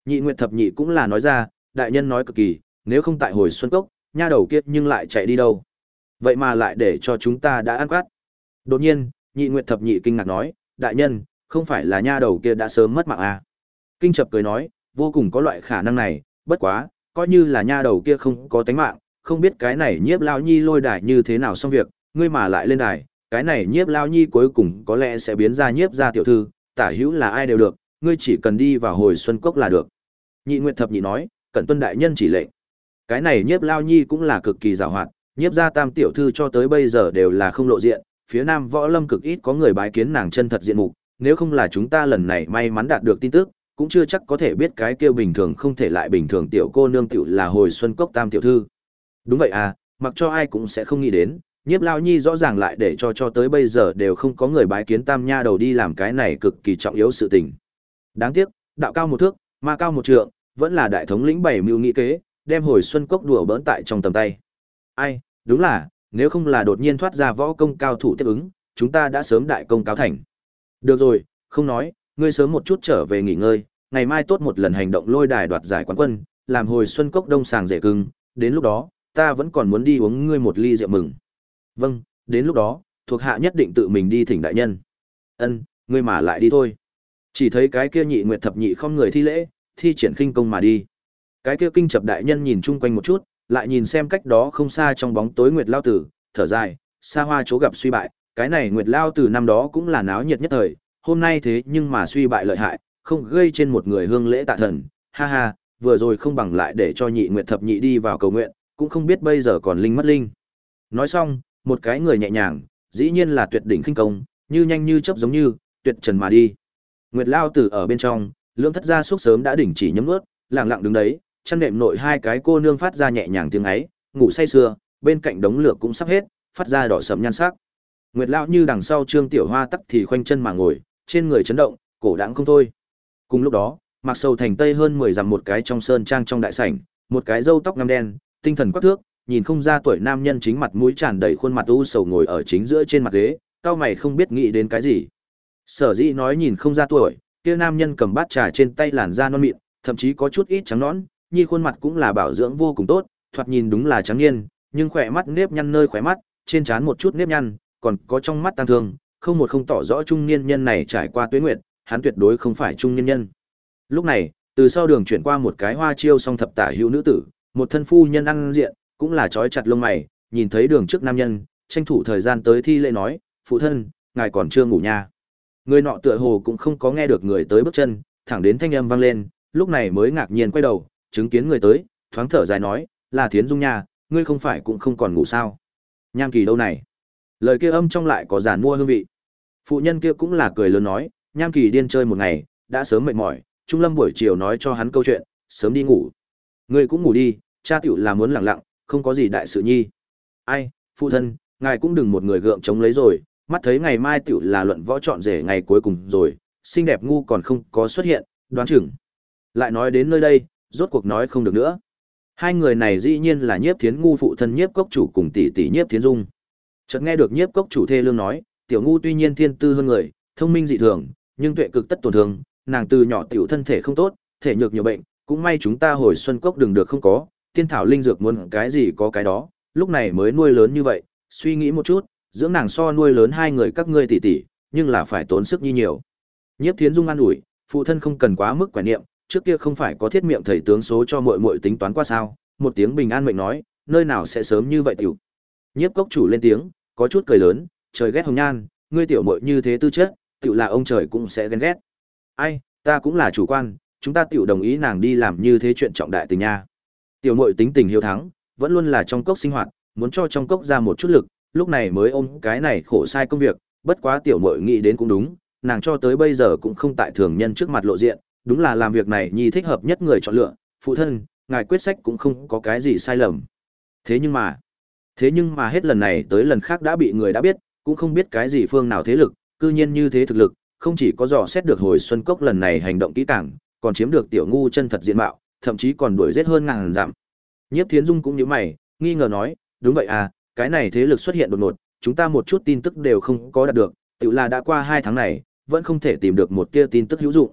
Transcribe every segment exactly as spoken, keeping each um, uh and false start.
Nhị Nguyệt thập nhị cũng là nói ra, đại nhân nói cực kỳ, nếu không tại hồi xuân cốc, nha đầu kia nhưng lại chạy đi đâu? Vậy mà lại để cho chúng ta đã ăn quát. Đột nhiên, Nhị Nguyệt thập nhị kinh ngạc nói, đại nhân, không phải là nha đầu kia đã sớm mất mạng à? Kinh Chập cười nói, vô cùng có loại khả năng này, bất quá, coi như là nha đầu kia không có tánh mạng, không biết cái này Nhiếp Lao Nhi lôi đài như thế nào xong việc, ngươi mà lại lên đài, cái này Nhiếp Lao Nhi cuối cùng có lẽ sẽ biến ra Nhiếp gia tiểu thư, tả hữu là ai đều được, ngươi chỉ cần đi vào hồi xuân cốc là được. Nhị Nguyệt thập nhị nói, cẩn tuân đại nhân chỉ lệnh. Cái này Nhiếp Lao Nhi cũng là cực kỳ giàu hoạt, Nhiếp gia tam tiểu thư cho tới bây giờ đều là không lộ diện, phía Nam Võ Lâm cực ít có người bái kiến nàng chân thật diện mục, nếu không là chúng ta lần này may mắn đạt được tin tức, cũng chưa chắc có thể biết cái kia bình thường không thể lại bình thường tiểu cô nương tiểu là hồi xuân cốc tam tiểu thư. Đúng vậy à, mặc cho ai cũng sẽ không nghĩ đến, Nhiếp Lao Nhi rõ ràng lại để cho cho tới bây giờ đều không có người bái kiến tam nha đầu đi làm cái này cực kỳ trọng yếu sự tình. Đáng tiếc, đạo cao một thước, ma cao một trượng, vẫn là đại thống lĩnh bảy mưu nghị kế, đem hồi xuân cốc đùa bỡn tại trong tầm tay. Ai, đúng là, nếu không là đột nhiên thoát ra võ công cao thủ tiếp ứng, chúng ta đã sớm đại công cáo thành. Được rồi, không nói, ngươi sớm một chút trở về nghỉ ngơi, ngày mai tốt một lần hành động lôi đài đoạt giải quán quân, làm hồi xuân cốc đông sàng rể cưng, đến lúc đó, ta vẫn còn muốn đi uống ngươi một ly rượu mừng. Vâng, đến lúc đó, thuộc hạ nhất định tự mình đi thỉnh đại nhân. Ân, ngươi mà lại đi thôi. Chỉ thấy cái kia Nhị Nguyệt thập nhị không người thi lễ, thi triển khinh công mà đi. Cái kia Kinh Chập đại nhân nhìn chung quanh một chút, lại nhìn xem cách đó không xa trong bóng tối Nguyệt Lao Tử, thở dài, xa hoa chỗ gặp suy bại, cái này Nguyệt Lao Tử năm đó cũng là náo nhiệt nhất thời, hôm nay thế nhưng mà suy bại lợi hại, không gây trên một người hương lễ tạ thần, ha ha, vừa rồi không bằng lại để cho Nhị Nguyệt thập nhị đi vào cầu nguyện, cũng không biết bây giờ còn linh mất linh. Nói xong, một cái người nhẹ nhàng, dĩ nhiên là tuyệt đỉnh khinh công, như nhanh như chớp giống như, tuyệt trần mà đi. Nguyệt Lao Tử ở bên trong, lưỡng thất gia súc sớm đã đỉnh chỉ nhấm nuốt, lặng lặng đứng đấy, chăn đệm nội hai cái cô nương phát ra nhẹ nhàng tiếng ấy, ngủ say sưa, bên cạnh đống lửa cũng sắp hết, phát ra đỏ sẫm nhan sắc. Nguyệt lão như đằng sau Trương Tiểu Hoa tắc thì khoanh chân mà ngồi, trên người chấn động, cổ đãng không thôi. Cùng lúc đó, Mặc Sầu thành tây hơn mười dặm một cái trong sơn trang trong đại sảnh, một cái râu tóc ngăm đen, tinh thần quắc thước, nhìn không ra tuổi nam nhân chính mặt mũi tràn đầy khuôn mặt u sầu ngồi ở chính giữa trên mặt ghế, cao mày không biết nghĩ đến cái gì. Sở dĩ nói nhìn không ra tuổi, kia nam nhân cầm bát trà trên tay làn da non mịn, thậm chí có chút ít trắng nõn, nhi khuôn mặt cũng là bảo dưỡng vô cùng tốt, thoạt nhìn đúng là trắng niên, nhưng khỏe mắt nếp nhăn nơi khóe mắt, trên trán một chút nếp nhăn, còn có trong mắt tăng thương, không một không tỏ rõ trung niên nhân này trải qua tuế nguyệt, hắn tuyệt đối không phải trung niên nhân. Lúc này, từ sau đường chuyển qua một cái hoa chiêu song thập tả hữu nữ tử, một thân phu nhân ăn diện, cũng là trói chặt lông mày, nhìn thấy đường trước nam nhân, tranh thủ thời gian tới thi lễ nói, phụ thân, ngài còn chưa ngủ nha. Người nọ tựa hồ cũng không có nghe được người tới bước chân, thẳng đến thanh âm vang lên, lúc này mới ngạc nhiên quay đầu, chứng kiến người tới, thoáng thở dài nói, là Thiến Dung nha, ngươi không phải cũng không còn ngủ sao? Nham Kỳ đâu này? Lời kia âm trong lại có giàn mua hương vị. Phụ nhân kia cũng là cười lớn nói, Nham Kỳ điên chơi một ngày, đã sớm mệt mỏi, Trung Lâm buổi chiều nói cho hắn câu chuyện, sớm đi ngủ. Ngươi cũng ngủ đi, cha tiểu là muốn lặng lặng, không có gì đại sự nhi. Ai, phụ thân, ngài cũng đừng một người gượng chống lấy rồi, mắt thấy ngày mai tiểu là luận võ chọn rể ngày cuối cùng rồi, xinh đẹp ngu còn không có xuất hiện, đoán chừng. Lại nói đến nơi đây, rốt cuộc nói không được nữa. Hai người này dĩ nhiên là Nhiếp Thiến ngu phụ thân Nhiếp Cốc chủ cùng tỷ tỷ Nhiếp Thiến Dung. Chợt nghe được Nhiếp Cốc chủ thê lương nói, tiểu ngu tuy nhiên thiên tư hơn người, thông minh dị thường, nhưng tuệ cực tất tổn thương, nàng từ nhỏ tiểu thân thể không tốt, thể nhược nhiều bệnh, cũng may chúng ta hồi xuân cốc đừng được không có, tiên thảo linh dược muốn cái gì có cái đó, lúc này mới nuôi lớn như vậy, suy nghĩ một chút, dưỡng nàng so nuôi lớn hai người các ngươi tỷ tỷ, nhưng là phải tốn sức như nhiều. Nhiếp Thiến Dung an ủi, phụ thân không cần quá mức quản niệm, trước kia không phải có thiết miệng thầy tướng số cho muội muội tính toán qua sao? Một tiếng bình an mệnh nói, nơi nào sẽ sớm như vậy tiểu. Nhiếp Cốc chủ lên tiếng, có chút cười lớn, trời ghét hồng nhan, ngươi tiểu muội như thế tư chất, tiểu là ông trời cũng sẽ ghen ghét. Ai, ta cũng là chủ quan, chúng ta tiểu đồng ý nàng đi làm như thế chuyện trọng đại tình nha. Tiểu muội tính tình hiếu thắng, vẫn luôn là trong cốc sinh hoạt, muốn cho trong cốc ra một chút lực, lúc này mới ôm cái này khổ sai công việc, bất quá tiểu muội nghĩ đến cũng đúng, nàng cho tới bây giờ cũng không tại thường nhân trước mặt lộ diện, đúng là làm việc này nhi thích hợp nhất người chọn lựa, phụ thân, ngài quyết sách cũng không có cái gì sai lầm. Thế nhưng mà, thế nhưng mà hết lần này tới lần khác đã bị người đã biết, cũng không biết cái gì phương nào thế lực, cư nhiên như thế thực lực, không chỉ có dò xét được hồi xuân cốc lần này hành động kỹ càng, còn chiếm được tiểu ngu chân thật diện mạo, thậm chí còn đuổi giết hơn ngàn dặm. Nhiếp Thiến Dung cũng như mày, nghi ngờ nói, đúng vậy à, cái này thế lực xuất hiện đột ngột, chúng ta một chút tin tức đều không có đạt được, tự là đã qua hai tháng này, vẫn không thể tìm được một tia tin tức hữu dụng.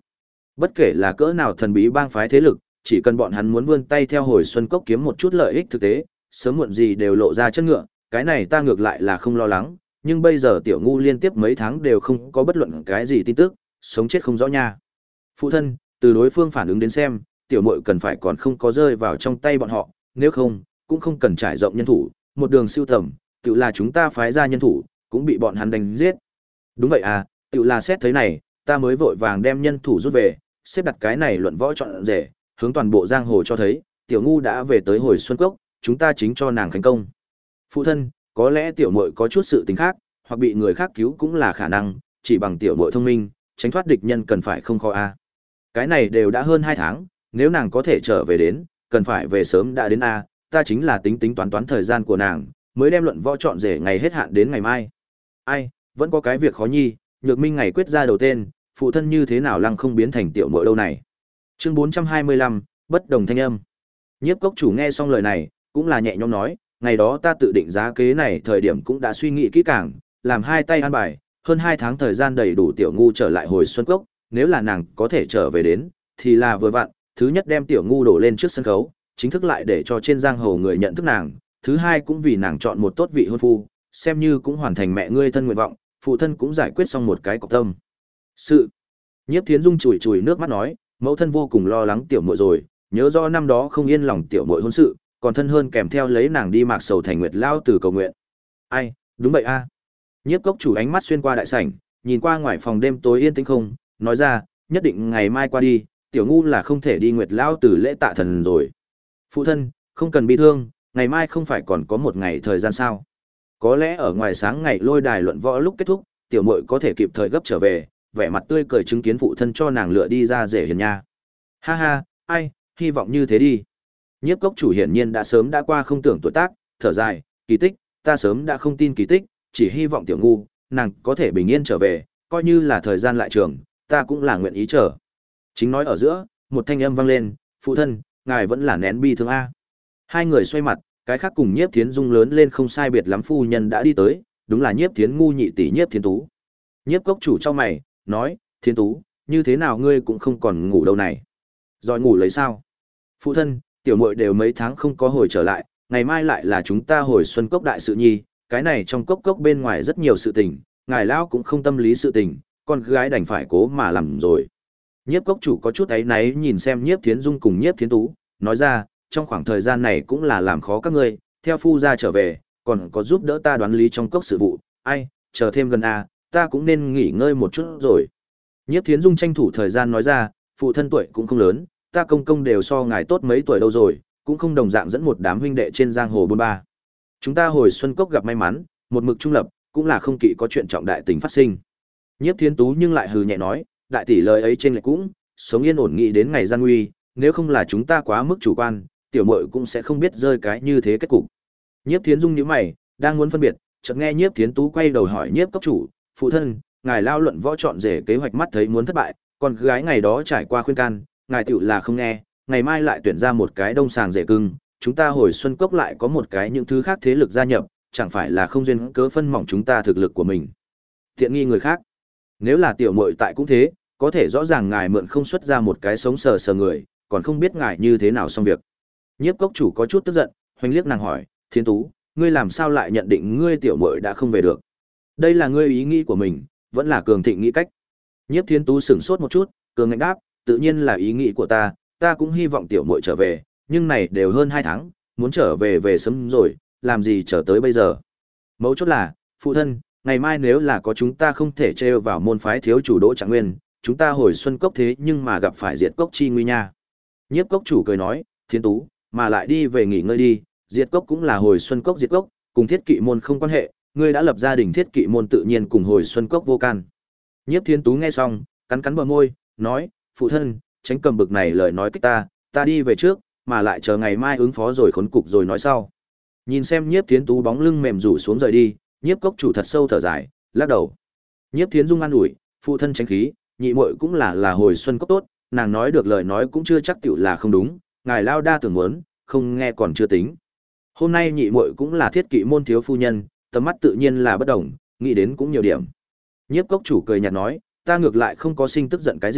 Bất kể là cỡ nào thần bí bang phái thế lực, chỉ cần bọn hắn muốn vươn tay theo hồi xuân cốc kiếm một chút lợi ích thực tế, sớm muộn gì đều lộ ra chân ngựa, cái này ta ngược lại là không lo lắng, nhưng bây giờ tiểu ngu liên tiếp mấy tháng đều không có bất luận cái gì tin tức, sống chết không rõ nha. Phụ thân, từ đối phương phản ứng đến xem, tiểu muội cần phải còn không có rơi vào trong tay bọn họ, nếu không, cũng không cần trải rộng nhân thủ, một đường siêu tầm, tự là chúng ta phái ra nhân thủ, cũng bị bọn hắn đánh giết. Đúng vậy à, tự là xét thấy này, ta mới vội vàng đem nhân thủ rút về, xếp đặt cái này luận võ chọn rể, hướng toàn bộ giang hồ cho thấy, tiểu ngu đã về tới hồi xuân cốc, chúng ta chính cho nàng khánh công. Phụ thân, có lẽ tiểu muội có chút sự tình khác, hoặc bị người khác cứu cũng là khả năng, chỉ bằng tiểu muội thông minh, tránh thoát địch nhân cần phải không khó a. Cái này đều đã hơn hai tháng, nếu nàng có thể trở về đến, cần phải về sớm đã đến a, ta chính là tính tính toán toán thời gian của nàng, mới đem luận võ chọn rể ngày hết hạn đến ngày mai. Ai, vẫn có cái việc khó nhi, Nhược Minh ngày quyết ra đầu tên, phụ thân như thế nào lăng không biến thành tiểu muội đâu này. Chương bốn trăm hai mươi lăm, bất đồng thanh âm. Nhiếp Cốc chủ nghe xong lời này, cũng là nhẹ nhõm nói, ngày đó ta tự định giá kế này thời điểm cũng đã suy nghĩ kỹ càng, làm hai tay an bài, hơn hai tháng thời gian đầy đủ tiểu ngu trở lại hồi xuân cốc, nếu là nàng có thể trở về đến, thì là vừa vặn, thứ nhất đem tiểu ngu đổ lên trước sân khấu, chính thức lại để cho trên giang hồ người nhận thức nàng, thứ hai cũng vì nàng chọn một tốt vị hôn phu, xem như cũng hoàn thành mẹ ngươi thân nguyện vọng, phụ thân cũng giải quyết xong một cái cọc tâm. Sự. Nhiếp Thiến Dung chùi chùi nước mắt nói, mẫu thân vô cùng lo lắng tiểu muội rồi, nhớ do năm đó không yên lòng tiểu muội hôn sự, còn thân hơn kèm theo lấy nàng đi mạc sầu thành nguyệt lao từ cầu nguyện. Ai, đúng vậy a. Nhiếp Cốc chủ ánh mắt xuyên qua đại sảnh, nhìn qua ngoài phòng đêm tối yên tĩnh không, nói ra, nhất định ngày mai qua đi, tiểu ngu là không thể đi nguyệt lao từ lễ tạ thần rồi. Phụ thân, không cần bi thương, ngày mai không phải còn có một ngày thời gian sao? Có lẽ ở ngoài sáng ngày lôi đài luận võ lúc kết thúc, tiểu muội có thể kịp thời gấp trở về, vẻ mặt tươi cười chứng kiến phụ thân cho nàng lựa đi ra rể hiền nha. Ha ha, ai, hy vọng như thế đi. Nhiếp Cốc chủ hiển nhiên đã sớm đã qua không tưởng tuổi tác, thở dài, kỳ tích, ta sớm đã không tin kỳ tích, chỉ hy vọng tiểu ngu, nàng có thể bình yên trở về, coi như là thời gian lại trường, ta cũng là nguyện ý chờ. Chính nói ở giữa, một thanh âm vang lên, phụ thân, ngài vẫn là nén bi thương a. Hai người xoay mặt, cái khác cùng Nhiếp Thiến Dung lớn lên không sai biệt lắm phu nhân đã đi tới, đúng là Nhiếp Thiến ngu nhị tỷ Nhiếp Thiến Tú. Nhiếp Cốc chủ trong mày, nói, Thiến Tú, như thế nào ngươi cũng không còn ngủ đâu này. Rồi ngủ lấy sao? Phụ thân, tiểu muội đều mấy tháng không có hồi trở lại, ngày mai lại là chúng ta hồi xuân cốc đại sự nhi, cái này trong cốc cốc bên ngoài rất nhiều sự tình, ngài lão cũng không tâm lý sự tình, con gái đành phải cố mà làm rồi. Nhiếp Cốc chủ có chút áy náy nhìn xem Nhiếp Thiến Dung cùng Nhiếp Thiến Tú, nói ra, trong khoảng thời gian này cũng là làm khó các ngươi, theo phu gia trở về, còn có giúp đỡ ta đoán lý trong cốc sự vụ, ai, chờ thêm gần a, ta cũng nên nghỉ ngơi một chút rồi. Nhiếp Thiến Dung tranh thủ thời gian nói ra, phụ thân tuổi cũng không lớn, ta công công đều so ngài tốt mấy tuổi đâu rồi, cũng không đồng dạng dẫn một đám huynh đệ trên giang hồ bôn ba. Chúng ta hồi xuân cốc gặp may mắn, một mực trung lập, cũng là không kỵ có chuyện trọng đại tình phát sinh. Nhiếp Thiến Tú nhưng lại hừ nhẹ nói, đại tỷ lời ấy trên lệch cũng, sống yên ổn nghĩ đến ngày gian nguy, nếu không là chúng ta quá mức chủ quan, tiểu muội cũng sẽ không biết rơi cái như thế kết cục. Nhiếp Thiến Dung nhíu mày, đang muốn phân biệt, chợt nghe Nhiếp Thiến Tú quay đầu hỏi Nhiếp Cốc chủ, phụ thân, ngài lao luận võ chọn rể kế hoạch mắt thấy muốn thất bại, còn gái ngày đó trải qua khuyên can, ngài tiểu là không nghe, ngày mai lại tuyển ra một cái đông sàng rể cưng, chúng ta hồi xuân cốc lại có một cái những thứ khác thế lực gia nhập, chẳng phải là không duyên cớ phân mỏng chúng ta thực lực của mình. Tiện nghi người khác. Nếu là tiểu muội tại cũng thế, có thể rõ ràng ngài mượn không xuất ra một cái sống sờ sờ người, còn không biết ngài như thế nào xong việc. Nhiếp Cốc chủ có chút tức giận, hoành liếc nàng hỏi, Thiến Tú, ngươi làm sao lại nhận định ngươi tiểu muội đã không về được? Đây là ngươi ý nghĩ của mình, vẫn là Cường Thịnh nghĩ cách. Nhiếp Thiến Tú sửng sốt một chút, cường ngạnh đáp, tự nhiên là ý nghĩ của ta, ta cũng hy vọng tiểu muội trở về, nhưng này đều hơn hai tháng, muốn trở về về sớm rồi, làm gì chờ tới bây giờ. Mấu chốt là, phụ thân, ngày mai nếu là có chúng ta không thể trêu vào môn phái thiếu chủ Đỗ Trạng Nguyên, chúng ta hồi xuân cốc thế nhưng mà gặp phải diệt cốc chi nguy nha. Nhiếp Cốc chủ cười nói, Thiến Tú, mà lại đi về nghỉ ngơi đi, diệt cốc cũng là hồi xuân cốc diệt cốc, cùng thiết kỵ môn không quan hệ, ngươi đã lập gia đình thiết kỵ môn tự nhiên cùng hồi xuân cốc vô can. Nhiếp Thiến Tú nghe xong, cắn cắn bờ môi, nói, phụ thân, tránh cầm bực này lời nói kích ta, ta đi về trước, mà lại chờ ngày mai ứng phó rồi khốn cục rồi nói sau. Nhìn xem Nhiếp Thiến Tú bóng lưng mềm rủ xuống rời đi, Nhiếp Cốc chủ thật sâu thở dài, lắc đầu. Nhiếp Thiến Dung an ủi, phụ thân tránh khí, nhị muội cũng là là hồi xuân cốc tốt, nàng nói được lời nói cũng chưa chắc tiểu là không đúng, ngài lao đa tưởng muốn, không nghe còn chưa tính. Hôm nay nhị muội cũng là thiết kỵ môn thiếu phu nhân, tầm mắt tự nhiên là bất đồng, nghĩ đến cũng nhiều điểm. Nhiếp Cốc chủ cười nhạt nói, ta ngược lại không có sinh tức giận cái gì,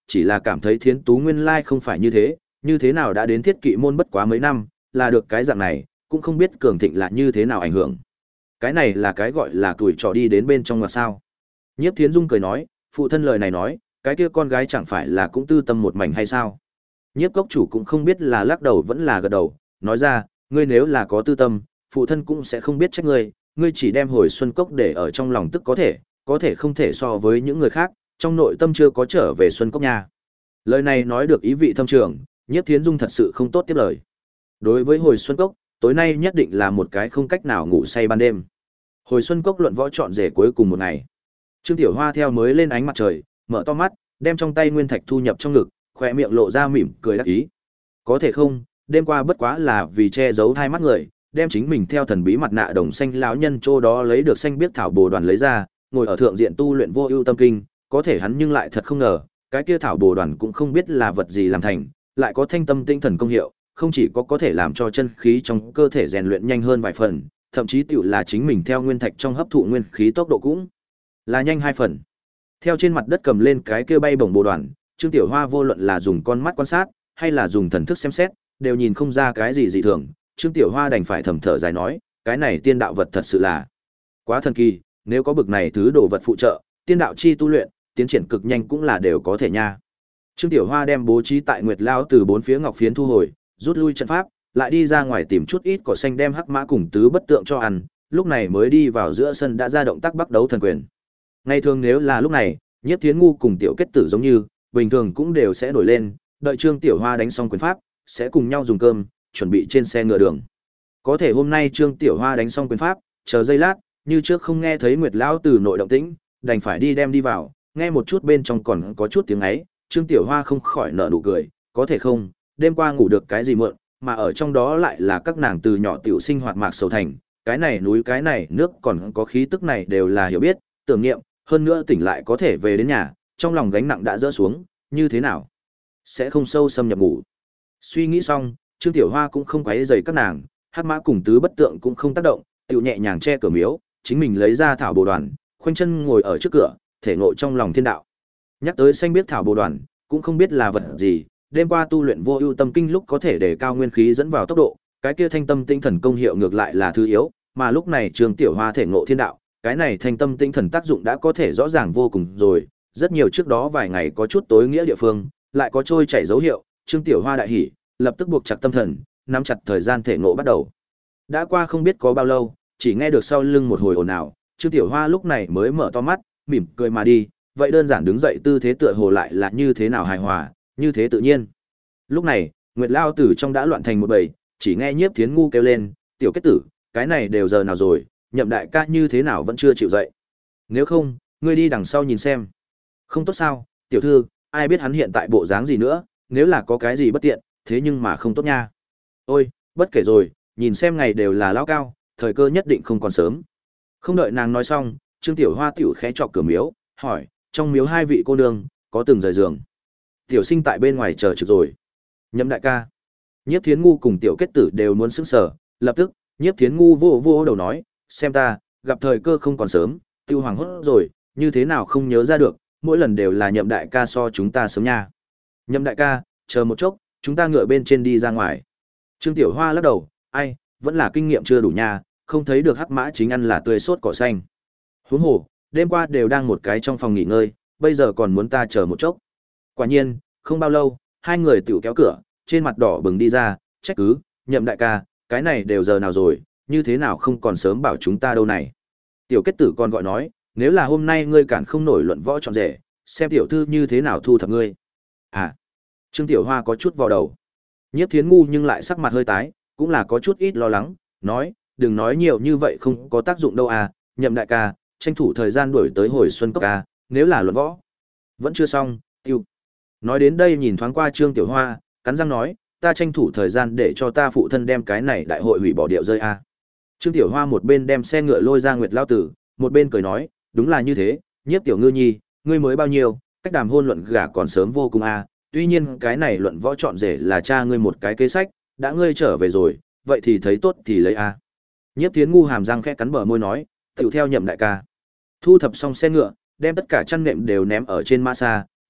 chỉ là cảm thấy Thiến Tú nguyên lai không phải như thế, như thế nào đã đến thiết kỵ môn bất quá mấy năm, là được cái dạng này, cũng không biết cường thịnh là như thế nào ảnh hưởng. Cái này là cái gọi là tuổi trò đi đến bên trong ngoặt sao. Nhiếp Thiến Dung cười nói, phụ thân lời này nói, cái kia con gái chẳng phải là cũng tư tâm một mảnh hay sao? Nhiếp Cốc Chủ cũng không biết là lắc đầu vẫn là gật đầu, nói ra, ngươi nếu là có tư tâm, phụ thân cũng sẽ không biết trách ngươi, ngươi chỉ đem hồi xuân cốc để ở trong lòng tức có thể, có thể không thể so với những người khác, trong nội tâm chưa có trở về xuân cốc nha. Lời này nói được ý vị thâm trường, Nhiếp Thiến Dung thật sự không tốt tiếp lời. Đối với hồi xuân cốc, tối nay nhất định là một cái không cách nào ngủ say ban đêm. Hồi xuân cốc luận võ chọn rể cuối cùng một ngày. Trương Tiểu Hoa theo mới lên ánh mặt trời, mở to mắt, đem trong tay nguyên thạch thu nhập trong ngực, khỏe miệng lộ ra mỉm cười đắc ý. Có thể không, đêm qua bất quá là vì che giấu hai mắt người, đem chính mình theo thần bí mặt nạ đồng xanh lão nhân chỗ đó lấy được xanh biết thảo bồ đoàn lấy ra, ngồi ở thượng diện tu luyện vô ưu tâm kinh, có thể hắn nhưng lại thật không ngờ, cái kia thảo bồ đoàn cũng không biết là vật gì làm thành, lại có thanh tâm tinh thần công hiệu, không chỉ có có thể làm cho chân khí trong cơ thể rèn luyện nhanh hơn vài phần, thậm chí tiểu là chính mình theo nguyên thạch trong hấp thụ nguyên khí tốc độ cũng là nhanh hai phần. Theo trên mặt đất cầm lên cái kia bay bổng bồ đoàn, Trương Tiểu Hoa vô luận là dùng con mắt quan sát, hay là dùng thần thức xem xét, đều nhìn không ra cái gì dị thường. Trương Tiểu Hoa đành phải thầm thở dài nói, cái này tiên đạo vật thật sự là quá thần kỳ, nếu có bực này thứ đồ vật phụ trợ, tiên đạo chi tu luyện, tiến triển cực nhanh cũng là đều có thể nha. Trương Tiểu Hoa đem bố trí tại Nguyệt Lao từ bốn phía ngọc phiến thu hồi, rút lui trận pháp, lại đi ra ngoài tìm chút ít cỏ xanh đem hắc mã cùng tứ bất tượng cho ăn, lúc này mới đi vào giữa sân đã ra động tác bắt đấu thần quyền. Ngày thường nếu là lúc này, Nhiếp Thiến Ngu cùng Tiểu Kết Tử giống như, bình thường cũng đều sẽ nổi lên, đợi Trương Tiểu Hoa đánh xong quyền pháp, sẽ cùng nhau dùng cơm, chuẩn bị trên xe ngựa đường. Có thể hôm nay Trương Tiểu Hoa đánh xong quyền pháp, chờ giây lát, như trước không nghe thấy Nguyệt Lão từ nội động tĩnh, đành phải đi đem đi vào, nghe một chút bên trong còn có chút tiếng ấy, Trương Tiểu Hoa không khỏi nở nụ cười, có thể không, đêm qua ngủ được cái gì muộn, mà ở trong đó lại là các nàng từ nhỏ tiểu sinh hoạt mạc sầu thành, cái này núi cái này nước còn có khí tức này đều là hiểu biết, tưởng niệm, hơn nữa tỉnh lại có thể về đến nhà, trong lòng gánh nặng đã dỡ xuống, như thế nào? Sẽ không sâu xâm nhập ngủ. Suy nghĩ xong, Trương Tiểu Hoa cũng không quấy rầy các nàng, Hắc Mã cùng tứ bất tượng cũng không tác động, tiểu nhẹ nhàng che cửa miếu, chính mình lấy ra thảo bồ đoàn, khoanh chân ngồi ở trước cửa, thể ngộ trong lòng thiên đạo. Nhắc tới xanh biết thảo bồ đoàn, cũng không biết là vật gì, đêm qua tu luyện vô ưu tâm kinh lúc có thể để cao nguyên khí dẫn vào tốc độ, cái kia thanh tâm tinh thần công hiệu ngược lại là thứ yếu, mà lúc này Trương Tiểu Hoa thể ngộ thiên đạo, cái này thanh tâm tinh thần tác dụng đã có thể rõ ràng vô cùng rồi, rất nhiều trước đó vài ngày có chút tối nghĩa địa phương, lại có trôi chảy dấu hiệu, Trương Tiểu Hoa đại hỉ, lập tức buộc chặt tâm thần, nắm chặt thời gian thể ngộ bắt đầu. Đã qua không biết có bao lâu, chỉ nghe được sau lưng một hồi ồn ào, Trương Tiểu Hoa lúc này mới mở to mắt, mỉm cười mà đi, vậy đơn giản đứng dậy tư thế tựa hồ lại là như thế nào hài hòa, như thế tự nhiên. Lúc này, Nguyệt Lao Tử trong đã loạn thành một bầy, chỉ nghe Nhiếp Thiến Ngu kêu lên, "Tiểu Kết Tử, cái này đều giờ nào rồi, Nhậm đại ca như thế nào vẫn chưa chịu dậy? Nếu không, ngươi đi đằng sau nhìn xem." "Không tốt sao, tiểu thư, ai biết hắn hiện tại bộ dáng gì nữa, nếu là có cái gì bất tiện, thế nhưng mà không tốt nha." "Ôi, bất kể rồi, nhìn xem ngày đều là lão cao, thời cơ nhất định không còn sớm." Không đợi nàng nói xong, Trương Tiểu Hoa tiểu khẽ chọc cửa miếu, hỏi, "Trong miếu hai vị cô nương, có từng rời giường?" "Tiểu sinh tại bên ngoài chờ trực rồi." "Nhậm đại ca." Nhiếp Thiến Ngu cùng Tiểu Kết Tử đều muốn sững sờ, lập tức, Nhiếp Thiến Ngu vô vô đầu nói, "Xem ta, gặp thời cơ không còn sớm, tiêu hoàng hốt rồi, như thế nào không nhớ ra được, mỗi lần đều là Nhậm đại ca so chúng ta sớm nha." "Nhậm đại ca, chờ một chốc, chúng ta ngựa bên trên đi ra ngoài." Trương Tiểu Hoa lắc đầu, "Ai, vẫn là kinh nghiệm chưa đủ nha, không thấy được hắc mã chính ăn là tươi sốt cỏ xanh. Huống hồ, đêm qua đều đang một cái trong phòng nghỉ ngơi, bây giờ còn muốn ta chờ một chốc." Quả nhiên, không bao lâu, hai người tiểu kéo cửa, trên mặt đỏ bừng đi ra, trách cứ, "Nhậm đại ca, cái này đều giờ nào rồi, như thế nào không còn sớm bảo chúng ta đâu này." Tiểu Kết Tử còn gọi nói, "Nếu là hôm nay ngươi cản không nổi luận võ trọn rể, xem tiểu thư như thế nào thu thập ngươi." "À." Trương Tiểu Hoa có chút vào đầu. Nhiếp Thiến Ngu nhưng lại sắc mặt hơi tái, cũng là có chút ít lo lắng, nói, "Đừng nói nhiều như vậy không có tác dụng đâu à, Nhậm đại ca, tranh thủ thời gian đuổi tới hồi xuân cốc à, nếu là luận võ." "Vẫn chưa xong, tiêu." Nói đến đây nhìn thoáng qua Trương Tiểu Hoa, cắn răng nói, "Ta tranh thủ thời gian để cho ta phụ thân đem cái này đại hội hủy bỏ điệu rơi à." Trương Tiểu Hoa một bên đem xe ngựa lôi ra Nguyệt Lao Tử, một bên cười nói, "Đúng là như thế, Nhiếp tiểu ngư nhi, ngươi mới bao nhiêu, cách đàm hôn luận gả còn sớm vô cùng à, tuy nhiên cái này luận võ chọn rể là cha ngươi một cái kế sách, đã ngươi trở về rồi, vậy thì thấy tốt thì lấy a." Nhiếp Thiến Ngu hàm răng khẽ cắn bờ môi nói, "Tựu theo Nhậm đại ca." Thu thập xong xe ngựa, đem tất cả chăn nệm đều ném ở trên mã xa,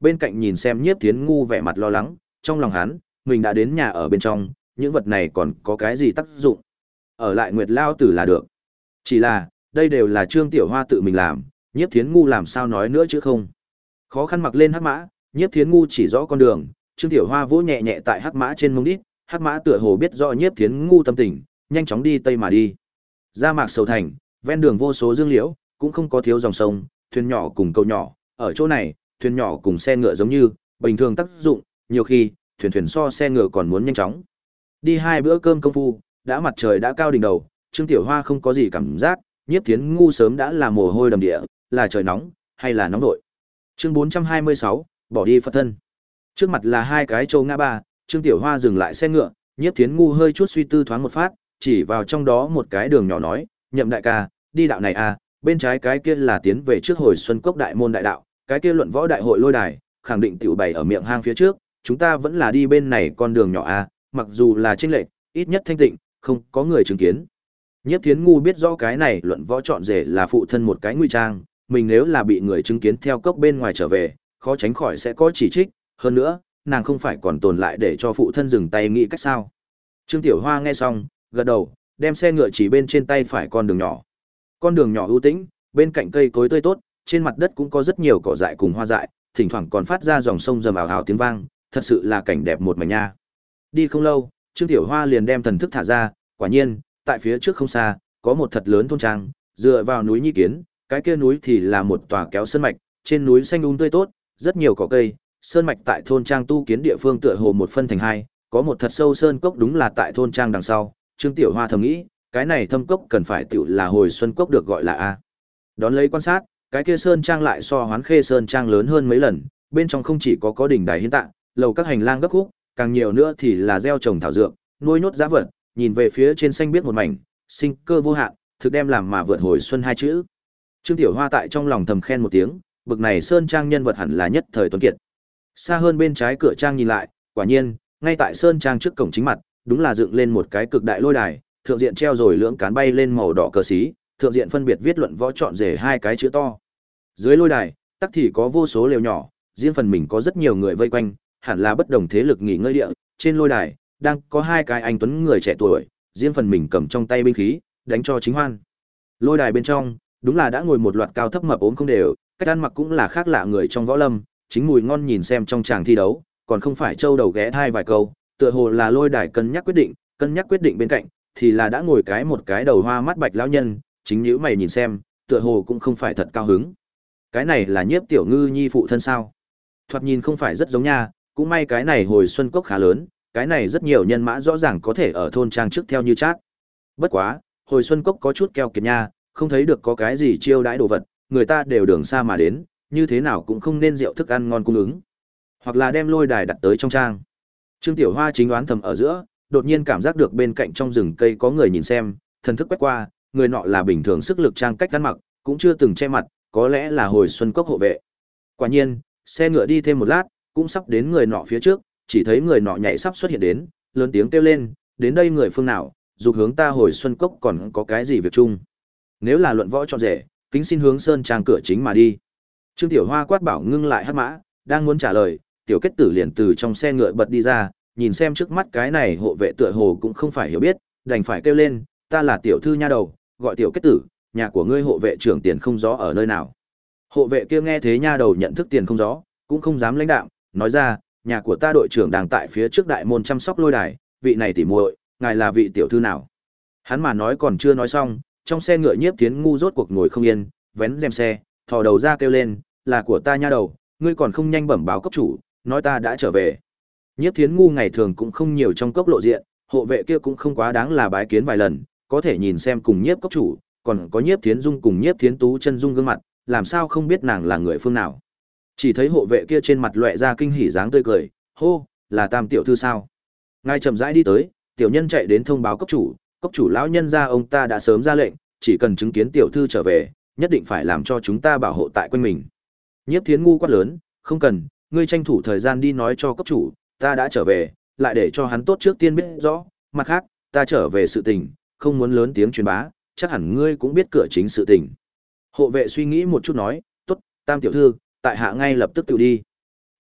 bên cạnh nhìn xem Nhiếp Thiến Ngu vẻ mặt lo lắng, trong lòng hắn, mình đã đến nhà ở bên trong, những vật này còn có cái gì tác dụng? Ở lại Nguyệt Lao Tử là được. Chỉ là, đây đều là Trương Tiểu Hoa tự mình làm, Nhiếp Thiến Ngu làm sao nói nữa chứ không? Khó khăn mặc lên hắc mã, Nhiếp Thiến Ngu chỉ rõ con đường, Trương Tiểu Hoa vỗ nhẹ nhẹ tại hắc mã trên mông đít, hắc mã tựa hồ biết rõ Nhiếp Thiến Ngu tâm tình, nhanh chóng đi tây mà đi. Ra Mạc Sầu Thành, ven đường vô số dương liễu, cũng không có thiếu dòng sông, thuyền nhỏ cùng cầu nhỏ, ở chỗ này, thuyền nhỏ cùng xe ngựa giống như, bình thường tác dụng, nhiều khi, thuyền thuyền so xe ngựa còn muốn nhanh chóng. Đi hai bữa cơm công phu, đã mặt trời đã cao đỉnh đầu, Trương Tiểu Hoa không có gì cảm giác, Nhiếp Thiến Ngu sớm đã là mồ hôi đầm địa, là trời nóng, hay là nóng nội. Chương bốn trăm hai mươi sáu, bỏ đi Phật thân. Trước mặt là hai cái châu ngã ba, Trương Tiểu Hoa dừng lại xe ngựa, Nhiếp Thiến Ngu hơi chút suy tư thoáng một phát, chỉ vào trong đó một cái đường nhỏ nói, Nhậm đại ca, đi đạo này à, bên trái cái kia là tiến về trước hồi Xuân Cốc đại môn đại đạo, cái kia luận võ đại hội lôi đài, khẳng định tiểu bày ở miệng hang phía trước, chúng ta vẫn là đi bên này con đường nhỏ à, mặc dù là chênh lệch, ít nhất thanh tịnh, không có người chứng kiến. Nhiếp Thiến Ngu biết rõ cái này luận võ chọn rể là phụ thân một cái ngụy trang, mình nếu là bị người chứng kiến theo cốc bên ngoài trở về, khó tránh khỏi sẽ có chỉ trích, hơn nữa, nàng không phải còn tồn lại để cho phụ thân dừng tay nghĩ cách sao. Trương Tiểu Hoa nghe xong, gật đầu, đem xe ngựa chỉ bên trên tay phải con đường nhỏ. Con đường nhỏ ưu tĩnh, bên cạnh cây cối tươi tốt, trên mặt đất cũng có rất nhiều cỏ dại cùng hoa dại, thỉnh thoảng còn phát ra dòng sông rầm ào ào tiếng vang, thật sự là cảnh đẹp một mảnh nha. Đi không lâu, Trương Tiểu Hoa liền đem thần thức thả ra, quả nhiên, tại phía trước không xa, có một thật lớn thôn trang, dựa vào núi Nhi Kiến, cái kia núi thì là một tòa kéo sơn mạch, trên núi xanh um tươi tốt, rất nhiều cỏ cây, sơn mạch tại thôn trang tu kiến địa phương tựa hồ một phân thành hai, có một thật sâu sơn cốc đúng là tại thôn trang đằng sau. Trương Tiểu Hoa thầm nghĩ, cái này thâm cốc cần phải tiểu là hồi xuân cốc được gọi là a. Đón lấy quan sát, cái kia sơn trang lại so Hoán Khê sơn trang lớn hơn mấy lần, bên trong không chỉ có có đỉnh đài hiến tạng, lầu các hành lang gấp khúc, càng nhiều nữa thì là gieo trồng thảo dược, nuôi nhốt giá vật, nhìn về phía trên xanh biết một mảnh, sinh cơ vô hạn, thực đem làm mà vượt hồi xuân hai chữ. Trương Tiểu Hoa tại trong lòng thầm khen một tiếng, bực này sơn trang nhân vật hẳn là nhất thời tuấn kiệt. Xa hơn bên trái cửa trang nhìn lại, quả nhiên, ngay tại sơn trang trước cổng chính mặt, đúng là dựng lên một cái cực đại lôi đài, thượng diện treo rồi lưỡng cán bay lên màu đỏ cờ xí, thượng diện phân biệt viết luận võ chọn rể hai cái chữ to. Dưới lôi đài, tắc thì có vô số lều nhỏ, riêng phần mình có rất nhiều người vây quanh, hẳn là bất đồng thế lực nghỉ ngơi địa, trên lôi đài đang có hai cái anh tuấn người trẻ tuổi, riêng phần mình cầm trong tay binh khí, đánh cho chính hoan. Lôi đài bên trong, đúng là đã ngồi một loạt cao thấp mập ốm không đều, cách ăn mặc cũng là khác lạ người trong võ lâm, chính mùi ngon nhìn xem trong tràng thi đấu, còn không phải châu đầu ghé thai vài câu, tựa hồ là lôi đài cân nhắc quyết định, cân nhắc quyết định bên cạnh thì là đã ngồi cái một cái đầu hoa mắt bạch lão nhân, chính nhíu mày nhìn xem, tựa hồ cũng không phải thật cao hứng. Cái này là Nhiếp Tiểu Ngư nhi phụ thân sao? Thoạt nhìn không phải rất giống nha, cũng may cái này hồi xuân cốc khá lớn, cái này rất nhiều nhân mã rõ ràng có thể ở thôn trang trước theo như chát. Bất quá, hồi xuân cốc có chút keo kiệt nha, không thấy được có cái gì chiêu đãi đồ vật, người ta đều đường xa mà đến, như thế nào cũng không nên rượu thức ăn ngon cung ứng. Hoặc là đem lôi đài đặt tới trong trang. Trương Tiểu Hoa chính đoán thầm ở giữa, đột nhiên cảm giác được bên cạnh trong rừng cây có người nhìn xem, thần thức quét qua, người nọ là bình thường sức lực trang cách ăn mặc, cũng chưa từng che mặt, có lẽ là hồi xuân cốc hộ vệ. Quả nhiên, xe ngựa đi thêm một lát, cũng sắp đến người nọ phía trước, chỉ thấy người nọ nhảy sắp xuất hiện đến, lớn tiếng kêu lên, đến đây người phương nào, dục hướng ta hồi xuân cốc còn có cái gì việc chung. Nếu là luận võ chọn rể, kính xin hướng sơn trang cửa chính mà đi. Trương Tiểu Hoa quát bảo ngưng lại hắc mã, đang muốn trả lời, tiểu kết tử liền từ trong xe ngựa bật đi ra, nhìn xem trước mắt cái này hộ vệ tựa hồ cũng không phải hiểu biết, đành phải kêu lên, ta là tiểu thư nha đầu, gọi tiểu kết tử, nhà của ngươi hộ vệ trưởng tiền không rõ ở nơi nào. Hộ vệ kia nghe thế nha đầu nhận thức tiền không rõ, cũng không dám lãnh đạm, nói ra, nhà của ta đội trưởng đang tại phía trước đại môn chăm sóc lôi đài, vị này tỉ muội, ngài là vị tiểu thư nào? Hắn mà nói còn chưa nói xong, trong xe ngựa Nhiếp Thiến Ngu rốt cuộc ngồi không yên, vén rèm xe, thò đầu ra kêu lên, là của ta nha đầu, ngươi còn không nhanh bẩm báo cấp chủ, nói ta đã trở về. Nhiếp Thiến Ngu ngày thường cũng không nhiều trong cốc lộ diện, hộ vệ kia cũng không quá đáng là bái kiến vài lần, có thể nhìn xem cùng Nhiếp cấp chủ, còn có Nhiếp Thiến Dung cùng Nhiếp Thiến Tú chân dung gương mặt, làm sao không biết nàng là người phương nào. Chỉ thấy hộ vệ kia trên mặt lóe ra kinh hỉ dáng tươi cười, hô, là Tam tiểu thư sao? Ngài chậm rãi đi tới, tiểu nhân chạy đến thông báo cấp chủ, cấp chủ lão nhân gia ông ta đã sớm ra lệnh, chỉ cần chứng kiến tiểu thư trở về, nhất định phải làm cho chúng ta bảo hộ tại quanh mình. Nhiếp Thiến Ngu quát lớn, không cần, ngươi tranh thủ thời gian đi nói cho cấp chủ, ta đã trở về, lại để cho hắn tốt trước tiên biết rõ, mặt khác, ta trở về sự tình, không muốn lớn tiếng truyền bá, chắc hẳn ngươi cũng biết cửa chính sự tình. Hộ vệ suy nghĩ một chút nói, tốt, Tam tiểu thư, tại hạ ngay lập tức tự đi.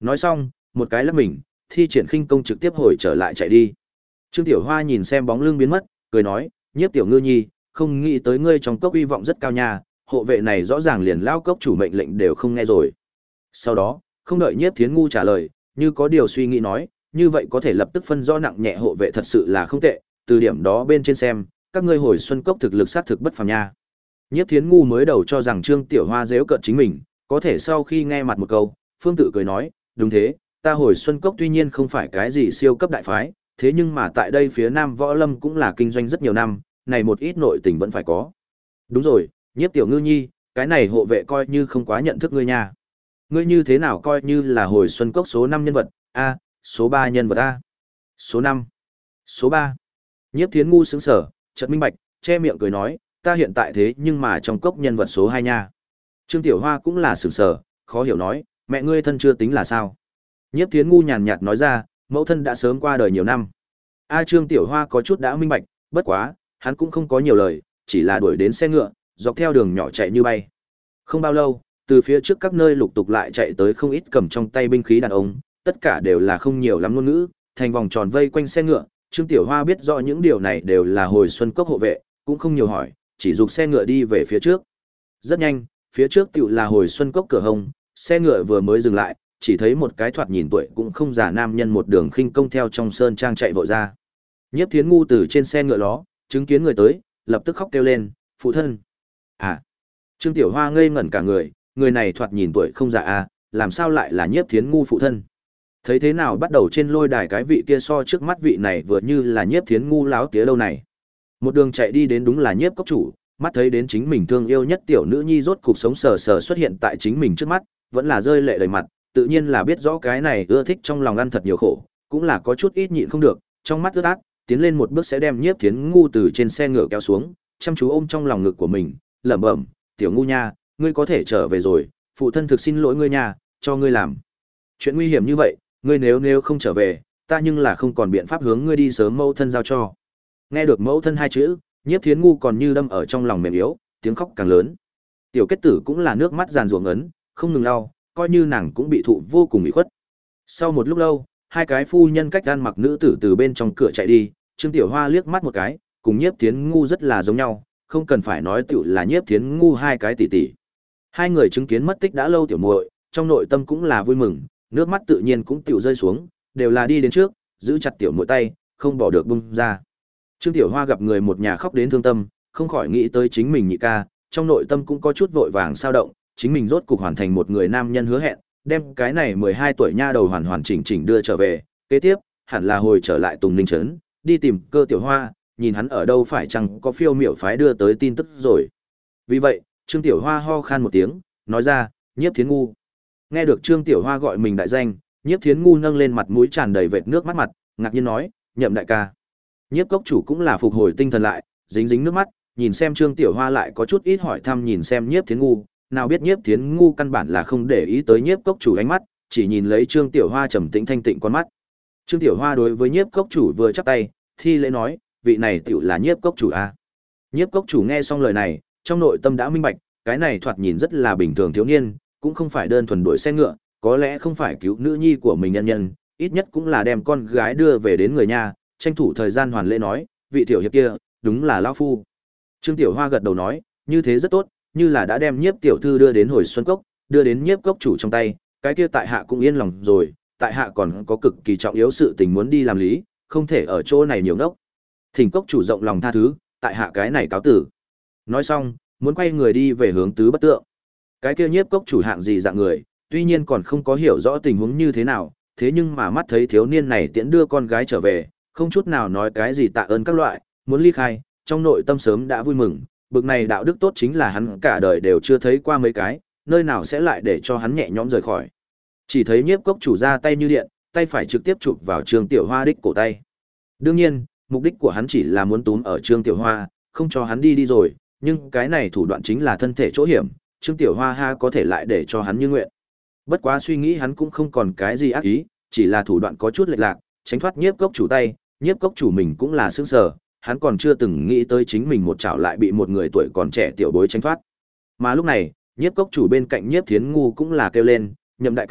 Nói xong, một cái lắc mình, thi triển khinh công trực tiếp hồi trở lại chạy đi. Trương Tiểu Hoa nhìn xem bóng lưng biến mất, cười nói, Nhiếp tiểu ngư nhi, không nghĩ tới ngươi trong cốc uy vọng rất cao nha, hộ vệ này rõ ràng liền lao cốc chủ mệnh lệnh đều không nghe rồi. Sau đó, không đợi Nhiếp Thiến Ngu trả lời, như có điều suy nghĩ nói, như vậy có thể lập tức phân rõ nặng nhẹ hộ vệ thật sự là không tệ, từ điểm đó bên trên xem, các ngươi hồi xuân cốc thực lực sát thực bất phàm nha. Nhiếp Thiến Ngu mới đầu cho rằng Trương Tiểu Hoa giễu cợt chính mình, có thể sau khi nghe mặt một câu, Phương Tự cười nói, đúng thế, ta hồi xuân cốc tuy nhiên không phải cái gì siêu cấp đại phái, thế nhưng mà tại đây phía Nam Võ Lâm cũng là kinh doanh rất nhiều năm, này một ít nội tình vẫn phải có. Đúng rồi, Nhiếp tiểu ngư nhi, cái này hộ vệ coi như không quá nhận thức ngươi nha. Ngươi như thế nào coi như là hồi xuân cốc số năm nhân vật, a, số ba nhân vật a. Số năm, số ba. Nhiếp Thiến Ngu sững sờ, chợt minh bạch, che miệng cười nói, ta hiện tại thế nhưng mà trong cốc nhân vật số hai nha. Trương Tiểu Hoa cũng là sững sờ, khó hiểu nói, mẹ ngươi thân chưa tính là sao? Nhiếp Thiến Ngu nhàn nhạt nói ra, mẫu thân đã sớm qua đời nhiều năm. A Trương Tiểu Hoa có chút đã minh bạch, bất quá, hắn cũng không có nhiều lời, chỉ là đuổi đến xe ngựa, dọc theo đường nhỏ chạy như bay. Không bao lâu, từ phía trước các nơi lục tục lại chạy tới không ít cầm trong tay binh khí đàn ông, tất cả đều là không nhiều lắm ngôn ngữ, thành vòng tròn vây quanh xe ngựa. Trương Tiểu Hoa biết rõ những điều này đều là hồi xuân cốc hộ vệ, cũng không nhiều hỏi, chỉ dục xe ngựa đi về phía trước. Rất nhanh, phía trước tựu là hồi xuân cốc cửa hông, xe ngựa vừa mới dừng lại, chỉ thấy một cái thoạt nhìn tuổi cũng không già nam nhân một đường khinh công theo trong sơn trang chạy vội ra. Nhiếp Thiến Ngu từ trên xe ngựa ló, chứng kiến người tới, lập tức khóc kêu lên, phụ thân. À, Trương Tiểu Hoa ngây ngẩn cả người, người này thoạt nhìn tuổi không già à, làm sao lại là Nhiếp Thiến Ngu phụ thân. Thấy thế nào bắt đầu trên lôi đài cái vị kia so trước mắt vị này vừa như là Nhiếp Thiến Ngu láo tía đâu này. Một đường chạy đi đến đúng là Nhiếp cốc chủ, mắt thấy đến chính mình thương yêu nhất tiểu nữ nhi rốt cục sống sờ sờ xuất hiện tại chính mình trước mắt, vẫn là rơi lệ đầy mặt, tự nhiên là biết rõ cái này ưa thích trong lòng ăn thật nhiều khổ, cũng là có chút ít nhịn không được, trong mắt ướt át, tiến lên một bước sẽ đem Nhiếp Thiến Ngu từ trên xe ngựa kéo xuống, chăm chú ôm trong lòng ngực của mình, lẩm bẩm, "Tiểu Ngu nha, ngươi có thể trở về rồi, phụ thân thực xin lỗi ngươi nha, cho ngươi làm chuyện nguy hiểm như vậy, ngươi nếu nếu không trở về, ta nhưng là không còn biện pháp hướng ngươi đi sớm mẫu thân giao cho." Nghe được mẫu thân hai chữ, Nhiếp Thiến Ngu còn như đâm ở trong lòng mềm yếu, tiếng khóc càng lớn. Tiểu Kết Tử cũng là nước mắt giàn ruộng ấn, không ngừng lau, coi như nàng cũng bị thụ vô cùng ủy khuất. Sau một lúc lâu, hai cái phu nhân cách gan mặc nữ tử từ bên trong cửa chạy đi, Trương Tiểu Hoa liếc mắt một cái, cùng Nhiếp Thiến Ngu rất là giống nhau, không cần phải nói tiểu là Nhiếp Thiến Ngu hai cái tỷ tỷ. Hai người chứng kiến mất tích đã lâu tiểu muội, trong nội tâm cũng là vui mừng, nước mắt tự nhiên cũng tiểu rơi xuống, đều là đi đến trước, giữ chặt tiểu muội tay, không bỏ được buông ra. Trương Tiểu Hoa gặp người một nhà khóc đến thương tâm, không khỏi nghĩ tới chính mình nhị ca, trong nội tâm cũng có chút vội vàng sao động, chính mình rốt cục hoàn thành một người nam nhân hứa hẹn, đem cái này mười hai tuổi nha đầu hoàn hoàn chỉnh chỉnh đưa trở về, kế tiếp, hẳn là hồi trở lại Tùng Ninh trấn, đi tìm Cơ Tiểu Hoa, nhìn hắn ở đâu phải chăng có phiêu miểu phái đưa tới tin tức rồi. Vì vậy, Trương Tiểu Hoa ho khan một tiếng, nói ra, Nhiếp Thiến Ngu. Nghe được Trương Tiểu Hoa gọi mình đại danh, Nhiếp Thiến Ngu nâng lên mặt mũi tràn đầy vệt nước mắt mặt, ngạc nhiên nói, nhậm đại ca. Nhiếp cốc chủ cũng là phục hồi tinh thần lại, dính dính nước mắt, nhìn xem Trương Tiểu Hoa lại có chút ít hỏi thăm nhìn xem Nhiếp Thiến Ngu, nào biết Nhiếp Thiến Ngu căn bản là không để ý tới Nhiếp cốc chủ ánh mắt, chỉ nhìn lấy Trương Tiểu Hoa trầm tĩnh thanh tịnh con mắt. Trương Tiểu Hoa đối với Nhiếp cốc chủ vừa chắp tay, thi lễ nói, vị này tiểu là Nhiếp cốc chủ a. Nhiếp cốc chủ nghe xong lời này, trong nội tâm đã minh bạch, cái này thoạt nhìn rất là bình thường thiếu niên, cũng không phải đơn thuần đuổi xe ngựa, có lẽ không phải cứu nữ nhi của mình nhân nhân, ít nhất cũng là đem con gái đưa về đến người nhà, tranh thủ thời gian hoàn lễ nói, vị tiểu hiệp kia, đúng là lão phu. Trương Tiểu Hoa gật đầu nói, như thế rất tốt, như là đã đem Nhiếp tiểu thư đưa đến hồi xuân cốc, đưa đến Nhiếp cốc chủ trong tay, cái kia tại hạ cũng yên lòng rồi, tại hạ còn có cực kỳ trọng yếu sự tình muốn đi làm lý, không thể ở chỗ này nhiều ngốc. Thỉnh cốc chủ rộng lòng tha thứ, tại hạ cái này cáo tử. Nói xong, muốn quay người đi về hướng Tứ Bất Tượng. Cái kia Nhiếp cốc chủ hạng gì dạng người, tuy nhiên còn không có hiểu rõ tình huống như thế nào, thế nhưng mà mắt thấy thiếu niên này tiễn đưa con gái trở về, không chút nào nói cái gì tạ ơn các loại, muốn ly khai, trong nội tâm sớm đã vui mừng, bực này đạo đức tốt chính là hắn cả đời đều chưa thấy qua mấy cái, nơi nào sẽ lại để cho hắn nhẹ nhõm rời khỏi. Chỉ thấy Nhiếp cốc chủ ra tay như điện, tay phải trực tiếp chụp vào Trương Tiểu Hoa đích cổ tay. Đương nhiên, mục đích của hắn chỉ là muốn túm ở Trương Tiểu Hoa, không cho hắn đi đi rồi, nhưng cái này thủ đoạn chính là thân thể chỗ hiểm, Trương Tiểu Hoa ha có thể lại để cho hắn như nguyện. Bất quá suy nghĩ hắn cũng không còn cái gì ác ý, chỉ là thủ đoạn có chút lệch lạc, tránh thoát Nhiếp cốc chủ tay, Nhiếp cốc chủ mình cũng là sững sờ, hắn còn chưa từng nghĩ tới chính mình một chảo lại bị một người tuổi còn trẻ tiểu bối tránh thoát. Mà lúc này, Nhiếp cốc chủ bên cạnh Nhiếp Thiến Ngu cũng là kêu lên, nhậm đại ca,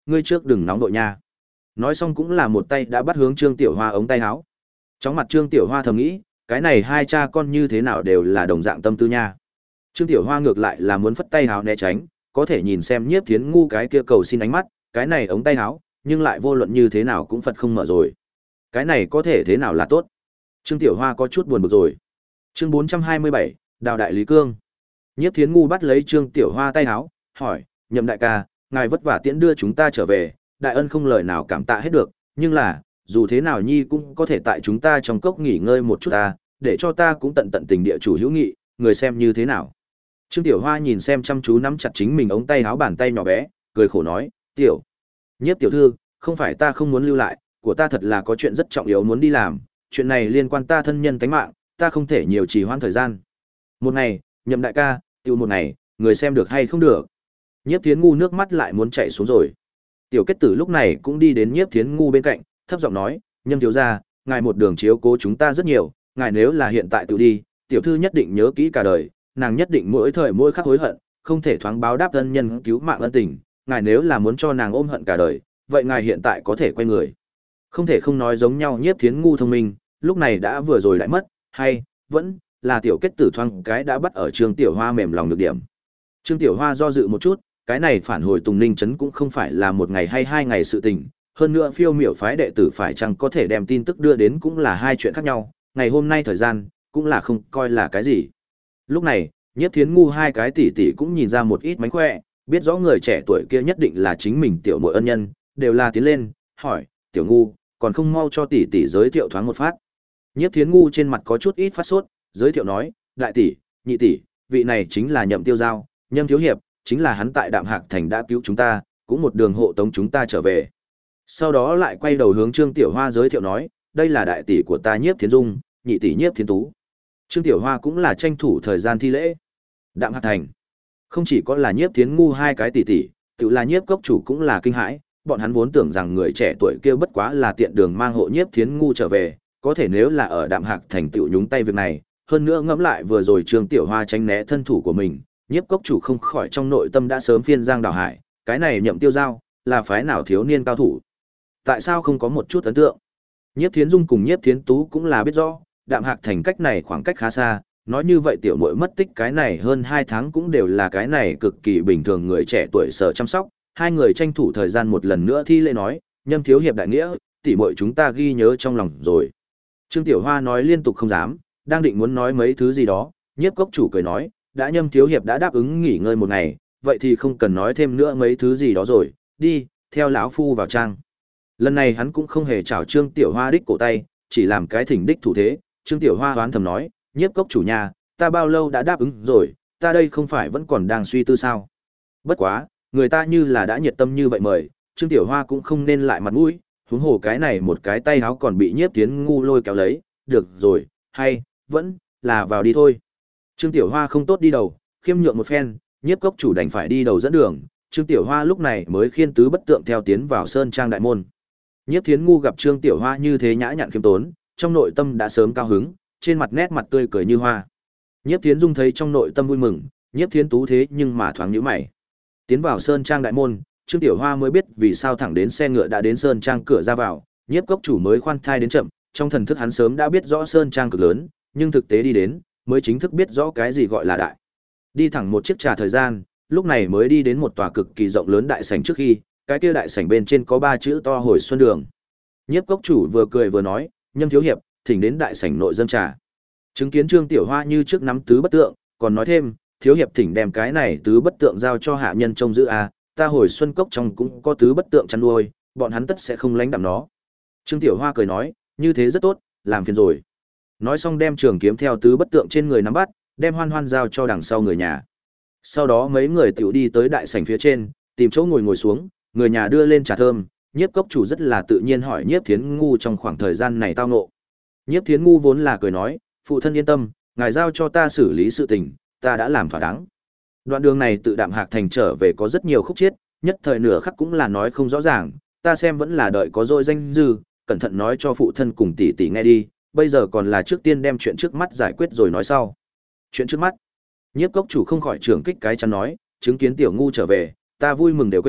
ngươi trước đừng nóng đội nha. Nói xong cũng là một tay đã bắt hướng Trương Tiểu Hoa ống tay áo. Chóng mặt Trương Tiểu Hoa thầm nghĩ, cái này hai cha con như thế nào đều là đồng dạng tâm tư nha. Trương Tiểu Hoa ngược lại là muốn phất tay áo né tránh, có thể nhìn xem Nhiếp Thiến ngu cái kia cầu xin ánh mắt, cái này ống tay áo, nhưng lại vô luận như thế nào cũng phật không mở rồi. Cái này có thể thế nào là tốt? Trương Tiểu Hoa có chút buồn bực rồi. Chương bốn trăm hai mươi bảy, Đào Đại Lý Cương. Nhiếp Thiến ngu bắt lấy Trương Tiểu Hoa tay áo, hỏi, Nhậm đại ca, ngài vất vả tiễn đưa chúng ta trở về, đại ân không lời nào cảm tạ hết được, nhưng là, dù thế nào nhi cũng có thể tại chúng ta trong cốc nghỉ ngơi một chút ta, để cho ta cũng tận tận tình địa chủ hữu nghị, người xem như thế nào. Trương Tiểu Hoa nhìn xem chăm chú nắm chặt chính mình ống tay áo bàn tay nhỏ bé, cười khổ nói, Tiểu, Nhiếp tiểu thư, không phải ta không muốn lưu lại, của ta thật là có chuyện rất trọng yếu muốn đi làm, chuyện này liên quan ta thân nhân tánh mạng, ta không thể nhiều trì hoãn thời gian. Một ngày, Nhậm đại ca, tiêu một ngày, người xem được hay không được. Nhiếp Thiến ngu nước mắt lại muốn chảy xuống rồi. Tiểu Kết Tử lúc này cũng đi đến Nhiếp Thiến ngu bên cạnh, thấp giọng nói, Nhâm thiếu gia, ngài một đường chiếu cố chúng ta rất nhiều, ngài nếu là hiện tại tự đi, tiểu thư nhất định nhớ kỹ cả đời, nàng nhất định mỗi thời mỗi khắc hối hận, không thể thoáng báo đáp ân nhân cứu mạng ân tình, ngài nếu là muốn cho nàng ôm hận cả đời, vậy ngài hiện tại có thể quay người. Không thể không nói giống nhau Nhiếp Thiến ngu thông minh, lúc này đã vừa rồi lại mất, hay vẫn là Tiểu Kết Tử thoáng cái đã bắt ở Trương Tiểu Hoa mềm lòng được điểm. Trương Tiểu Hoa do dự một chút, cái này phản hồi Tùng Ninh trấn cũng không phải là một ngày hay hai ngày sự tình, hơn nữa phiêu miểu phái đệ tử phải chăng có thể đem tin tức đưa đến cũng là hai chuyện khác nhau, ngày hôm nay thời gian cũng là không coi là cái gì. Lúc này, Nhiếp Thiến ngu hai cái tỷ tỷ cũng nhìn ra một ít mánh khỏe, biết rõ người trẻ tuổi kia nhất định là chính mình tiểu muội ân nhân, đều là tiến lên, hỏi, tiểu ngu, còn không mau cho tỷ tỷ giới thiệu thoáng một phát. Nhiếp Thiến ngu trên mặt có chút ít phát sốt, giới thiệu nói, đại tỷ, nhị tỷ, vị này chính là Nhậm Tiêu Giao, Nhâm thiếu hiệp, chính là hắn tại Đạm Hạc thành đã cứu chúng ta, cũng một đường hộ tống chúng ta trở về. Sau đó lại quay đầu hướng Trương Tiểu Hoa giới thiệu nói, đây là đại tỷ của ta Nhiếp Thiến Dung, nhị tỷ Nhiếp Thiến Tú. Trương Tiểu Hoa cũng là tranh thủ thời gian thi lễ. Đạm Hạc thành, không chỉ có là Nhiếp Thiến ngu hai cái tỷ tỷ, tự là Nhiếp cốc chủ cũng là kinh hãi, bọn hắn vốn tưởng rằng người trẻ tuổi kia bất quá là tiện đường mang hộ Nhiếp Thiến ngu trở về, có thể nếu là ở Đạm Hạc thành tựu nhúng tay việc này, hơn nữa ngẫm lại vừa rồi Trương Tiểu Hoa tránh né thân thủ của mình, Nhiếp cốc chủ không khỏi trong nội tâm đã sớm phiên giang đảo hải, cái này Nhậm Tiêu Giao là phái nào thiếu niên cao thủ, tại sao không có một chút ấn tượng. Nhiếp Thiến Dung cùng Nhiếp Thiến Tú cũng là biết rõ, Đạm Hạc thành cách này khoảng cách khá xa, nói như vậy tiểu muội mất tích cái này hơn hai tháng cũng đều là cái này cực kỳ bình thường người trẻ tuổi sở chăm sóc, hai người tranh thủ thời gian một lần nữa thi lễ nói, Nhâm thiếu hiệp đại nghĩa, tỷ muội chúng ta ghi nhớ trong lòng rồi. Trương Tiểu Hoa nói liên tục không dám, đang định muốn nói mấy thứ gì đó, Nhiếp cốc chủ cười nói, đã Nhâm thiếu hiệp đã đáp ứng nghỉ ngơi một ngày, vậy thì không cần nói thêm nữa mấy thứ gì đó rồi, đi, theo lão phu vào trang. Lần này hắn cũng không hề chào Trương Tiểu Hoa đích cổ tay, chỉ làm cái thỉnh đích thủ thế, Trương Tiểu Hoa hoán thầm nói, Nhiếp cốc chủ nhà, ta bao lâu đã đáp ứng rồi, ta đây không phải vẫn còn đang suy tư sao. Bất quá, người ta như là đã nhiệt tâm như vậy mời, Trương Tiểu Hoa cũng không nên lại mặt mũi, huống hồ cái này một cái tay áo còn bị Nhiếp Thiến ngu lôi kéo lấy, được rồi, hay, vẫn, là vào đi thôi. Trương Tiểu Hoa không tốt đi đầu, khiêm nhượng một phen, Nhiếp cốc chủ đành phải đi đầu dẫn đường, Trương Tiểu Hoa lúc này mới khiên tứ bất tượng theo tiến vào sơn trang đại môn. Nhiếp Thiến ngu gặp Trương Tiểu Hoa như thế nhã nhặn khiêm tốn, trong nội tâm đã sớm cao hứng, trên mặt nét mặt tươi cười như hoa. Nhiếp Thiến Dung thấy trong nội tâm vui mừng, Nhiếp Thiến Tú thế nhưng mà thoáng nhíu mày. Tiến vào sơn trang đại môn, Trương Tiểu Hoa mới biết vì sao thẳng đến xe ngựa đã đến sơn trang cửa ra vào, Nhiếp cốc chủ mới khoan thai đến chậm, trong thần thức hắn sớm đã biết rõ sơn trang cực lớn, nhưng thực tế đi đến, mới chính thức biết rõ cái gì gọi là đại. Đi thẳng một chiếc trà thời gian, lúc này mới đi đến một tòa cực kỳ rộng lớn đại sảnh trước khi, cái kia đại sảnh bên trên có ba chữ to Hồi Xuân Đường. Nhiếp cốc chủ vừa cười vừa nói, Nhâm thiếu hiệp, thỉnh đến đại sảnh nội dâng trà. Chứng kiến Trương Tiểu Hoa như trước nắm tứ bất tượng, còn nói thêm, thiếu hiệp thỉnh đem cái này tứ bất tượng giao cho hạ nhân trông giữ a, ta Hồi Xuân cốc trong cũng có tứ bất tượng chăn nuôi, bọn hắn tất sẽ không lánh đạm nó. Trương Tiểu Hoa cười nói, như thế rất tốt, làm phiền rồi. Nói xong đem trường kiếm theo tứ bất tượng trên người nắm bắt, đem Hoan Hoan giao cho đằng sau người nhà. Sau đó mấy người tiểu đi tới đại sảnh phía trên, tìm chỗ ngồi ngồi xuống, người nhà đưa lên trà thơm, Nhiếp cốc chủ rất là tự nhiên hỏi Nhiếp Thiến ngu trong khoảng thời gian này tao ngộ. Nhiếp Thiến ngu vốn là cười nói, phụ thân yên tâm, ngài giao cho ta xử lý sự tình, ta đã làm thỏa đáng. Đoạn đường này tự Đạm Hạc thành trở về có rất nhiều khúc chiết, nhất thời nửa khắc cũng là nói không rõ ràng, ta xem vẫn là đợi có dôi danh dư, cẩn thận nói cho phụ thân cùng tỷ tỷ nghe đi, bây giờ còn là trước tiên đem chuyện trước mắt giải quyết rồi nói sau. Chuyện trước mắt? Nhiếp cốc chủ không khỏi trưởng kích cái chắn nói, chứng kiến tiểu ngu trở về, ta vui mừng đều quên,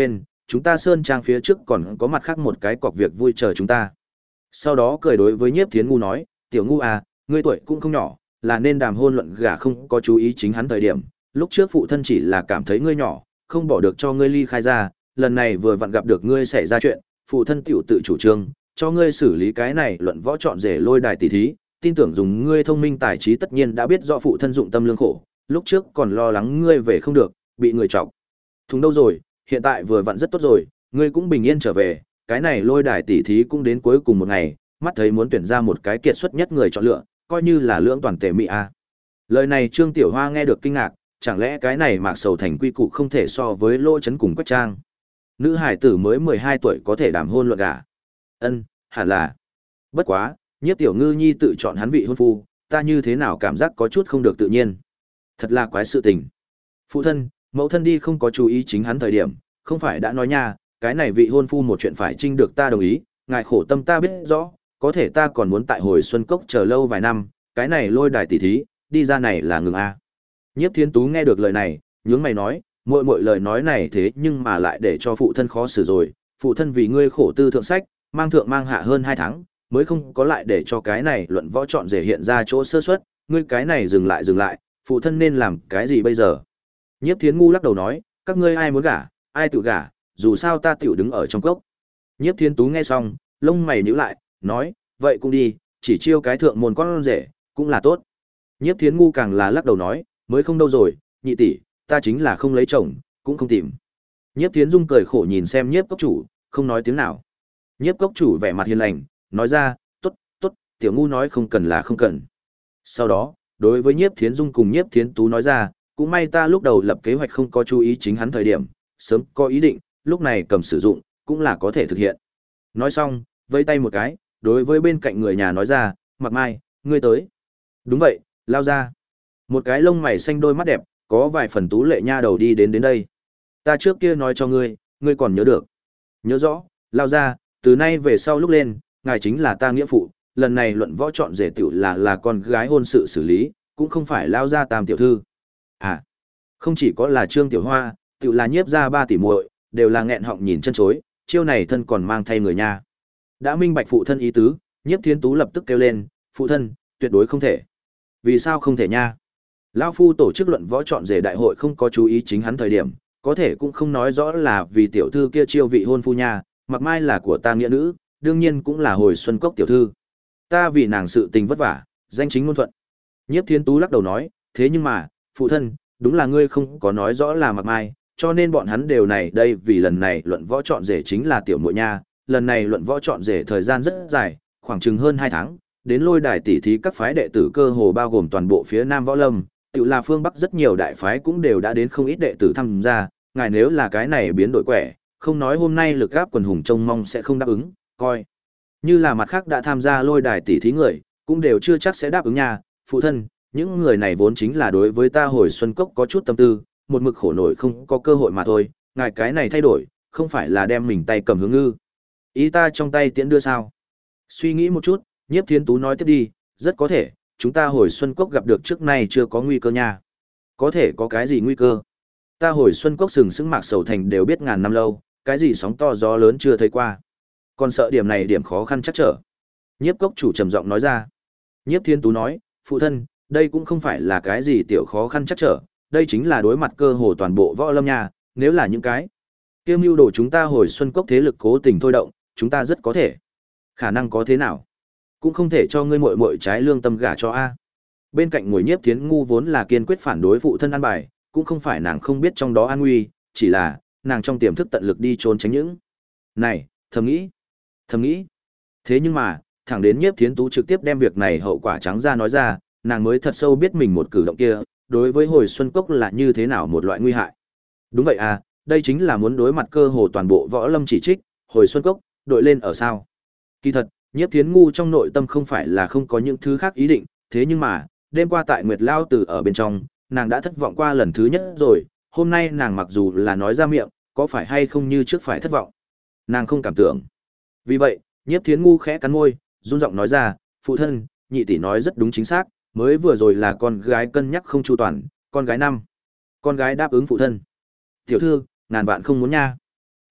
chúng ta sơn trang phía trước còn có mặt khác một cái cọc việc vui chờ chúng ta. Sau đó cười đối với Nhiếp Thiến Ngu nói, tiểu Ngu à, ngươi tuổi cũng không nhỏ, là nên đàm hôn luận gả không có chú ý chính hắn thời điểm, lúc trước phụ thân chỉ là cảm thấy ngươi nhỏ, không bỏ được cho ngươi ly khai ra, lần này vừa vặn gặp được ngươi xảy ra chuyện, phụ thân tiểu tự chủ trương, cho ngươi xử lý cái này luận võ chọn rể lôi đài tỷ thí, tin tưởng dùng ngươi thông minh tài trí tất nhiên đã biết rõ phụ thân dụng tâm lương khổ, lúc trước còn lo lắng ngươi về không được, bị người chọc. Thùng đâu rồi, hiện tại vừa vặn rất tốt rồi, ngươi cũng bình yên trở về, cái này lôi đài tỷ thí cũng đến cuối cùng một ngày, mắt thấy muốn tuyển ra một cái kiệt xuất nhất người chọn lựa, coi như là lưỡng toàn tề mỹ a. Lời này Trương Tiểu Hoa nghe được kinh ngạc, chẳng lẽ cái này Mạc Sầu Thành quy củ không thể so với Lô Chấn cùng Quách Trang? Nữ hải tử mới mười hai tuổi có thể đàm hôn luận gả. Ân, hẳn là. Bất quá, Nhiếp Tiểu Ngư Nhi tự chọn hắn vị hôn phu, ta như thế nào cảm giác có chút không được tự nhiên. Thật là quái sự tình. Phụ thân, mẫu thân đi không có chú ý chính hắn thời điểm, không phải đã nói nha, cái này vị hôn phu một chuyện phải trinh được ta đồng ý, ngài khổ tâm ta biết rõ, có thể ta còn muốn tại hồi Xuân Cốc chờ lâu vài năm, cái này lôi đài tỷ thí, đi ra này là ngừng a. Nhiếp Thiến Tú nghe được lời này, nhướng mày nói, muội muội lời nói này thế nhưng mà lại để cho phụ thân khó xử rồi, phụ thân vì ngươi khổ tư thượng sách, mang thượng mang hạ hơn hai tháng, mới không có lại để cho cái này luận võ chọn rể hiện ra chỗ sơ suất, ngươi cái này dừng lại dừng lại, phụ thân nên làm cái gì bây giờ? Nhiếp Thiến Ngu lắc đầu nói, các ngươi ai muốn gả, ai tự gả, dù sao ta tiểu đứng ở trong cốc. Nhiếp Thiến Tú nghe xong, lông mày nhíu lại, nói, vậy cũng đi, chỉ chiêu cái thượng môn con rể, cũng là tốt. Nhiếp Thiến Ngu càng là lắc đầu nói, mới không đâu rồi, nhị tỷ, ta chính là không lấy chồng, cũng không tìm. Nhiếp Thiến Dung cười khổ nhìn xem Nhiếp cốc chủ, không nói tiếng nào. Nhiếp cốc chủ vẻ mặt hiền lành, nói ra, tốt, tốt, tiểu Ngu nói không cần là không cần. Sau đó, đối với Nhiếp Thiến Dung cùng Nhiếp Thiến Tú nói ra, cũng may ta lúc đầu lập kế hoạch không có chú ý chính hắn thời điểm, sớm có ý định, lúc này cầm sử dụng, cũng là có thể thực hiện. Nói xong, vẫy tay một cái, đối với bên cạnh người nhà nói ra, Mạc Mai, ngươi tới. Đúng vậy, lao ra. Một cái lông mày xanh đôi mắt đẹp, có vài phần tú lệ nha đầu đi đến đến đây. Ta trước kia nói cho ngươi, ngươi còn nhớ được. Nhớ rõ, lao ra, từ nay về sau lúc lên, ngài chính là ta nghĩa phụ, lần này luận võ chọn rể tiểu là là con gái hôn sự xử lý, cũng không phải lao ra tam tiểu thư. À, không chỉ có là Trương Tiểu Hoa, tiểu là Nhiếp ra ba tỷ muội, đều là nghẹn họng nhìn chân chối, chiêu này thân còn mang thay người nha. Đã minh bạch phụ thân ý tứ, Nhiếp Thiến Tú lập tức kêu lên, phụ thân, tuyệt đối không thể. Vì sao không thể nha? Lão phu tổ chức luận võ chọn rể đại hội không có chú ý chính hắn thời điểm, có thể cũng không nói rõ là vì tiểu thư kia chiêu vị hôn phu nha, Mặc Mai là của ta nghĩa nữ, đương nhiên cũng là hồi Xuân Cốc tiểu thư. Ta vì nàng sự tình vất vả, danh chính ngôn thuận. Nhiếp Thiến Tú lắc đầu nói, thế nhưng mà, phụ thân, đúng là ngươi không có nói rõ là Mặc Mai, cho nên bọn hắn đều này đây vì lần này luận võ chọn rể chính là tiểu muội nha, lần này luận võ chọn rể thời gian rất dài, khoảng chừng hơn hai tháng, đến lôi đài tỷ thí các phái đệ tử cơ hồ bao gồm toàn bộ phía Nam Võ Lâm, tự là phương Bắc rất nhiều đại phái cũng đều đã đến không ít đệ tử tham gia, ngài nếu là cái này biến đổi quẻ, không nói hôm nay lực gáp quần hùng trông mong sẽ không đáp ứng, coi như là mặt khác đã tham gia lôi đài tỷ thí người, cũng đều chưa chắc sẽ đáp ứng nha, phụ thân, những người này vốn chính là đối với ta hồi Xuân Cốc có chút tâm tư, một mực khổ nổi không có cơ hội mà thôi, ngài cái này thay đổi, không phải là đem mình tay cầm hướng ngư. Ý ta trong tay tiễn đưa sao? Suy nghĩ một chút, Nhiếp Thiến Tú nói tiếp đi, rất có thể, chúng ta hồi Xuân Cốc gặp được trước nay chưa có nguy cơ nha. Có thể có cái gì nguy cơ? Ta hồi Xuân Cốc sừng sững Mạc Sầu Thành đều biết ngàn năm lâu, cái gì sóng to gió lớn chưa thấy qua. Còn sợ điểm này điểm khó khăn chắc trở. Nhiếp Cốc chủ trầm giọng nói ra. Nhiếp Thiến Tú nói, phụ thân, đây cũng không phải là cái gì tiểu khó khăn chắc trở, đây chính là đối mặt cơ hồ toàn bộ Võ Lâm nha, nếu là những cái kiêm mưu đồ chúng ta hồi Xuân Cốc thế lực cố tình thôi động, chúng ta rất có thể. Khả năng có thế nào? Cũng không thể cho ngươi muội muội trái lương tâm gả cho a. Bên cạnh ngồi Nhiếp Thiến Ngu vốn là kiên quyết phản đối phụ thân an bài, cũng không phải nàng không biết trong đó an nguy, chỉ là nàng trong tiềm thức tận lực đi trốn tránh những này, thầm nghĩ, thầm nghĩ. Thế nhưng mà, thẳng đến Nhiếp Thiến Tú trực tiếp đem việc này hậu quả trắng ra nói ra, nàng mới thật sâu biết mình một cử động kia, đối với hồi Xuân Cốc là như thế nào một loại nguy hại. Đúng vậy à, đây chính là muốn đối mặt cơ hồ toàn bộ Võ Lâm chỉ trích, hồi Xuân Cốc, đội lên ở sao. Kỳ thật, Nhiếp Thiến Ngu trong nội tâm không phải là không có những thứ khác ý định, thế nhưng mà, đêm qua tại Nguyệt Lao Tử ở bên trong, nàng đã thất vọng qua lần thứ nhất rồi, hôm nay nàng mặc dù là nói ra miệng, có phải hay không như trước phải thất vọng. Nàng không cảm tưởng. Vì vậy, Nhiếp Thiến Ngu khẽ cắn môi, run giọng nói ra, phụ thân, nhị tỷ nói rất đúng chính xác, mới vừa rồi là con gái cân nhắc không chu toàn, con gái năm. Con gái đáp ứng phụ thân. Tiểu thư, ngàn vạn không muốn nha.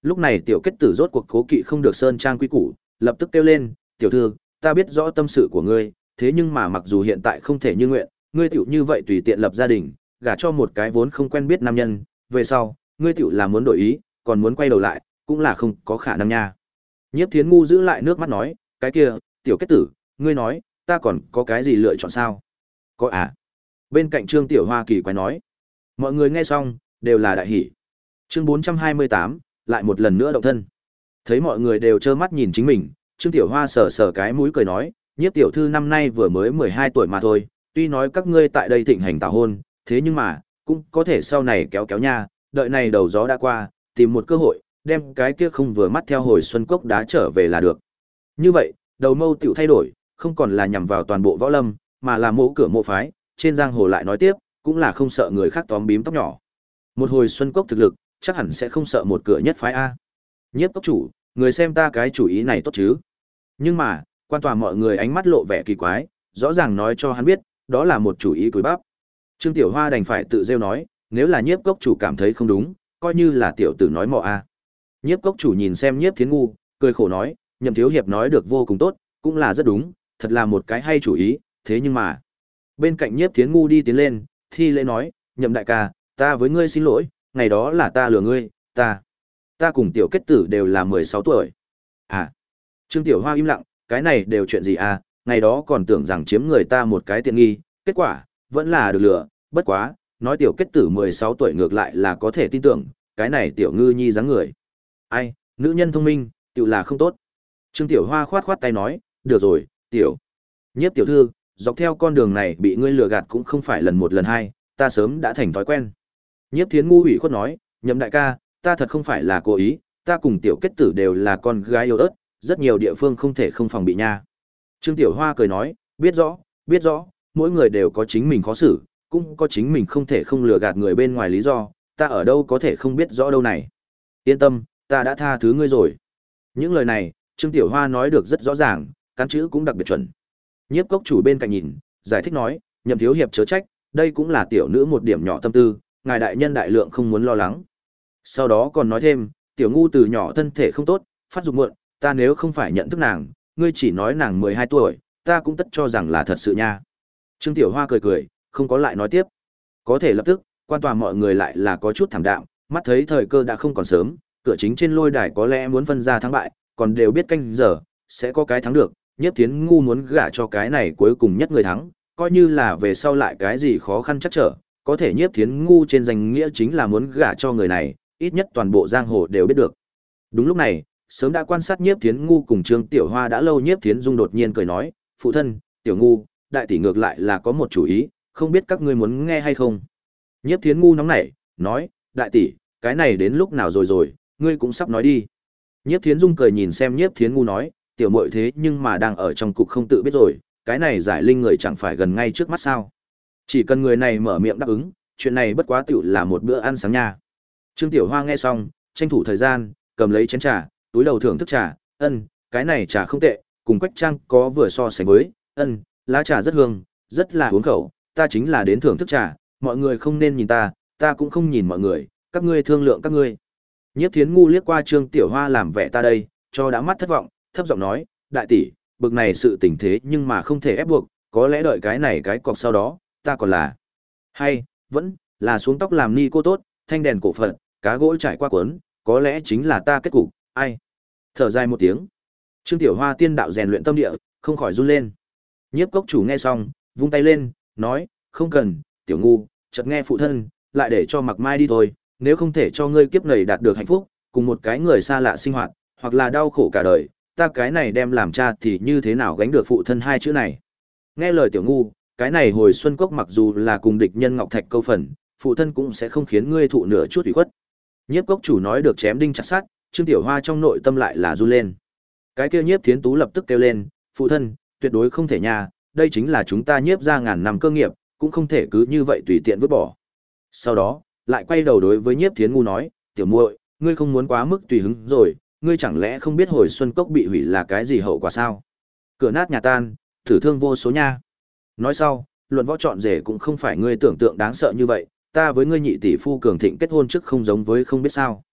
Lúc này tiểu kết tử rốt cuộc cố kỵ không được sơn trang quy củ, lập tức kêu lên, tiểu thư, ta biết rõ tâm sự của ngươi, thế nhưng mà mặc dù hiện tại không thể như nguyện, ngươi tiểu như vậy tùy tiện lập gia đình, gả cho một cái vốn không quen biết nam nhân, về sau, ngươi tiểu là muốn đổi ý, còn muốn quay đầu lại, cũng là không có khả năng nha. Nhiếp Thiến Ngu giữ lại nước mắt nói, cái kia, tiểu kết tử, ngươi nói, ta còn có cái gì lựa chọn sao? Có à? Bên cạnh Trương Tiểu Hoa kỳ quái nói. Mọi người nghe xong, đều là đại hỉ. Chương bốn trăm hai mươi tám, lại một lần nữa động thân. Thấy mọi người đều trơ mắt nhìn chính mình, Trương Tiểu Hoa sờ sờ cái mũi cười nói, Nhiếp tiểu thư năm nay vừa mới mười hai tuổi mà thôi, tuy nói các ngươi tại đây thịnh hành tảo hôn, thế nhưng mà, cũng có thể sau này kéo kéo nha, đợi này đầu gió đã qua, tìm một cơ hội, đem cái kia không vừa mắt theo hồi xuân cốc đá trở về là được. Như vậy, đầu mâu tiểu thay đổi, không còn là nhằm vào toàn bộ võ lâm, mà là mỗ cửa mộ phái, trên giang hồ lại nói tiếp, cũng là không sợ người khác tóm bím tóc nhỏ. Một hồi xuân cốc thực lực, chắc hẳn sẽ không sợ một cửa nhất phái A. Nhiếp cốc chủ, người xem ta cái chủ ý này tốt chứ. Nhưng mà, quan tòa mọi người ánh mắt lộ vẻ kỳ quái, rõ ràng nói cho hắn biết, đó là một chủ ý cúi bắp. Trương Tiểu Hoa đành phải tự rêu nói, nếu là nhiếp cốc chủ cảm thấy không đúng, coi như là tiểu tử nói mò A. Nhiếp cốc chủ nhìn xem Nhiếp Thiến Ngu, cười khổ nói, Nhậm thiếu hiệp nói được vô cùng tốt, cũng là rất đúng, thật là một cái hay chủ ý, thế nhưng mà. Bên cạnh Nhiếp Thiến Ngu đi tiến lên, thi lễ nói, Nhậm đại ca, ta với ngươi xin lỗi, ngày đó là ta lừa ngươi, ta. Ta cùng tiểu kết tử đều là mười sáu tuổi. À. Trương Tiểu Hoa im lặng, cái này đều chuyện gì à, ngày đó còn tưởng rằng chiếm người ta một cái tiện nghi, kết quả, vẫn là được lừa, bất quá, nói tiểu kết tử mười sáu tuổi ngược lại là có thể tin tưởng, cái này tiểu ngư nhi dáng người. Ai, nữ nhân thông minh, tiểu là không tốt. Trương Tiểu Hoa khoát khoát tay nói, được rồi, tiểu. Nhiếp tiểu thư, dọc theo con đường này bị ngươi lừa gạt cũng không phải lần một lần hai, ta sớm đã thành thói quen. Nhiếp Thiến Ngu ủy khuất nói, Nhậm đại ca, ta thật không phải là cố ý, ta cùng tiểu kết tử đều là con gái yêu ớt, rất nhiều địa phương không thể không phòng bị nha. Trương Tiểu Hoa cười nói, biết rõ, biết rõ, mỗi người đều có chính mình khó xử, cũng có chính mình không thể không lừa gạt người bên ngoài lý do, ta ở đâu có thể không biết rõ đâu này. Yên tâm, ta đã tha thứ ngươi rồi. Những lời này, Trương Tiểu Hoa nói được rất rõ ràng, cán chữ cũng đặc biệt chuẩn. Nhiếp cốc chủ bên cạnh nhìn, giải thích nói, Nhậm thiếu hiệp chớ trách, đây cũng là tiểu nữ một điểm nhỏ tâm tư, ngài đại nhân đại lượng không muốn lo lắng. Sau đó còn nói thêm, tiểu ngu từ nhỏ thân thể không tốt, phát dục muộn, ta nếu không phải nhận thức nàng, ngươi chỉ nói nàng mười hai tuổi, ta cũng tất cho rằng là thật sự nha. Trương Tiểu Hoa cười cười, không có lại nói tiếp. Có thể lập tức, quan tòa mọi người lại là có chút thảm đạm, mắt thấy thời cơ đã không còn sớm, cửa chính trên lôi đài có lẽ muốn phân ra thắng bại, còn đều biết canh giờ, sẽ có cái thắng được, Nhiếp Thiến Ngu muốn gả cho cái này cuối cùng nhất người thắng, coi như là về sau lại cái gì khó khăn chắc trở, có thể Nhiếp Thiến Ngu trên danh nghĩa chính là muốn gả cho người này, ít nhất toàn bộ giang hồ đều biết được. Đúng lúc này, sớm đã quan sát Nhiếp Thiến Ngu cùng Trương Tiểu Hoa đã lâu, Nhiếp Thiến Dung đột nhiên cười nói, phụ thân, Tiểu Ngu, đại tỷ ngược lại là có một chủ ý, không biết các ngươi muốn nghe hay không. Nhiếp Thiến Ngu nóng nảy, nói, đại tỷ, cái này đến lúc nào rồi rồi, ngươi cũng sắp nói đi. Nhiếp Thiến Dung cười nhìn xem Nhiếp Thiến Ngu nói, tiểu muội thế nhưng mà đang ở trong cục không tự biết rồi, cái này giải linh người chẳng phải gần ngay trước mắt sao. Chỉ cần người này mở miệng đáp ứng, chuyện này bất quá tiểu là một bữa ăn sáng nha. Trương Tiểu Hoa nghe xong, tranh thủ thời gian, cầm lấy chén trà, túi đầu thưởng thức trà, ân, cái này trà không tệ, cùng Quách Trang có vừa so sánh với, ân, lá trà rất hương, rất là uống khẩu, ta chính là đến thưởng thức trà, mọi người không nên nhìn ta, ta cũng không nhìn mọi người, các ngươi thương lượng các ngươi. Nhiếp Thiến Ngu liếc qua Trương Tiểu Hoa làm vẻ ta đây, cho đã mắt thất vọng, thấp giọng nói, đại tỷ, bực này sự tình thế nhưng mà không thể ép buộc, có lẽ đợi cái này cái cọc sau đó, ta còn là, hay, vẫn, là xuống tóc làm ni cô tốt, thanh đèn cổ phận, cá gỗ trải qua cuốn, có lẽ chính là ta kết cục, ai. Thở dài một tiếng. Trương Tiểu Hoa tiên đạo rèn luyện tâm địa, không khỏi run lên. Nhiếp cốc chủ nghe xong, vung tay lên, nói, không cần, tiểu ngu, chợt nghe phụ thân, lại để cho mặc mai đi thôi, nếu không thể cho ngươi kiếp này đạt được hạnh phúc, cùng một cái người xa lạ sinh hoạt, hoặc là đau khổ cả đời, ta cái này đem làm cha thì như thế nào gánh được phụ thân hai chữ này. Nghe lời tiểu ngu, cái này hồi xuân cốc mặc dù là cùng địch nhân Ngọc Thạch câu phần, phụ thân cũng sẽ không khiến ngươi thụ nửa chút ủy khuất. Nhiếp cốc chủ nói được chém đinh chặt sắt, Trương Tiểu Hoa trong nội tâm lại là run lên. Cái kia Nhiếp Thiến Tú lập tức kêu lên, phụ thân, tuyệt đối không thể nha, đây chính là chúng ta nhiếp ra ngàn năm cơ nghiệp, cũng không thể cứ như vậy tùy tiện vứt bỏ. Sau đó, lại quay đầu đối với Nhiếp Thiến Ngu nói, tiểu muội, ngươi không muốn quá mức tùy hứng rồi, ngươi chẳng lẽ không biết hồi xuân cốc bị hủy là cái gì hậu quả sao? Cửa nát nhà tan, thử thương vô số nha. Nói sau, luận võ chọn rể cũng không phải ngươi tưởng tượng đáng sợ như vậy, ta với ngươi nhị tỷ phu cường thịnh kết hôn trước không giống với không biết sao.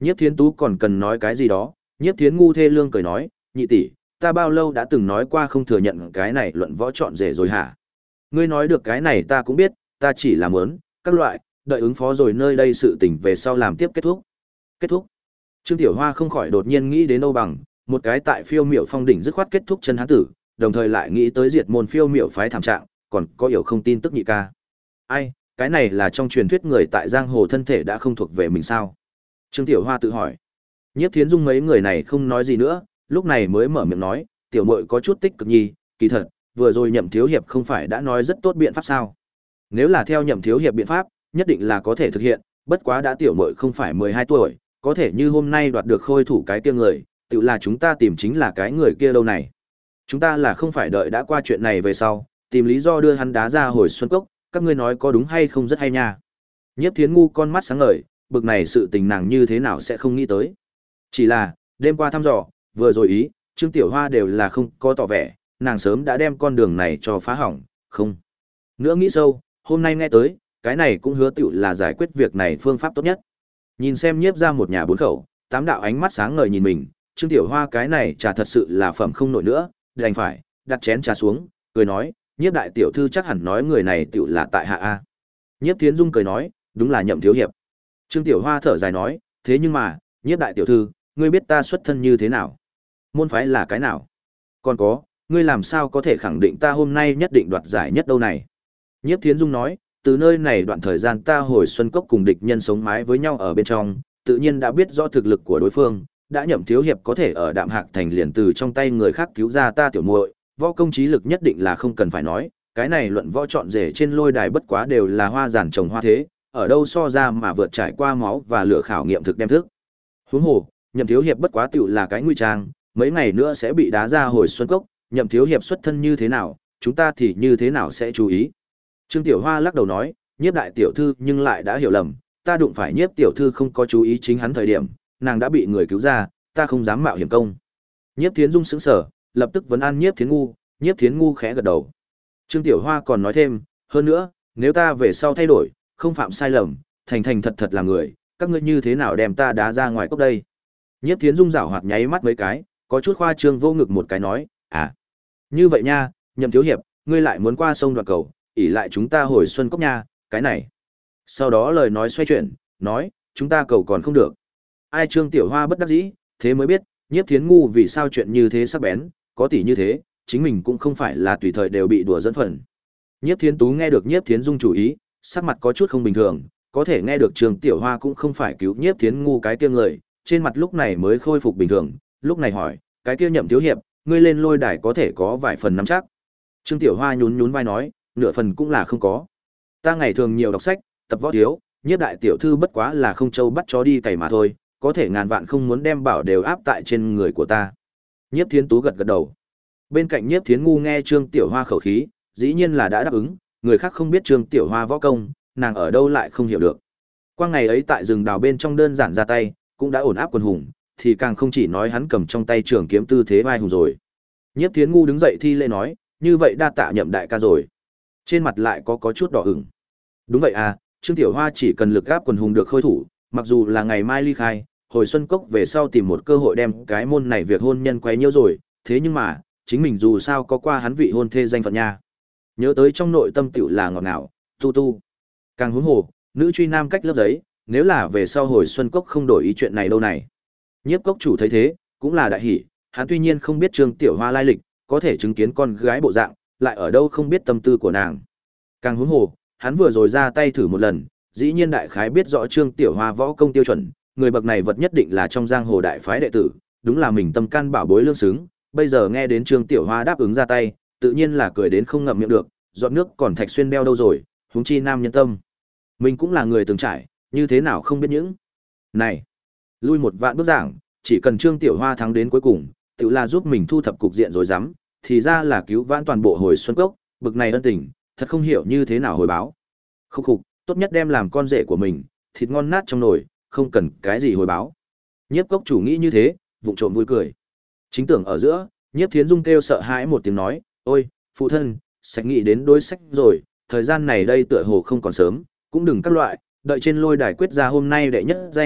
Nhiếp Thiến Tú còn cần nói cái gì đó, Nhiếp Thiến ngu thê lương cười nói, nhị tỷ, ta bao lâu đã từng nói qua không thừa nhận cái này luận võ chọn rể rồi hả? Ngươi nói được cái này ta cũng biết, ta chỉ là muốn, các loại, đợi ứng phó rồi nơi đây sự tình về sau làm tiếp kết thúc. Kết thúc. Trương Tiểu Hoa không khỏi đột nhiên nghĩ đến Âu Bằng, một cái tại Phiêu Miểu Phong đỉnh dứt khoát kết thúc chân hán tử, đồng thời lại nghĩ tới diệt môn Phiêu Miểu phái thảm trạng, còn có hiểu không tin tức nhị ca. Ai, cái này là trong truyền thuyết người tại giang hồ thân thể đã không thuộc về mình sao? Trương Tiểu Hoa tự hỏi. Nhiếp Thiến Dung mấy người này không nói gì nữa, lúc này mới mở miệng nói, tiểu muội có chút tích cực nhi, kỳ thật, vừa rồi Nhậm thiếu hiệp không phải đã nói rất tốt biện pháp sao? Nếu là theo Nhậm thiếu hiệp biện pháp, nhất định là có thể thực hiện, bất quá đã tiểu muội không phải mười hai tuổi, có thể như hôm nay đoạt được khôi thủ cái kia người, tự là chúng ta tìm chính là cái người kia đâu này. Chúng ta là không phải đợi đã qua chuyện này về sau, tìm lý do đưa hắn đá ra hồi xuân cốc, các ngươi nói có đúng hay không rất hay nha. Nhiếp Thiến ngu con mắt sáng ngời, bực này sự tình nàng như thế nào sẽ không nghĩ tới. Chỉ là, đêm qua thăm dò, vừa rồi ý, Trương Tiểu Hoa đều là không có tỏ vẻ, nàng sớm đã đem con đường này cho phá hỏng, không. Nữa nghĩ sâu, hôm nay nghe tới, cái này cũng hứa tựu là giải quyết việc này phương pháp tốt nhất. Nhìn xem nhiếp ra một nhà bốn khẩu, tám đạo ánh mắt sáng ngời nhìn mình, Trương Tiểu Hoa cái này trà thật sự là phẩm không nổi nữa, đành phải, đặt chén trà xuống, cười nói, nhiếp đại tiểu thư chắc hẳn nói người này tựu là tại hạ A. Nhiếp Thiến Dung cười nói, đúng là Nhậm thiếu hiệp. Trương Tiểu Hoa thở dài nói, thế nhưng mà, nhiếp đại tiểu thư, ngươi biết ta xuất thân như thế nào? Môn phái là cái nào? Còn có, ngươi làm sao có thể khẳng định ta hôm nay nhất định đoạt giải nhất đâu này? Nhiếp Thiến Dung nói, từ nơi này đoạn thời gian ta hồi xuân cốc cùng địch nhân sống mái với nhau ở bên trong, tự nhiên đã biết rõ thực lực của đối phương, đã Nhậm thiếu hiệp có thể ở Đạm Hạc thành liền từ trong tay người khác cứu ra ta tiểu muội, võ công trí lực nhất định là không cần phải nói, cái này luận võ chọn rể trên lôi đài bất quá đều là hoa giản trồng hoa thế, ở đâu so ra mà vượt trải qua máu và lửa khảo nghiệm thực đem thức. Huống hồ, Nhậm thiếu hiệp bất quá tựu là cái nguy trang, mấy ngày nữa sẽ bị đá ra hồi xuân cốc, Nhậm thiếu hiệp xuất thân như thế nào, chúng ta thì như thế nào sẽ chú ý. Trương Tiểu Hoa lắc đầu nói, nhiếp đại tiểu thư nhưng lại đã hiểu lầm, ta đụng phải nhiếp tiểu thư không có chú ý chính hắn thời điểm, nàng đã bị người cứu ra, ta không dám mạo hiểm công. Nhiếp Thiến Dung sững sờ, lập tức vấn an nhiếp Thiến ngu, nhiếp Thiến ngu khẽ gật đầu. Trương Tiểu Hoa còn nói thêm, hơn nữa, nếu ta về sau thay đổi, không phạm sai lầm, thành thành thật thật là người, các ngươi như thế nào đem ta đá ra ngoài cốc đây? Nhiếp Thiến Dung giảo hoạt nháy mắt mấy cái, có chút khoa trương vô ngực một cái nói, à, như vậy nha, Nhậm thiếu hiệp, ngươi lại muốn qua sông đoạt cầu, ỷ lại chúng ta hồi xuân cốc nha, cái này. Sau đó lời nói xoay chuyển, nói, chúng ta cầu còn không được. Ai Trương Tiểu Hoa bất đắc dĩ, thế mới biết, nhiếp Thiến ngu vì sao chuyện như thế sắc bén, có tỷ như thế, chính mình cũng không phải là tùy thời đều bị đùa dẫn phần. Nhiếp Thiến Tú nghe được nhiếp Thiến Dung chủ ý, sắc mặt có chút không bình thường, có thể nghe được Trương Tiểu Hoa cũng không phải cứu nhiếp Thiến ngu cái kia người, trên mặt lúc này mới khôi phục bình thường, lúc này hỏi, cái kia Nhậm thiếu hiệp, ngươi lên lôi đài có thể có vài phần nắm chắc. Trương Tiểu Hoa nhún nhún vai nói, nửa phần cũng là không có. Ta ngày thường nhiều đọc sách, tập võ thiếu, nhiếp đại tiểu thư bất quá là không châu bắt chó đi cày mà thôi, có thể ngàn vạn không muốn đem bảo đều áp tại trên người của ta. Nhiếp Thiến Tú gật gật đầu. Bên cạnh nhiếp Thiến ngu nghe Trương Tiểu Hoa khẩu khí, dĩ nhiên là đã đáp ứng, người khác không biết Trương Tiểu Hoa võ công, nàng ở đâu lại không hiểu được. Qua ngày ấy tại rừng đào bên trong đơn giản ra tay, cũng đã ổn áp quần hùng, thì càng không chỉ nói hắn cầm trong tay trường kiếm tư thế vai hùng rồi. Nhiếp Thiến ngu đứng dậy thi lễ nói, như vậy đa tạ Nhậm đại ca rồi. Trên mặt lại có có chút đỏ ửng. Đúng vậy à, Trương Tiểu Hoa chỉ cần lực áp quần hùng được khôi thủ, mặc dù là ngày mai ly khai, hồi xuân cốc về sau tìm một cơ hội đem cái môn này việc hôn nhân quấy nhiễu rồi, thế nhưng mà, chính mình dù sao có qua hắn vị hôn thê danh phận nha. Nhớ tới trong nội tâm tiểu là ngọt ngào, tu tu. Càng huống hồ, nữ truy nam cách lớp giấy, nếu là về sau hồi xuân cốc không đổi ý chuyện này đâu này. Nhiếp cốc chủ thấy thế, cũng là đại hỉ, hắn tuy nhiên không biết Trương Tiểu Hoa lai lịch, có thể chứng kiến con gái bộ dạng, lại ở đâu không biết tâm tư của nàng. Càng huống hồ, hắn vừa rồi ra tay thử một lần, dĩ nhiên đại khái biết rõ Trương Tiểu Hoa võ công tiêu chuẩn, người bậc này vật nhất định là trong giang hồ đại phái đệ tử, đúng là mình tâm can bảo bối lương xứng, bây giờ nghe đến Trương Tiểu Hoa đáp ứng ra tay, tự nhiên là cười đến không ngậm miệng được, giọt nước còn thạch xuyên đeo đâu rồi, huống chi nam nhân tâm. Mình cũng là người từng trải, như thế nào không biết những. Này, lui một vạn bước giảng, chỉ cần Trương Tiểu Hoa thắng đến cuối cùng, tự là giúp mình thu thập cục diện rồi dám, thì ra là cứu vãn toàn bộ hồi xuân cốc, bực này ân tình, thật không hiểu như thế nào hồi báo. Khúc khục, tốt nhất đem làm con rể của mình, thịt ngon nát trong nồi, không cần cái gì hồi báo. Nhiếp cốc chủ nghĩ như thế, vụng trộm vui cười. Chính tưởng ở giữa, Nhiếp Thiến Dung kêu sợ hãi một tiếng nói, ôi, phụ thân, sạch nghĩ đến đối sách rồi, thời gian này đây tựa hồ không còn sớm, cũng đừng các loại, đợi trên lôi đài quyết ra hôm nay đệ nhất danh,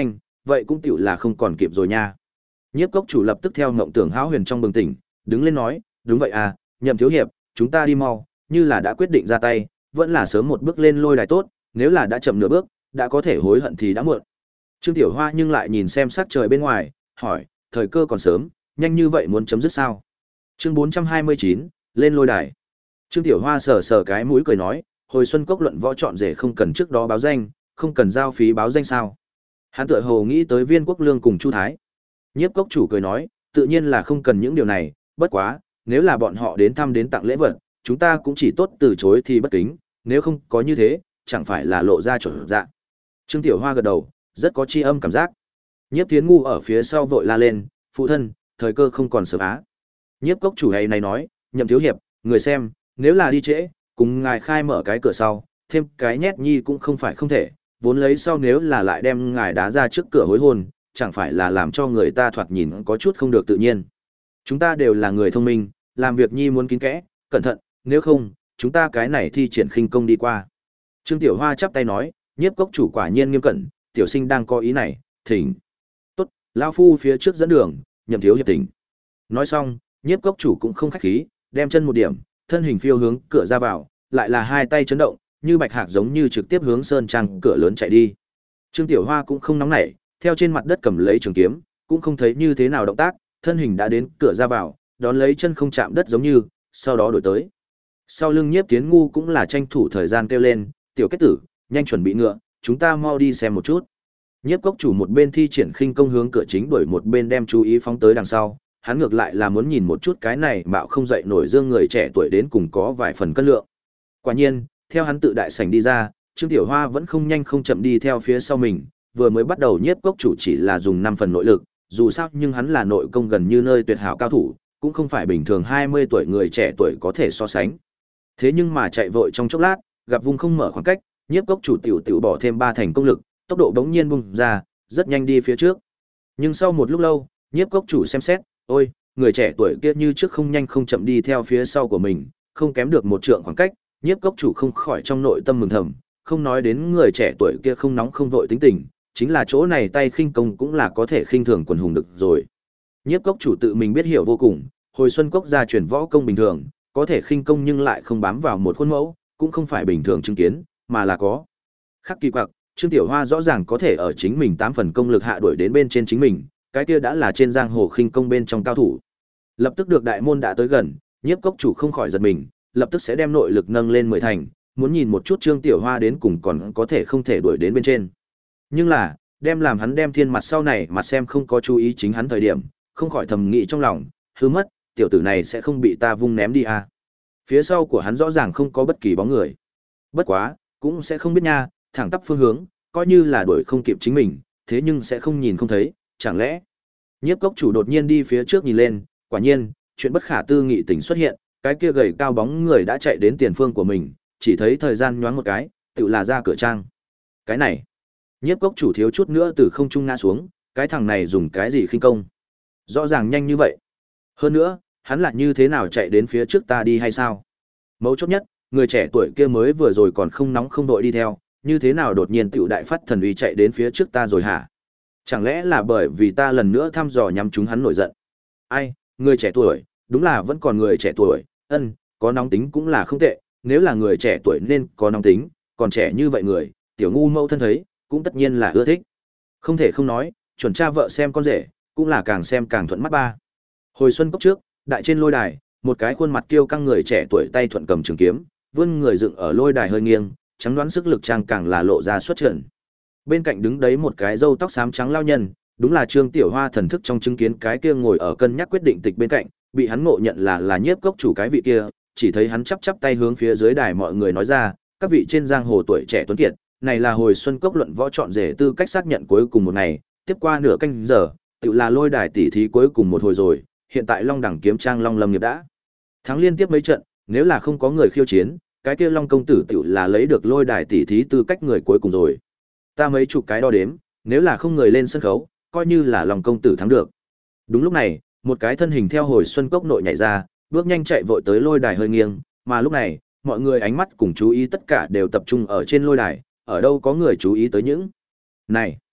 vậy cũng tựu là không còn kịp rồi nha. Nhiếp cốc chủ lập tức theo ngộng tưởng hão huyền trong bừng tỉnh, đứng lên nói, đúng vậy à, Nhậm thiếu hiệp, chúng ta đi mau, như là đã quyết định ra tay, vẫn là sớm một bước lên lôi đài tốt, nếu là đã chậm nửa bước, đã có thể hối hận thì đã muộn. Trương Tiểu Hoa nhưng lại nhìn xem sắc trời bên ngoài, hỏi, thời cơ còn sớm, nhanh như vậy muốn chấm dứt sao? Chương bốn trăm hai mươi chín, lên lôi đài. Trương Tiểu Hoa sờ sờ cái mũi cười nói, hồi xuân cốc luận võ chọn rể không cần trước đó báo danh, không cần giao phí báo danh sao? Hắn tựa hồ nghĩ tới Viên Quốc Lương cùng Chu Thái. Nhiếp cốc chủ cười nói, tự nhiên là không cần những điều này, bất quá, nếu là bọn họ đến thăm đến tặng lễ vật, chúng ta cũng chỉ tốt từ chối thì bất kính, nếu không có như thế, chẳng phải là lộ ra chỗ dạ. Trương Tiểu Hoa gật đầu, rất có tri âm cảm giác. Nhiếp Thiến Ngu ở phía sau vội la lên, phụ thân, thời cơ không còn sớm á. Nhiếp cốc chủ hay này nói, Nhậm thiếu hiệp, người xem, nếu là đi trễ, cùng ngài khai mở cái cửa sau, thêm cái nhét nhi cũng không phải không thể, vốn lấy sau nếu là lại đem ngài đá ra trước cửa hối hôn, chẳng phải là làm cho người ta thoạt nhìn có chút không được tự nhiên. Chúng ta đều là người thông minh, làm việc nhi muốn kín kẽ, cẩn thận, nếu không, chúng ta cái này thi triển khinh công đi qua. Trương Tiểu Hoa chắp tay nói, nhiếp cốc chủ quả nhiên nghiêm cẩn, tiểu sinh đang có ý này, thỉnh. Tốt, lão phu phía trước dẫn đường, Nhậm thiếu hiệp thỉnh. Nói xong, nhiếp cốc chủ cũng không khách khí, đem chân một điểm, thân hình phiêu hướng cửa ra vào, lại là hai tay chấn động, như bạch hạc giống như trực tiếp hướng sơn trang cửa lớn chạy đi. Trương Tiểu Hoa cũng không nóng nảy, theo trên mặt đất cầm lấy trường kiếm, cũng không thấy như thế nào động tác, thân hình đã đến cửa ra vào, đón lấy chân không chạm đất giống như, sau đó đổi tới. Sau lưng Nhiếp Tiến Ngu cũng là tranh thủ thời gian kêu lên, tiểu kết tử, nhanh chuẩn bị ngựa, chúng ta mau đi xem một chút. Nhiếp cốc chủ một bên thi triển khinh công hướng cửa chính đuổi một bên đem chú ý phóng tới đằng sau, hắn ngược lại là muốn nhìn một chút cái này mạo không dậy nổi dương người trẻ tuổi đến cùng có vài phần cân lượng. Quả nhiên, theo hắn tự đại sảnh đi ra, Trương Tiểu Hoa vẫn không nhanh không chậm đi theo phía sau mình, vừa mới bắt đầu nhiếp cốc chủ chỉ là dùng năm phần nội lực, dù sao nhưng hắn là nội công gần như nơi tuyệt hảo cao thủ, cũng không phải bình thường hai mươi tuổi người trẻ tuổi có thể so sánh. Thế nhưng mà chạy vội trong chốc lát, gặp vùng không mở khoảng cách, nhiếp cốc chủ tiểu tiểu bỏ thêm ba thành công lực, tốc độ bỗng nhiên bung ra, rất nhanh đi phía trước. Nhưng sau một lúc lâu, nhiếp cốc chủ xem xét, ôi, người trẻ tuổi kia như trước không nhanh không chậm đi theo phía sau của mình, không kém được một trượng khoảng cách, nhiếp cốc chủ không khỏi trong nội tâm mừng thầm, không nói đến người trẻ tuổi kia không nóng không vội tính tình, chính là chỗ này tay khinh công cũng là có thể khinh thường quần hùng được rồi. Nhiếp cốc chủ tự mình biết hiểu vô cùng, hồi xuân cốc gia truyền võ công bình thường, có thể khinh công nhưng lại không bám vào một khuôn mẫu, cũng không phải bình thường chứng kiến, mà là có khắc kỳ quặc. Trương Tiểu Hoa rõ ràng có thể ở chính mình tám phần công lực hạ đuổi đến bên trên chính mình, cái kia đã là trên giang hồ khinh công bên trong cao thủ. Lập tức được đại môn đã tới gần, nhiếp cốc chủ không khỏi giật mình, lập tức sẽ đem nội lực nâng lên mười thành, muốn nhìn một chút Trương Tiểu Hoa đến cùng còn có thể không thể đuổi đến bên trên. Nhưng là, đem làm hắn đem thiên mặt sau này mặt xem không có chú ý chính hắn thời điểm, không khỏi thầm nghĩ trong lòng, hư mất, tiểu tử này sẽ không bị ta vung ném đi à. Phía sau của hắn rõ ràng không có bất kỳ bóng người. Bất quá, cũng sẽ không biết nha, thẳng tắp phương hướng, coi như là đuổi không kịp chính mình, thế nhưng sẽ không nhìn không thấy, chẳng lẽ. Nhiếp cốc chủ đột nhiên đi phía trước nhìn lên, quả nhiên, chuyện bất khả tư nghị tình xuất hiện, cái kia gầy cao bóng người đã chạy đến tiền phương của mình, chỉ thấy thời gian nhoáng một cái, tự là ra cửa trang. Cái này, nhiếp cốc chủ thiếu chút nữa từ không trung ngã xuống, cái thằng này dùng cái gì khinh công? Rõ ràng nhanh như vậy. Hơn nữa, hắn lại như thế nào chạy đến phía trước ta đi hay sao? Mấu chốt nhất, người trẻ tuổi kia mới vừa rồi còn không nóng không đội đi theo, như thế nào đột nhiên tiểu đại phát thần uy chạy đến phía trước ta rồi hả? Chẳng lẽ là bởi vì ta lần nữa thăm dò nhắm chúng hắn nổi giận? Ai, người trẻ tuổi, đúng là vẫn còn người trẻ tuổi, ân, có nóng tính cũng là không tệ, nếu là người trẻ tuổi nên có nóng tính, còn trẻ như vậy người, tiểu ngu mẫu thân thấy, cũng tất nhiên là ưa thích. Không thể không nói, chuẩn cha vợ xem con rể, cũng là càng xem càng thuận mắt ba. Hồi xuân cốc trước, đại trên lôi đài, một cái khuôn mặt kiêu căng người trẻ tuổi tay thuận cầm trường kiếm, vươn người dựng ở lôi đài hơi nghiêng, trắng đoán sức lực trang càng là lộ ra xuất trận. Bên cạnh đứng đấy một cái râu tóc xám trắng lao nhân, đúng là Trương Tiểu Hoa thần thức trong chứng kiến cái kia ngồi ở cân nhắc quyết định tịch bên cạnh, bị hắn ngộ nhận là là nhiếp cốc chủ cái vị kia, chỉ thấy hắn chắp chắp tay hướng phía dưới đài mọi người nói ra, các vị trên giang hồ tuổi trẻ tuấn kiệt, này là hồi xuân cốc luận võ chọn rể tư cách xác nhận cuối cùng một ngày, tiếp qua nửa canh giờ, tự là lôi đài tỷ thí cuối cùng một hồi rồi, hiện tại Long Đẳng kiếm trang Long Lâm nghiệp đã thắng liên tiếp mấy trận, nếu là không có người khiêu chiến, cái kia Long công tử tự là lấy được lôi đài tỷ thí tư cách người cuối cùng rồi. Ta mấy chục cái đo đếm, nếu là không người lên sân khấu, coi như là Long công tử thắng được. Đúng lúc này, một cái thân hình theo hồi xuân cốc nội nhảy ra, bước nhanh chạy vội tới lôi đài hơi nghiêng, mà lúc này, mọi người ánh mắt cùng chú ý tất cả đều tập trung ở trên lôi đài, ở đâu có người chú ý tới những này.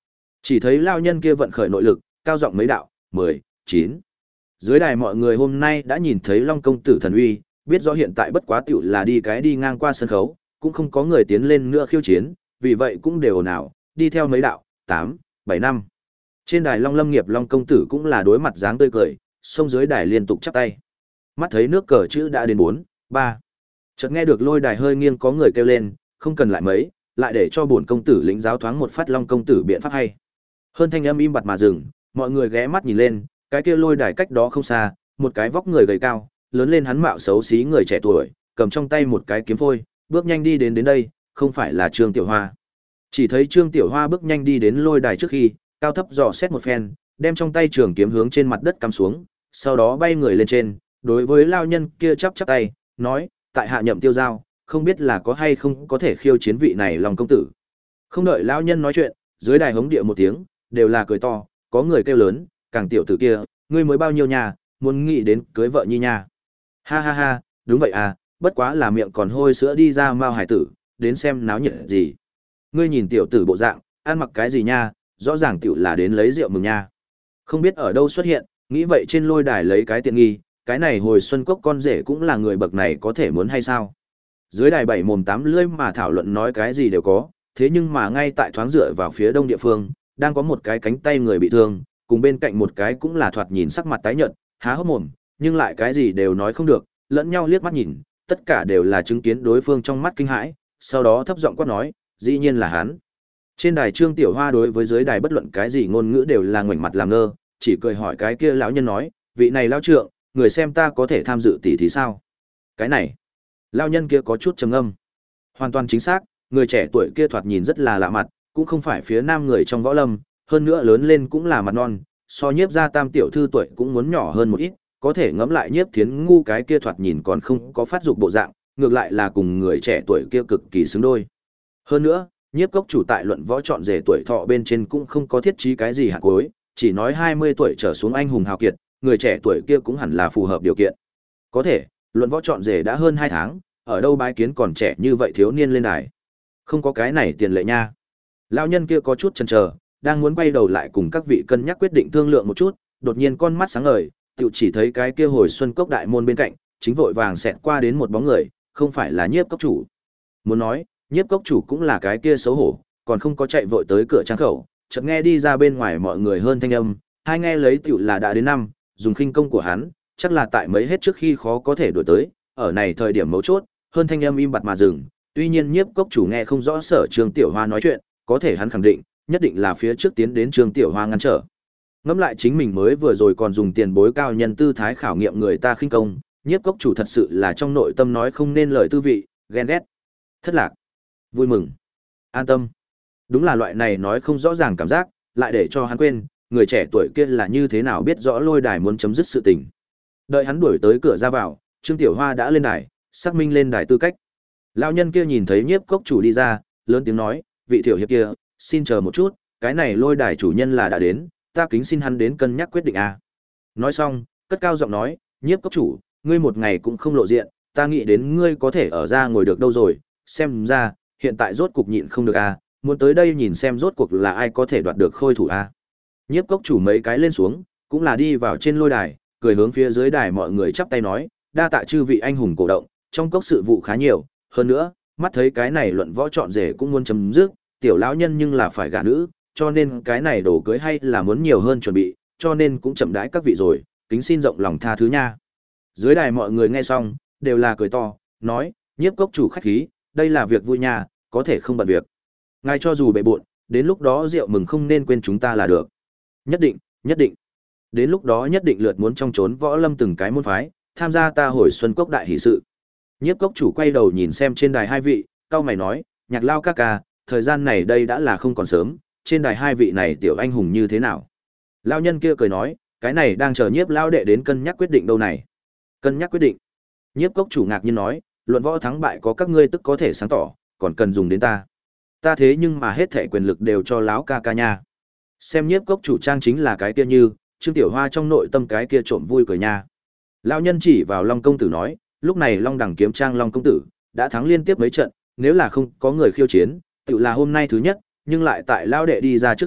Chỉ thấy lao nhân kia vận khởi nội lực, cao giọng mấy đạo, mười, chín. Dưới đài mọi người hôm nay đã nhìn thấy Long công tử thần uy, biết rõ hiện tại bất quá tiểu là đi cái đi ngang qua sân khấu, cũng không có người tiến lên nữa khiêu chiến, vì vậy cũng đều ồn ào, đi theo mấy đạo, tám, bảy năm. Trên đài Long Lâm Nghiệp Long công tử cũng là đối mặt dáng tươi cười, xông dưới đài liên tục chắp tay. Mắt thấy nước cờ chữ đã đến bốn, ba. Chợt nghe được lôi đài hơi nghiêng có người kêu lên, không cần lại mấy, lại để cho bổn công tử lĩnh giáo thoáng một phát Long công tử biện pháp hay. Hơn thanh âm im bặt mà dừng, mọi người ghé mắt nhìn lên, cái kia lôi đài cách đó không xa, một cái vóc người gầy cao, lớn lên hắn mạo xấu xí người trẻ tuổi, cầm trong tay một cái kiếm phôi, bước nhanh đi đến đến đây, không phải là Trương Tiểu Hoa. Chỉ thấy Trương Tiểu Hoa bước nhanh đi đến lôi đài trước khi, cao thấp dò xét một phen, đem trong tay trường kiếm hướng trên mặt đất cắm xuống, sau đó bay người lên trên, đối với lao nhân kia chắp chắp tay, nói, tại hạ nhậm tiêu giao, không biết là có hay không có thể khiêu chiến vị này Long công tử. Không đợi lão nhân nói chuyện, dưới đài hống địa một tiếng, đều là cười to, có người kêu lớn, càng tiểu tử kia, ngươi mới bao nhiêu nhà, muốn nghĩ đến cưới vợ nhi nha. Ha ha ha, đúng vậy à, bất quá là miệng còn hôi sữa đi ra mao hải tử, đến xem náo nhiệt gì. Ngươi nhìn tiểu tử bộ dạng, ăn mặc cái gì nha, rõ ràng tiểu là đến lấy rượu mừng nha. Không biết ở đâu xuất hiện, nghĩ vậy trên lôi đài lấy cái tiện nghi, cái này hồi xuân cốc con rể cũng là người bậc này có thể muốn hay sao. Dưới đài bảy mồm tám lưỡi mà thảo luận nói cái gì đều có, thế nhưng mà ngay tại thoáng dựa vào phía đông địa phương, đang có một cái cánh tay người bị thương, cùng bên cạnh một cái cũng là thoạt nhìn sắc mặt tái nhợt, há hốc mồm, nhưng lại cái gì đều nói không được, lẫn nhau liếc mắt nhìn, tất cả đều là chứng kiến đối phương trong mắt kinh hãi, sau đó thấp giọng quát nói, dĩ nhiên là hắn. Trên đài Trương Tiểu Hoa đối với dưới đài bất luận cái gì ngôn ngữ đều là ngoảnh mặt làm ngơ, chỉ cười hỏi cái kia lão nhân nói, vị này lão trượng, người xem ta có thể tham dự tỷ thí sao? Cái này, lão nhân kia có chút trầm ngâm. Hoàn toàn chính xác, người trẻ tuổi kia thoạt nhìn rất là lạ mặt, cũng không phải phía nam người trong võ lâm, hơn nữa lớn lên cũng là mặt non, so nhiếp gia tam tiểu thư tuổi cũng muốn nhỏ hơn một ít, có thể ngẫm lại nhiếp thiến ngu cái kia thoạt nhìn còn không có phát dục bộ dạng, ngược lại là cùng người trẻ tuổi kia cực kỳ xứng đôi. Hơn nữa, nhiếp cốc chủ tại luận võ chọn rể tuổi thọ bên trên cũng không có thiết trí cái gì hạn cuối, chỉ nói hai mươi tuổi trở xuống anh hùng hào kiệt, người trẻ tuổi kia cũng hẳn là phù hợp điều kiện. Có thể, luận võ chọn rể đã hơn hai tháng, ở đâu bái kiến còn trẻ như vậy thiếu niên lên đài. Không có cái này tiền lệ nha. Lão nhân kia có chút chần chờ, đang muốn quay đầu lại cùng các vị cân nhắc quyết định thương lượng một chút, đột nhiên con mắt sáng ngời, tựu chỉ thấy cái kia hồi xuân cốc đại môn bên cạnh, chính vội vàng xẹt qua đến một bóng người, không phải là nhiếp cốc chủ. Muốn nói, nhiếp cốc chủ cũng là cái kia xấu hổ, còn không có chạy vội tới cửa trang khẩu, chợt nghe đi ra bên ngoài mọi người hơn thanh âm, hai nghe lấy tựu là đã đến năm, dùng khinh công của hắn, chắc là tại mấy hết trước khi khó có thể đuổi tới, ở này thời điểm mấu chốt, hơn thanh âm im bặt mà dừng. Tuy nhiên nhiếp cốc chủ nghe không rõ sở Trương Tiểu Hoa nói chuyện, có thể hắn khẳng định, nhất định là phía trước tiến đến Trương Tiểu Hoa ngăn trở. Ngẫm lại chính mình mới vừa rồi còn dùng tiền bối cao nhân tư thái khảo nghiệm người ta khinh công, nhiếp cốc chủ thật sự là trong nội tâm nói không nên lời tư vị, ghen ghét, thất lạc, vui mừng, an tâm. Đúng là loại này nói không rõ ràng cảm giác, lại để cho hắn quên, người trẻ tuổi kia là như thế nào biết rõ lôi đài muốn chấm dứt sự tình. Đợi hắn đuổi tới cửa ra vào, Trương Tiểu Hoa đã lên đài, xác minh lên đài tư cách. Lão nhân kia nhìn thấy nhiếp cốc chủ đi ra, lớn tiếng nói, vị tiểu hiệp kia, xin chờ một chút, cái này lôi đài chủ nhân là đã đến, ta kính xin hắn đến cân nhắc quyết định a. Nói xong, cất cao giọng nói, nhiếp cốc chủ, ngươi một ngày cũng không lộ diện, ta nghĩ đến ngươi có thể ở ra ngồi được đâu rồi, xem ra, hiện tại rốt cục nhịn không được a, muốn tới đây nhìn xem rốt cuộc là ai có thể đoạt được khôi thủ a. Nhiếp cốc chủ mấy cái lên xuống, cũng là đi vào trên lôi đài, cười hướng phía dưới đài mọi người chắp tay nói, đa tạ chư vị anh hùng cổ động, trong cốc sự vụ khá nhiều, hơn nữa, mắt thấy cái này luận võ chọn rể cũng muốn chấm dứt, tiểu lão nhân nhưng là phải gả nữ, cho nên cái này đồ cưới hay là muốn nhiều hơn chuẩn bị, cho nên cũng chậm đãi các vị rồi, kính xin rộng lòng tha thứ nha. Dưới đài mọi người nghe xong, đều là cười to, nói, nhiếp cốc chủ khách khí, đây là việc vui nha, có thể không bận việc. Ngài cho dù bệ bộn, đến lúc đó rượu mừng không nên quên chúng ta là được. Nhất định, nhất định. Đến lúc đó nhất định lượt muốn trong trốn võ lâm từng cái môn phái, tham gia ta hồi xuân cốc đại hỷ sự. Nhiếp cốc chủ quay đầu nhìn xem trên đài hai vị, cau mày nói, nhạc lao ca ca, thời gian này đây đã là không còn sớm, trên đài hai vị này tiểu anh hùng như thế nào? Lao nhân kia cười nói, cái này đang chờ nhiếp lao đệ đến cân nhắc quyết định đâu này. Cân nhắc quyết định. Nhiếp cốc chủ ngạc nhiên nói, luận võ thắng bại có các ngươi tức có thể sáng tỏ, còn cần dùng đến ta. Ta thế nhưng mà hết thể quyền lực đều cho lão ca ca nha. Xem nhiếp cốc chủ trang chính là cái kia như, Trương Tiểu Hoa trong nội tâm cái kia trộm vui cười nha. Lão nhân chỉ vào Long công tử nói, lúc này Long đẳng kiếm trang Long công tử đã thắng liên tiếp mấy trận, nếu là không có người khiêu chiến, tự là hôm nay thứ nhất, nhưng lại tại lao đệ đi ra trước khi,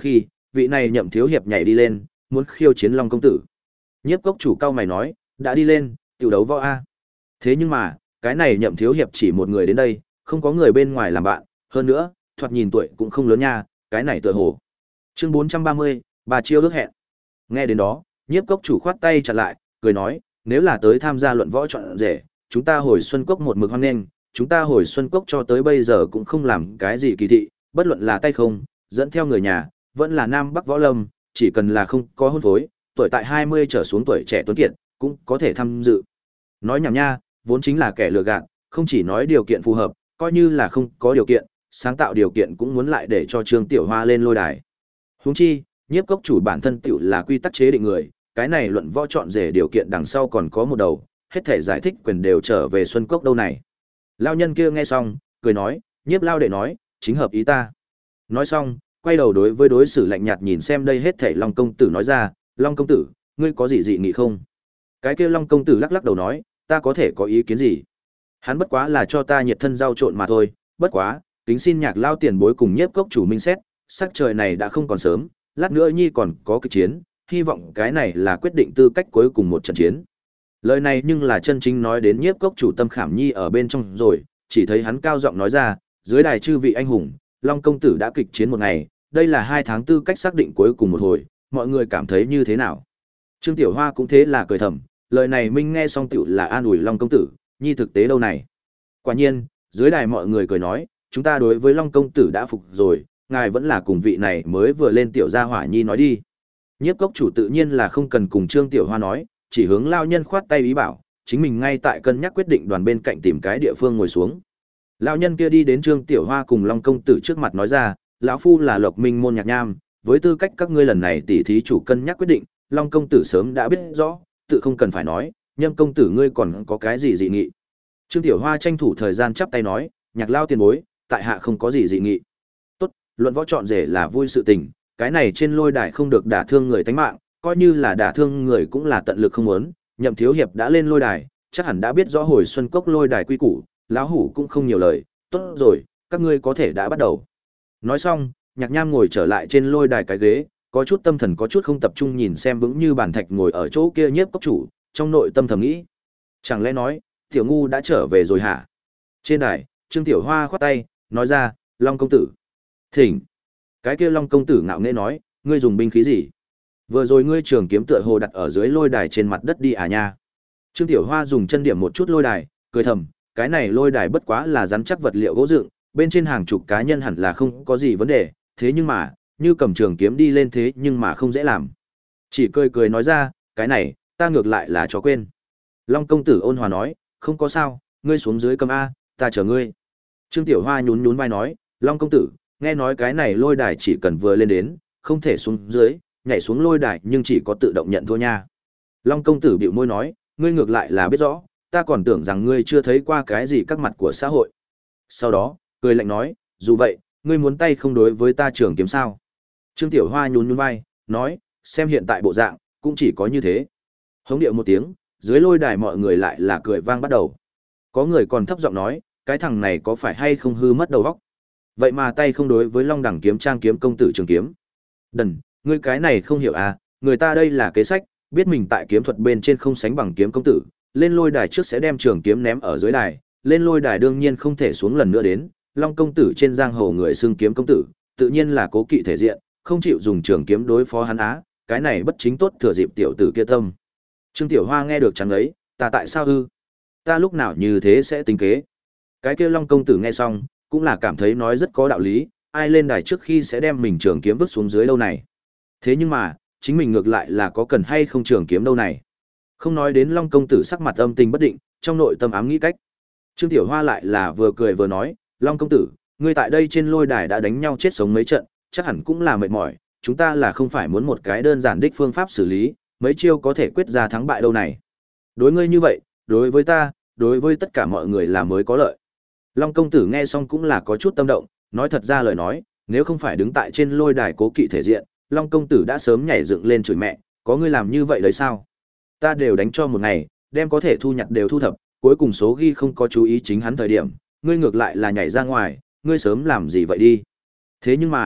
vị này Nhậm thiếu hiệp nhảy đi lên, muốn khiêu chiến Long công tử. Nhiếp cốc chủ cao mày nói, đã đi lên, tiểu đấu võ a. Thế nhưng mà, cái này Nhậm thiếu hiệp chỉ một người đến đây, không có người bên ngoài làm bạn, hơn nữa, thoạt nhìn tuổi cũng không lớn nha, cái này tựa hồ. Chương bốn trăm ba mươi, bà chiêu ước hẹn. Nghe đến đó, Nhiếp cốc chủ khoát tay chặn lại, cười nói, nếu là tới tham gia luận võ chọn rể, chúng ta hồi Xuân Cốc một mực hoan nghênh, chúng ta hồi Xuân Cốc cho tới bây giờ cũng không làm cái gì kỳ thị, bất luận là tay không, dẫn theo người nhà, vẫn là Nam Bắc võ lâm, chỉ cần là không có hôn phối, tuổi tại hai mươi trở xuống tuổi trẻ tuấn kiệt, cũng có thể tham dự. Nói nhảm nha, vốn chính là kẻ lừa gạt, không chỉ nói điều kiện phù hợp, coi như là không có điều kiện, sáng tạo điều kiện cũng muốn lại để cho Trương Tiểu Hoa lên lôi đài. Huống chi, Nhiếp cốc chủ bản thân tiểu là quy tắc chế định người, cái này luận võ chọn rể điều kiện đằng sau còn có một đầu, hết thể giải thích quyền đều trở về Xuân Cốc đâu này. Lao nhân kia nghe xong, cười nói, Nhiếp lao đệ nói, chính hợp ý ta. Nói xong, quay đầu đối với đối xử lạnh nhạt nhìn xem đây hết thể Long công tử nói ra, Long công tử, ngươi có gì dị nghị không? Cái kia Long công tử lắc lắc đầu nói, ta có thể có ý kiến gì? Hắn bất quá là cho ta nhiệt thân giao trộn mà thôi, bất quá, kính xin Nhạc lao tiền bối cùng Nhiếp cốc chủ minh xét, sắc trời này đã không còn sớm, lát nữa nhi còn có kịch chiến, hy vọng cái này là quyết định tư cách cuối cùng một trận chiến. Lời này nhưng là chân chính nói đến Nhiếp cốc chủ tâm khảm nhi ở bên trong rồi, chỉ thấy hắn cao giọng nói ra, dưới đài chư vị anh hùng, Long công tử đã kịch chiến một ngày, đây là hai tháng tư cách xác định cuối cùng một hồi, mọi người cảm thấy như thế nào? Trương Tiểu Hoa cũng thế là cười thầm, lời này minh nghe xong tiểu là an ủi Long công tử, nhi thực tế đâu này. Quả nhiên, dưới đài mọi người cười nói, chúng ta đối với Long công tử đã phục rồi, ngài vẫn là cùng vị này mới vừa lên tiểu gia hỏa nhi nói đi. Nhiếp cốc chủ tự nhiên là không cần cùng Trương Tiểu Hoa nói, chỉ hướng lao nhân khoát tay ý bảo, chính mình ngay tại cân nhắc quyết định đoàn bên cạnh tìm cái địa phương ngồi xuống. Lão nhân kia đi đến Trương Tiểu Hoa cùng Long công tử trước mặt nói ra, lão phu là Lộc Minh môn Nhạc Nham, với tư cách các ngươi lần này tỉ thí chủ cân nhắc quyết định, Long công tử sớm đã biết rõ, tự không cần phải nói, Nhâm công tử ngươi còn có cái gì dị nghị? Trương Tiểu Hoa tranh thủ thời gian chắp tay nói, Nhạc lao tiền bối, tại hạ không có gì dị nghị. Tốt, luận võ chọn rể là vui sự tình, cái này trên lôi đài không được đả thương người tánh mạng, coi như là đả thương người cũng là tận lực không muốn. Nhậm thiếu hiệp đã lên lôi đài, chắc hẳn đã biết rõ hồi Xuân Cốc lôi đài quy củ, lão hủ cũng không nhiều lời, tốt rồi, các ngươi có thể đã bắt đầu. Nói xong, Nhạc Nham ngồi trở lại trên lôi đài cái ghế, có chút tâm thần có chút không tập trung nhìn xem vững như bàn thạch ngồi ở chỗ kia Nhiếp cốc chủ, trong nội tâm thầm nghĩ, chẳng lẽ nói, tiểu ngu đã trở về rồi hả? Trên đài, Trương Tiểu Hoa khoát tay, nói ra, Long công tử, thỉnh. Cái kia Long công tử ngạo nghễ nói, ngươi dùng binh khí gì? Vừa rồi ngươi trường kiếm tựa hồ đặt ở dưới lôi đài trên mặt đất đi à nha. Trương Tiểu Hoa dùng chân điểm một chút lôi đài, cười thầm, cái này lôi đài bất quá là rắn chắc vật liệu gỗ dựng, bên trên hàng chục cá nhân hẳn là không có gì vấn đề, thế nhưng mà, như cầm trường kiếm đi lên thế nhưng mà không dễ làm. Chỉ cười cười nói ra, cái này, ta ngược lại là chó quên. Long công tử ôn hòa nói, không có sao, ngươi xuống dưới cầm A, ta chờ ngươi. Trương Tiểu Hoa nhún nhún vai nói, Long công tử, nghe nói cái này lôi đài chỉ cần vừa lên đến, không thể xuống dưới, nhảy xuống lôi đài nhưng chỉ có tự động nhận thua nha. Long công tử bĩu môi nói, ngươi ngược lại là biết rõ, ta còn tưởng rằng ngươi chưa thấy qua cái gì các mặt của xã hội. Sau đó, cười lạnh nói, dù vậy, ngươi muốn tay không đối với ta trường kiếm sao? Trương Tiểu Hoa nhún nhún vai, nói, xem hiện tại bộ dạng, cũng chỉ có như thế. Hống điệu một tiếng, dưới lôi đài mọi người lại là cười vang bắt đầu. Có người còn thấp giọng nói, cái thằng này có phải hay không hư mất đầu óc? Vậy mà tay không đối với Long đẳng kiếm trang kiếm công tử trường kiếm. Đần, ngươi cái này không hiểu à, người ta đây là kế sách, biết mình tại kiếm thuật bên trên không sánh bằng kiếm công tử, lên lôi đài trước sẽ đem trường kiếm ném ở dưới đài, lên lôi đài đương nhiên không thể xuống lần nữa đến, Long công tử trên giang hồ người xưng kiếm công tử, tự nhiên là cố kỵ thể diện, không chịu dùng trường kiếm đối phó hắn á, cái này bất chính tốt thừa dịp tiểu tử kia tâm. Trương Tiểu Hoa nghe được chẳng ấy, ta tại sao ư? Ta lúc nào như thế sẽ tính kế? Cái kia Long công tử nghe xong, cũng là cảm thấy nói rất có đạo lý, ai lên đài trước khi sẽ đem mình trường kiếm vứt xuống dưới đâu này. Thế nhưng mà, chính mình ngược lại là có cần hay không trường kiếm đâu này. Không nói đến Long công tử sắc mặt âm tình bất định, trong nội tâm ám nghĩ cách. Trương Tiểu Hoa lại là vừa cười vừa nói, Long công tử, ngươi tại đây trên lôi đài đã đánh nhau chết sống mấy trận, chắc hẳn cũng là mệt mỏi, chúng ta là không phải muốn một cái đơn giản đích phương pháp xử lý, mấy chiêu có thể quyết ra thắng bại đâu này. Đối ngươi như vậy, đối với ta, đối với tất cả mọi người là mới có lợi. Long công tử nghe xong cũng là có chút tâm động, nói thật ra lời nói, nếu không phải đứng tại trên lôi đài cố kỵ thể diện, Long công tử đã sớm nhảy dựng lên chửi mẹ, có ngươi làm như vậy đấy sao? Ta đều đánh cho một ngày, đem có thể thu nhặt đều thu thập, cuối cùng số ghi không có chú ý chính hắn thời điểm, ngươi ngược lại là nhảy ra ngoài, ngươi sớm làm gì vậy đi? Thế nhưng mà,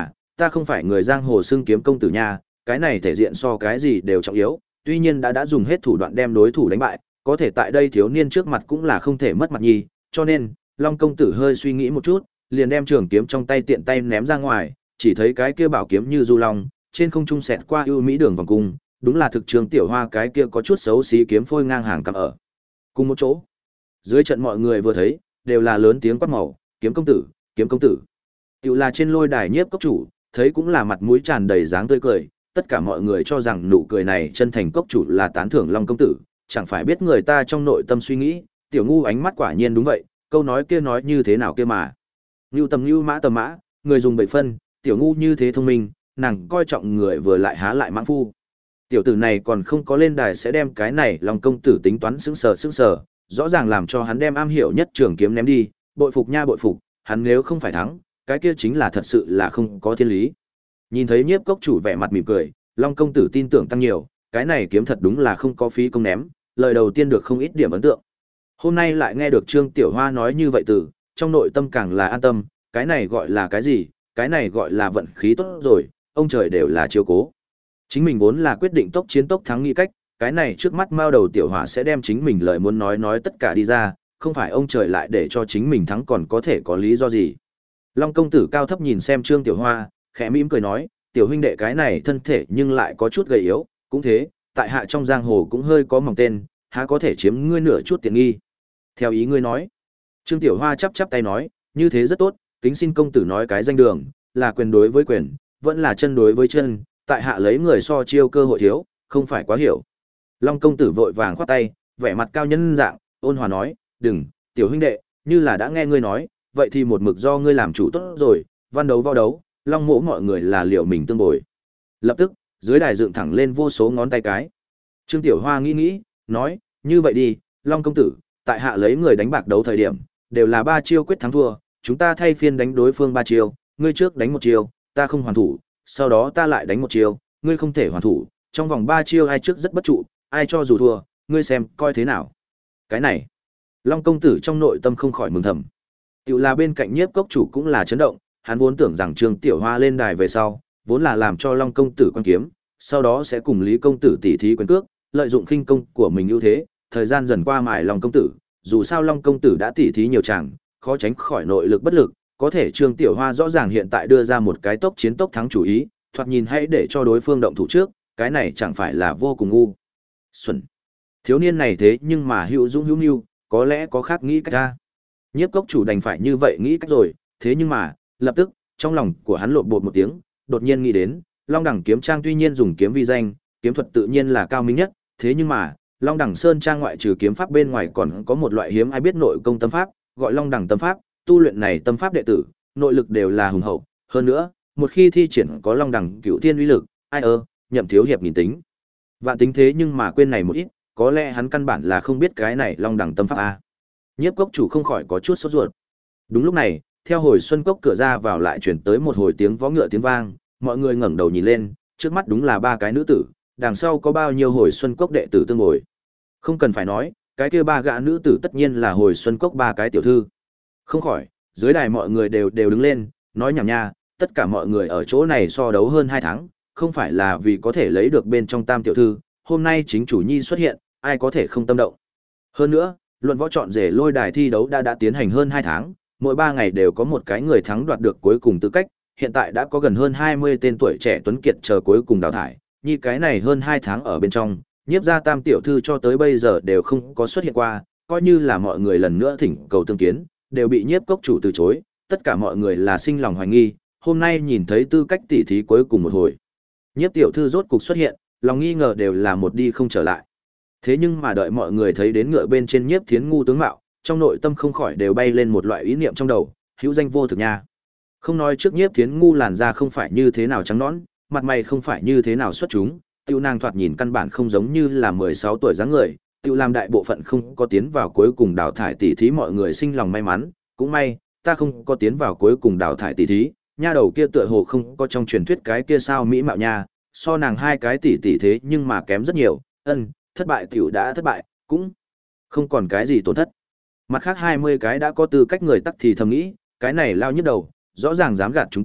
ta không phải người giang hồ xưng kiếm công tử nha, cái này thể diện so cái gì đều trọng yếu, tuy nhiên đã đã dùng hết thủ đoạn đem đối thủ đánh bại, có thể tại đây thiếu niên trước mặt cũng là không thể mất mặt nhi, cho nên, Long công tử hơi suy nghĩ một chút, liền đem trường kiếm trong tay tiện tay ném ra ngoài, chỉ thấy cái kia bảo kiếm như du long, trên không trung xẹt qua ưu mỹ đường vòng cung, đúng là thực trường tiểu hoa cái kia có chút xấu xí kiếm phôi ngang hàng cầm ở cùng một chỗ. Dưới trận mọi người vừa thấy, đều là lớn tiếng quát màu, kiếm công tử, kiếm công tử. Tiểu là trên lôi đài nhiếp cốc chủ, thấy cũng là mặt mũi tràn đầy dáng tươi cười, tất cả mọi người cho rằng nụ cười này chân thành cốc chủ là tán thưởng Long công tử, chẳng phải biết người ta trong nội tâm suy nghĩ, tiểu ngu ánh mắt quả nhiên đúng vậy, câu nói kia nói như thế nào kia mà. Nưu tầm nưu mã tầm mã, người dùng bảy phân, tiểu ngu như thế thông minh, nàng coi trọng người vừa lại há lại mãng phu. Tiểu tử này còn không có lên đài sẽ đem cái này Long công tử tính toán sững sờ sững sờ, rõ ràng làm cho hắn đem am hiểu nhất trường kiếm ném đi, bội phục nha bội phục, hắn nếu không phải thắng, cái kia chính là thật sự là không có thiên lý. Nhìn thấy nhiếp cốc chủ vẻ mặt mỉm cười, Long công tử tin tưởng tăng nhiều, cái này kiếm thật đúng là không có phí công ném, lời đầu tiên được không ít điểm ấn tượng. Hôm nay lại nghe được Trương Tiểu Hoa nói như vậy từ, trong nội tâm càng là an tâm, cái này gọi là cái gì, cái này gọi là vận khí tốt rồi, ông trời đều là chiếu cố. Chính mình vốn là quyết định tốc chiến tốc thắng nghĩ cách, cái này trước mắt mao đầu Tiểu Hỏa sẽ đem chính mình lời muốn nói nói tất cả đi ra, không phải ông trời lại để cho chính mình thắng còn có thể có lý do gì. Long công tử cao thấp nhìn xem Trương Tiểu Hoa, khẽ mỉm cười nói, tiểu huynh đệ cái này thân thể nhưng lại có chút gầy yếu, cũng thế, tại hạ trong giang hồ cũng hơi có mỏng tên, há có thể chiếm ngươi nửa chút tiện nghi. Theo ý ngươi nói. Trương Tiểu Hoa chắp chắp tay nói, như thế rất tốt, kính xin công tử nói cái danh đường, là quyền đối với quyền, vẫn là chân đối với chân, tại hạ lấy người so chiêu cơ hội thiếu, không phải quá hiểu. Long công tử vội vàng khoát tay, vẻ mặt cao nhân dạng, ôn hòa nói, đừng, tiểu huynh đệ, như là đã nghe ngươi nói, vậy thì một mực do ngươi làm chủ tốt rồi, văn đấu vào đấu, Long mỗ mọi người là liệu mình tương bồi. Lập tức, dưới đài dựng thẳng lên vô số ngón tay cái. Trương Tiểu Hoa nghĩ nghĩ, nói, như vậy đi, Long công tử, tại hạ lấy người đánh bạc đấu thời điểm, đều là ba chiêu quyết thắng thua, chúng ta thay phiên đánh đối phương ba chiêu, ngươi trước đánh một chiêu, ta không hoàn thủ, sau đó ta lại đánh một chiêu, ngươi không thể hoàn thủ, trong vòng ba chiêu ai trước rất bất trụ, ai cho dù thua, ngươi xem coi thế nào. Cái này, Long công tử trong nội tâm không khỏi mừng thầm. Tiểu là bên cạnh nhiếp cốc chủ cũng là chấn động, hắn vốn tưởng rằng Trương Tiểu Hoa lên đài về sau, vốn là làm cho Long công tử quan kiếm, sau đó sẽ cùng Lý công tử tỉ thí quyền cước, lợi dụng khinh công của mình ưu thế, thời gian dần qua mài Long công tử, dù sao Long công tử đã tỉ thí nhiều chàng, khó tránh khỏi nội lực bất lực, có thể Trương Tiểu Hoa rõ ràng hiện tại đưa ra một cái tốc chiến tốc thắng chủ ý, thoạt nhìn hãy để cho đối phương động thủ trước, cái này chẳng phải là vô cùng ngu xuẩn. Thiếu niên này thế nhưng mà hữu dũng hữu nhu, có lẽ có khác nghĩ cách ra. Nhiếp cốc chủ đành phải như vậy nghĩ cách rồi, thế nhưng mà, lập tức, trong lòng của hắn lộn bột một tiếng, đột nhiên nghĩ đến, Long Đẳng kiếm trang tuy nhiên dùng kiếm vi danh, kiếm thuật tự nhiên là cao minh nhất, thế nhưng mà, Long Đẳng Sơn trang ngoại trừ kiếm pháp bên ngoài còn có một loại hiếm ai biết nội công tâm pháp, gọi Long Đẳng tâm pháp, tu luyện này tâm pháp đệ tử, nội lực đều là hùng hậu, hơn nữa, một khi thi triển có Long Đẳng Cửu Thiên uy lực, ai ơ, nhậm thiếu hiệp nghìn tính. Vạn tính thế nhưng mà quên này một ít, có lẽ hắn căn bản là không biết cái này Long Đẳng tâm pháp a. Nhiếp cốc chủ không khỏi có chút sốt ruột. Đúng lúc này, theo hồi xuân cốc cửa ra vào lại chuyển tới một hồi tiếng vó ngựa tiếng vang, mọi người ngẩng đầu nhìn lên, trước mắt đúng là ba cái nữ tử, đằng sau có bao nhiêu hồi xuân cốc đệ tử tương ngồi. Không cần phải nói, cái kia ba gã nữ tử tất nhiên là hồi xuân cốc ba cái tiểu thư. Không khỏi, dưới đài mọi người đều đều đứng lên, nói nhảm nha, tất cả mọi người ở chỗ này so đấu hơn hai tháng, không phải là vì có thể lấy được bên trong tam tiểu thư, hôm nay chính chủ nhi xuất hiện, ai có thể không tâm động. Hơn nữa, luận võ chọn rể lôi đài thi đấu đã đã tiến hành hơn hai tháng, mỗi ba ngày đều có một cái người thắng đoạt được cuối cùng tư cách, hiện tại đã có gần hơn hai mươi tên tuổi trẻ tuấn kiệt chờ cuối cùng đào thải, như cái này hơn hai tháng ở bên trong, nhiếp gia tam tiểu thư cho tới bây giờ đều không có xuất hiện qua, coi như là mọi người lần nữa thỉnh cầu tương kiến, đều bị nhiếp cốc chủ từ chối, tất cả mọi người là sinh lòng hoài nghi, hôm nay nhìn thấy tư cách tỉ thí cuối cùng một hồi. Nhiếp tiểu thư rốt cục xuất hiện, lòng nghi ngờ đều là một đi không trở lại. Thế nhưng mà đợi mọi người thấy đến ngựa bên trên nhiếp thiến ngu tướng mạo, trong nội tâm không khỏi đều bay lên một loại ý niệm trong đầu, hữu danh vô thực nha. Không nói trước nhiếp thiến ngu làn da không phải như thế nào trắng nõn, mặt mày không phải như thế nào xuất chúng, tiêu nàng thoạt nhìn căn bản không giống như là mười sáu tuổi dáng người, tiêu làm đại bộ phận không có tiến vào cuối cùng đào thải tỷ thí mọi người sinh lòng may mắn, cũng may, ta không có tiến vào cuối cùng đào thải tỷ thí, nha đầu kia tựa hồ không có trong truyền thuyết cái kia sao mỹ mạo nha, so nàng hai cái tỷ tỷ thế nhưng mà kém rất nhiều, ân, thất bại tiểu đã thất bại, cũng không còn cái gì tổn thất. Mặt khác hai mươi cái đã có tư cách người tắc thì thầm nghĩ, cái này lao nhức đầu, rõ ràng dám gạt chúng ta,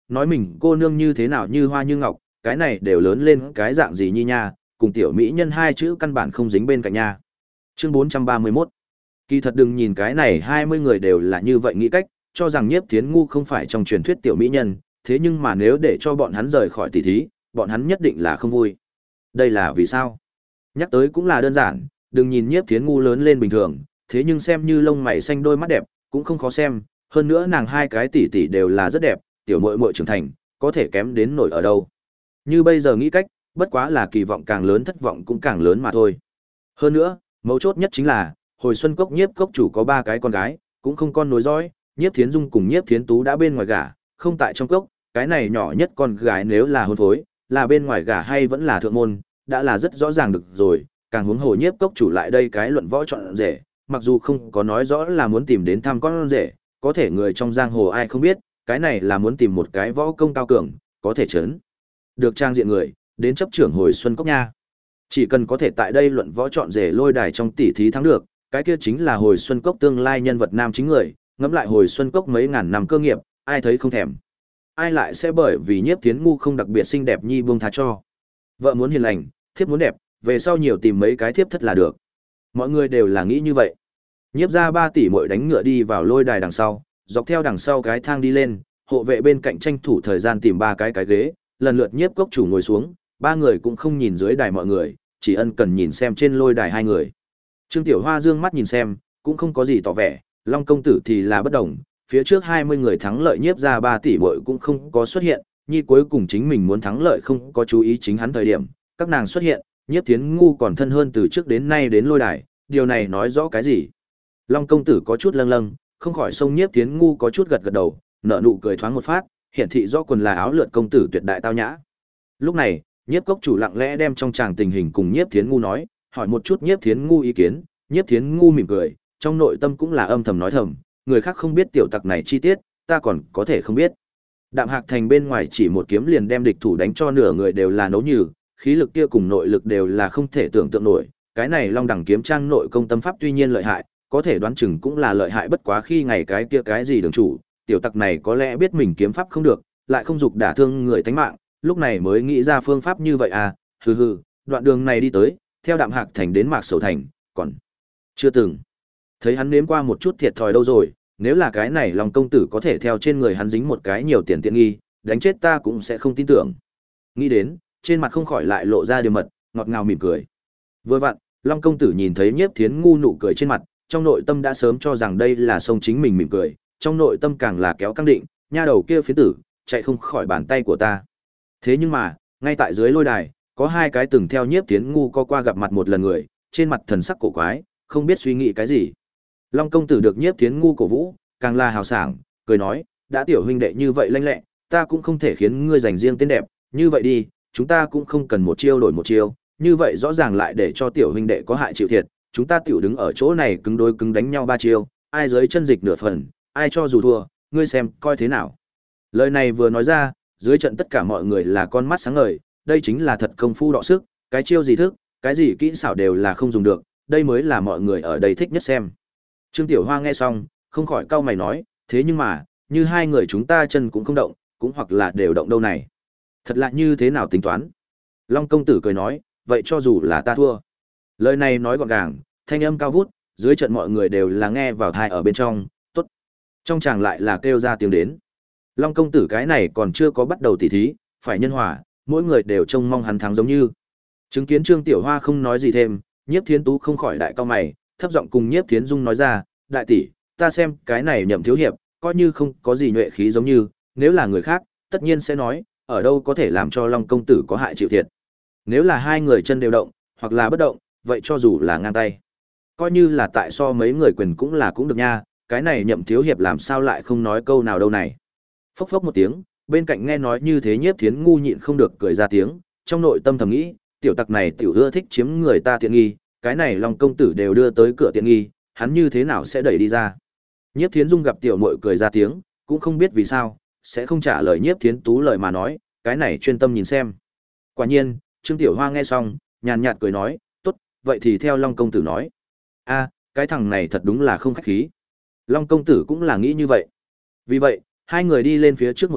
nói mình cô nương như thế nào như hoa như ngọc, cái này đều lớn lên cái dạng gì nhi nha, cùng tiểu mỹ nhân hai chữ căn bản không dính bên cạnh nha. Chương bốn trăm ba mươi mốt. Kỳ thật đừng nhìn cái này hai mươi người đều là như vậy nghĩ cách, cho rằng Nhiếp Thiến Ngu không phải trong truyền thuyết tiểu mỹ nhân, thế nhưng mà nếu để cho bọn hắn rời khỏi tỷ thí, bọn hắn nhất định là không vui. Đây là vì sao? Nhắc tới cũng là đơn giản, đừng nhìn Nhiếp Thiến Ngu lớn lên bình thường, thế nhưng xem như lông mày xanh đôi mắt đẹp, cũng không khó xem, hơn nữa nàng hai cái tỷ tỷ đều là rất đẹp, tiểu muội muội trưởng thành, có thể kém đến nổi ở đâu. Như bây giờ nghĩ cách, bất quá là kỳ vọng càng lớn thất vọng cũng càng lớn mà thôi. Hơn nữa, mấu chốt nhất chính là, hồi xuân cốc Nhiếp cốc chủ có ba cái con gái, cũng không con nối dõi, Nhiếp Thiến Dung cùng Nhiếp Thiến Tú đã bên ngoài gả, không tại trong cốc, cái này nhỏ nhất con gái nếu là hôn phối, là bên ngoài gả hay vẫn là thượng môn, đã là rất rõ ràng được rồi, càng huống hồ Nhiếp cốc chủ lại đây cái luận võ chọn rể, mặc dù không có nói rõ là muốn tìm đến thăm con rể, có thể người trong giang hồ ai không biết, cái này là muốn tìm một cái võ công cao cường, có thể chấn được trang diện người, đến chấp trưởng hồi xuân cốc nha. Chỉ cần có thể tại đây luận võ chọn rể lôi đài trong tỷ thí thắng được, cái kia chính là hồi xuân cốc tương lai nhân vật nam chính người, ngẫm lại hồi xuân cốc mấy ngàn năm cơ nghiệp, ai thấy không thèm. Ai lại sẽ bởi vì Nhiếp Thiến Ngu không đặc biệt xinh đẹp nhi buông tha cho. Vợ muốn hiền lành, thiếp muốn đẹp, về sau nhiều tìm mấy cái thiếp thất là được. Mọi người đều là nghĩ như vậy. Nhiếp ra ba tỷ muội đánh ngựa đi vào lôi đài đằng sau, dọc theo đằng sau cái thang đi lên, hộ vệ bên cạnh tranh thủ thời gian tìm ba cái cái ghế, lần lượt Nhiếp cốc chủ ngồi xuống, ba người cũng không nhìn dưới đài mọi người, chỉ ân cần nhìn xem trên lôi đài hai người. Trương Tiểu Hoa dương mắt nhìn xem, cũng không có gì tỏ vẻ, Long công tử thì là bất đồng, phía trước hai mươi người thắng lợi Nhiếp ra ba tỷ muội cũng không có xuất hiện, nhi cuối cùng chính mình muốn thắng lợi không có chú ý chính hắn thời điểm, các nàng xuất hiện, Nhiếp Thiến Ngu còn thân hơn từ trước đến nay đến lôi đài, điều này nói rõ cái gì? Long công tử có chút lâng lâng, không khỏi xông Nhiếp Thiến Ngu có chút gật gật đầu, nở nụ cười thoáng một phát, hiển thị rõ quần là áo lượn công tử tuyệt đại tao nhã. Lúc này, Nhiếp cốc chủ lặng lẽ đem trong tràng tình hình cùng Nhiếp Thiến Ngu nói, hỏi một chút Nhiếp Thiến Ngu ý kiến, Nhiếp Thiến Ngu mỉm cười, trong nội tâm cũng là âm thầm nói thầm, người khác không biết tiểu tặc này chi tiết, ta còn có thể không biết. Đạm Hạc Thành bên ngoài chỉ một kiếm liền đem địch thủ đánh cho nửa người đều là nấu nhừ, khí lực kia cùng nội lực đều là không thể tưởng tượng nổi, cái này Long Đẳng kiếm trang nội công tâm pháp tuy nhiên lợi hại, có thể đoán chừng cũng là lợi hại bất quá khi ngày cái kia cái gì đường chủ, tiểu tặc này có lẽ biết mình kiếm pháp không được, lại không dục đả thương người tánh mạng, lúc này mới nghĩ ra phương pháp như vậy à, hừ hừ, đoạn đường này đi tới, theo Đạm Hạc Thành đến Mạc Sầu Thành, còn chưa từng thấy hắn nếm qua một chút thiệt thòi đâu rồi, nếu là cái này Long công tử có thể theo trên người hắn dính một cái nhiều tiền tiện nghi, đánh chết ta cũng sẽ không tin tưởng. Nghĩ đến, trên mặt không khỏi lại lộ ra điều mật, ngọt ngào mỉm cười. Vừa vặn, Long công tử nhìn thấy Nhiếp Thiến Ngu nụ cười trên mặt, trong nội tâm đã sớm cho rằng đây là sông chính mình mỉm cười, trong nội tâm càng là kéo căng định, nha đầu kia phiến tử, chạy không khỏi bàn tay của ta. Thế nhưng mà, ngay tại dưới lôi đài, có hai cái từng theo Nhiếp Thiến Ngu co qua gặp mặt một lần người, trên mặt thần sắc cổ quái, không biết suy nghĩ cái gì. Long công tử được Nhiếp Thiến Ngu cổ vũ, càng là hào sảng, cười nói, đã tiểu huynh đệ như vậy lanh lẹ, ta cũng không thể khiến ngươi giành riêng tên đẹp, như vậy đi, chúng ta cũng không cần một chiêu đổi một chiêu, như vậy rõ ràng lại để cho tiểu huynh đệ có hại chịu thiệt, chúng ta tiểu đứng ở chỗ này cứng đối cứng đánh nhau ba chiêu, ai dưới chân dịch nửa phần, ai cho dù thua, ngươi xem coi thế nào. Lời này vừa nói ra, dưới trận tất cả mọi người là con mắt sáng ngời, đây chính là thật công phu đọ sức, cái chiêu gì thức, cái gì kỹ xảo đều là không dùng được, đây mới là mọi người ở đây thích nhất xem. Trương Tiểu Hoa nghe xong, không khỏi cau mày nói, thế nhưng mà, như hai người chúng ta chân cũng không động, cũng hoặc là đều động đâu này. Thật lạ như thế nào tính toán. Long công tử cười nói, vậy cho dù là ta thua. Lời này nói gọn gàng, thanh âm cao vút, dưới trận mọi người đều là nghe vào thai ở bên trong, tốt. Trong chàng lại là kêu ra tiếng đến. Long công tử cái này còn chưa có bắt đầu tỉ thí, phải nhân hòa, mỗi người đều trông mong hắn thắng giống như. Chứng kiến Trương Tiểu Hoa không nói gì thêm, Nhiếp Thiến Tú không khỏi đại cao mày, thấp giọng cùng Nhiếp Thiến Dung nói ra, đại tỷ, ta xem cái này Nhậm thiếu hiệp, coi như không có gì nhuệ khí giống như, nếu là người khác, tất nhiên sẽ nói, ở đâu có thể làm cho Long công tử có hại chịu thiệt. Nếu là hai người chân đều động, hoặc là bất động, vậy cho dù là ngang tay, coi như là tại so mấy người quyền cũng là cũng được nha, cái này Nhậm thiếu hiệp làm sao lại không nói câu nào đâu này. Phốc phốc một tiếng, bên cạnh nghe nói như thế Nhiếp Thiến Ngu nhịn không được cười ra tiếng, trong nội tâm thầm nghĩ, tiểu tặc này tiểu ưa thích chiếm người ta tiện nghi, cái này Long công tử đều đưa tới cửa tiện nghi, hắn như thế nào sẽ đẩy đi ra. Nhiếp Thiến Dung gặp tiểu muội cười ra tiếng, cũng không biết vì sao, sẽ không trả lời Nhiếp Thiến Tú lời mà nói, cái này chuyên tâm nhìn xem. Quả nhiên, Trương Tiểu Hoa nghe xong, nhàn nhạt cười nói, tốt, vậy thì theo Long công tử nói. A, cái thằng này thật đúng là không khách khí. Long công tử cũng là nghĩ như vậy. Vì vậy, hai người đi lên phía trước một bước,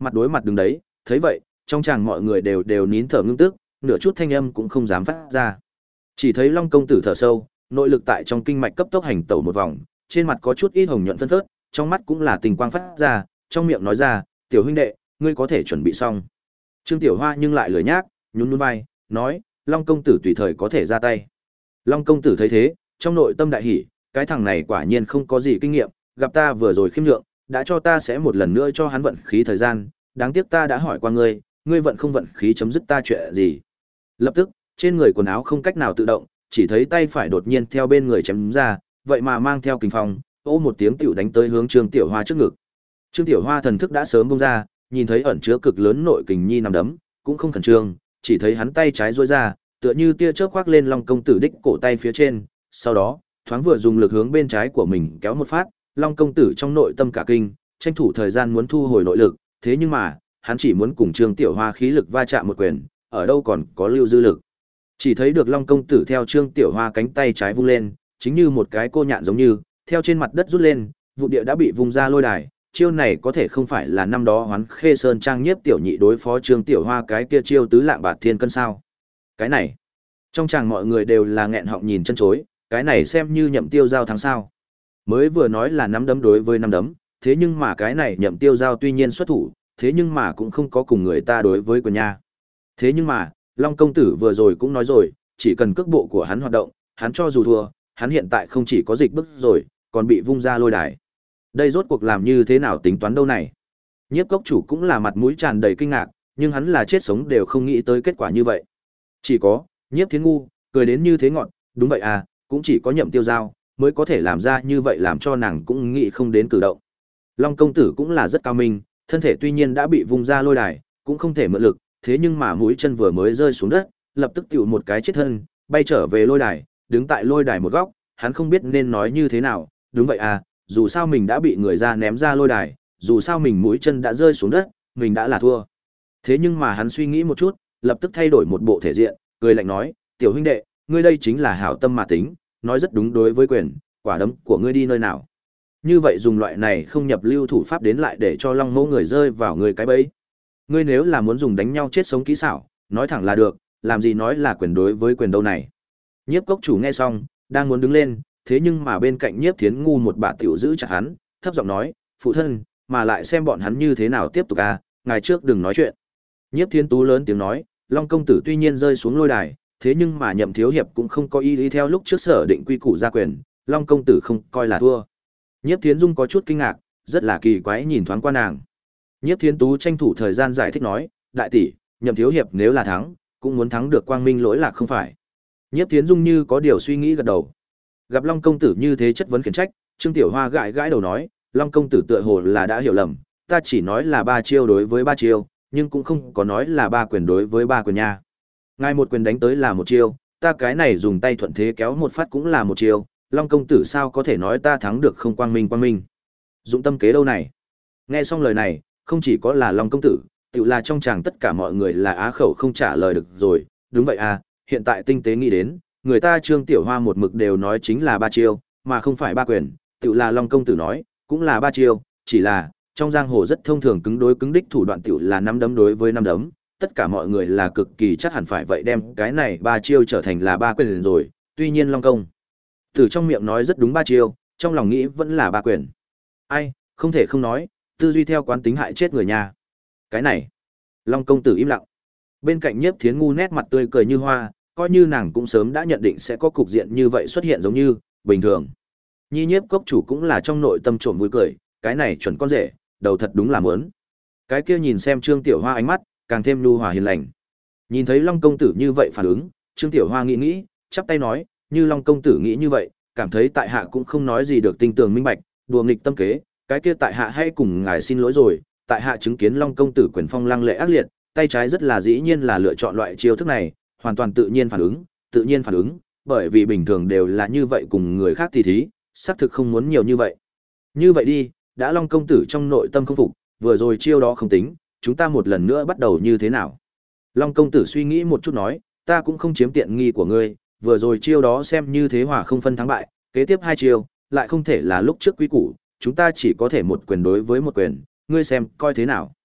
mặt đối mặt đứng đấy, thấy vậy, trong chàng mọi người đều đều nín thở ngưng tức, nửa chút thanh âm cũng không dám phát ra. Chỉ thấy Long công tử thở sâu, nội lực tại trong kinh mạch cấp tốc hành tẩu một vòng, trên mặt có chút ít hồng nhuận phân phớt, trong mắt cũng là tình quang phát ra, trong miệng nói ra, "Tiểu huynh đệ, ngươi có thể chuẩn bị xong." Trương Tiểu Hoa nhưng lại lười nhác, nhún nhún vai, nói, "Long công tử tùy thời có thể ra tay." Long công tử thấy thế, trong nội tâm đại hỉ, cái thằng này quả nhiên không có gì kinh nghiệm, gặp ta vừa rồi khiêm nhượng, đã cho ta sẽ một lần nữa cho hắn vận khí thời gian, đáng tiếc ta đã hỏi qua ngươi, ngươi vận không vận khí chấm dứt ta chuyện gì. Lập tức, trên người quần áo không cách nào tự động, chỉ thấy tay phải đột nhiên theo bên người chém ra, vậy mà mang theo kình phong, ô một tiếng tiểu đánh tới hướng Trương Tiểu Hoa trước ngực. Trương Tiểu Hoa thần thức đã sớm bung ra, nhìn thấy ẩn chứa cực lớn nội kình nhi nằm đấm, cũng không khẩn trương, chỉ thấy hắn tay trái duỗi ra, tựa như tia chớp khoác lên Long công tử đích cổ tay phía trên, sau đó, thoáng vừa dùng lực hướng bên trái của mình kéo một phát, Long công tử trong nội tâm cả kinh, tranh thủ thời gian muốn thu hồi nội lực, thế nhưng mà, hắn chỉ muốn cùng Trương Tiểu Hoa khí lực va chạm một quyền, ở đâu còn có lưu dư lực. Chỉ thấy được Long công tử theo Trương Tiểu Hoa cánh tay trái vung lên, chính như một cái cô nhạn giống như, theo trên mặt đất rút lên, vụ địa đã bị vung ra lôi đài, chiêu này có thể không phải là năm đó Hoán Khê Sơn trang nhiếp tiểu nhị đối phó Trương Tiểu Hoa cái kia chiêu tứ lạng bạt thiên cân sao? Cái này, trong chàng mọi người đều là nghẹn họng nhìn chân chối, cái này xem như Nhậm Tiêu Giao thắng sao? Mới vừa nói là nắm đấm đối với nắm đấm, thế nhưng mà cái này Nhậm Tiêu Giao tuy nhiên xuất thủ, thế nhưng mà cũng không có cùng người ta đối với quyền nha. Thế nhưng mà, Long công tử vừa rồi cũng nói rồi, chỉ cần cước bộ của hắn hoạt động, hắn cho dù thua, hắn hiện tại không chỉ có dịch bức rồi, còn bị vung ra lôi đài. Đây rốt cuộc làm như thế nào tính toán đâu này? Nhiếp cốc chủ cũng là mặt mũi tràn đầy kinh ngạc, nhưng hắn là chết sống đều không nghĩ tới kết quả như vậy. Chỉ có, Nhiếp Thiến ngu, cười đến như thế ngọn, đúng vậy à, cũng chỉ có Nhậm Tiêu Giao mới có thể làm ra như vậy làm cho nàng cũng nghĩ không đến cử động. Long công tử cũng là rất cao minh, thân thể tuy nhiên đã bị vung ra lôi đài, cũng không thể mượn lực, thế nhưng mà mũi chân vừa mới rơi xuống đất, lập tức tựu một cái chết thân, bay trở về lôi đài, đứng tại lôi đài một góc, hắn không biết nên nói như thế nào, đúng vậy à, dù sao mình đã bị người ra ném ra lôi đài, dù sao mình mũi chân đã rơi xuống đất, mình đã là thua. Thế nhưng mà hắn suy nghĩ một chút, lập tức thay đổi một bộ thể diện, cười lạnh nói, "Tiểu huynh đệ, ngươi đây chính là hảo tâm mà tính, nói rất đúng đối với quyền, quả đấm của ngươi đi nơi nào?" Như vậy dùng loại này không nhập lưu thủ pháp đến lại để cho Long Mẫu người rơi vào người cái bẫy. Ngươi nếu là muốn dùng đánh nhau chết sống kỹ xảo, nói thẳng là được, làm gì nói là quyền đối với quyền đâu này. Nhiếp cốc chủ nghe xong, đang muốn đứng lên, thế nhưng mà bên cạnh Nhiếp Thiến ngu một bà tiểu giữ chặt hắn, thấp giọng nói, "Phụ thân, mà lại xem bọn hắn như thế nào tiếp tục à, ngài trước đừng nói chuyện." Nhiếp Thiến tú lớn tiếng nói, Long công tử tuy nhiên rơi xuống lôi đài, thế nhưng mà Nhậm thiếu hiệp cũng không có ý ý theo lúc trước sở định quy củ ra quyền, Long công tử không coi là thua. Nhiếp Thiến Dung có chút kinh ngạc, rất là kỳ quái nhìn thoáng qua nàng. Nhiếp Thiến Tú tranh thủ thời gian giải thích nói, "Đại tỷ, Nhậm thiếu hiệp nếu là thắng, cũng muốn thắng được quang minh lỗi lạc không phải?" Nhiếp Thiến Dung như có điều suy nghĩ gật đầu. Gặp Long công tử như thế chất vấn khiển trách, Trương Tiểu Hoa gãi gãi đầu nói, "Long công tử tựa hồ là đã hiểu lầm, ta chỉ nói là ba chiêu đối với ba chiêu, nhưng cũng không có nói là ba quyền đối với ba quyền nha. Ngài một quyền đánh tới là một chiêu, ta cái này dùng tay thuận thế kéo một phát cũng là một chiêu, Long công tử sao có thể nói ta thắng được không quang minh quang minh? Dụng tâm kế đâu này?" Nghe xong lời này, không chỉ có là Long công tử, tự là trong chàng tất cả mọi người là á khẩu không trả lời được rồi, đúng vậy à, hiện tại tinh tế nghĩ đến, người ta Trương Tiểu Hoa một mực đều nói chính là ba chiêu, mà không phải ba quyền, tự là Long công tử nói, cũng là ba chiêu, chỉ là, trong giang hồ rất thông thường cứng đối cứng đích thủ đoạn tự là năm đấm đối với năm đấm, tất cả mọi người là cực kỳ chắc hẳn phải vậy đem cái này ba chiêu trở thành là ba quyền rồi, tuy nhiên Long công tử trong miệng nói rất đúng ba chiêu, trong lòng nghĩ vẫn là ba quyền. Ai, không thể không nói, tư duy theo quán tính hại chết người nhà. Cái này, Long công tử im lặng. Bên cạnh Nhiếp Thiến ngu nét mặt tươi cười như hoa, coi như nàng cũng sớm đã nhận định sẽ có cục diện như vậy xuất hiện giống như bình thường. Nhi Nhiếp cốc chủ cũng là trong nội tâm trộm vui cười, cái này chuẩn con rể, đầu thật đúng là muốn. Cái kia nhìn xem Trương Tiểu Hoa ánh mắt càng thêm nhu hòa hiền lành. Nhìn thấy Long công tử như vậy phản ứng, Trương Tiểu Hoa nghĩ nghĩ, chắp tay nói, như Long công tử nghĩ như vậy, cảm thấy tại hạ cũng không nói gì được tinh tường minh bạch, đùa nghịch tâm kế, cái kia tại hạ hay cùng ngài xin lỗi rồi, tại hạ chứng kiến Long công tử quyền phong lăng lệ ác liệt, tay trái rất là dĩ nhiên là lựa chọn loại chiêu thức này, hoàn toàn tự nhiên phản ứng, tự nhiên phản ứng, bởi vì bình thường đều là như vậy cùng người khác thì thí, xác thực không muốn nhiều như vậy. Như vậy đi, đã Long công tử trong nội tâm không phục, vừa rồi chiêu đó không tính, chúng ta một lần nữa bắt đầu như thế nào? Long công tử suy nghĩ một chút nói, ta cũng không chiếm tiện nghi của ngươi, vừa rồi chiêu đó xem như thế hòa không phân thắng bại, kế tiếp hai chiêu, lại không thể là lúc trước quý củ, chúng ta chỉ có thể một quyền đối với một quyền, ngươi xem coi thế nào.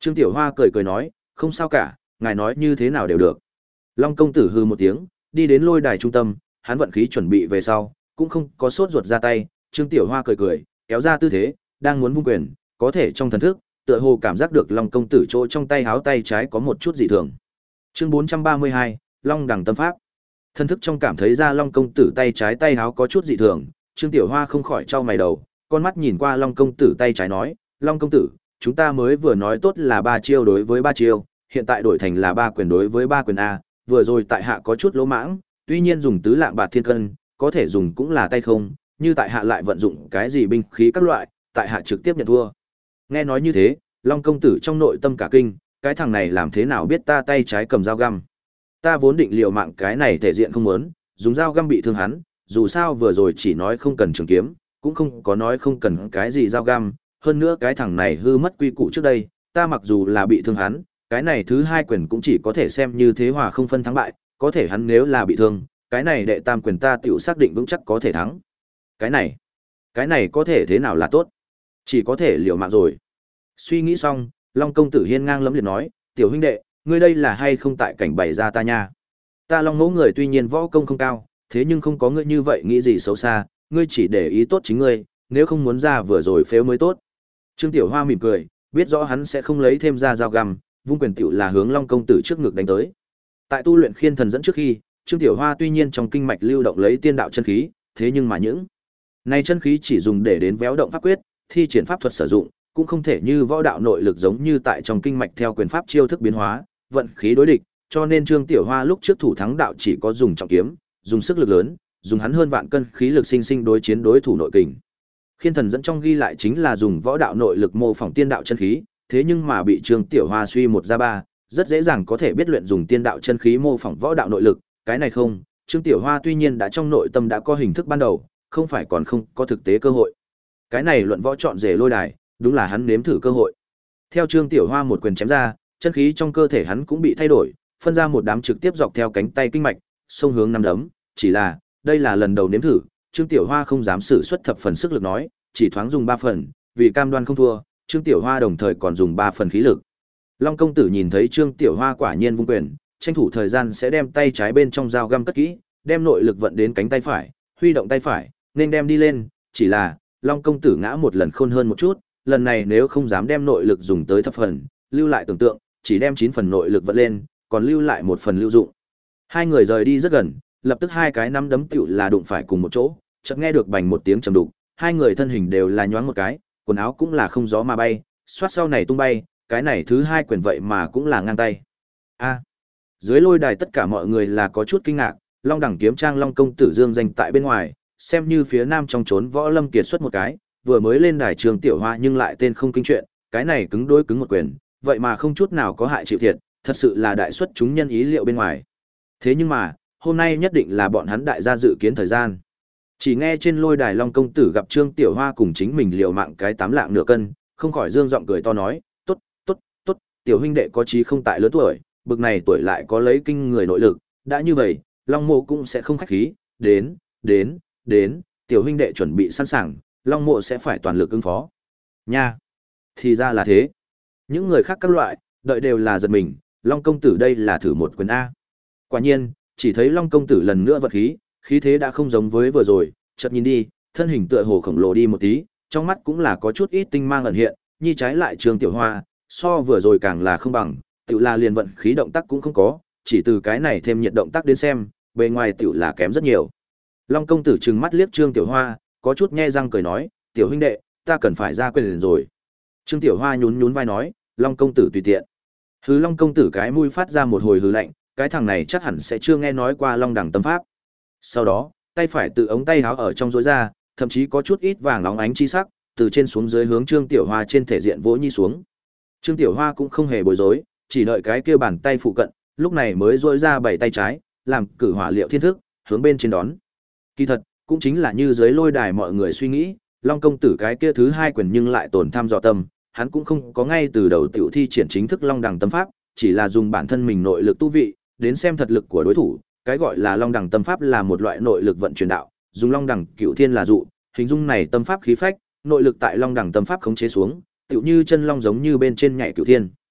Trương Tiểu Hoa cười cười nói, không sao cả, ngài nói như thế nào đều được. Long công tử hừ một tiếng, đi đến lôi đài trung tâm, hắn vận khí chuẩn bị về sau, cũng không có sốt ruột ra tay. Trương Tiểu Hoa cười cười, kéo ra tư thế, đang muốn vung quyền, có thể trong thần thức, tựa hồ cảm giác được Long công tử chỗ trong tay háo tay trái có một chút dị thường. Chương bốn trăm ba mươi hai, Long đẳng tâm pháp. Thần thức trong cảm thấy ra Long công tử tay trái tay háo có chút dị thường, Trương Tiểu Hoa không khỏi trao mày đầu, con mắt nhìn qua Long công tử tay trái nói, Long công tử, chúng ta mới vừa nói tốt là ba chiêu đối với ba chiêu, hiện tại đổi thành là ba quyền đối với ba quyền a, vừa rồi tại hạ có chút lỗ mãng, tuy nhiên dùng tứ lạng bạc thiên cân, có thể dùng cũng là tay không, như tại hạ lại vận dụng cái gì binh khí các loại, tại hạ trực tiếp nhận thua. Nghe nói như thế, Long công tử trong nội tâm cả kinh, cái thằng này làm thế nào biết ta tay trái cầm dao găm. Ta vốn định liều mạng cái này thể diện không muốn, dùng dao găm bị thương hắn, dù sao vừa rồi chỉ nói không cần trường kiếm, cũng không có nói không cần cái gì dao găm, hơn nữa cái thằng này hư mất quy củ trước đây, ta mặc dù là bị thương hắn, cái này thứ hai quyền cũng chỉ có thể xem như thế hòa không phân thắng bại, có thể hắn nếu là bị thương, cái này đệ tam quyền ta tiểu xác định vững chắc có thể thắng. Cái này, cái này có thể thế nào là tốt? Chỉ có thể liều mạng rồi. Suy nghĩ xong, Long công tử hiên ngang lẫm liệt nói, tiểu huynh đệ, ngươi đây là hay không tại cảnh bày ra ta nha. Ta Long mẫu người tuy nhiên võ công không cao, thế nhưng không có ngươi như vậy nghĩ gì xấu xa, ngươi chỉ để ý tốt chính ngươi, nếu không muốn ra vừa rồi phếu mới tốt. Trương Tiểu Hoa mỉm cười, biết rõ hắn sẽ không lấy thêm ra dao găm, vung quyền tiểu là hướng Long công tử trước ngực đánh tới. Tại tu luyện khiên thần dẫn trước khi, Trương Tiểu Hoa tuy nhiên trong kinh mạch lưu động lấy tiên đạo chân khí, thế nhưng mà những này chân khí chỉ dùng để đến véo động pháp quyết, thi triển pháp thuật sử dụng, cũng không thể như võ đạo nội lực giống như tại trong kinh mạch theo quyền pháp chiêu thức biến hóa, vận khí đối địch, cho nên Trương Tiểu Hoa lúc trước thủ thắng đạo chỉ có dùng trọng kiếm, dùng sức lực lớn, dùng hắn hơn vạn cân khí lực sinh sinh đối chiến đối thủ nội kình. Khiên thần dẫn trong ghi lại chính là dùng võ đạo nội lực mô phỏng tiên đạo chân khí, thế nhưng mà bị Trương Tiểu Hoa suy một ra ba, rất dễ dàng có thể biết luyện dùng tiên đạo chân khí mô phỏng võ đạo nội lực, cái này không, Trương Tiểu Hoa tuy nhiên đã trong nội tâm đã có hình thức ban đầu, không phải còn không có thực tế cơ hội. Cái này luận võ chọn rể lôi đài, đúng là hắn nếm thử cơ hội. Theo Trương Tiểu Hoa một quyền chém ra, chân khí trong cơ thể hắn cũng bị thay đổi, phân ra một đám trực tiếp dọc theo cánh tay kinh mạch, xông hướng năm đấm, chỉ là, đây là lần đầu nếm thử, Trương Tiểu Hoa không dám sử xuất thập phần sức lực nói, chỉ thoáng dùng ba phần, vì cam đoan không thua, Trương Tiểu Hoa đồng thời còn dùng ba phần khí lực. Long công tử nhìn thấy Trương Tiểu Hoa quả nhiên vung quyền, tranh thủ thời gian sẽ đem tay trái bên trong dao găm cất kỹ, đem nội lực vận đến cánh tay phải, huy động tay phải, nên đem đi lên, chỉ là, Long công tử ngã một lần khôn hơn một chút, lần này nếu không dám đem nội lực dùng tới thập phần, lưu lại tưởng tượng, chỉ đem chín phần nội lực vận lên, còn lưu lại một phần lưu dụng. Hai người rời đi rất gần, lập tức hai cái nắm đấm tựu là đụng phải cùng một chỗ, chợt nghe được bành một tiếng trầm đục, hai người thân hình đều là nhoáng một cái, quần áo cũng là không gió mà bay, xoát sau này tung bay, cái này thứ hai quyền vậy mà cũng là ngang tay. A. Dưới lôi đài tất cả mọi người là có chút kinh ngạc, Long đẳng kiếm trang Long công tử dương danh tại bên ngoài, xem như phía nam trong trốn võ lâm kiệt xuất một cái, vừa mới lên đài Trường Tiểu Hoa nhưng lại tên không kinh chuyện, cái này cứng đối cứng một quyền, vậy mà không chút nào có hại chịu thiệt, thật sự là đại xuất chúng nhân ý liệu bên ngoài. Thế nhưng mà, hôm nay nhất định là bọn hắn đại gia dự kiến thời gian. Chỉ nghe trên lôi đài Long công tử gặp Trương Tiểu Hoa cùng chính mình liều mạng cái tám lạng nửa cân, không khỏi dương giọng cười to nói, "Tốt, tốt, tốt, tiểu huynh đệ có chí không tại lớn tuổi, bực này tuổi lại có lấy kinh người nội lực, đã như vậy, Long mộ cũng sẽ không khách khí, đến, đến, đến, tiểu huynh đệ chuẩn bị sẵn sàng, Long mộ sẽ phải toàn lực ứng phó." Nha. Thì ra là thế. Những người khác các loại, đợi đều là giật mình, Long công tử đây là thử một quyền a. Quả nhiên, chỉ thấy Long công tử lần nữa vật khí, khí thế đã không giống với vừa rồi, chợt nhìn đi, thân hình tựa hồ khổng lồ đi một tí, trong mắt cũng là có chút ít tinh mang ẩn hiện, nhi trái lại Trương Tiểu Hoa, so vừa rồi càng là không bằng, tự là liền vận khí động tác cũng không có, chỉ từ cái này thêm nhiệt động tác đến xem, bề ngoài tiểu là kém rất nhiều. Long công tử trừng mắt liếc Trương Tiểu Hoa, có chút nhe răng cười nói, "Tiểu huynh đệ, ta cần phải ra quyền rồi." Trương Tiểu Hoa nhún nhún vai nói, "Long công tử tùy tiện." Hứ Long công tử cái mũi phát ra một hồi hừ lạnh, cái thằng này chắc hẳn sẽ chưa nghe nói qua Long đẳng tâm pháp. Sau đó, tay phải tự ống tay áo ở trong rối ra, thậm chí có chút ít vàng óng ánh chi sắc, từ trên xuống dưới hướng Trương Tiểu Hoa trên thể diện vỗ nhi xuống. Trương Tiểu Hoa cũng không hề bối rối, chỉ đợi cái kia bàn tay phụ cận, lúc này mới rối ra bảy tay trái, làm cử hỏa liệu thiên thức, hướng bên trên đón. Kỳ thật, cũng chính là như dưới lôi đài mọi người suy nghĩ, Long công tử cái kia thứ hai quyền nhưng lại tổn tham dò tâm, hắn cũng không có ngay từ đầu tiểu thi triển chính thức Long đẳng tâm pháp, chỉ là dùng bản thân mình nội lực tu vị, đến xem thật lực của đối thủ. Cái gọi là Long đẳng tâm pháp là một loại nội lực vận chuyển đạo, dùng Long đẳng cửu thiên là dụ, hình dung này tâm pháp khí phách, nội lực tại Long đẳng tâm pháp khống chế xuống, tựu như chân long giống như bên trên nhảy cửu thiên.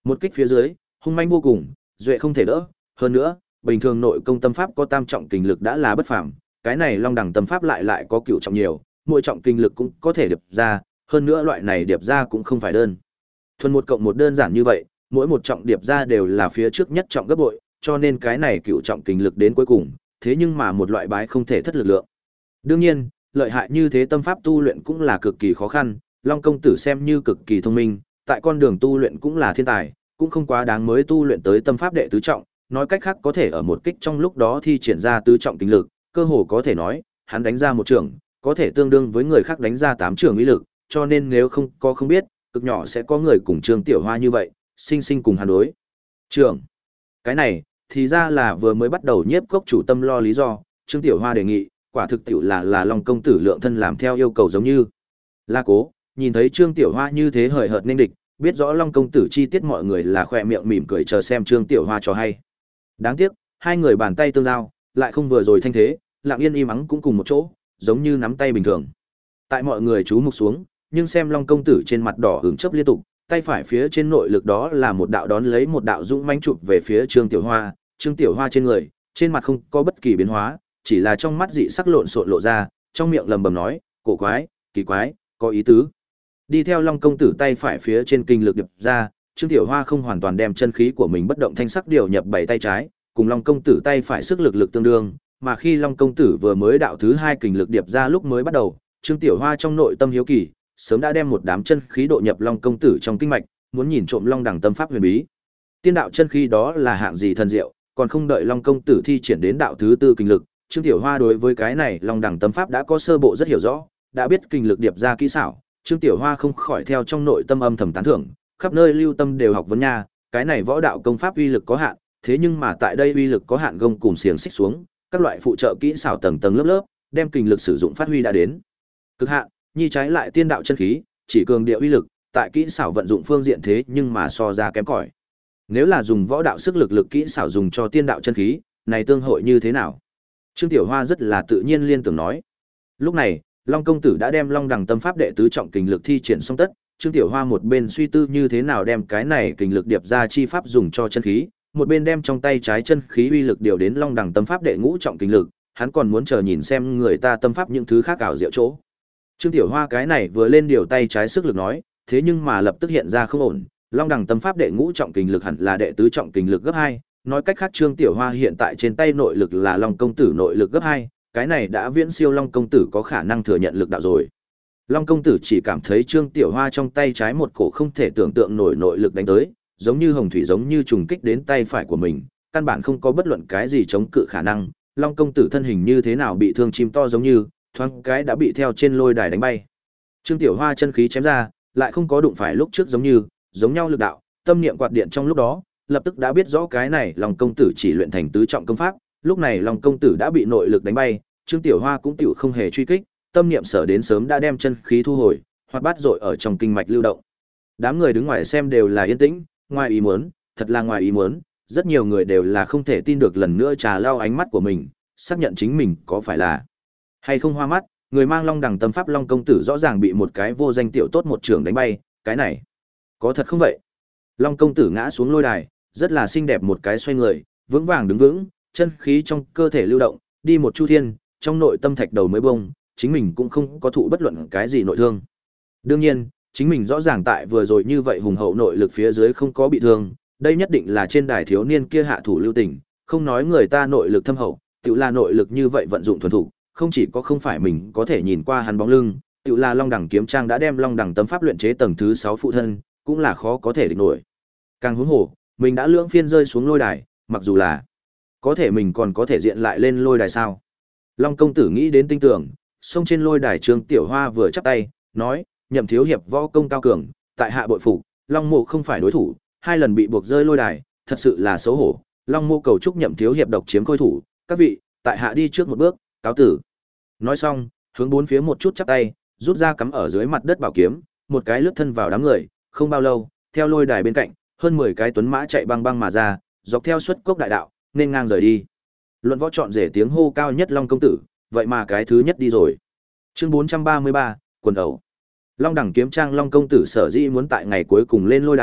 Một kích phía dưới, hung manh vô cùng, duệ không thể đỡ, hơn nữa, bình thường nội công tâm pháp có tam trọng kình lực đã là bất phàm, cái này Long đẳng tâm pháp lại lại có cửu trọng nhiều, mỗi trọng kình lực cũng có thể điệp ra, hơn nữa loại này điệp ra cũng không phải đơn. Thuần một cộng một đơn giản như vậy, mỗi một trọng điệp ra đều là phía trước nhất trọng gấp bội, cho nên cái này cửu trọng kình lực đến cuối cùng, thế nhưng mà một loại bái không thể thất lực lượng. Đương nhiên, lợi hại như thế tâm pháp tu luyện cũng là cực kỳ khó khăn, Long công tử xem như cực kỳ thông minh, tại con đường tu luyện cũng là thiên tài, cũng không quá đáng mới tu luyện tới tâm pháp đệ tứ trọng, nói cách khác có thể ở một kích trong lúc đó thi triển ra tứ trọng kinh lực, cơ hồ có thể nói, hắn đánh ra một trường, có thể tương đương với người khác đánh ra tám trường uy lực, cho nên nếu không có không biết, cực nhỏ sẽ có người cùng Trương Tiểu Hoa như vậy, sinh sinh cùng hắn đối. Trường. Cái này, thì ra là vừa mới bắt đầu nhiếp cốc chủ tâm lo lý do, Trương Tiểu Hoa đề nghị, quả thực tiểu là là Long công tử lượng thân làm theo yêu cầu giống như. La Cố, nhìn thấy Trương Tiểu Hoa như thế hời hợt nên địch, biết rõ Long công tử chi tiết mọi người là khỏe miệng mỉm cười chờ xem Trương Tiểu Hoa cho hay. Đáng tiếc, hai người bàn tay tương giao, lại không vừa rồi thanh thế, lặng yên im ắng cũng cùng một chỗ, giống như nắm tay bình thường. Tại mọi người chú mục xuống, nhưng xem Long công tử trên mặt đỏ hưởng chấp liên tục, tay phải phía trên nội lực đó là một đạo đón lấy một đạo dũng mãnh chụp về phía Trương Tiểu Hoa, Trương Tiểu Hoa trên người, trên mặt không có bất kỳ biến hóa, chỉ là trong mắt dị sắc lộn xộn lộ ra, trong miệng lầm bầm nói, cổ quái, kỳ quái, có ý tứ. Đi theo Long công tử tay phải phía trên kinh lực điệp ra, Trương Tiểu Hoa không hoàn toàn đem chân khí của mình bất động thanh sắc điều nhập bảy tay trái, cùng Long công tử tay phải sức lực lực tương đương, mà khi Long công tử vừa mới đạo thứ hai kình lực điệp ra lúc mới bắt đầu, Trương Tiểu Hoa trong nội tâm hiếu kỳ, sớm đã đem một đám chân khí độ nhập Long công tử trong kinh mạch, muốn nhìn trộm Long đẳng tâm pháp huyền bí. Tiên đạo chân khí đó là hạng gì thần diệu, còn không đợi Long công tử thi triển đến đạo thứ tư kình lực, Trương Tiểu Hoa đối với cái này Long đẳng tâm pháp đã có sơ bộ rất hiểu rõ, đã biết kình lực điệp ra kỹ xảo, Trương Tiểu Hoa không khỏi theo trong nội tâm âm thầm tán thưởng, khắp nơi lưu tâm đều học vấn nha, cái này võ đạo công pháp uy lực có hạn, thế nhưng mà tại đây uy lực có hạn gông cùng xiềng xích xuống, các loại phụ trợ kỹ xảo tầng tầng lớp lớp, đem kình lực sử dụng phát huy đã đến cực hạn, nhi trái lại tiên đạo chân khí, chỉ cường địa uy lực, tại kỹ xảo vận dụng phương diện thế nhưng mà so ra kém cỏi. Nếu là dùng võ đạo sức lực lực kỹ xảo dùng cho tiên đạo chân khí, này tương hội như thế nào? Trương Tiểu Hoa rất là tự nhiên liên tưởng nói. Lúc này, Long công tử đã đem Long đẳng tâm pháp đệ tứ trọng kình lực thi triển xong tất, Trương Tiểu Hoa một bên suy tư như thế nào đem cái này kình lực điệp ra chi pháp dùng cho chân khí, một bên đem trong tay trái chân khí uy lực điều đến Long đẳng tâm pháp đệ ngũ trọng kình lực, hắn còn muốn chờ nhìn xem người ta tâm pháp những thứ khác ảo diệu chỗ. Trương Tiểu Hoa cái này vừa lên điều tay trái sức lực nói, thế nhưng mà lập tức hiện ra không ổn, Long đẳng tâm pháp đệ ngũ trọng kình lực hẳn là đệ tứ trọng kình lực gấp hai, nói cách khác Trương Tiểu Hoa hiện tại trên tay nội lực là Long công tử nội lực gấp hai, cái này đã viễn siêu Long công tử có khả năng thừa nhận lực đạo rồi. Long công tử chỉ cảm thấy Trương Tiểu Hoa trong tay trái một cổ không thể tưởng tượng nổi nội lực đánh tới, giống như hồng thủy giống như trùng kích đến tay phải của mình, căn bản không có bất luận cái gì chống cự khả năng. Long công tử thân hình như thế nào bị thương chim to giống như, thoáng cái đã bị theo trên lôi đài đánh bay. Trương Tiểu Hoa chân khí chém ra, lại không có đụng phải lúc trước giống như, giống nhau lực đạo, tâm niệm quạt điện trong lúc đó, lập tức đã biết rõ cái này Long công tử chỉ luyện thành tứ trọng công pháp, lúc này Long công tử đã bị nội lực đánh bay, Trương Tiểu Hoa cũng tiểu không hề truy kích, tâm niệm sở đến sớm đã đem chân khí thu hồi, hoặc bát rội ở trong kinh mạch lưu động. Đám người đứng ngoài xem đều là yên tĩnh, ngoài ý muốn, thật là ngoài ý muốn, rất nhiều người đều là không thể tin được lần nữa trà lau ánh mắt của mình, xác nhận chính mình có phải là hay không hoa mắt, người mang Long đẳng tâm pháp Long công tử rõ ràng bị một cái vô danh tiểu tốt một trường đánh bay, cái này có thật không vậy? Long công tử ngã xuống lôi đài, rất là xinh đẹp một cái xoay người, vững vàng đứng vững, chân khí trong cơ thể lưu động, đi một chu thiên, trong nội tâm thạch đầu mới bông, chính mình cũng không có thụ bất luận cái gì nội thương. Đương nhiên, chính mình rõ ràng tại vừa rồi như vậy hùng hậu nội lực phía dưới không có bị thương, đây nhất định là trên đài thiếu niên kia hạ thủ lưu tình, không nói người ta nội lực thâm hậu, tự là nội lực như vậy vận dụng thuần thủ, không chỉ có không phải mình có thể nhìn qua hắn bóng lưng, tự là Long đẳng kiếm trang đã đem Long đẳng tâm pháp luyện chế tầng thứ sáu phụ thân, cũng là khó có thể địch nổi. Càng huống hồ, mình đã lưỡng phiên rơi xuống lôi đài, mặc dù là có thể mình còn có thể diện lại lên lôi đài sao? Long công tử nghĩ đến tinh tưởng, xông trên lôi đài Trương Tiểu Hoa vừa chắp tay, nói, Nhậm thiếu hiệp võ công cao cường, tại hạ bội phục, Long mộ không phải đối thủ, hai lần bị buộc rơi lôi đài, thật sự là xấu hổ. Long mộ cầu chúc Nhậm thiếu hiệp độc chiếm khôi thủ, các vị, tại hạ đi trước một bước, cáo tử. Nói xong, hướng bốn phía một chút chắp tay, rút ra cắm ở dưới mặt đất bảo kiếm, một cái lướt thân vào đám người, không bao lâu, theo lôi đài bên cạnh, hơn mười cái tuấn mã chạy băng băng mà ra, dọc theo xuất cốc đại đạo, nên ngang rời đi. Luận võ chọn rể tiếng hô cao nhất Long công tử, vậy mà cái thứ nhất đi rồi. Chương bốn trăm ba mươi ba, quần ẩu. Long đẳng kiếm trang Long công tử sở dĩ muốn tại ngày cuối cùng lên lôi đài,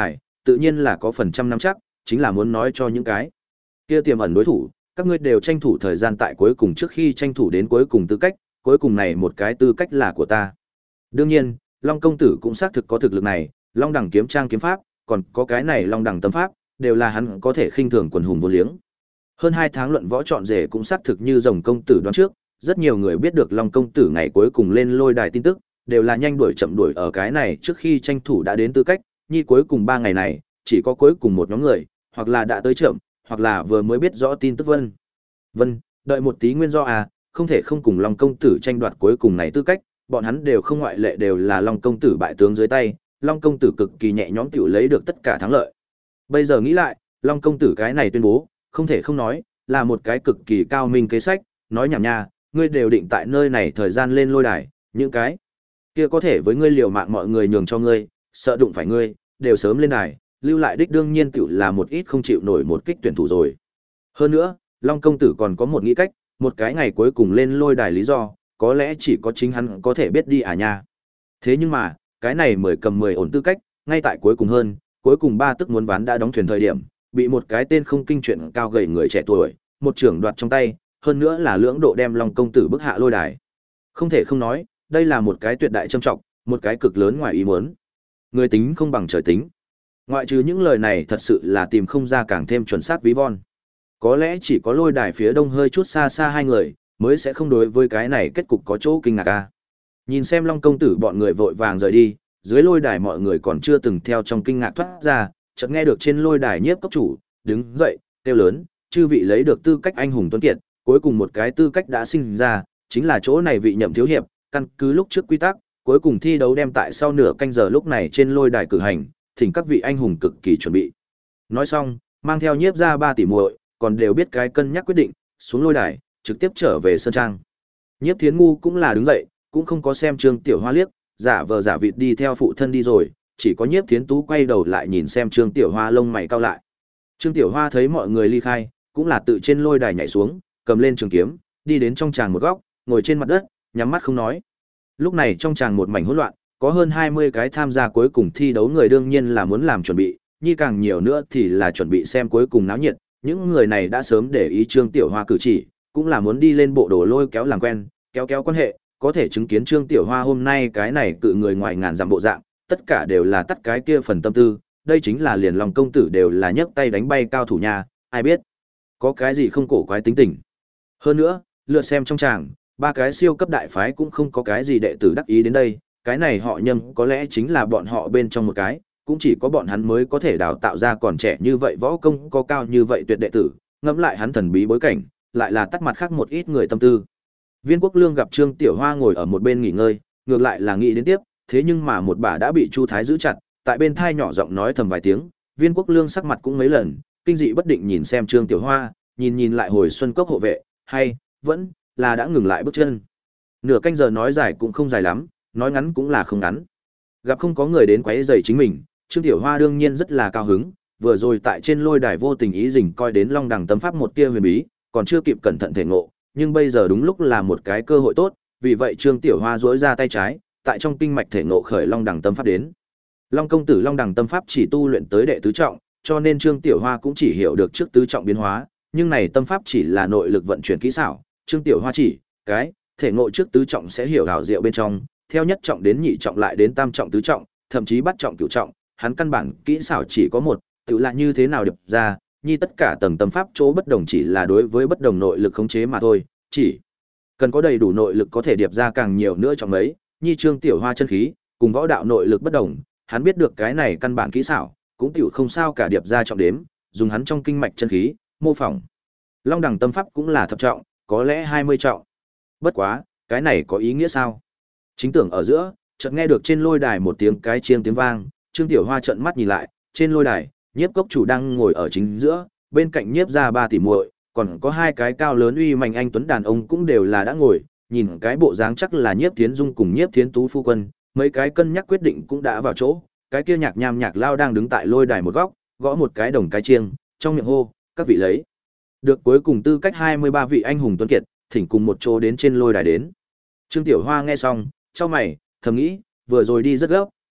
tự nhiên là có phần trăm nắm chắc, chính là muốn nói cho những cái kia tiềm ẩn đối thủ, các ngươi đều tranh thủ thời gian tại cuối cùng trước khi tranh thủ đến cuối cùng tư cách, cuối cùng này một cái tư cách là của ta. Đương nhiên, Long công tử cũng xác thực có thực lực này, Long đẳng kiếm trang kiếm pháp, còn có cái này Long đẳng tâm pháp, đều là hắn có thể khinh thường quần hùng vô liếng. Hơn hai tháng luận võ chọn rể cũng xác thực như rồng công tử đoán trước, rất nhiều người biết được Long công tử ngày cuối cùng lên lôi đài tin tức, đều là nhanh đuổi chậm đuổi ở cái này trước khi tranh thủ đã đến tư cách, nhi cuối cùng ba ngày này, chỉ có cuối cùng một nhóm người, hoặc là đã tới chậm, hoặc là vừa mới biết rõ tin tức vân. Vân, đợi một tí nguyên do à, không thể không cùng Long công tử tranh đoạt cuối cùng này tư cách, bọn hắn đều không ngoại lệ đều là Long công tử bại tướng dưới tay, Long công tử cực kỳ nhẹ nhõm tiểu lấy được tất cả thắng lợi. Bây giờ nghĩ lại, Long công tử cái này tuyên bố, không thể không nói, là một cái cực kỳ cao minh kế sách, nói nhảm nha, ngươi đều định tại nơi này thời gian lên lôi đài, những cái kia có thể với ngươi liều mạng mọi người nhường cho ngươi, sợ đụng phải ngươi, đều sớm lên đài, lưu lại đích đương nhiên tiểu là một ít không chịu nổi một kích tuyển thủ rồi. Hơn nữa, Long công tử còn có một nghĩ cách, một cái ngày cuối cùng lên lôi đài lý do, có lẽ chỉ có chính hắn có thể biết đi à nha. Thế nhưng mà, cái này mười cầm mười ổn tư cách, ngay tại cuối cùng hơn, cuối cùng ba tức muốn ván đã đóng thuyền thời điểm, bị một cái tên không kinh chuyện cao gầy người trẻ tuổi, một trưởng đoạt trong tay, hơn nữa là lưỡng độ đem Long công tử bức hạ lôi đài. Không thể không nói, đây là một cái tuyệt đại trâm trọng, một cái cực lớn ngoài ý muốn. Người tính không bằng trời tính. Ngoại trừ những lời này thật sự là tìm không ra càng thêm chuẩn xác ví von. Có lẽ chỉ có lôi đài phía đông hơi chút xa xa hai người, mới sẽ không đối với cái này kết cục có chỗ kinh ngạc a. Nhìn xem Long công tử bọn người vội vàng rời đi, dưới lôi đài mọi người còn chưa từng theo trong kinh ngạc thoát ra, chợt nghe được trên lôi đài nhiếp cốc chủ đứng dậy, kêu lớn, chư vị lấy được tư cách anh hùng tuấn kiệt, cuối cùng một cái tư cách đã sinh ra, chính là chỗ này vị nhậm thiếu hiệp, căn cứ lúc trước quy tắc, cuối cùng thi đấu đem tại sau nửa canh giờ lúc này trên lôi đài cử hành, thỉnh các vị anh hùng cực kỳ chuẩn bị. Nói xong, mang theo nhiếp ra ba tỷ muội, còn đều biết cái cân nhắc quyết định, xuống lôi đài, trực tiếp trở về sơn trang. Nhiếp Thiến Ngu cũng là đứng dậy, cũng không có xem Trương Tiểu Hoa liếc, giả vờ giả vịt đi theo phụ thân đi rồi, chỉ có Nhiếp Thiến Tú quay đầu lại nhìn xem Trương Tiểu Hoa lông mày cau lại. Trương Tiểu Hoa thấy mọi người ly khai, cũng là tự trên lôi đài nhảy xuống, cầm lên trường kiếm, đi đến trong tràng một góc, ngồi trên mặt đất, nhắm mắt không nói. Lúc này trong tràng một mảnh hỗn loạn, có hơn hai mươi cái tham gia cuối cùng thi đấu người đương nhiên là muốn làm chuẩn bị, nhi càng nhiều nữa thì là chuẩn bị xem cuối cùng náo nhiệt, những người này đã sớm để ý Trương Tiểu Hoa cử chỉ, cũng là muốn đi lên bộ đồ lôi kéo làm quen, kéo kéo quan hệ, có thể chứng kiến Trương Tiểu Hoa hôm nay cái này cự người ngoài ngàn dặm bộ dạng, tất cả đều là tắt cái kia phần tâm tư, đây chính là liền lòng công tử đều là nhấc tay đánh bay cao thủ nhà, ai biết có cái gì không cổ quái tính tình. Hơn nữa, lựa xem trong tràng, ba cái siêu cấp đại phái cũng không có cái gì đệ tử đắc ý đến đây, cái này họ Nhâm có lẽ chính là bọn họ bên trong một cái, cũng chỉ có bọn hắn mới có thể đào tạo ra còn trẻ như vậy võ công có cao như vậy tuyệt đệ tử, ngẫm lại hắn thần bí bối cảnh, lại là tắt mặt khác một ít người tâm tư. Viên Quốc Lương gặp Trương Tiểu Hoa ngồi ở một bên nghỉ ngơi, ngược lại là nghĩ đến tiếp, thế nhưng mà một bà đã bị Chu Thái giữ chặt, tại bên thai nhỏ giọng nói thầm vài tiếng, Viên Quốc Lương sắc mặt cũng mấy lần, kinh dị bất định nhìn xem Trương Tiểu Hoa, nhìn nhìn lại hồi xuân cốc hộ vệ, hay vẫn là đã ngừng lại bước chân. Nửa canh giờ nói dài cũng không dài lắm, nói ngắn cũng là không ngắn. Gặp không có người đến quấy rầy chính mình, Trương Tiểu Hoa đương nhiên rất là cao hứng, vừa rồi tại trên lôi đài vô tình ý rình coi đến Long Đằng tâm pháp một tia huyền bí, còn chưa kịp cẩn thận thể ngộ, nhưng bây giờ đúng lúc là một cái cơ hội tốt, vì vậy Trương Tiểu Hoa duỗi ra tay trái, tại trong kinh mạch thể ngộ khởi Long Đằng tâm pháp đến. Long công tử Long Đằng tâm pháp chỉ tu luyện tới đệ tứ trọng, cho nên Trương Tiểu Hoa cũng chỉ hiểu được trước tứ trọng biến hóa, nhưng này tâm pháp chỉ là nội lực vận chuyển kỹ xảo, Trương Tiểu Hoa chỉ cái thể ngộ trước tứ trọng sẽ hiểu hảo diệu bên trong, theo nhất trọng đến nhị trọng lại đến tam trọng tứ trọng, thậm chí bắt trọng cửu trọng, hắn căn bản kỹ xảo chỉ có một, tự là như thế nào điệp ra, nhi tất cả tầng tâm pháp chỗ bất đồng chỉ là đối với bất đồng nội lực khống chế mà thôi, chỉ cần có đầy đủ nội lực có thể điệp ra càng nhiều nữa trọng mấy, nhi Trương Tiểu Hoa chân khí, cùng võ đạo nội lực bất đồng, hắn biết được cái này căn bản kỹ xảo, cũng tiểu không sao cả điệp ra trọng đếm, dùng hắn trong kinh mạch chân khí, mô phỏng. Long Đằng tâm pháp cũng là thập trọng, có lẽ hai mươi trọng. Bất quá, cái này có ý nghĩa sao? Chính tưởng ở giữa, chợt nghe được trên lôi đài một tiếng cái chiêng tiếng vang, Trương Tiểu Hoa trợn mắt nhìn lại, trên lôi đài, Nhiếp Cốc chủ đang ngồi ở chính giữa, bên cạnh Nhiếp gia ba tỷ muội, còn có hai cái cao lớn uy mạnh anh tuấn đàn ông cũng đều là đã ngồi, nhìn cái bộ dáng chắc là Nhiếp Thiến Dung cùng Nhiếp Thiến Tú phu quân, mấy cái cân nhắc quyết định cũng đã vào chỗ, cái kia Nhạc Nham Nhạc Lao đang đứng tại lôi đài một góc, gõ một cái đồng cái chiêng, trong miệng hô, các vị lấy được cuối cùng tư cách hai mươi ba vị anh hùng tuấn kiệt, thỉnh cùng một chỗ đến trên lôi đài đến. Trương Tiểu Hoa nghe xong, chau mày, thầm nghĩ, vừa rồi đi rất gấp,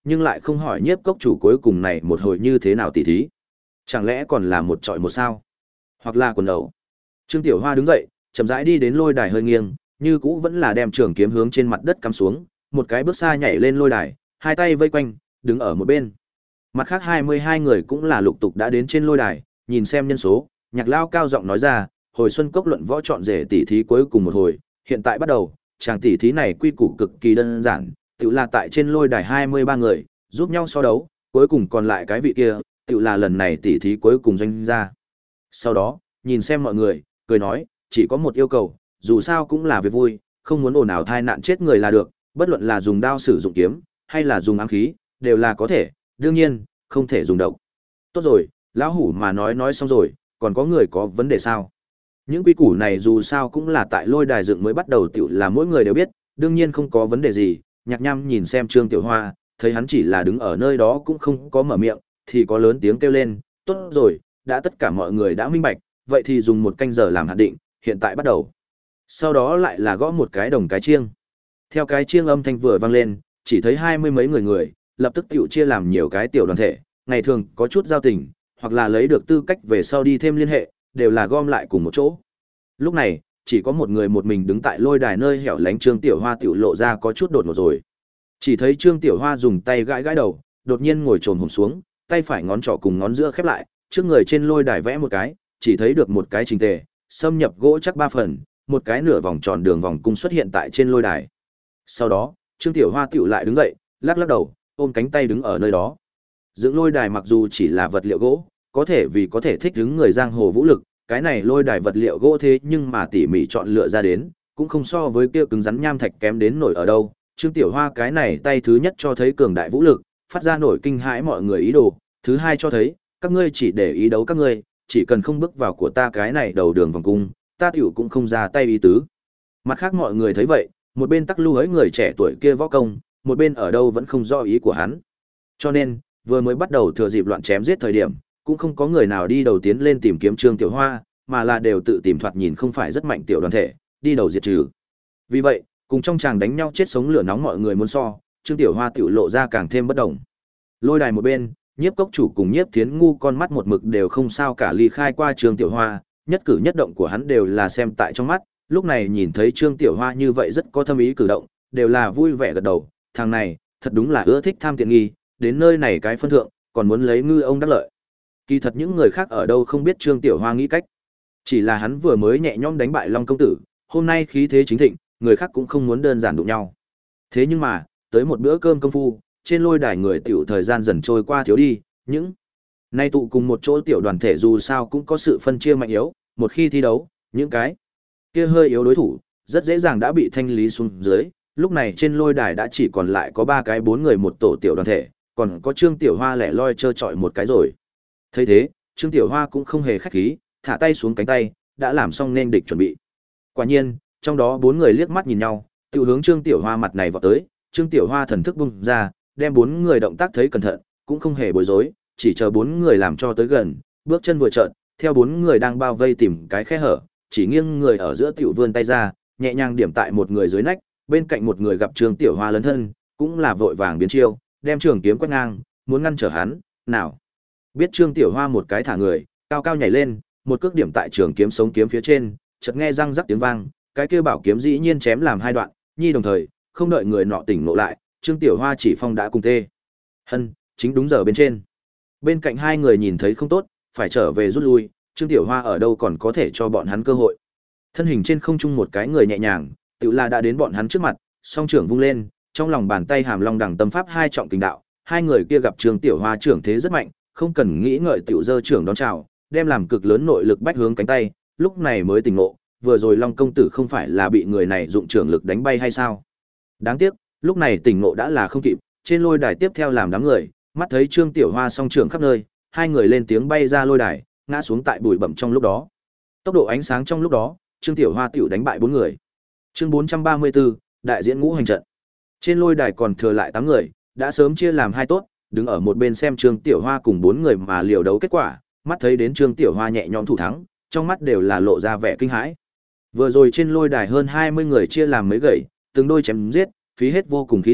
nhưng lại không hỏi nhiếp cốc chủ cuối cùng này một hồi như thế nào tỉ thí. Chẳng lẽ còn là một trọi một sao? Hoặc là quần đầu. Trương Tiểu Hoa đứng dậy, chậm rãi đi đến lôi đài hơi nghiêng, như cũ vẫn là đem trường kiếm hướng trên mặt đất cắm xuống, một cái bước xa nhảy lên lôi đài, hai tay vây quanh, đứng ở một bên. Mặt khác hai mươi hai người cũng là lục tục đã đến trên lôi đài, nhìn xem nhân số, Nhạc Lao cao giọng nói ra, hồi xuân cốc luận võ chọn rể tỷ thí cuối cùng một hồi, hiện tại bắt đầu, chàng tỷ thí này quy củ cực kỳ đơn giản, tự là tại trên lôi đài hai mươi ba người, giúp nhau so đấu, cuối cùng còn lại cái vị kia, tự là lần này tỷ thí cuối cùng doanh ra. Sau đó, nhìn xem mọi người, cười nói, chỉ có một yêu cầu, dù sao cũng là việc vui, không muốn ồn ào thai nạn chết người là được, bất luận là dùng đao sử dụng kiếm, hay là dùng ám khí, đều là có thể, đương nhiên, không thể dùng độc. Tốt rồi, lão hủ mà nói nói xong rồi, còn có người có vấn đề sao? Những quy củ này dù sao cũng là tại lôi đài dựng mới bắt đầu tiểu là mỗi người đều biết, đương nhiên không có vấn đề gì. Nhạc Nham nhìn xem Trương Tiểu Hoa, thấy hắn chỉ là đứng ở nơi đó cũng không có mở miệng, thì có lớn tiếng kêu lên, tốt rồi, đã tất cả mọi người đã minh bạch, vậy thì dùng một canh giờ làm hạn định, hiện tại bắt đầu. Sau đó lại là gõ một cái đồng cái chiêng. Theo cái chiêng âm thanh vừa vang lên, chỉ thấy hai mươi mấy người người, lập tức tiểu chia làm nhiều cái tiểu đoàn thể, ngày thường có chút giao tình, hoặc là lấy được tư cách về sau đi thêm liên hệ, đều là gom lại cùng một chỗ. Lúc này, chỉ có một người một mình đứng tại lôi đài nơi hẻo lánh Trương Tiểu Hoa tiểu lộ ra có chút đột ngột rồi. Chỉ thấy Trương Tiểu Hoa dùng tay gãi gãi đầu, đột nhiên ngồi trồm hổm xuống, tay phải ngón trỏ cùng ngón giữa khép lại, trước người trên lôi đài vẽ một cái, chỉ thấy được một cái trình tề, xâm nhập gỗ chắc ba phần, một cái nửa vòng tròn đường vòng cung xuất hiện tại trên lôi đài. Sau đó, Trương Tiểu Hoa tiểu lại đứng dậy, lắc lắc đầu, ôm cánh tay đứng ở nơi đó. Dựng lôi đài mặc dù chỉ là vật liệu gỗ, có thể vì có thể thích ứng người giang hồ vũ lực, cái này lôi đài vật liệu gỗ thế nhưng mà tỉ mỉ chọn lựa ra đến, cũng không so với kia cứng rắn nham thạch kém đến nổi ở đâu. Trương Tiểu Hoa cái này tay thứ nhất cho thấy cường đại vũ lực, phát ra nổi kinh hãi mọi người ý đồ, thứ hai cho thấy, các ngươi chỉ để ý đấu các ngươi, chỉ cần không bước vào của ta cái này đầu đường vòng cung, ta tiểu cũng không ra tay ý tứ. Mặt khác mọi người thấy vậy, một bên tắc lưu ấy người trẻ tuổi kia võ công, một bên ở đâu vẫn không rõ ý của hắn. Cho nên, vừa mới bắt đầu thừa dịp loạn chém giết thời điểm, cũng không có người nào đi đầu tiến lên tìm kiếm Trương Tiểu Hoa, mà là đều tự tìm thoạt nhìn không phải rất mạnh tiểu đoàn thể, đi đầu diệt trừ. Vì vậy, cùng trong chàng đánh nhau chết sống lửa nóng mọi người muốn so, Trương Tiểu Hoa tiểu lộ ra càng thêm bất động. Lôi đài một bên, Nhiếp Cốc chủ cùng Nhiếp Thiến ngu con mắt một mực đều không sao cả ly khai qua Trương Tiểu Hoa, nhất cử nhất động của hắn đều là xem tại trong mắt, lúc này nhìn thấy Trương Tiểu Hoa như vậy rất có thâm ý cử động, đều là vui vẻ gật đầu, thằng này, thật đúng là ưa thích tham tiện nghi, đến nơi này cái phân thượng, còn muốn lấy ngư ông đắc lợi. Kỳ thật những người khác ở đâu không biết Trương Tiểu Hoa nghĩ cách. Chỉ là hắn vừa mới nhẹ nhõm đánh bại Long công tử, hôm nay khí thế chính thịnh, người khác cũng không muốn đơn giản đụng nhau. Thế nhưng mà, tới một bữa cơm công phu, trên lôi đài người tiểu thời gian dần trôi qua thiếu đi, những nay tụ cùng một chỗ tiểu đoàn thể dù sao cũng có sự phân chia mạnh yếu, một khi thi đấu, những cái kia hơi yếu đối thủ, rất dễ dàng đã bị thanh lý xuống dưới, lúc này trên lôi đài đã chỉ còn lại có ba cái bốn người một tổ tiểu đoàn thể, còn có Trương Tiểu Hoa lẻ loi trơ trọi một cái rồi. Thấy thế, Trương Tiểu Hoa cũng không hề khách khí, thả tay xuống cánh tay, đã làm xong nên địch chuẩn bị. Quả nhiên, trong đó bốn người liếc mắt nhìn nhau, tự hướng Trương Tiểu Hoa mặt này vọt tới, Trương Tiểu Hoa thần thức bung ra, đem bốn người động tác thấy cẩn thận, cũng không hề bối rối, chỉ chờ bốn người làm cho tới gần, bước chân vừa chợt, theo bốn người đang bao vây tìm cái khe hở, chỉ nghiêng người ở giữa tiểu vươn tay ra, nhẹ nhàng điểm tại một người dưới nách, bên cạnh một người gặp Trương Tiểu Hoa lớn thân, cũng là vội vàng biến chiêu, đem trường kiếm quét ngang, muốn ngăn trở hắn, nào. Biết Trương Tiểu Hoa một cái thả người, cao cao nhảy lên, một cước điểm tại trường kiếm sống kiếm phía trên, chợt nghe răng rắc tiếng vang, cái kia bảo kiếm dĩ nhiên chém làm hai đoạn, nhi đồng thời, không đợi người nọ tỉnh ngộ lại, Trương Tiểu Hoa chỉ phong đã cùng tê. Hân, chính đúng giờ bên trên. Bên cạnh hai người nhìn thấy không tốt, phải trở về rút lui, Trương Tiểu Hoa ở đâu còn có thể cho bọn hắn cơ hội. Thân hình trên không trung một cái người nhẹ nhàng, tự là đã đến bọn hắn trước mặt, song trưởng vung lên, trong lòng bàn tay hàm long đằng tâm pháp hai trọng kình đạo, hai người kia gặp Trương Tiểu Hoa trưởng thế rất mạnh, không cần nghĩ ngợi tiểu dơ trưởng đón chào, đem làm cực lớn nội lực bách hướng cánh tay, lúc này mới tỉnh ngộ, vừa rồi Long công tử không phải là bị người này dụng trưởng lực đánh bay hay sao? Đáng tiếc, lúc này tỉnh ngộ đã là không kịp, trên lôi đài tiếp theo làm đám người, mắt thấy Trương Tiểu Hoa song trưởng khắp nơi, hai người lên tiếng bay ra lôi đài, ngã xuống tại bụi bặm trong lúc đó. Tốc độ ánh sáng trong lúc đó, Trương Tiểu Hoa tiểu đánh bại bốn người. Chương bốn trăm ba mươi tư, đại diễn ngũ hành trận. Trên lôi đài còn thừa lại tám người, đã sớm chia làm hai tốt, đứng ở một bên xem Trương Tiểu Hoa cùng bốn người mà liều đấu kết quả, mắt thấy đến Trương Tiểu Hoa nhẹ nhõm thủ thắng, trong mắt đều là lộ ra vẻ kinh hãi. Vừa rồi trên lôi đài hơn hai mươi người chia làm mấy gậy, từng đôi chém giết, phí hết vô cùng khí lực,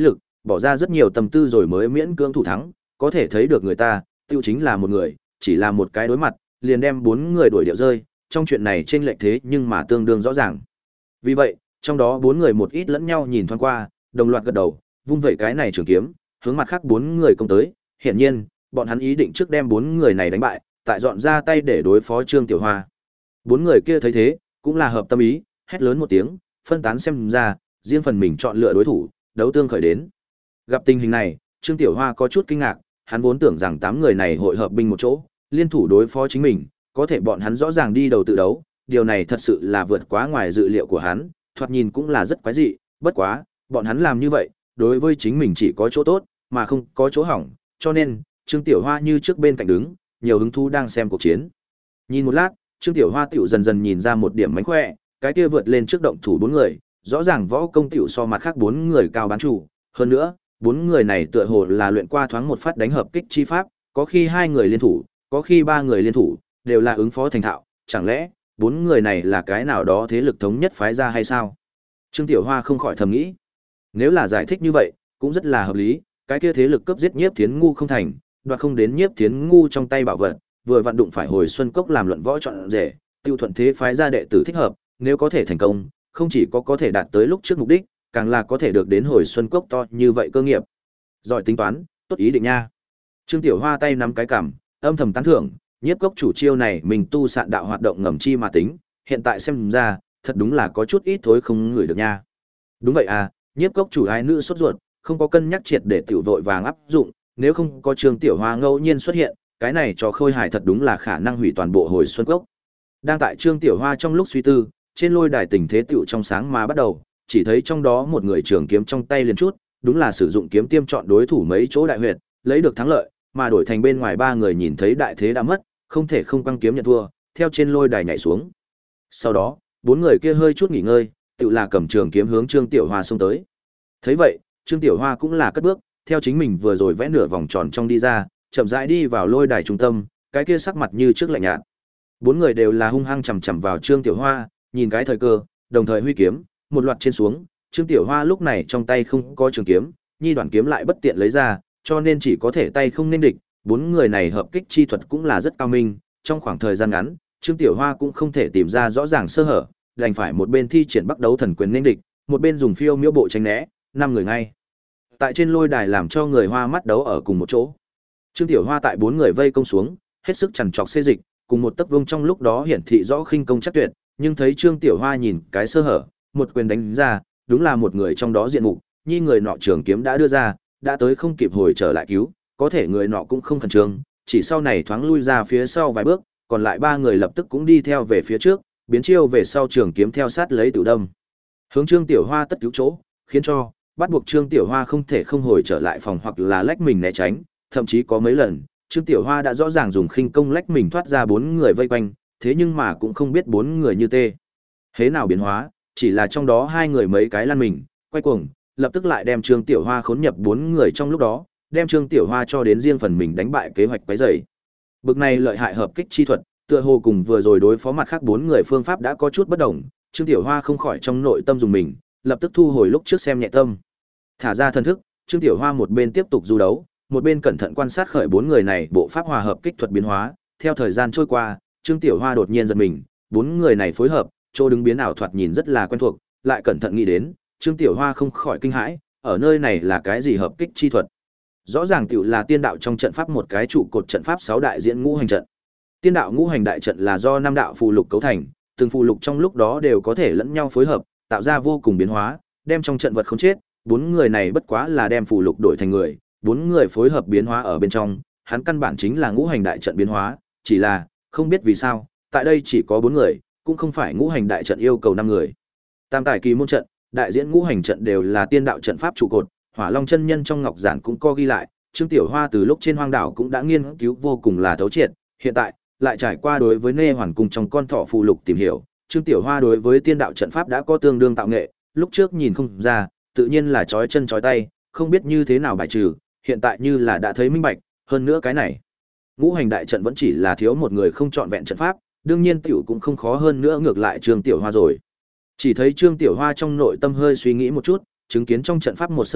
bỏ ra rất nhiều tâm tư rồi mới miễn cưỡng thủ thắng, có thể thấy được người ta, tiêu chính là một người, chỉ là một cái đối mặt, liền đem bốn người đuổi điệu rơi, trong chuyện này chênh lệch thế nhưng mà tương đương rõ ràng. Vì vậy, trong đó bốn người một ít lẫn nhau nhìn thoáng qua, đồng loạt gật đầu, vung vẩy cái này trường kiếm, hướng mặt khác bốn người công tới, hiển nhiên, bọn hắn ý định trước đem bốn người này đánh bại, tại dọn ra tay để đối phó Trương Tiểu Hoa. Bốn người kia thấy thế, cũng là hợp tâm ý, hét lớn một tiếng, phân tán xem ra, riêng phần mình chọn lựa đối thủ, đấu tương khởi đến. Gặp tình hình này, Trương Tiểu Hoa có chút kinh ngạc, hắn vốn tưởng rằng tám người này hội hợp binh một chỗ, liên thủ đối phó chính mình, có thể bọn hắn rõ ràng đi đầu tự đấu, điều này thật sự là vượt quá ngoài dự liệu của hắn, thoạt nhìn cũng là rất quái dị, bất quá, bọn hắn làm như vậy, đối với chính mình chỉ có chỗ tốt, mà không có chỗ hỏng, cho nên, Trương Tiểu Hoa như trước bên cạnh đứng, nhiều hứng thú đang xem cuộc chiến. Nhìn một lát, Trương Tiểu Hoa tiểu dần dần nhìn ra một điểm mánh khỏe, cái kia vượt lên trước động thủ bốn người, rõ ràng võ công tiểu so mặt khác bốn người cao bán chủ, hơn nữa, bốn người này tựa hồ là luyện qua thoáng một phát đánh hợp kích chi pháp, có khi hai người liên thủ, có khi ba người liên thủ, đều là ứng phó thành thạo, chẳng lẽ bốn người này là cái nào đó thế lực thống nhất phái ra hay sao? Trương Tiểu Hoa không khỏi thầm nghĩ. Nếu là giải thích như vậy, cũng rất là hợp lý, cái kia thế lực cướp giết Nhiếp Thiến Ngu không thành, đoạt không đến Nhiếp Thiến Ngu trong tay bảo vật, vừa vặn đụng phải Hồi Xuân Cốc làm luận võ chọn rể, tiêu thuận thế phái ra đệ tử thích hợp, nếu có thể thành công, không chỉ có có thể đạt tới lúc trước mục đích, càng là có thể được đến Hồi Xuân Cốc to như vậy cơ nghiệp. Giỏi tính toán, tốt ý định nha. Trương Tiểu Hoa tay nắm cái cằm, âm thầm tán thưởng, Nhiếp Cốc chủ chiêu này mình tu sạn đạo hoạt động ngầm chi mà tính, hiện tại xem ra, thật đúng là có chút ít thối không ngửi được nha. Đúng vậy à, Nhiếp Cốc chủ ai nữ sốt ruột, không có cân nhắc triệt để tiểu vội vàng áp dụng, nếu không có Trương Tiểu Hoa ngẫu nhiên xuất hiện, cái này cho Khôi Hải thật đúng là khả năng hủy toàn bộ Hồi Xuân Cốc. Đang tại Trương Tiểu Hoa trong lúc suy tư, trên lôi đài tình thế tiểu trong sáng mà bắt đầu, chỉ thấy trong đó một người trường kiếm trong tay liền chút, đúng là sử dụng kiếm tiêm chọn đối thủ mấy chỗ đại huyệt, lấy được thắng lợi, mà đổi thành bên ngoài ba người nhìn thấy đại thế đã mất, không thể không quăng kiếm nhận thua, theo trên lôi đài nhảy xuống. Sau đó, bốn người kia hơi chút nghỉ ngơi, tự là cầm trường kiếm hướng Trương Tiểu Hoa xông tới. Thấy vậy, Trương Tiểu Hoa cũng là cất bước, theo chính mình vừa rồi vẽ nửa vòng tròn trong đi ra, chậm rãi đi vào lôi đài trung tâm, cái kia sắc mặt như trước lạnh nhạt. Bốn người đều là hung hăng chằm chằm vào Trương Tiểu Hoa, nhìn cái thời cơ, đồng thời huy kiếm, một loạt trên xuống, Trương Tiểu Hoa lúc này trong tay không có trường kiếm, nhi đoạn kiếm lại bất tiện lấy ra, cho nên chỉ có thể tay không nên địch. Bốn người này hợp kích chi thuật cũng là rất cao minh, trong khoảng thời gian ngắn, Trương Tiểu Hoa cũng không thể tìm ra rõ ràng sơ hở, đành phải một bên thi triển Bắc Đấu Thần Quyền nên địch, một bên dùng phiêu miễu bộ tránh né, năm người ngay tại trên lôi đài làm cho người Hoa mắt đấu ở cùng một chỗ. Trương Tiểu Hoa tại bốn người vây công xuống, hết sức chằn trọc xê dịch, cùng một tấc vông trong lúc đó hiển thị rõ khinh công chắc tuyệt, nhưng thấy Trương Tiểu Hoa nhìn cái sơ hở, một quyền đánh ra, đúng là một người trong đó diện mục, nhi người nọ trường kiếm đã đưa ra, đã tới không kịp hồi trở lại cứu, có thể người nọ cũng không khẩn trương, chỉ sau này thoáng lui ra phía sau vài bước, còn lại ba người lập tức cũng đi theo về phía trước, biến chiêu về sau trường kiếm theo sát lấy tử đâm. Hướng Trương Tiểu Hoa tất cứu chỗ, khiến cho bắt buộc Trương Tiểu Hoa không thể không hồi trở lại phòng hoặc là lách mình né tránh, thậm chí có mấy lần, Trương Tiểu Hoa đã rõ ràng dùng khinh công lách mình thoát ra bốn người vây quanh, thế nhưng mà cũng không biết bốn người như tê hế nào biến hóa, chỉ là trong đó hai người mấy cái lăn mình, quay cuồng, lập tức lại đem Trương Tiểu Hoa khốn nhập bốn người trong lúc đó, đem Trương Tiểu Hoa cho đến riêng phần mình đánh bại kế hoạch quấy rầy. Bực này lợi hại hợp kích chi thuật, tựa hồ cùng vừa rồi đối phó mặt khác bốn người phương pháp đã có chút bất đồng, Trương Tiểu Hoa không khỏi trong nội tâm dùng mình, lập tức thu hồi lúc trước xem nhẹ tâm. Thả ra thần thức, Trương Tiểu Hoa một bên tiếp tục du đấu, một bên cẩn thận quan sát khởi bốn người này bộ pháp hòa hợp kích thuật biến hóa, theo thời gian trôi qua, Trương Tiểu Hoa đột nhiên giật mình, bốn người này phối hợp, chỗ đứng biến ảo thoạt nhìn rất là quen thuộc, lại cẩn thận nghĩ đến, Trương Tiểu Hoa không khỏi kinh hãi, ở nơi này là cái gì hợp kích chi thuật? Rõ ràng tiểu là tiên đạo trong trận pháp một cái trụ cột trận pháp sáu đại diễn ngũ hành trận. Tiên đạo ngũ hành đại trận là do năm đạo phù lục cấu thành, từng phù lục trong lúc đó đều có thể lẫn nhau phối hợp, tạo ra vô cùng biến hóa, đem trong trận vật không chết, bốn người này bất quá là đem phù lục đổi thành người, bốn người phối hợp biến hóa ở bên trong, hắn căn bản chính là ngũ hành đại trận biến hóa, chỉ là không biết vì sao, tại đây chỉ có bốn người, cũng không phải ngũ hành đại trận yêu cầu năm người. Tam tài kỳ môn trận, đại diễn ngũ hành trận đều là tiên đạo trận pháp trụ cột, Hỏa Long chân nhân trong ngọc giản cũng có ghi lại, Trương Tiểu Hoa từ lúc trên hoang đảo cũng đã nghiên cứu vô cùng là thấu triệt, hiện tại lại trải qua đối với Nê Hoàn cung trong con thỏ phù lục tìm hiểu, Trương Tiểu Hoa đối với tiên đạo trận pháp đã có tương đương tạo nghệ, lúc trước nhìn không ra, tự nhiên là chói chân chói tay, không biết như thế nào bài trừ, hiện tại như là đã thấy minh bạch, hơn nữa cái này, ngũ hành đại trận vẫn chỉ là thiếu một người không chọn vẹn trận pháp, đương nhiên tiểu cũng không khó hơn nữa ngược lại Trương Tiểu Hoa rồi. Chỉ thấy Trương Tiểu Hoa trong nội tâm hơi suy nghĩ một chút, chứng kiến trong trận pháp một sơ hở,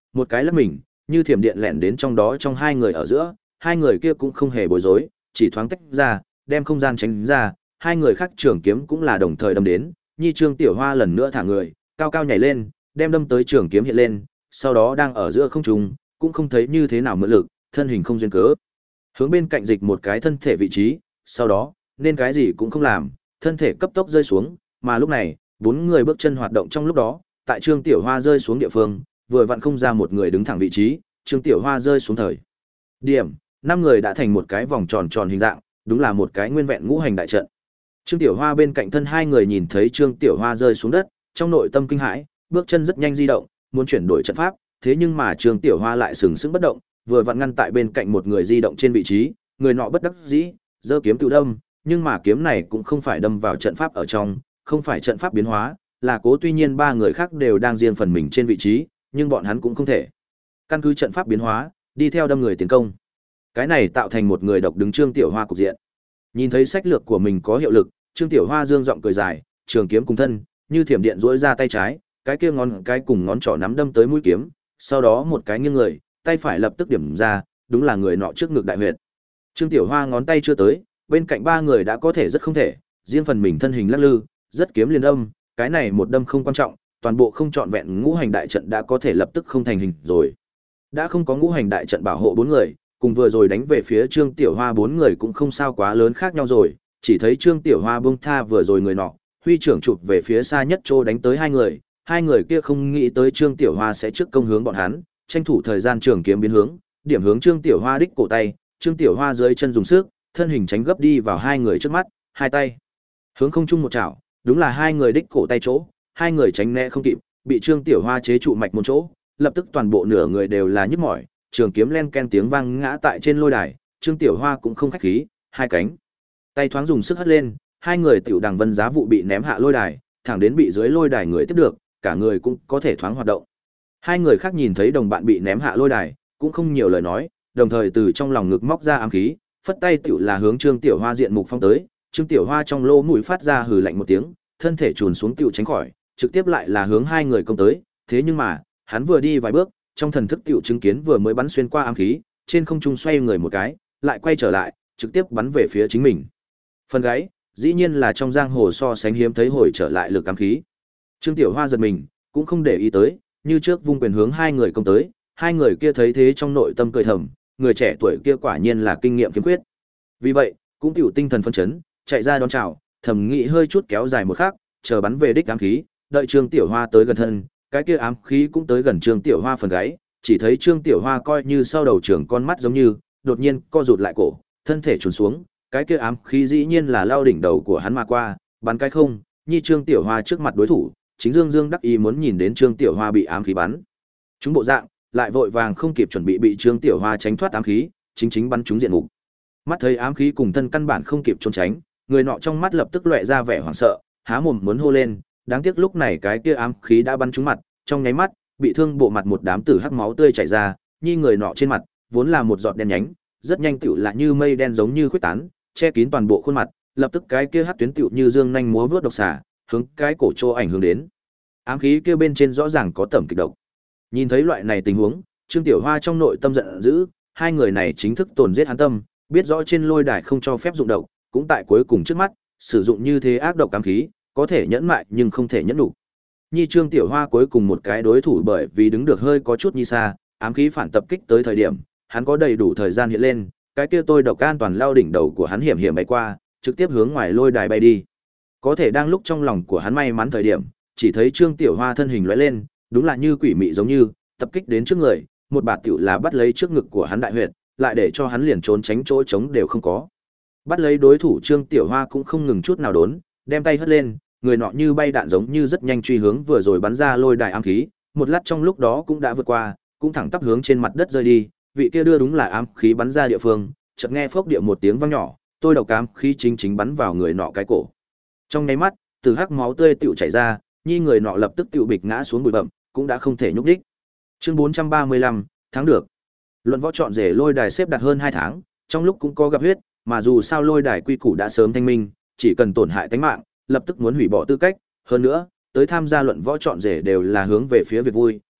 một cái lắc mình, như thiểm điện lẻn đến trong đó trong hai người ở giữa, hai người kia cũng không hề bối rối, chỉ thoáng tách ra, đem không gian tránh ra, hai người khác trường kiếm cũng là đồng thời đâm đến, Nhi Trương Tiểu Hoa lần nữa thả người, cao cao nhảy lên, đem đâm tới trường kiếm hiện lên, sau đó đang ở giữa không trung, cũng không thấy như thế nào mượn lực, thân hình không duyên cớ. Hướng bên cạnh dịch một cái thân thể vị trí, sau đó, nên cái gì cũng không làm, thân thể cấp tốc rơi xuống, mà lúc này, bốn người bước chân hoạt động trong lúc đó, tại Trương Tiểu Hoa rơi xuống địa phương, vừa vặn không ra một người đứng thẳng vị trí, Trương Tiểu Hoa rơi xuống thời. Điểm, năm người đã thành một cái vòng tròn tròn hình dạng, đúng là một cái nguyên vẹn ngũ hành đại trận. Trương Tiểu Hoa bên cạnh thân hai người nhìn thấy Trương Tiểu Hoa rơi xuống đất, trong nội tâm kinh hãi, bước chân rất nhanh di động, muốn chuyển đổi trận pháp, thế nhưng mà Trương Tiểu Hoa lại sừng sững bất động, vừa vặn ngăn tại bên cạnh một người di động trên vị trí, người nọ bất đắc dĩ, giơ kiếm tự đâm, nhưng mà kiếm này cũng không phải đâm vào trận pháp ở trong, không phải trận pháp biến hóa, là cố tuy nhiên ba người khác đều đang riêng phần mình trên vị trí, nhưng bọn hắn cũng không thể căn cứ trận pháp biến hóa, đi theo đâm người tiến công. Cái này tạo thành một người độc đứng Trương Tiểu Hoa cục diện. Nhìn thấy sách lược của mình có hiệu lực, Trương Tiểu Hoa dương giọng cười dài, trường kiếm cùng thân, như thiểm điện duỗi ra tay trái, cái kia ngón cái cùng ngón trỏ nắm đâm tới mũi kiếm, sau đó một cái nghiêng người, tay phải lập tức điểm ra, đúng là người nọ trước ngực đại huyệt. Trương Tiểu Hoa ngón tay chưa tới, bên cạnh ba người đã có thể rất không thể, riêng phần mình thân hình lắc lư, rất kiếm liền đâm, cái này một đâm không quan trọng, toàn bộ không trọn vẹn ngũ hành đại trận đã có thể lập tức không thành hình rồi. Đã không có ngũ hành đại trận bảo hộ bốn người, cùng vừa rồi đánh về phía Trương Tiểu Hoa bốn người cũng không sao quá lớn khác nhau rồi, chỉ thấy Trương Tiểu Hoa buông tha vừa rồi người nọ, huy trưởng chụp về phía xa nhất chỗ đánh tới hai người, hai người kia không nghĩ tới Trương Tiểu Hoa sẽ trước công hướng bọn hắn, tranh thủ thời gian trường kiếm biến hướng, điểm hướng Trương Tiểu Hoa đích cổ tay, Trương Tiểu Hoa dưới chân dùng sức, thân hình tránh gấp đi vào hai người trước mắt, hai tay hướng không trung một chảo, đúng là hai người đích cổ tay chỗ, hai người tránh né không kịp, bị Trương Tiểu Hoa chế trụ mạch một chỗ, lập tức toàn bộ nửa người đều là nhức mỏi, trường kiếm len ken tiếng vang ngã tại trên lôi đài, Trương Tiểu Hoa cũng không khách khí, hai cánh tay thoáng dùng sức hất lên, hai người tiểu đằng vân giá vụ bị ném hạ lôi đài, thẳng đến bị dưới lôi đài người tiếp được, cả người cũng có thể thoáng hoạt động. Hai người khác nhìn thấy đồng bạn bị ném hạ lôi đài, cũng không nhiều lời nói, đồng thời từ trong lòng ngực móc ra ám khí, phất tay tiểu là hướng Trương Tiểu Hoa diện mục phong tới, Trương Tiểu Hoa trong lỗ mũi phát ra hừ lạnh một tiếng, thân thể chùn xuống tiểu tránh khỏi, trực tiếp lại là hướng hai người công tới, thế nhưng mà, hắn vừa đi vài bước, trong thần thức tiểu chứng kiến vừa mới bắn xuyên qua ám khí, trên không trung xoay người một cái, lại quay trở lại, trực tiếp bắn về phía chính mình. Phần gáy, dĩ nhiên là trong giang hồ so sánh hiếm thấy hồi trở lại lực ám khí. Trương Tiểu Hoa giật mình, cũng không để ý tới, như trước vung quyền hướng hai người công tới, hai người kia thấy thế trong nội tâm cười thầm, người trẻ tuổi kia quả nhiên là kinh nghiệm kiếm quyết. Vì vậy, cũng tiểu tinh thần phấn chấn, chạy ra đón chào, thầm nghĩ hơi chút kéo dài một khắc, chờ bắn về đích ám khí, đợi Trương Tiểu Hoa tới gần thân, cái kia ám khí cũng tới gần Trương Tiểu Hoa phần gáy, chỉ thấy Trương Tiểu Hoa coi như sau đầu trưởng con mắt giống như, đột nhiên co rụt lại cổ, thân thể chùn xuống, cái kia ám khí dĩ nhiên là lao đỉnh đầu của hắn mà qua, bắn cái không, như Trương Tiểu Hoa trước mặt đối thủ, chính Dương Dương đắc ý muốn nhìn đến Trương Tiểu Hoa bị ám khí bắn. Chúng bộ dạng, lại vội vàng không kịp chuẩn bị bị Trương Tiểu Hoa tránh thoát ám khí, chính chính bắn trúng diện mục. Mắt thấy ám khí cùng thân căn bản không kịp trốn tránh, người nọ trong mắt lập tức lóe ra vẻ hoảng sợ, há mồm muốn hô lên, đáng tiếc lúc này cái kia ám khí đã bắn trúng mặt, trong nháy mắt, bị thương bộ mặt một đám tử hắc máu tươi chảy ra, nhi người nọ trên mặt, vốn là một giọt đen nhánh, rất nhanh tựu lại như mây đen giống như khuếch tán, che kín toàn bộ khuôn mặt, lập tức cái kia hắc tuyến tựu như dương nhanh múa vớt độc xà, hướng cái cổ chỗ ảnh hưởng đến. Ám khí kia bên trên rõ ràng có tẩm kịch độc. Nhìn thấy loại này tình huống, Trương Tiểu Hoa trong nội tâm giận dữ, hai người này chính thức tổn giết hắn tâm, biết rõ trên lôi đài không cho phép dụng độc, cũng tại cuối cùng trước mắt, sử dụng như thế ác độc ám khí, có thể nhẫn mại nhưng không thể nhẫn đủ. Nhi Trương Tiểu Hoa cuối cùng một cái đối thủ bởi vì đứng được hơi có chút nhi xa, ám khí phản tập kích tới thời điểm, hắn có đầy đủ thời gian hiện lên, cái kia tôi độc an toàn lao đỉnh đầu của hắn hiểm hiểm bay qua, trực tiếp hướng ngoài lôi đài bay đi. Có thể đang lúc trong lòng của hắn may mắn thời điểm, chỉ thấy Trương Tiểu Hoa thân hình lóe lên, đúng là như quỷ mị giống như, tập kích đến trước người, một bạt tiểu là bắt lấy trước ngực của hắn đại huyệt, lại để cho hắn liền trốn tránh chỗ trống đều không có. Bắt lấy đối thủ Trương Tiểu Hoa cũng không ngừng chút nào đốn, đem tay hất lên, người nọ như bay đạn giống như rất nhanh truy hướng vừa rồi bắn ra lôi đài ám khí, một lát trong lúc đó cũng đã vượt qua, cũng thẳng tắp hướng trên mặt đất rơi đi, vị kia đưa đúng là ám khí bắn ra địa phương, chợt nghe phốc địa một tiếng vang nhỏ, tôi độc ám khí chính chính bắn vào người nọ cái cổ. Trong nháy mắt, từ hắc máu tươi tựu chảy ra, nhi người nọ lập tức tựu bịch ngã xuống bụi bặm, cũng đã không thể nhúc đích. Chương bốn trăm ba mươi lăm, thắng được. Luận võ chọn rể lôi đài xếp đặt hơn hai tháng, trong lúc cũng có gặp huyết, mà dù sao lôi đài quy củ đã sớm thanh minh, chỉ cần tổn hại tính mạng, lập tức muốn hủy bỏ tư cách, hơn nữa, tới tham gia luận võ chọn rể đều là hướng về phía việc vui,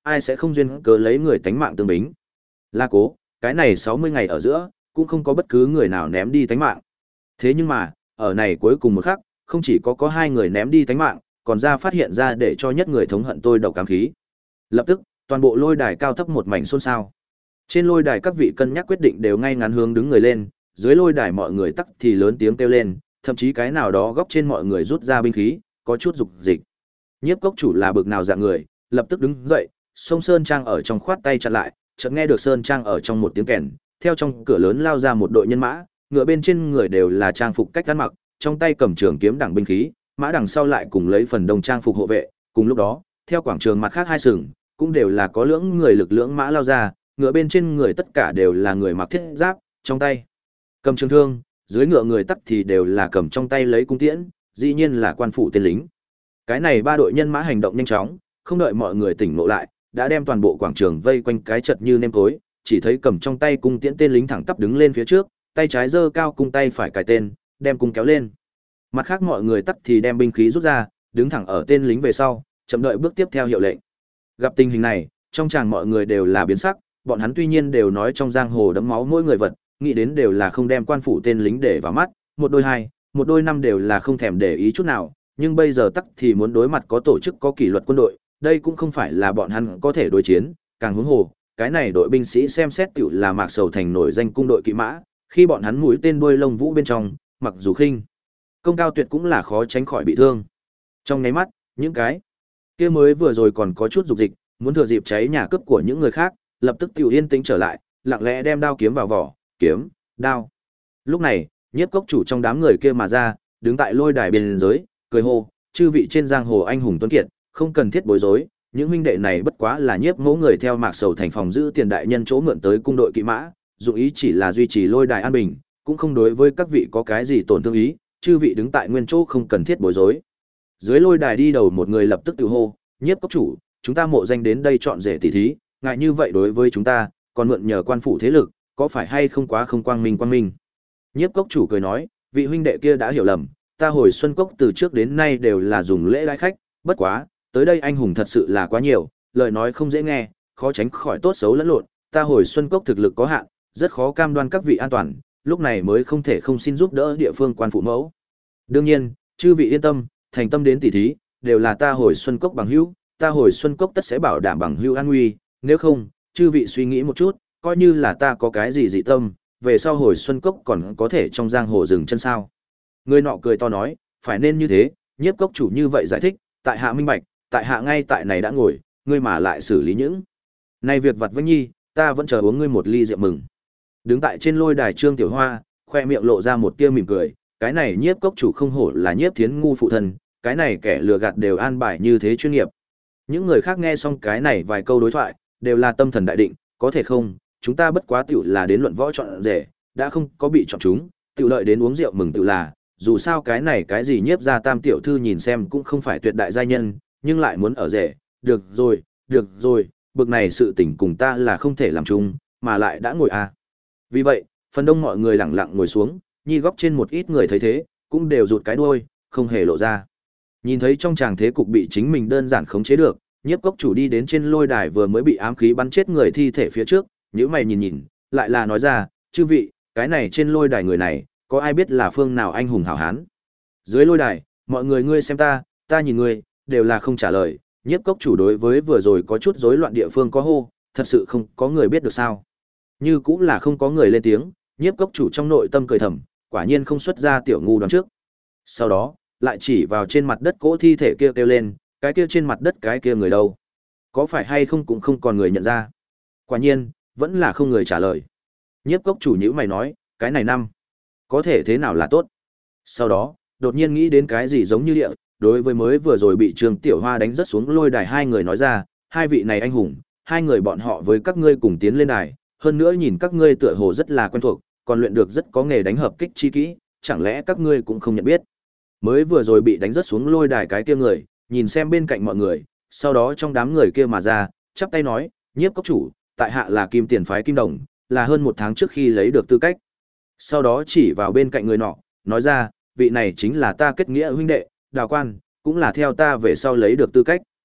ai sẽ không duyên cớ lấy người tánh mạng tương bính. La cố, cái này sáu mươi ngày ở giữa, cũng không có bất cứ người nào ném đi tánh mạng. Thế nhưng mà, ở này cuối cùng một khắc, không chỉ có có hai người ném đi tánh mạng, còn ra phát hiện ra để cho nhất người thống hận tôi độc cám khí. Lập tức, toàn bộ lôi đài cao thấp một mảnh xôn xao. Trên lôi đài các vị cân nhắc quyết định đều ngay ngắn hướng đứng người lên, dưới lôi đài mọi người tắc thì lớn tiếng kêu lên, thậm chí cái nào đó góc trên mọi người rút ra binh khí, có chút dục dịch. Nhiếp cốc chủ là bực nào dạng người, lập tức đứng dậy, sông Sơn Trang ở trong khoát tay chặn lại, chợt nghe được Sơn Trang ở trong một tiếng kèn, theo trong cửa lớn lao ra một đội nhân mã, ngựa bên trên người đều là trang phục cách ăn mặc, trong tay cầm trường kiếm đẳng binh khí, mã đằng sau lại cùng lấy phần đông trang phục hộ vệ, cùng lúc đó, theo quảng trường mặt khác hai sừng, cũng đều là có lưỡng người lực lưỡng mã lao ra, ngựa bên trên người tất cả đều là người mặc thiết giáp, trong tay cầm trường thương, dưới ngựa người tắc thì đều là cầm trong tay lấy cung tiễn, dĩ nhiên là quan phủ tên lính. Cái này ba đội nhân mã hành động nhanh chóng, không đợi mọi người tỉnh ngộ lại, đã đem toàn bộ quảng trường vây quanh cái chật như nêm tối, chỉ thấy cầm trong tay cung tiễn tên lính thẳng tắp đứng lên phía trước, tay trái giơ cao cung tay phải cài tên, đem cung kéo lên. Mặt khác mọi người tắc thì đem binh khí rút ra, đứng thẳng ở tên lính về sau, chậm đợi bước tiếp theo hiệu lệnh. Gặp tình hình này, trong chàng mọi người đều là biến sắc, bọn hắn tuy nhiên đều nói trong giang hồ đẫm máu mỗi người vật, nghĩ đến đều là không đem quan phủ tên lính để vào mắt, một đôi hai, một đôi năm đều là không thèm để ý chút nào, nhưng bây giờ tắc thì muốn đối mặt có tổ chức có kỷ luật quân đội, đây cũng không phải là bọn hắn có thể đối chiến, càng huống hồ, cái này đội binh sĩ xem xét tiểu là Mạc Sầu Thành nổi danh cung đội kỵ mã, khi bọn hắn mũi tên đuôi lông vũ bên trong, mặc dù khinh công cao tuyệt cũng là khó tránh khỏi bị thương. Trong nháy mắt, những cái kia mới vừa rồi còn có chút dục dịch, muốn thừa dịp cháy nhà cướp của những người khác, lập tức tiểu yên tĩnh trở lại, lặng lẽ đem đao kiếm vào vỏ, kiếm, đao. Lúc này, Nhiếp cốc chủ trong đám người kia mà ra, đứng tại lôi đài bên dưới, cười hô, chư vị trên giang hồ anh hùng tuấn kiệt, không cần thiết bối rối, những huynh đệ này bất quá là Nhiếp mẫu người theo Mạc Sầu Thành phòng giữ tiền đại nhân chỗ mượn tới cung đội kỵ mã, dụng ý chỉ là duy trì lôi đài an bình, cũng không đối với các vị có cái gì tổn thương ý, chư vị đứng tại nguyên chỗ không cần thiết bối rối. Dưới lôi đài đi đầu một người lập tức tự hô, Nhiếp cốc chủ, chúng ta mộ danh đến đây chọn rể tỷ thí, ngại như vậy đối với chúng ta, còn mượn nhờ quan phủ thế lực, có phải hay không quá không quang minh quang minh. Nhiếp cốc chủ cười nói, vị huynh đệ kia đã hiểu lầm, ta hồi Xuân Cốc từ trước đến nay đều là dùng lễ đãi khách, bất quá, tới đây anh hùng thật sự là quá nhiều, lời nói không dễ nghe, khó tránh khỏi tốt xấu lẫn lộn, ta hồi Xuân Cốc thực lực có hạn, rất khó cam đoan các vị an toàn, lúc này mới không thể không xin giúp đỡ địa phương quan phụ mẫu. Đương nhiên, chư vị yên tâm, thành tâm đến tỷ thí, đều là ta hồi Xuân Cốc bằng hữu, ta hồi Xuân Cốc tất sẽ bảo đảm bằng hữu an nguy, nếu không, chư vị suy nghĩ một chút, coi như là ta có cái gì dị tâm, về sau hồi Xuân Cốc còn có thể trong giang hồ dừng chân sao. Người nọ cười to nói, phải nên như thế, Nhiếp cốc chủ như vậy giải thích, tại hạ minh bạch, tại hạ ngay tại này đã ngồi, ngươi mà lại xử lý những này việc vặt vãnh nhi, ta vẫn chờ uống ngươi một ly rượu mừng. Đứng tại trên lôi đài Trương Tiểu Hoa, khoe miệng lộ ra một tia mỉm cười, cái này Nhiếp cốc chủ không hổ là Nhiếp Thiến ngu phụ thân, cái này kẻ lừa gạt đều an bài như thế chuyên nghiệp. Những người khác nghe xong cái này vài câu đối thoại, đều là tâm thần đại định, có thể không, chúng ta bất quá tiểu là đến luận võ chọn rể, đã không có bị chọn chúng, tiểu lợi đến uống rượu mừng tiểu là, dù sao cái này cái gì Nhiếp gia tam tiểu thư nhìn xem cũng không phải tuyệt đại giai nhân, nhưng lại muốn ở rể, được rồi, được rồi, bực này sự tình cùng ta là không thể làm chung, mà lại đã ngồi à. Vì vậy, phần đông mọi người lặng lặng ngồi xuống, nhi góc trên một ít người thấy thế, cũng đều rụt cái đuôi, không hề lộ ra. Nhìn thấy trong tràng thế cục bị chính mình đơn giản khống chế được, Nhiếp cốc chủ đi đến trên lôi đài vừa mới bị ám khí bắn chết người thi thể phía trước, nhíu mày nhìn nhìn, lại là nói ra, chư vị, cái này trên lôi đài người này, có ai biết là phương nào anh hùng hảo hán? Dưới lôi đài, mọi người ngươi xem ta, ta nhìn ngươi, đều là không trả lời, Nhiếp cốc chủ đối với vừa rồi có chút rối loạn địa phương có hô, thật sự không có người biết được sao? Như cũng là không có người lên tiếng, Nhiếp cốc chủ trong nội tâm cười thầm, quả nhiên không xuất ra tiểu ngu đoán trước. Sau đó, lại chỉ vào trên mặt đất cỗ thi thể kia kêu, kêu lên, cái kia trên mặt đất cái kia người đâu? Có phải hay không cũng không còn người nhận ra. Quả nhiên, vẫn là không người trả lời. Nhiếp cốc chủ nhữ mày nói, cái này năm, có thể thế nào là tốt? Sau đó, đột nhiên nghĩ đến cái gì giống như địa, đối với mới vừa rồi bị Trương Tiểu Hoa đánh rất xuống lôi đài hai người nói ra, hai vị này anh hùng, hai người bọn họ với các ngươi cùng tiến lên đài, hơn nữa nhìn các ngươi tựa hồ rất là quen thuộc, còn luyện được rất có nghề đánh hợp kích chi kỹ, chẳng lẽ các ngươi cũng không nhận biết? Mới vừa rồi bị đánh rất xuống lôi đài cái kia người, nhìn xem bên cạnh mọi người, sau đó trong đám người kia mà ra, chắp tay nói, Nhiếp cốc chủ, tại hạ là Kim Tiền phái Kim Đồng, là hơn một tháng trước khi lấy được tư cách. Sau đó chỉ vào bên cạnh người nọ, nói ra, vị này chính là ta kết nghĩa huynh đệ, Đào Quan, cũng là theo ta về sau lấy được tư cách.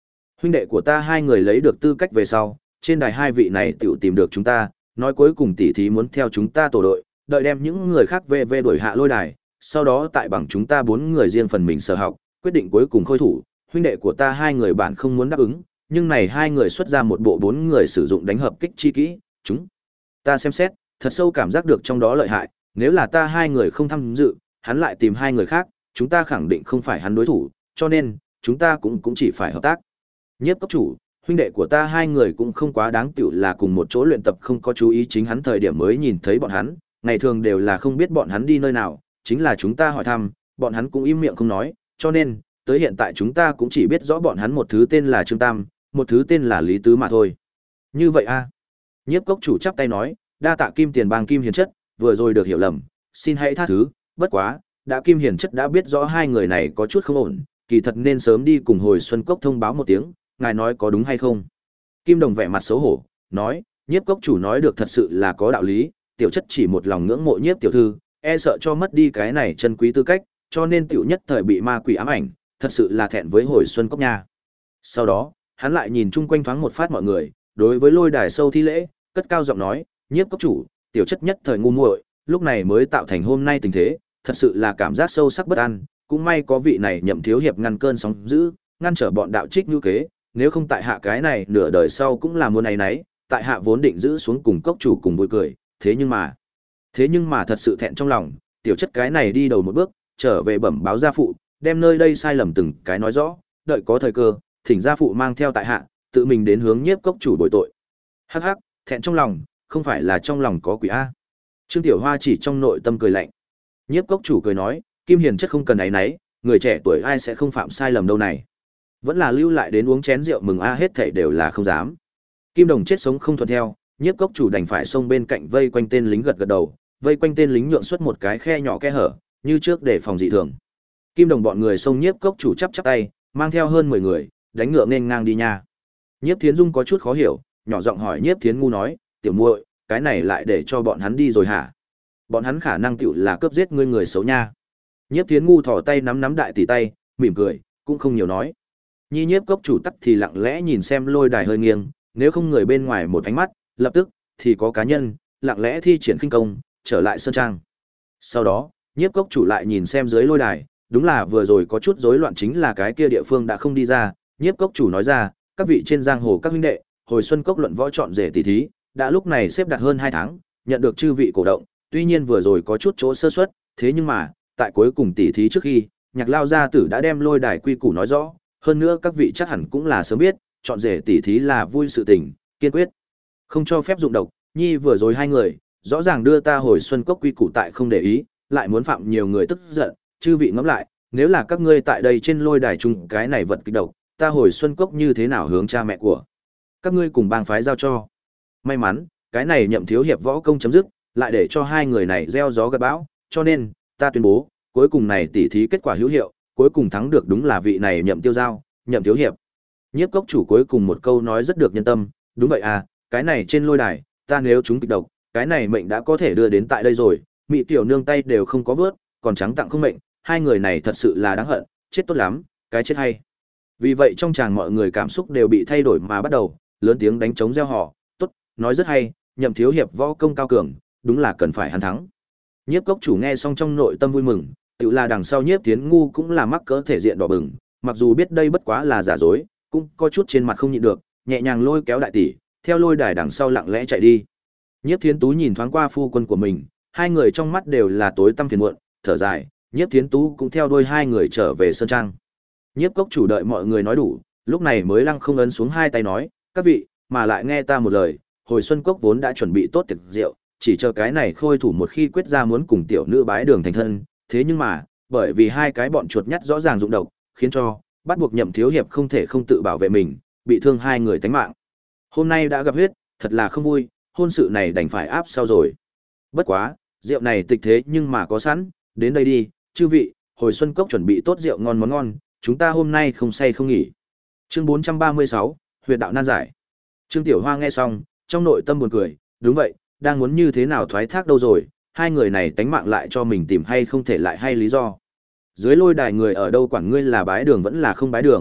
Huynh đệ của ta hai người lấy được tư cách về sau, trên đài hai vị này tiểu tìm được chúng ta, nói cuối cùng tỷ thí muốn theo chúng ta tổ đội, đợi đem những người khác về về đuổi hạ lôi đài, sau đó tại bằng chúng ta bốn người riêng phần mình sở học, quyết định cuối cùng khôi thủ. Huynh đệ của ta hai người bạn không muốn đáp ứng, nhưng này hai người xuất ra một bộ bốn người sử dụng đánh hợp kích chi kỹ, chúng ta xem xét, thật sâu cảm giác được trong đó lợi hại, nếu là ta hai người không tham dự, hắn lại tìm hai người khác, chúng ta khẳng định không phải hắn đối thủ, cho nên chúng ta cũng cũng chỉ phải hợp tác. Nhiếp cốc chủ, huynh đệ của ta hai người cũng không quá đáng tiểu là cùng một chỗ luyện tập không có chú ý chính hắn thời điểm mới nhìn thấy bọn hắn, ngày thường đều là không biết bọn hắn đi nơi nào, chính là chúng ta hỏi thăm, bọn hắn cũng im miệng không nói, cho nên, tới hiện tại chúng ta cũng chỉ biết rõ bọn hắn một thứ tên là Trương Tam, một thứ tên là Lý Tứ mà thôi. Như vậy a? Nhiếp cốc chủ chắp tay nói, đa tạ Kim Tiền Bang Kim Hiền Chất, vừa rồi được hiểu lầm, xin hãy tha thứ, bất quá, đã Kim Hiền Chất đã biết rõ hai người này có chút không ổn, kỳ thật nên sớm đi cùng Hồi Xuân Cốc thông báo một tiếng, ngài nói có đúng hay không? Kim Đồng vẻ mặt xấu hổ, nói, nhiếp cốc chủ nói được thật sự là có đạo lý, tiểu chất chỉ một lòng ngưỡng mộ nhiếp tiểu thư, e sợ cho mất đi cái này chân quý tư cách, cho nên tiểu nhất thời bị ma quỷ ám ảnh, thật sự là thẹn với Hồi Xuân Cốc nha. Sau đó, hắn lại nhìn chung quanh thoáng một phát mọi người, đối với lôi đài sâu thi lễ, cất cao giọng nói, nhiếp cốc chủ, tiểu chất nhất thời ngu muội, lúc này mới tạo thành hôm nay tình thế, thật sự là cảm giác sâu sắc bất an, cũng may có vị này Nhậm thiếu hiệp ngăn cơn sóng dữ, ngăn trở bọn đạo trích như kế, nếu không tại hạ cái này nửa đời sau cũng là muốn này nấy, tại hạ vốn định giữ xuống cùng cốc chủ cùng vui cười, thế nhưng mà, thế nhưng mà thật sự thẹn trong lòng, tiểu chất cái này đi đầu một bước, trở về bẩm báo gia phụ, đem nơi đây sai lầm từng cái nói rõ, đợi có thời cơ, thỉnh gia phụ mang theo tại hạ, tự mình đến hướng nhiếp cốc chủ bồi tội. Hắc hắc, thẹn trong lòng, không phải là trong lòng có quỷ a. Trương Tiểu Hoa chỉ trong nội tâm cười lạnh. Nhiếp cốc chủ cười nói, Kim Hiền Chất không cần áy náy, người trẻ tuổi ai sẽ không phạm sai lầm đâu này. Vẫn là lưu lại đến uống chén rượu mừng a, hết thảy đều là không dám. Kim Đồng chết sống không thuận theo, nhiếp cốc chủ đành phải xông bên cạnh vây quanh tên lính gật gật đầu, vây quanh tên lính nhượng xuất một cái khe nhỏ khe hở, như trước để phòng dị thường. Kim Đồng bọn người xông nhiếp cốc chủ chắp chắp tay, mang theo hơn mười người, đánh ngựa nên ngang đi nha. Nhiếp Thiến Dung có chút khó hiểu, nhỏ giọng hỏi Nhiếp Thiến Ngu nói, tiểu muội, cái này lại để cho bọn hắn đi rồi hả? Bọn hắn khả năng tiểu là cướp giết ngươi người xấu nha. Nhiếp Thiến Ngu thò tay nắm nắm đại tỷ tay, mỉm cười, cũng không nhiều nói. Nhi nhiếp cốc chủ tắc thì lặng lẽ nhìn xem lôi đài hơi nghiêng, nếu không người bên ngoài một ánh mắt, lập tức thì có cá nhân lặng lẽ thi triển khinh công, trở lại sơn trang. Sau đó, nhiếp cốc chủ lại nhìn xem dưới lôi đài, đúng là vừa rồi có chút rối loạn chính là cái kia địa phương đã không đi ra, nhiếp cốc chủ nói ra, các vị trên giang hồ các huynh đệ, hồi xuân cốc luận võ chọn rể tỷ thí, đã lúc này xếp đặt hơn hai tháng, nhận được chư vị cổ động, tuy nhiên vừa rồi có chút chỗ sơ suất, thế nhưng mà, tại cuối cùng tỷ thí trước khi, Nhạc Lao gia tử đã đem lôi đài quy củ nói rõ, hơn nữa các vị chắc hẳn cũng là sớm biết, chọn rể tỷ thí là vui sự tình, kiên quyết không cho phép dụng độc, nhi vừa rồi hai người, rõ ràng đưa ta hồi xuân cốc quy củ tại không để ý, lại muốn phạm nhiều người tức giận, chư vị ngẫm lại, nếu là các ngươi tại đây trên lôi đài chung cái này vật kích độc, ta hồi xuân cốc như thế nào hướng cha mẹ của các ngươi cùng bang phái giao cho. May mắn, cái này Nhậm thiếu hiệp võ công chấm dứt, lại để cho hai người này gieo gió gặt bão, cho nên, ta tuyên bố, cuối cùng này tỷ thí kết quả hữu hiệu, cuối cùng thắng được đúng là vị này Nhậm tiêu giao, Nhậm thiếu hiệp. Nhiếp cốc chủ cuối cùng một câu nói rất được nhân tâm, đúng vậy à, cái này trên lôi đài, ta nếu chúng kịch độc, cái này mệnh đã có thể đưa đến tại đây rồi, Mị tiểu nương tay đều không có vớt, còn trắng tặng không mệnh, hai người này thật sự là đáng hận, chết tốt lắm, cái chết hay. Vì vậy trong tràng mọi người cảm xúc đều bị thay đổi mà bắt đầu, lớn tiếng đánh trống reo hò, tốt, nói rất hay, Nhậm thiếu hiệp võ công cao cường, đúng là cần phải hắn thắng. Nhiếp cốc chủ nghe xong trong nội tâm vui mừng, tự là đằng sau Nhiếp Tiến Ngu cũng là mắc cỡ thể diện đỏ bừng, mặc dù biết đây bất quá là giả dối, cũng có chút trên mặt không nhịn được, nhẹ nhàng lôi kéo đại tỷ, theo lôi đài đằng sau lặng lẽ chạy đi. Nhiếp Thiến Tú nhìn thoáng qua phu quân của mình, hai người trong mắt đều là tối tăm phiền muộn, thở dài, Nhiếp Thiến Tú cũng theo đôi hai người trở về sơn trang. Nhiếp cốc chủ đợi mọi người nói đủ, lúc này mới lăng không ấn xuống hai tay nói, các vị, mà lại nghe ta một lời, hồi xuân cốc vốn đã chuẩn bị tốt tiệc rượu, chỉ chờ cái này khôi thủ một khi quyết ra muốn cùng tiểu nữ bái đường thành thân, thế nhưng mà, bởi vì hai cái bọn chuột nhắt rõ ràng dụng độc, khiến cho bắt buộc Nhậm thiếu hiệp không thể không tự bảo vệ mình, bị thương hai người tánh mạng. Hôm nay đã gặp huyết, thật là không vui, hôn sự này đành phải áp sau rồi. Bất quá, rượu này tịch thế nhưng mà có sẵn, đến đây đi, chư vị, hồi xuân cốc chuẩn bị tốt rượu ngon món ngon, chúng ta hôm nay không say không nghỉ. Chương bốn trăm ba mươi sáu, huyệt đạo nan giải. Trương Tiểu Hoa nghe xong, trong nội tâm buồn cười, đúng vậy, đang muốn như thế nào thoái thác đâu rồi, hai người này tánh mạng lại cho mình tìm hay không thể lại hay lý do. Dưới lôi đài người ở đâu quản ngươi là bái đường vẫn là không bái đường,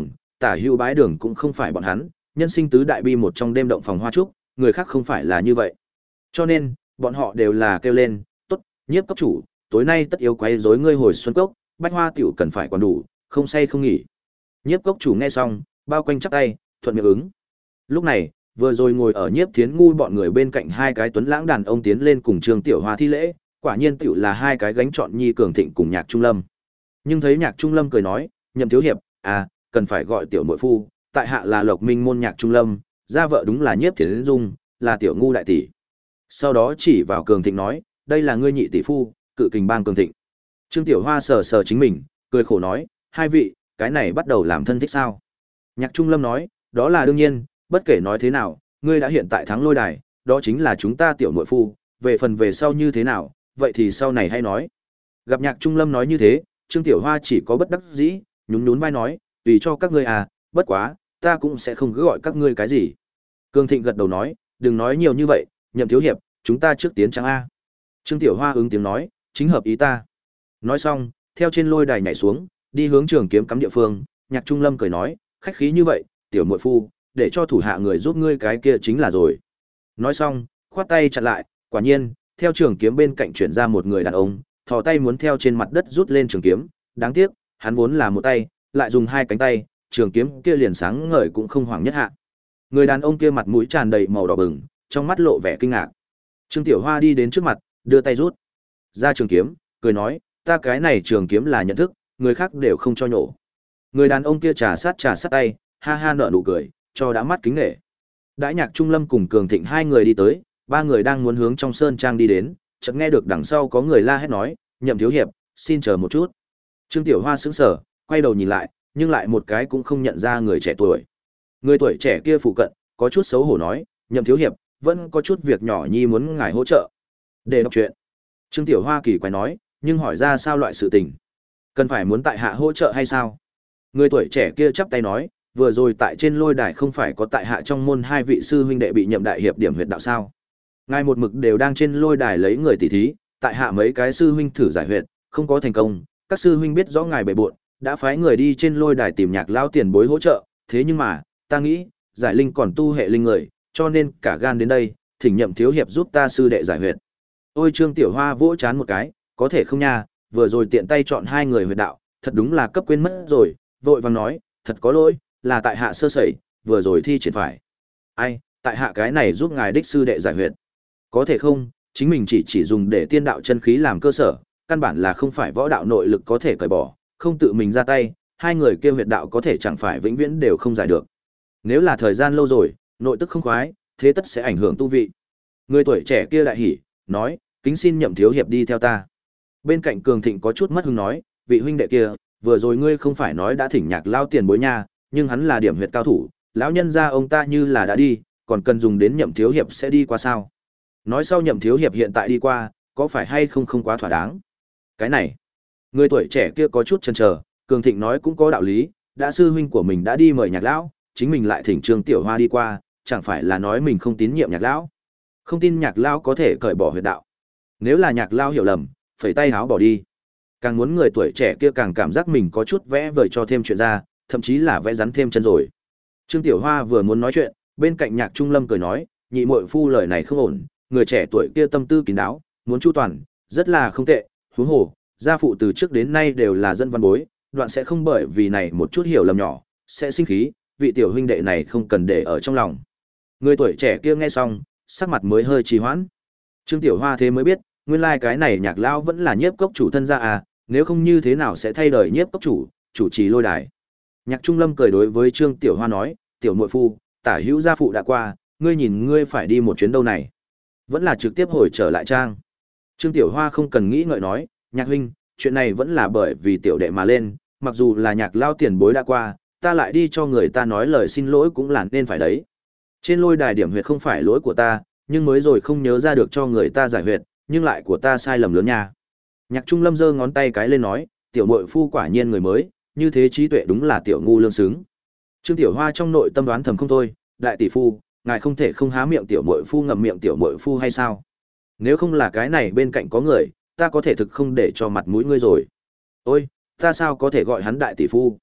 tả hữu bái đường cũng không phải bọn hắn, nhân sinh tứ đại bi một trong đêm động phòng hoa trúc, người khác không phải là như vậy. Cho nên, bọn họ đều là kêu lên, tốt, nhiếp cốc chủ, tối nay tất yếu quấy rối ngươi hồi xuân cốc, bách hoa tiểu cần phải còn đủ, không say không nghỉ. Nhiếp cốc chủ nghe xong, bao quanh chắp tay, thuận miệng ứng. Lúc này, vừa rồi ngồi ở nhiếp thiến ngu bọn người bên cạnh hai cái tuấn lãng đàn ông tiến lên cùng Trương Tiểu Hoa thi lễ, quả nhiên tiểu là hai cái gánh chọn nhi cường thịnh cùng Nhạc Trung Lâm. Nhưng thấy Nhạc Trung Lâm cười nói, Nhậm thiếu hiệp, à, cần phải gọi tiểu muội phu, tại hạ là Lộc Minh môn Nhạc Trung Lâm, gia vợ đúng là nhiếp thiến dung, là tiểu ngu đại tỷ. Sau đó chỉ vào cường thịnh nói, đây là ngươi nhị tỷ phu, cự kình bang cường thịnh. Trương Tiểu Hoa sờ sờ chính mình, cười khổ nói, hai vị, cái này bắt đầu làm thân thích sao? Nhạc Trung Lâm nói, đó là đương nhiên, bất kể nói thế nào, ngươi đã hiện tại thắng lôi đài, đó chính là chúng ta tiểu muội phu, về phần về sau như thế nào, vậy thì sau này hay nói. Gặp Nhạc Trung Lâm nói như thế, Trương Tiểu Hoa chỉ có bất đắc dĩ, nhún nhún vai nói, tùy cho các ngươi à, bất quá, ta cũng sẽ không cứ gọi các ngươi cái gì. Cường Thịnh gật đầu nói, đừng nói nhiều như vậy, Nhậm thiếu hiệp, chúng ta trước tiến trắng a. Trương Tiểu Hoa ứng tiếng nói, chính hợp ý ta. Nói xong, theo trên lôi đài nhảy xuống, đi hướng trường kiếm cắm địa phương, Nhạc Trung Lâm cười nói, khách khí như vậy, tiểu muội phu, để cho thủ hạ người giúp ngươi cái kia chính là rồi. Nói xong, khoát tay chặn lại, quả nhiên, theo trường kiếm bên cạnh chuyển ra một người đàn ông, thò tay muốn theo trên mặt đất rút lên trường kiếm, đáng tiếc, hắn vốn là một tay, lại dùng hai cánh tay, trường kiếm kia liền sáng ngời cũng không hoảng nhất hạ. Người đàn ông kia mặt mũi tràn đầy màu đỏ bừng, trong mắt lộ vẻ kinh ngạc. Trương Tiểu Hoa đi đến trước mặt, đưa tay rút ra trường kiếm, cười nói, ta cái này trường kiếm là nhận thức, người khác đều không cho nhổ. Người đàn ông kia trà sát trà sát tay, ha ha nở nụ cười, cho đã mắt kính nể. Đãi Nhạc Trung Lâm cùng Cường Thịnh hai người đi tới, ba người đang muốn hướng trong sơn trang đi đến, chợt nghe được đằng sau có người la hét nói, Nhậm thiếu hiệp, xin chờ một chút. Trương Tiểu Hoa sững sờ, quay đầu nhìn lại, nhưng lại một cái cũng không nhận ra người trẻ tuổi. Người tuổi trẻ kia phụ cận, có chút xấu hổ nói, Nhậm thiếu hiệp, vẫn có chút việc nhỏ nhi muốn ngài hỗ trợ. Để đọc chuyện. Trương Tiểu Hoa kỳ quái nói, nhưng hỏi ra sao loại sự tình? Cần phải muốn tại hạ hỗ trợ hay sao? Người tuổi trẻ kia chắp tay nói, vừa rồi tại trên lôi đài không phải có tại hạ trong môn hai vị sư huynh đệ bị nhậm đại hiệp điểm huyệt đạo sao? Ngài một mực đều đang trên lôi đài lấy người tỉ thí, tại hạ mấy cái sư huynh thử giải huyệt, không có thành công, các sư huynh biết rõ ngài bề bộn, đã phái người đi trên lôi đài tìm Nhạc lão tiền bối hỗ trợ, thế nhưng mà, ta nghĩ, giải linh còn tu hệ linh người, cho nên cả gan đến đây, thỉnh Nhậm thiếu hiệp giúp ta sư đệ giải huyệt. Ôi Trương Tiểu Hoa vỗ chán một cái, có thể không nha, vừa rồi tiện tay chọn hai người huyệt đạo, thật đúng là cấp quên mất rồi, vội vàng nói, thật có lỗi, là tại hạ sơ sẩy, vừa rồi thi triển phải. Ai, tại hạ cái này giúp ngài đích sư đệ giải huyệt. Có thể không, chính mình chỉ chỉ dùng để tiên đạo chân khí làm cơ sở, căn bản là không phải võ đạo nội lực có thể cởi bỏ, không tự mình ra tay, hai người kia huyệt đạo có thể chẳng phải vĩnh viễn đều không giải được. Nếu là thời gian lâu rồi, nội tức không khoái, thế tất sẽ ảnh hưởng tu vị. Người tuổi trẻ kia đại hỉ, nói, kính xin Nhậm thiếu hiệp đi theo ta. Bên cạnh Cường Thịnh có chút mất hứng nói, vị huynh đệ kia, vừa rồi ngươi không phải nói đã thỉnh Nhạc lao tiền bối nha, nhưng hắn là điểm huyệt cao thủ, lão nhân gia ông ta như là đã đi, còn cần dùng đến Nhậm thiếu hiệp sẽ đi qua sao? Nói sau Nhậm thiếu hiệp hiện tại đi qua, có phải hay không không quá thỏa đáng? Cái này, người tuổi trẻ kia có chút chần chờ, Cường Thịnh nói cũng có đạo lý, đã sư huynh của mình đã đi mời Nhạc lão, chính mình lại thỉnh Trương Tiểu Hoa đi qua, chẳng phải là nói mình không tín nhiệm Nhạc lão? Không tin Nhạc lão có thể cởi bỏ huyệt đạo. Nếu là Nhạc lão hiểu lầm, phẩy tay háo bỏ đi. Càng muốn người tuổi trẻ kia càng cảm giác mình có chút vẽ vời cho thêm chuyện ra, thậm chí là vẽ rắn thêm chân rồi. Trương Tiểu Hoa vừa muốn nói chuyện, bên cạnh Nhạc Trung Lâm cười nói, nhị muội phu lời này không ổn, người trẻ tuổi kia tâm tư kín đáo, muốn chu toàn, rất là không tệ, huống hồ, gia phụ từ trước đến nay đều là dân văn bối, đoạn sẽ không bởi vì này một chút hiểu lầm nhỏ, sẽ sinh khí, vị tiểu huynh đệ này không cần để ở trong lòng. Người tuổi trẻ kia nghe xong, sắc mặt mới hơi trì hoãn. Trương Tiểu Hoa thế mới biết, nguyên lai like cái này Nhạc lão vẫn là nhiếp cốc chủ thân gia à, nếu không như thế nào sẽ thay đời nhiếp cốc chủ, chủ trì lôi đài. Nhạc Trung Lâm cười đối với Trương Tiểu Hoa nói, tiểu muội phu, tả hữu gia phụ đã qua, ngươi nhìn ngươi phải đi một chuyến đâu này. Vẫn là trực tiếp hồi trở lại trang. Trương Tiểu Hoa không cần nghĩ ngợi nói, Nhạc huynh, chuyện này vẫn là bởi vì tiểu đệ mà lên, mặc dù là Nhạc lao tiền bối đã qua, ta lại đi cho người ta nói lời xin lỗi cũng là nên phải đấy. Trên lôi đài điểm huyệt không phải lỗi của ta, nhưng mới rồi không nhớ ra được cho người ta giải huyệt, nhưng lại của ta sai lầm lớn nha. Nhạc Trung Lâm giơ ngón tay cái lên nói, tiểu muội phu quả nhiên người mới, như thế trí tuệ đúng là tiểu ngu lương xứng. Trương Tiểu Hoa trong nội tâm đoán thầm không thôi, đại tỷ phu, ngài không thể không há miệng tiểu muội phu ngậm miệng tiểu muội phu hay sao? Nếu không là cái này bên cạnh có người, ta có thể thực không để cho mặt mũi ngươi rồi. Ôi, ta sao có thể gọi hắn đại tỷ phu?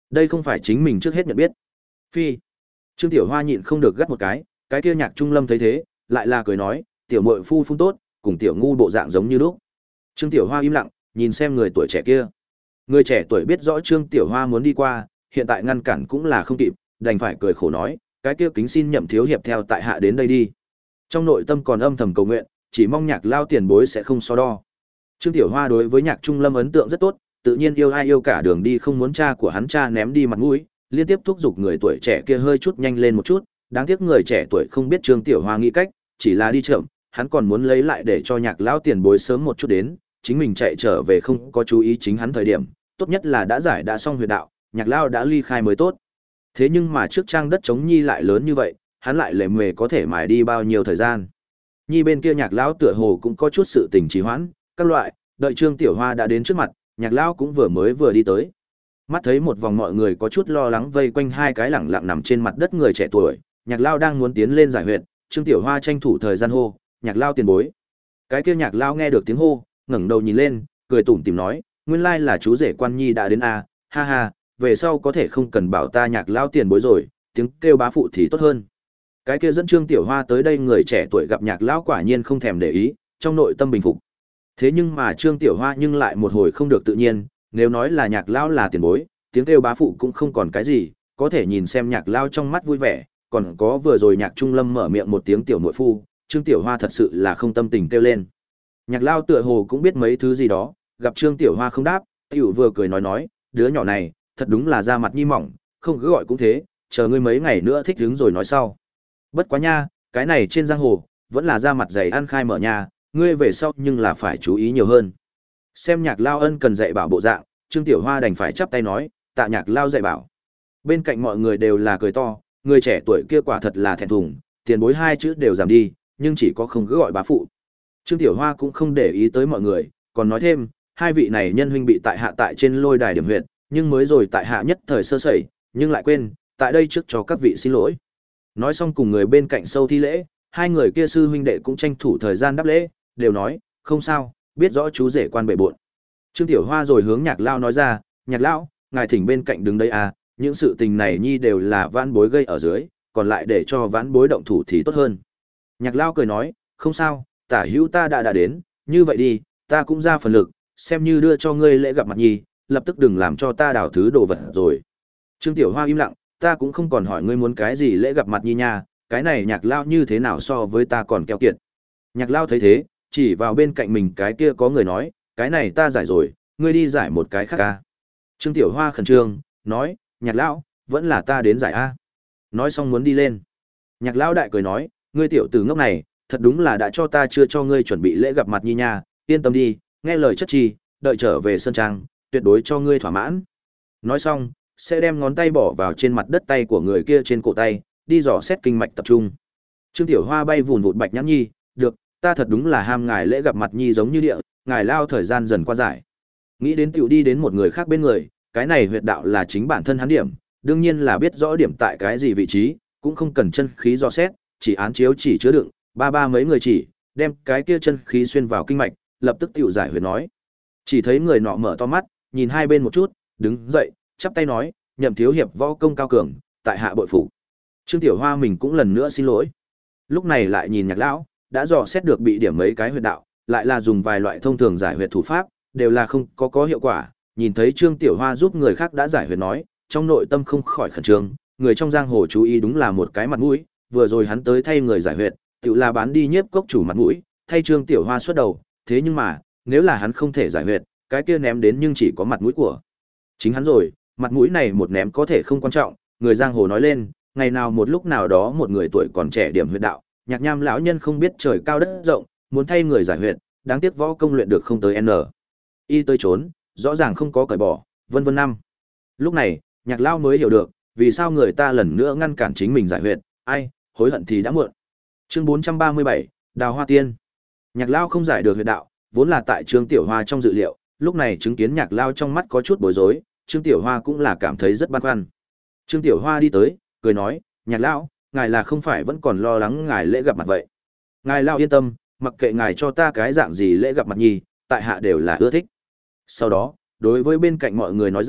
Đây không phải chính mình trước hết nhận biết. Phi. Trương Tiểu Hoa nhịn không được gắt một cái, cái kia Nhạc Trung Lâm thấy thế, lại là cười nói, tiểu muội phu phun tốt, cùng tiểu ngu bộ dạng giống như lúc. Trương Tiểu Hoa im lặng, nhìn xem người tuổi trẻ kia. Người trẻ tuổi biết rõ Trương Tiểu Hoa muốn đi qua, hiện tại ngăn cản cũng là không kịp, đành phải cười khổ nói, cái kia kính xin Nhậm thiếu hiệp theo tại hạ đến đây đi. Trong nội tâm còn âm thầm cầu nguyện, chỉ mong Nhạc lao tiền bối sẽ không so đo. Trương Tiểu Hoa đối với Nhạc Trung Lâm ấn tượng rất tốt, tự nhiên yêu ai yêu cả đường đi không muốn cha của hắn cha ném đi mặt mũi, liên tiếp thúc giục người tuổi trẻ kia hơi chút nhanh lên một chút, đáng tiếc người trẻ tuổi không biết Trương Tiểu Hoa nghĩ cách, chỉ là đi chậm, hắn còn muốn lấy lại để cho Nhạc lão tiền bối sớm một chút đến, chính mình chạy trở về không có chú ý chính hắn thời điểm, tốt nhất là đã giải đã xong huyệt đạo, Nhạc lão đã ly khai mới tốt. Thế nhưng mà trước trang đất trống nhi lại lớn như vậy, hắn lại lề mề có thể mài đi bao nhiêu thời gian. Nhi bên kia Nhạc lão tựa hồ cũng có chút sự tình trì hoãn, các loại, đợi Trương Tiểu Hoa đã đến trước mặt, Nhạc lão cũng vừa mới vừa đi tới. Mắt thấy một vòng mọi người có chút lo lắng vây quanh hai cái lẳng lặng nằm trên mặt đất người trẻ tuổi, Nhạc lão đang muốn tiến lên giải huyệt, Trương Tiểu Hoa tranh thủ thời gian hô, Nhạc lão tiền bối. Cái kia Nhạc lão nghe được tiếng hô, ngẩng đầu nhìn lên, cười tủm tỉm nói, nguyên lai là chú rể Quan Nhi đã đến a, ha ha, về sau có thể không cần bảo ta Nhạc lão tiền bối rồi, tiếng kêu bá phụ thì tốt hơn. Cái kia dẫn Trương Tiểu Hoa tới đây người trẻ tuổi gặp Nhạc lão quả nhiên không thèm để ý, trong nội tâm bình phục. Thế nhưng mà Trương Tiểu Hoa nhưng lại một hồi không được tự nhiên, nếu nói là Nhạc lão là tiền bối, tiếng kêu bá phụ cũng không còn cái gì, có thể nhìn xem Nhạc lão trong mắt vui vẻ, còn có vừa rồi Nhạc Trung Lâm mở miệng một tiếng tiểu muội phu, Trương Tiểu Hoa thật sự là không tâm tình kêu lên. Nhạc lão tựa hồ cũng biết mấy thứ gì đó, gặp Trương Tiểu Hoa không đáp, tiểu vừa cười nói nói, đứa nhỏ này, thật đúng là da mặt nhi mỏng, không cứ gọi cũng thế, chờ ngươi mấy ngày nữa thích hứng rồi nói sau. Bất quá nha, cái này trên giang hồ, vẫn là da mặt dày ăn khai mở nhà, ngươi về sau nhưng là phải chú ý nhiều hơn. Xem Nhạc lão ân cần dạy bảo bộ dạng, Trương Tiểu Hoa đành phải chắp tay nói, tạ Nhạc lão dạy bảo. Bên cạnh mọi người đều là cười to, người trẻ tuổi kia quả thật là thẹn thùng, tiền bối hai chữ đều giảm đi, nhưng chỉ có không cứ gọi bá phụ. Trương Tiểu Hoa cũng không để ý tới mọi người, còn nói thêm, hai vị này nhân huynh bị tại hạ tại trên lôi đài điểm huyệt, nhưng mới rồi tại hạ nhất thời sơ sẩy, nhưng lại quên, tại đây trước cho các vị xin lỗi. Nói xong cùng người bên cạnh sâu thi lễ, hai người kia sư huynh đệ cũng tranh thủ thời gian đáp lễ, đều nói, không sao, biết rõ chú rể quan bệ bội. Trương Tiểu Hoa rồi hướng Nhạc lão nói ra, Nhạc lão, ngài thỉnh bên cạnh đứng đây à, những sự tình này nhi đều là vãn bối gây ở dưới, còn lại để cho vãn bối động thủ thì tốt hơn. Nhạc lão cười nói, không sao, tả hữu ta đã đã đến, như vậy đi, ta cũng ra phần lực, xem như đưa cho ngươi lễ gặp mặt nhi, lập tức đừng làm cho ta đào thứ đồ vật rồi. Trương Tiểu Hoa im lặng, ta cũng không còn hỏi ngươi muốn cái gì lễ gặp mặt nhi nha, cái này Nhạc lão như thế nào so với ta còn keo kiệt. Nhạc lão thấy thế, chỉ vào bên cạnh mình cái kia có người nói, cái này ta giải rồi, ngươi đi giải một cái khác ca. Trương Tiểu Hoa khẩn trương, nói, Nhạc lão, vẫn là ta đến giải a. Nói xong muốn đi lên. Nhạc lão đại cười nói, ngươi tiểu tử ngốc này, thật đúng là đã cho ta chưa cho ngươi chuẩn bị lễ gặp mặt nhi nha, yên tâm đi, nghe lời chất chi, đợi trở về sơn trang, tuyệt đối cho ngươi thỏa mãn. Nói xong, sẽ đem ngón tay bỏ vào trên mặt đất tay của người kia trên cổ tay, đi dò xét kinh mạch tập trung. Trương Tiểu Hoa bay vụn vụt bạch nhãn nhi, được, ta thật đúng là ham ngài lễ gặp mặt nhi giống như địa, ngài lao thời gian dần qua giải. Nghĩ đến tiểu đi đến một người khác bên người, cái này huyệt đạo là chính bản thân hắn điểm, đương nhiên là biết rõ điểm tại cái gì vị trí, cũng không cần chân khí dò xét, chỉ án chiếu chỉ chứa đựng, ba ba mấy người chỉ, đem cái kia chân khí xuyên vào kinh mạch, lập tức tiểu giải huyệt nói. Chỉ thấy người nọ mở to mắt, nhìn hai bên một chút, đứng dậy, chắp tay nói, Nhậm thiếu hiệp võ công cao cường, tại hạ bội phục. Trương Tiểu Hoa mình cũng lần nữa xin lỗi. Lúc này lại nhìn Nhạc lão, đã dò xét được bị điểm mấy cái huyệt đạo, lại là dùng vài loại thông thường giải huyệt thủ pháp, đều là không có có hiệu quả. Nhìn thấy Trương Tiểu Hoa giúp người khác đã giải huyệt nói, trong nội tâm không khỏi khẩn trương, người trong giang hồ chú ý đúng là một cái mặt mũi, vừa rồi hắn tới thay người giải huyệt, tự là bán đi nhiếp cốc chủ mặt mũi, thay Trương Tiểu Hoa xuất đầu, thế nhưng mà, nếu là hắn không thể giải huyệt, cái kia ném đến nhưng chỉ có mặt mũi của chính hắn rồi, mặt mũi này một ném có thể không quan trọng, người giang hồ nói lên, ngày nào một lúc nào đó một người tuổi còn trẻ điểm huyệt đạo, Nhạc Nham lão nhân không biết trời cao đất rộng, muốn thay người giải huyệt, đáng tiếc võ công luyện được không tới n. Y tới trốn, rõ ràng không có cởi bỏ, vân vân năm. Lúc này, Nhạc lão mới hiểu được, vì sao người ta lần nữa ngăn cản chính mình giải huyệt, ai, hối hận thì đã muộn. Chương bốn trăm ba mươi bảy, Đào Hoa Tiên. Nhạc lão không giải được huyệt đạo, vốn là tại Trương Tiểu Hoa trong dự liệu, lúc này chứng kiến Nhạc lão trong mắt có chút bối rối, Trương Tiểu Hoa cũng là cảm thấy rất băn khoăn. Trương Tiểu Hoa đi tới, cười nói, Nhạc lão, ngài là không phải vẫn còn lo lắng ngài lễ gặp mặt vậy. Ngài lão yên tâm, mặc kệ ngài cho ta cái dạng gì lễ gặp mặt nhi, tại hạ đều là ưa thích. Sau đó, đối với bên cạnh mọi người nói ra,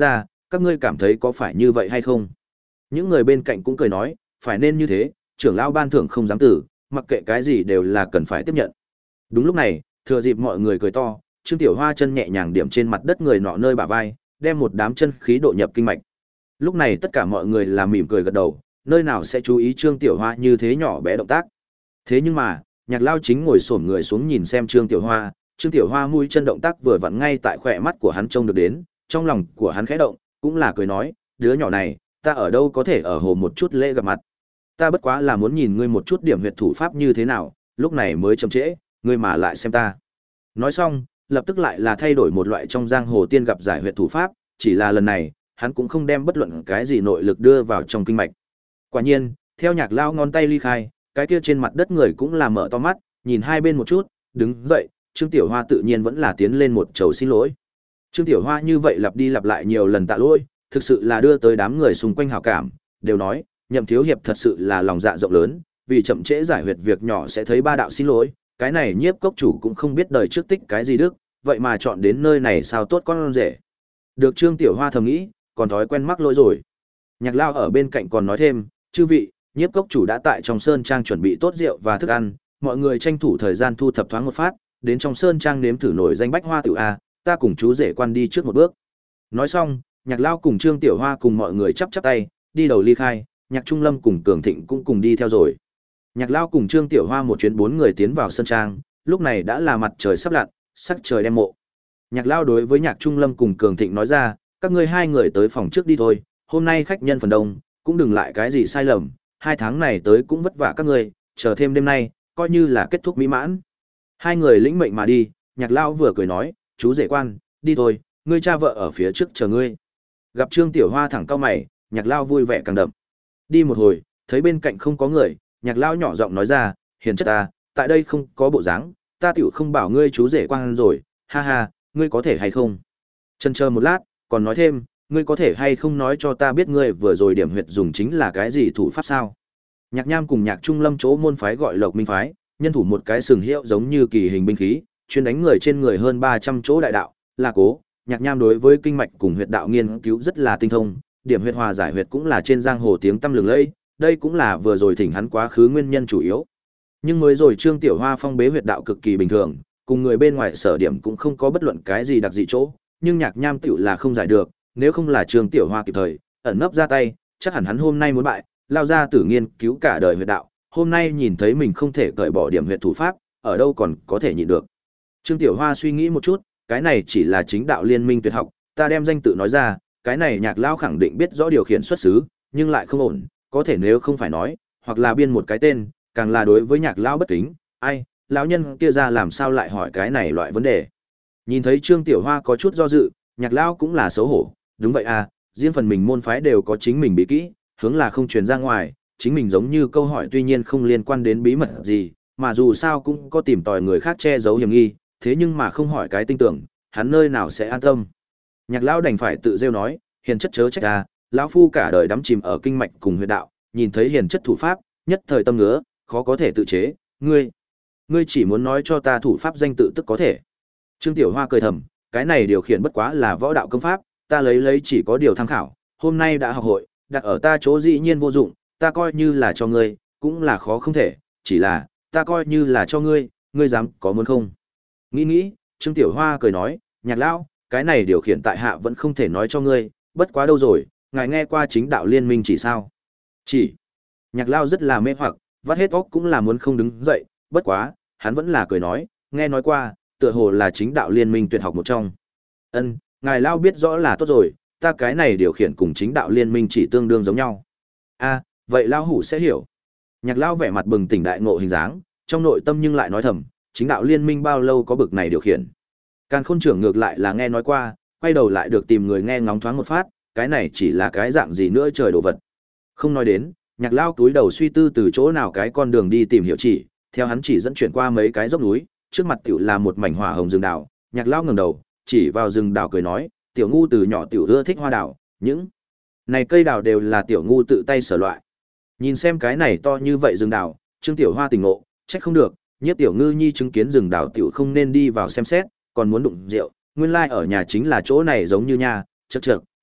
các ngươi cảm thấy có phải như vậy hay không? Những người bên cạnh cũng cười nói, phải nên như thế, trưởng lão ban thưởng không dám tử, mặc kệ cái gì đều là cần phải tiếp nhận. Đúng lúc này, thừa dịp mọi người cười to, Trương Tiểu Hoa chân nhẹ nhàng điểm trên mặt đất người nọ nơi bả vai, đem một đám chân khí độ nhập kinh mạch. Lúc này tất cả mọi người là mỉm cười gật đầu, nơi nào sẽ chú ý Trương Tiểu Hoa như thế nhỏ bé động tác. Thế nhưng mà, Nhạc Lao chính ngồi xổm người xuống nhìn xem Trương Tiểu Hoa, Trương Tiểu Hoa mũi chân động tác vừa vặn ngay tại khỏe mắt của hắn trông được đến, trong lòng của hắn khẽ động, cũng là cười nói, đứa nhỏ này, ta ở đâu có thể ở hồ một chút lễ gặp mặt. Ta bất quá là muốn nhìn ngươi một chút điểm huyệt thủ pháp như thế nào, lúc này mới chậm trễ, ngươi mà lại xem ta. Nói xong, lập tức lại là thay đổi một loại trong giang hồ tiên gặp giải huyệt thủ pháp, chỉ là lần này, hắn cũng không đem bất luận cái gì nội lực đưa vào trong kinh mạch. Quả nhiên, theo Nhạc Lao ngón tay ly khai, cái kia trên mặt đất người cũng là mở to mắt, nhìn hai bên một chút, đứng dậy, Trương Tiểu Hoa tự nhiên vẫn là tiến lên một chầu xin lỗi. Trương Tiểu Hoa như vậy lặp đi lặp lại nhiều lần tạ lỗi, thực sự là đưa tới đám người xung quanh hảo cảm, đều nói, Nhậm thiếu hiệp thật sự là lòng dạ rộng lớn, vì chậm trễ giải huyệt việc nhỏ sẽ thấy ba đạo xin lỗi, cái này Nhiếp cốc chủ cũng không biết đời trước tích cái gì đức, vậy mà chọn đến nơi này sao tốt con rể. Được Trương Tiểu Hoa thầm nghĩ, còn thói quen mắc lỗi rồi. Nhạc Lao ở bên cạnh còn nói thêm, chư vị, Nhiếp cốc chủ đã tại trong sơn trang chuẩn bị tốt rượu và thức ăn, mọi người tranh thủ thời gian thu thập thoáng một phát, đến trong sơn trang nếm thử nổi danh bách hoa tiểu a, ta cùng chú rể quan đi trước một bước. Nói xong, Nhạc Lao cùng Trương Tiểu Hoa cùng mọi người chắp chắp tay, đi đầu ly khai, Nhạc Trung Lâm cùng Cường Thịnh cũng cùng đi theo rồi. Nhạc Lao cùng Trương Tiểu Hoa một chuyến bốn người tiến vào sơn trang, lúc này đã là mặt trời sắp lặn, sắc trời đem mộ. Nhạc Lao đối với Nhạc Trung Lâm cùng Cường Thịnh nói ra, các ngươi hai người tới phòng trước đi thôi, hôm nay khách nhân phần đông, cũng đừng lại cái gì sai lầm, hai tháng này tới cũng vất vả các ngươi, chờ thêm đêm nay, coi như là kết thúc mỹ mãn. Hai người lĩnh mệnh mà đi, Nhạc Lao vừa cười nói, chú rể quan, đi thôi, ngươi cha vợ ở phía trước chờ ngươi. Gặp Trương Tiểu Hoa thẳng cau mày, Nhạc Lao vui vẻ càng đậm. Đi một hồi, thấy bên cạnh không có người, Nhạc Lao nhỏ giọng nói ra, hiền chất ta, tại đây không có bộ dáng, ta tiểu không bảo ngươi chú rể quan rồi, ha ha, ngươi có thể hay không? Chần chờ một lát, còn nói thêm, ngươi có thể hay không nói cho ta biết ngươi vừa rồi điểm huyệt dùng chính là cái gì thủ pháp sao? Nhạc Nham cùng Nhạc Trung Lâm chỗ môn phái gọi Lộc Minh phái, nhân thủ một cái sừng hiệu giống như kỳ hình binh khí, chuyên đánh người trên người hơn ba trăm chỗ đại đạo, là cố. Nhạc Nham đối với kinh mạch cùng huyệt đạo nghiên cứu rất là tinh thông, điểm huyệt hòa giải huyệt cũng là trên giang hồ tiếng tăm lừng lẫy, đây cũng là vừa rồi thỉnh hắn quá khứ nguyên nhân chủ yếu. Nhưng mới rồi Trương Tiểu Hoa phong bế huyệt đạo cực kỳ bình thường, cùng người bên ngoài sở điểm cũng không có bất luận cái gì đặc dị chỗ, nhưng Nhạc Nham tiểu là không giải được, nếu không là Trương Tiểu Hoa kịp thời ẩn nấp ra tay, chắc hẳn hắn hôm nay muốn bại, lao ra tử nghiên cứu cả đời huyệt đạo, hôm nay nhìn thấy mình không thể cởi bỏ điểm huyệt thủ pháp, ở đâu còn có thể nhịn được. Trương Tiểu Hoa suy nghĩ một chút, cái này chỉ là chính đạo liên minh tuyệt học, ta đem danh tự nói ra, cái này Nhạc Lao khẳng định biết rõ điều khiển xuất xứ, nhưng lại không ổn, có thể nếu không phải nói, hoặc là biên một cái tên, càng là đối với Nhạc Lao bất kính, ai, lão nhân kia ra làm sao lại hỏi cái này loại vấn đề. Nhìn thấy Trương Tiểu Hoa có chút do dự, Nhạc Lao cũng là xấu hổ, đúng vậy à, riêng phần mình môn phái đều có chính mình bí kỹ, hướng là không truyền ra ngoài, chính mình giống như câu hỏi tuy nhiên không liên quan đến bí mật gì, mà dù sao cũng có tìm tòi người khác che giấu hiểm nghi, thế nhưng mà không hỏi cái tinh tưởng, hắn nơi nào sẽ an tâm. Nhạc Lão đành phải tự rêu nói, hiền chất chớ trách ta, lão phu cả đời đắm chìm ở kinh mạch cùng huyệt đạo, nhìn thấy hiền chất thủ pháp, nhất thời tâm ngứa, khó có thể tự chế, ngươi, ngươi chỉ muốn nói cho ta thủ pháp danh tự tức có thể. Trương Tiểu Hoa cười thầm, cái này điều khiển bất quá là võ đạo công pháp, ta lấy lấy chỉ có điều tham khảo, hôm nay đã học hội, đặt ở ta chỗ dĩ nhiên vô dụng, ta coi như là cho ngươi, cũng là khó không thể, chỉ là, ta coi như là cho ngươi, ngươi dám có muốn không? Nghĩ nghĩ, Trương Tiểu Hoa cười nói, Nhạc Lão, cái này điều khiển tại hạ vẫn không thể nói cho ngươi, bất quá đâu rồi, ngài nghe qua chính đạo liên minh chỉ sao? Chỉ. Nhạc Lão rất là mê hoặc, vắt hết óc cũng là muốn không đứng dậy, bất quá, hắn vẫn là cười nói, nghe nói qua, tựa hồ là chính đạo liên minh tuyệt học một trong. Ân, ngài Lão biết rõ là tốt rồi, ta cái này điều khiển cùng chính đạo liên minh chỉ tương đương giống nhau. A, vậy Lão hủ sẽ hiểu. Nhạc Lão vẻ mặt bừng tỉnh đại ngộ hình dáng, trong nội tâm nhưng lại nói thầm, chính đạo liên minh bao lâu có bực này điều khiển. Càn Khôn trưởng ngược lại là nghe nói qua, quay đầu lại được tìm người nghe ngóng thoáng một phát, cái này chỉ là cái dạng gì nữa trời đồ vật. Không nói đến, Nhạc Lão túi đầu suy tư từ chỗ nào cái con đường đi tìm hiểu chỉ, theo hắn chỉ dẫn chuyển qua mấy cái dốc núi, trước mặt tiểu là một mảnh hỏa hồng rừng đào, Nhạc Lão ngẩng đầu, chỉ vào rừng đào cười nói, tiểu ngu từ nhỏ tiểu ưa thích hoa đào, những này cây đào đều là tiểu ngu tự tay sở loại. Nhìn xem cái này to như vậy rừng đào, Trương Tiểu Hoa tỉnh ngộ, trách không được, Nhiếp Tiểu Ngư Nhi chứng kiến rừng đào tiểu không nên đi vào xem xét, còn muốn đụng rượu, nguyên lai like ở nhà chính là chỗ này giống như nhà, chậc chậc,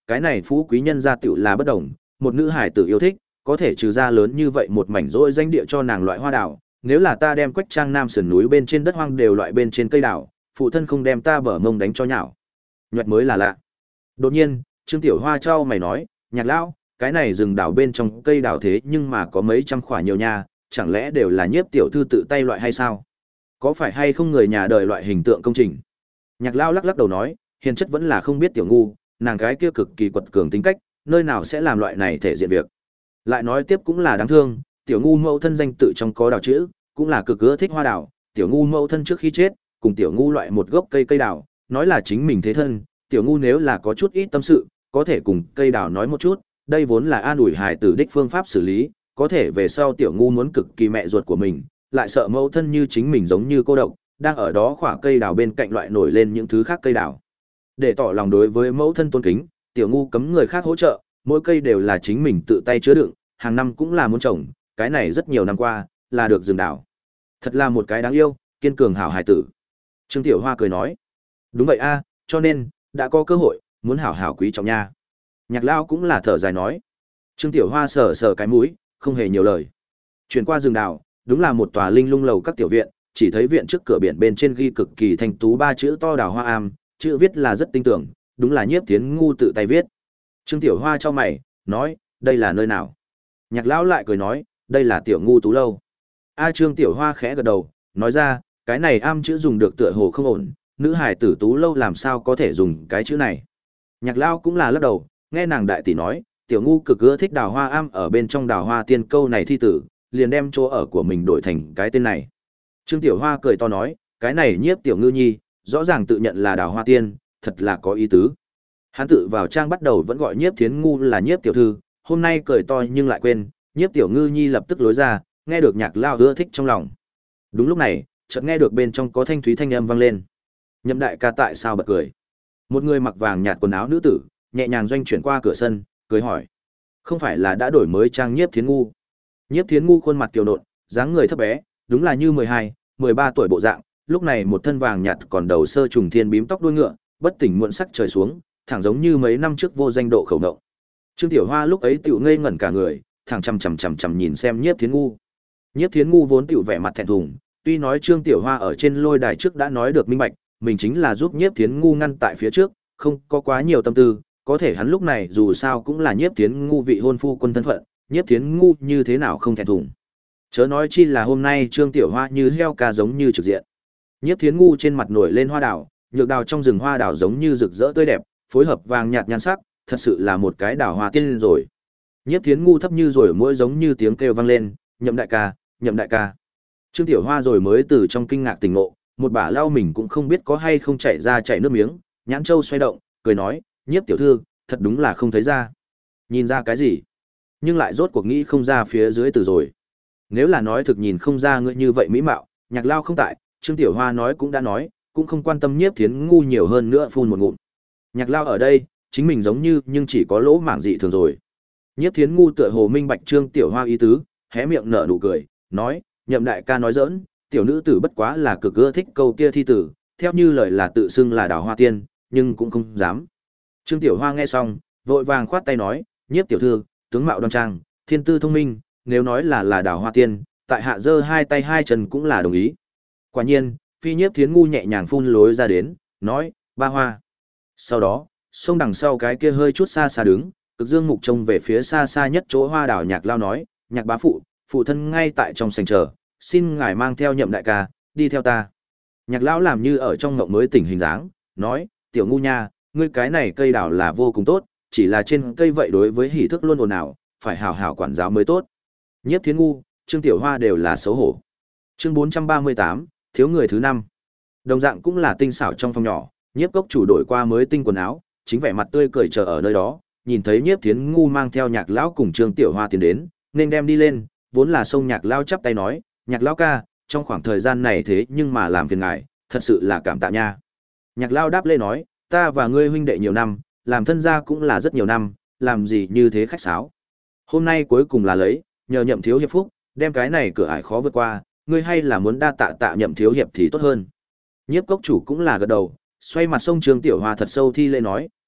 cái này phú quý nhân gia tiểu là bất đồng, một nữ hải tử yêu thích, có thể trừ ra lớn như vậy một mảnh rỗi danh địa cho nàng loại hoa đào, nếu là ta đem Quách Trang Nam sườn núi bên trên đất hoang đều loại bên trên cây đào, phụ thân không đem ta bở mông đánh cho nhạo. Nhoẹt mới là lạ. Đột nhiên, Trương Tiểu Hoa trao mày nói, Nhạc lão, cái này rừng đào bên trong cây đào thế nhưng mà có mấy trăm khỏa nhiều nha, chẳng lẽ đều là Nhiếp tiểu thư tự tay loại hay sao? Có phải hay không người nhà đời loại hình tượng công trình? Nhạc lão lắc lắc đầu nói, hiền chất vẫn là không biết tiểu ngu, nàng gái kia cực kỳ quật cường tính cách, nơi nào sẽ làm loại này thể diện việc. Lại nói tiếp cũng là đáng thương, tiểu ngu mẫu thân danh tự trong có đào chữ, cũng là cực ưa thích hoa đào, tiểu ngu mẫu thân trước khi chết, cùng tiểu ngu loại một gốc cây cây đào, nói là chính mình thế thân, tiểu ngu nếu là có chút ít tâm sự, có thể cùng cây đào nói một chút, đây vốn là an ủi hài tử đích phương pháp xử lý, có thể về sau tiểu ngu muốn cực kỳ mẹ ruột của mình, lại sợ mẫu thân như chính mình giống như cô độc, đang ở đó khỏa cây đào bên cạnh loại nổi lên những thứ khác cây đào. Để tỏ lòng đối với mẫu thân tôn kính, tiểu ngu cấm người khác hỗ trợ, mỗi cây đều là chính mình tự tay chứa đựng, hàng năm cũng là muốn trồng, cái này rất nhiều năm qua, là được rừng đào. Thật là một cái đáng yêu, kiên cường hảo hài tử. Trương Tiểu Hoa cười nói, đúng vậy a, cho nên, đã có cơ hội, muốn hảo hảo quý trọng nha. Nhạc Lao cũng là thở dài nói. Trương Tiểu Hoa sờ sờ cái mũi, không hề nhiều lời. Chuyển qua rừng đào, đúng là một tòa linh lung lầu các tiểu viện, chỉ thấy viện trước cửa biển bên trên ghi cực kỳ thanh tú ba chữ to Đào Hoa Am, chữ viết là rất tinh tưởng, đúng là Nhiếp Thiến Ngu tự tay viết. Trương Tiểu Hoa cho mày, nói, đây là nơi nào? Nhạc Lão lại cười nói, đây là Tiểu Ngu Tú Lâu. A Trương Tiểu Hoa khẽ gật đầu, nói ra, cái này am chữ dùng được tựa hồ không ổn, nữ hài tử Tú Lâu làm sao có thể dùng cái chữ này. Nhạc Lão cũng là lắc đầu, nghe nàng đại tỷ nói, Tiểu Ngu cực ưa thích Đào Hoa Am ở bên trong Đào Hoa Tiên câu này thi tử, liền đem chỗ ở của mình đổi thành cái tên này. Trương Tiểu Hoa cười to nói, cái này Nhiếp Tiểu Ngư Nhi, rõ ràng tự nhận là Đào Hoa Tiên, thật là có ý tứ. Hắn tự vào trang bắt đầu vẫn gọi Nhiếp Thiến Ngu là Nhiếp tiểu thư, hôm nay cười to nhưng lại quên, Nhiếp Tiểu Ngư Nhi lập tức lối ra, nghe được Nhạc Lao ưa thích trong lòng. Đúng lúc này, chợt nghe được bên trong có thanh thúy thanh âm vang lên. Nhậm đại ca tại sao bật cười? Một người mặc vàng nhạt quần áo nữ tử, nhẹ nhàng doanh chuyển qua cửa sân, cười hỏi: "Không phải là đã đổi mới trang Nhiếp Thiến Ngu?" Nhiếp Thiến Ngu khuôn mặt kiều nộn, dáng người thấp bé, đúng là như mười hai, mười ba tuổi bộ dạng, lúc này một thân vàng nhạt còn đầu sơ trùng thiên bím tóc đuôi ngựa, bất tỉnh muộn sắc trời xuống, thẳng giống như mấy năm trước vô danh độ khẩu động. Trương Tiểu Hoa lúc ấy tiểu ngây ngẩn cả người, thẳng chằm chằm chằm chằm nhìn xem Nhiếp Thiến Ngu. Nhiếp Thiến Ngu vốn tiểu vẻ mặt thẹn thùng, tuy nói Trương Tiểu Hoa ở trên lôi đài trước đã nói được minh bạch, mình chính là giúp Nhiếp Thiến Ngu ngăn tại phía trước, không có quá nhiều tâm tư, có thể hắn lúc này dù sao cũng là Nhiếp Thiến Ngu vị hôn phu quân thân phận, Nhiếp Thiến Ngu như thế nào không thẹn thùng. Chớ nói chi là hôm nay Trương Tiểu Hoa như heo ca giống như trực diện. Nhiếp Thiến Ngu trên mặt nổi lên hoa đào, nhược đào trong rừng hoa đào giống như rực rỡ tươi đẹp, phối hợp vàng nhạt nhan sắc, thật sự là một cái đào hoa tiên rồi. Nhiếp Thiến Ngu thấp như rồi mỗi giống như tiếng kêu vang lên, "Nhậm đại ca, Nhậm đại ca." Trương Tiểu Hoa rồi mới từ trong kinh ngạc tỉnh ngộ, một bả lau mình cũng không biết có hay không chảy ra chảy nước miếng, nhãn châu xoay động, cười nói, "Nhiếp tiểu thư, thật đúng là không thấy ra." Nhìn ra cái gì? Nhưng lại rốt cuộc nghĩ không ra phía dưới từ rồi. Nếu là nói thực nhìn không ra ngươi như vậy mỹ mạo, Nhạc Lao không tại, Trương Tiểu Hoa nói cũng đã nói, cũng không quan tâm Nhiếp Thiến Ngu nhiều hơn nữa phun một ngụm. Nhạc Lao ở đây, chính mình giống như nhưng chỉ có lỗ mảng dị thường rồi. Nhiếp Thiến Ngu tựa hồ minh bạch Trương Tiểu Hoa ý tứ, hé miệng nở nụ cười, nói, Nhậm đại ca nói giỡn, tiểu nữ tử bất quá là cực ưa thích câu kia thi tử, theo như lời là tự xưng là Đào Hoa Tiên, nhưng cũng không dám. Trương Tiểu Hoa nghe xong, vội vàng khoát tay nói, Nhiếp tiểu thư, tướng mạo đoan trang, thiên tư thông minh, nếu nói là là Đào Hoa Tiên, tại hạ giơ hai tay hai chân cũng là đồng ý. Quả nhiên, phi Nhiếp Thiến Ngu nhẹ nhàng phun lối ra đến, nói, ba hoa. Sau đó, sông đằng sau cái kia hơi chút xa xa đứng, cực dương mục trông về phía xa xa nhất chỗ hoa đảo. Nhạc Lao nói, Nhạc bá phụ, phụ thân ngay tại trong sảnh chờ, xin ngài mang theo Nhậm đại ca, đi theo ta. Nhạc Lão làm như ở trong ngộng mới tỉnh hình dáng, nói, tiểu ngu nha, ngươi cái này cây đào là vô cùng tốt, chỉ là trên cây vậy đối với hỷ thức luôn ồn ào, phải hảo hảo quản giáo mới tốt. Nhiếp Thiến Ngu, Trương Tiểu Hoa đều là xấu hổ. Chương bốn trăm ba mươi tám, thiếu người thứ năm. Đồng dạng cũng là tinh xảo trong phòng nhỏ, Nhiếp Cốc chủ đổi qua mới tinh quần áo, chính vẻ mặt tươi cười chờ ở nơi đó, nhìn thấy Nhiếp Thiến Ngu mang theo Nhạc Lão cùng Trương Tiểu Hoa tiến đến, nên đem đi lên, vốn là xông Nhạc Lão chắp tay nói, Nhạc Lão ca, trong khoảng thời gian này thế nhưng mà làm phiền ngài, thật sự là cảm tạ nha. Nhạc Lão đáp lễ nói, ta và ngươi huynh đệ nhiều năm, làm thân gia cũng là rất nhiều năm, làm gì như thế khách sáo. Hôm nay cuối cùng là lấy, nhờ Nhậm thiếu hiệp phúc, đem cái này cửa ải khó vượt qua, ngươi hay là muốn đa tạ tạ Nhậm thiếu hiệp thì tốt hơn. Nhiếp Cốc chủ cũng là gật đầu, xoay mặt sông Trương Tiểu Hoa thật sâu thi lễ nói,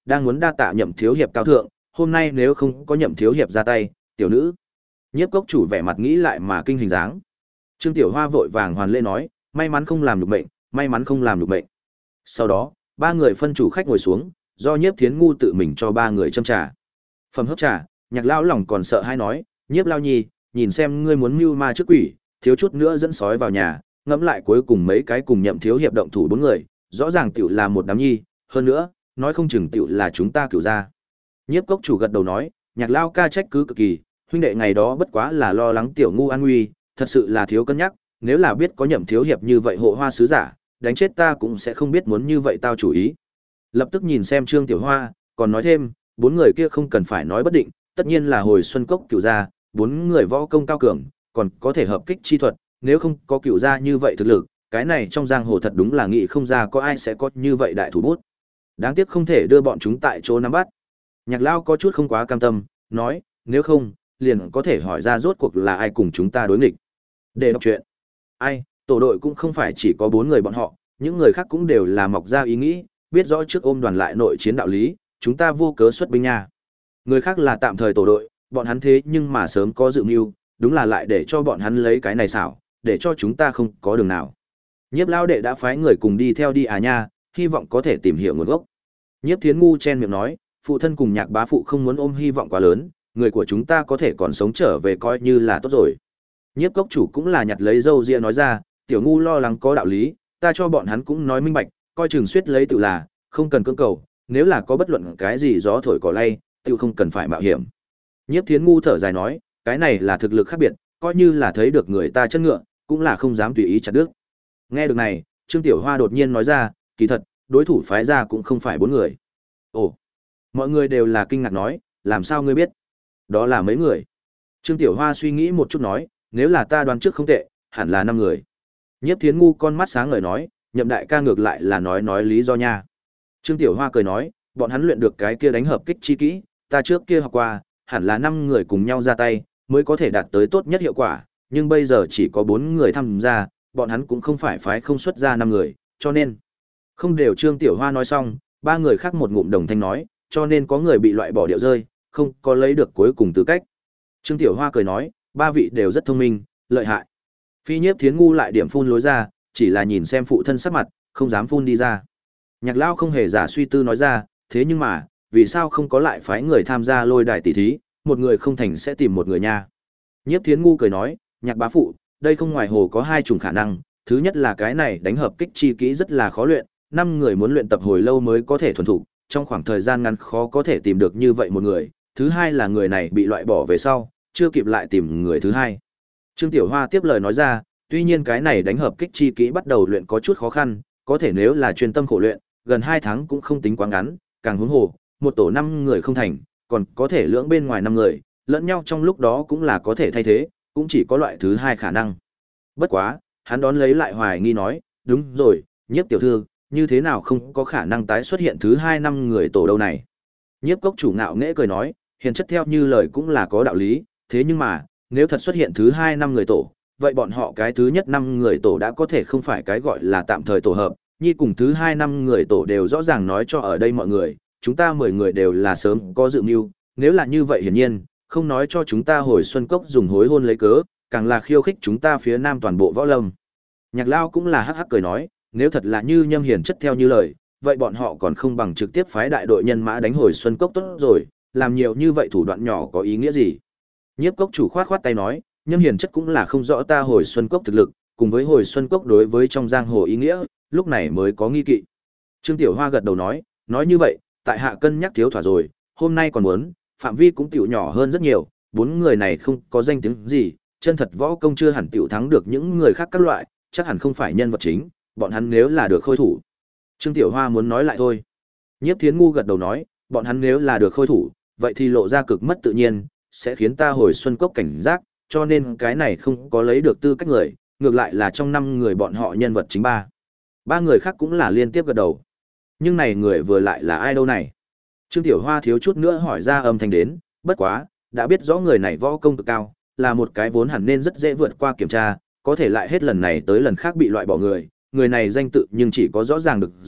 đang muốn đa tạ Nhậm thiếu hiệp cao thượng, hôm nay nếu không có Nhậm thiếu hiệp ra tay, tiểu nữ. Nhiếp cốc chủ vẻ mặt nghĩ lại mà kinh hình dáng. Trương Tiểu Hoa vội vàng hoàn lễ nói, may mắn không làm nhục mệnh, may mắn không làm nhục mệnh. Sau đó, ba người phân chủ khách ngồi xuống, do Nhiếp Thiến Ngu tự mình cho ba người châm trà. Phẩm hấp trà, Nhạc lão lòng còn sợ hay nói, Nhiếp lao nhi, nhìn xem ngươi muốn mưu ma trước quỷ, thiếu chút nữa dẫn sói vào nhà, ngẫm lại cuối cùng mấy cái cùng Nhậm thiếu hiệp động thủ bốn người, rõ ràng tiểu là một đám nhi, hơn nữa, nói không chừng tiểu là chúng ta cửu gia. Nhiếp cốc chủ gật đầu nói, Nhạc lao ca trách cứ cực kỳ, huynh đệ ngày đó bất quá là lo lắng tiểu ngu an nguy, thật sự là thiếu cân nhắc, nếu là biết có Nhậm thiếu hiệp như vậy hộ hoa sứ giả, đánh chết ta cũng sẽ không biết muốn như vậy tao chủ ý. Lập tức nhìn xem Trương Tiểu Hoa, còn nói thêm, bốn người kia không cần phải nói bất định, tất nhiên là hồi xuân cốc cửu gia, bốn người võ công cao cường, còn có thể hợp kích chi thuật, nếu không có cửu gia như vậy thực lực, cái này trong giang hồ thật đúng là nghĩ không ra có ai sẽ có như vậy đại thủ bút. Đáng tiếc không thể đưa bọn chúng tại chỗ nắm bắt. Nhạc Lao có chút không quá cam tâm, nói, nếu không, liền có thể hỏi ra rốt cuộc là ai cùng chúng ta đối nghịch. Để đọc chuyện. Ai, tổ đội cũng không phải chỉ có bốn người bọn họ, những người khác cũng đều là mọc ra ý nghĩ, biết rõ trước ôm đoàn lại nội chiến đạo lý, chúng ta vô cớ xuất binh nha. Người khác là tạm thời tổ đội, bọn hắn thế nhưng mà sớm có dự mưu, đúng là lại để cho bọn hắn lấy cái này xảo, để cho chúng ta không có đường nào. Nhiếp Lao đệ đã phái người cùng đi theo đi à nha, hy vọng có thể tìm hiểu nguồn gốc. Nhiếp Thiến Ngu chen miệng nói, phụ thân cùng Nhạc bá phụ không muốn ôm hy vọng quá lớn, người của chúng ta có thể còn sống trở về coi như là tốt rồi. Nhiếp cốc chủ cũng là nhặt lấy dâu ria nói ra, tiểu ngu lo lắng có đạo lý, ta cho bọn hắn cũng nói minh bạch, coi chừng suýt lấy tự là, không cần cưỡng cầu, nếu là có bất luận cái gì gió thổi cỏ lay, tự không cần phải mạo hiểm. Nhiếp Thiến Ngu thở dài nói, cái này là thực lực khác biệt, coi như là thấy được người ta chân ngựa, cũng là không dám tùy ý chặt đứt. Nghe được này, Trương Tiểu Hoa đột nhiên nói ra, kỳ thật, đối thủ phái ra cũng không phải bốn người. Ồ, mọi người đều là kinh ngạc nói, làm sao ngươi biết? Đó là mấy người? Trương Tiểu Hoa suy nghĩ một chút nói, nếu là ta đoán trước không tệ, hẳn là năm người. Nhiếp Thiến Ngu con mắt sáng ngời nói, Nhậm đại ca ngược lại là nói nói lý do nha. Trương Tiểu Hoa cười nói, bọn hắn luyện được cái kia đánh hợp kích chi kỹ, ta trước kia học qua, hẳn là năm người cùng nhau ra tay, mới có thể đạt tới tốt nhất hiệu quả, nhưng bây giờ chỉ có bốn người tham gia, bọn hắn cũng không phải phái không xuất ra năm người, cho nên không đều. Trương Tiểu Hoa nói xong, ba người khác một ngụm đồng thanh nói, cho nên có người bị loại bỏ điệu rơi, không có lấy được cuối cùng tư cách. Trương Tiểu Hoa cười nói, ba vị đều rất thông minh, lợi hại. Phi Nhiếp Thiến Ngu lại điểm phun lối ra, chỉ là nhìn xem phụ thân sắc mặt, không dám phun đi ra. Nhạc Lao không hề giả suy tư nói ra, thế nhưng mà, vì sao không có lại phái người tham gia lôi đài tỷ thí, một người không thành sẽ tìm một người nha. Nhiếp Thiến Ngu cười nói, Nhạc bá phụ, đây không ngoài hồ có hai chủng khả năng, thứ nhất là cái này đánh hợp kích chi kỹ rất là khó luyện, năm người muốn luyện tập hồi lâu mới có thể thuần thục, trong khoảng thời gian ngắn khó có thể tìm được như vậy một người, thứ hai là người này bị loại bỏ về sau, chưa kịp lại tìm người thứ hai. Trương Tiểu Hoa tiếp lời nói ra, tuy nhiên cái này đánh hợp kích chi kỹ bắt đầu luyện có chút khó khăn, có thể nếu là chuyên tâm khổ luyện, gần hai tháng cũng không tính quá ngắn, càng huống hồ, một tổ năm người không thành, còn có thể lưỡng bên ngoài năm người, lẫn nhau trong lúc đó cũng là có thể thay thế, cũng chỉ có loại thứ hai khả năng. Bất quá, hắn đón lấy lại hoài nghi nói, đúng rồi, Nhiếp tiểu thư, như thế nào không có khả năng tái xuất hiện thứ hai năm người tổ đâu này. Nhiếp cốc chủ ngạo nghễ cười nói, hiền chất theo như lời cũng là có đạo lý, thế nhưng mà, nếu thật xuất hiện thứ hai năm người tổ, vậy bọn họ cái thứ nhất năm người tổ đã có thể không phải cái gọi là tạm thời tổ hợp, nhi cùng thứ hai năm người tổ đều rõ ràng nói cho ở đây mọi người, chúng ta mười người đều là sớm có dự mưu, nếu là như vậy hiển nhiên, không nói cho chúng ta hồi xuân cốc dùng hối hôn lấy cớ, càng là khiêu khích chúng ta phía nam toàn bộ võ lâm. Nhạc Lao cũng là hắc hắc cười nói, nếu thật là như Nhâm hiền chất theo như lời, vậy bọn họ còn không bằng trực tiếp phái đại đội nhân mã đánh hồi xuân cốc tốt rồi, làm nhiều như vậy thủ đoạn nhỏ có ý nghĩa gì. Nhiếp cốc chủ khoát khoát tay nói, Nhâm hiền chất cũng là không rõ ta hồi xuân cốc thực lực, cùng với hồi xuân cốc đối với trong giang hồ ý nghĩa, lúc này mới có nghi kỵ. Trương Tiểu Hoa gật đầu nói, nói như vậy, tại hạ cân nhắc thiếu thỏa rồi, hôm nay còn muốn, phạm vi cũng tiểu nhỏ hơn rất nhiều, bốn người này không có danh tiếng gì, chân thật võ công chưa hẳn tiểu thắng được những người khác các loại, chắc hẳn không phải nhân vật chính, bọn hắn nếu là được khôi thủ. Trương Tiểu Hoa muốn nói lại thôi. Nhiếp Thiến Ngu gật đầu nói, bọn hắn nếu là được khôi thủ, vậy thì lộ ra cực mất tự nhiên, sẽ khiến ta hồi xuân cốc cảnh giác, cho nên cái này không có lấy được tư cách người, ngược lại là trong năm người bọn họ nhân vật chính ba. Ba người khác cũng là liên tiếp gật đầu. Nhưng này người vừa lại là ai đâu này? Trương Tiểu Hoa thiếu chút nữa hỏi ra âm thanh đến, bất quá, đã biết rõ người này võ công cực cao, là một cái vốn hẳn nên rất dễ vượt qua kiểm tra, có thể lại hết lần này tới lần khác bị loại bỏ người, người này danh tự nhưng chỉ có rõ ràng được rồi,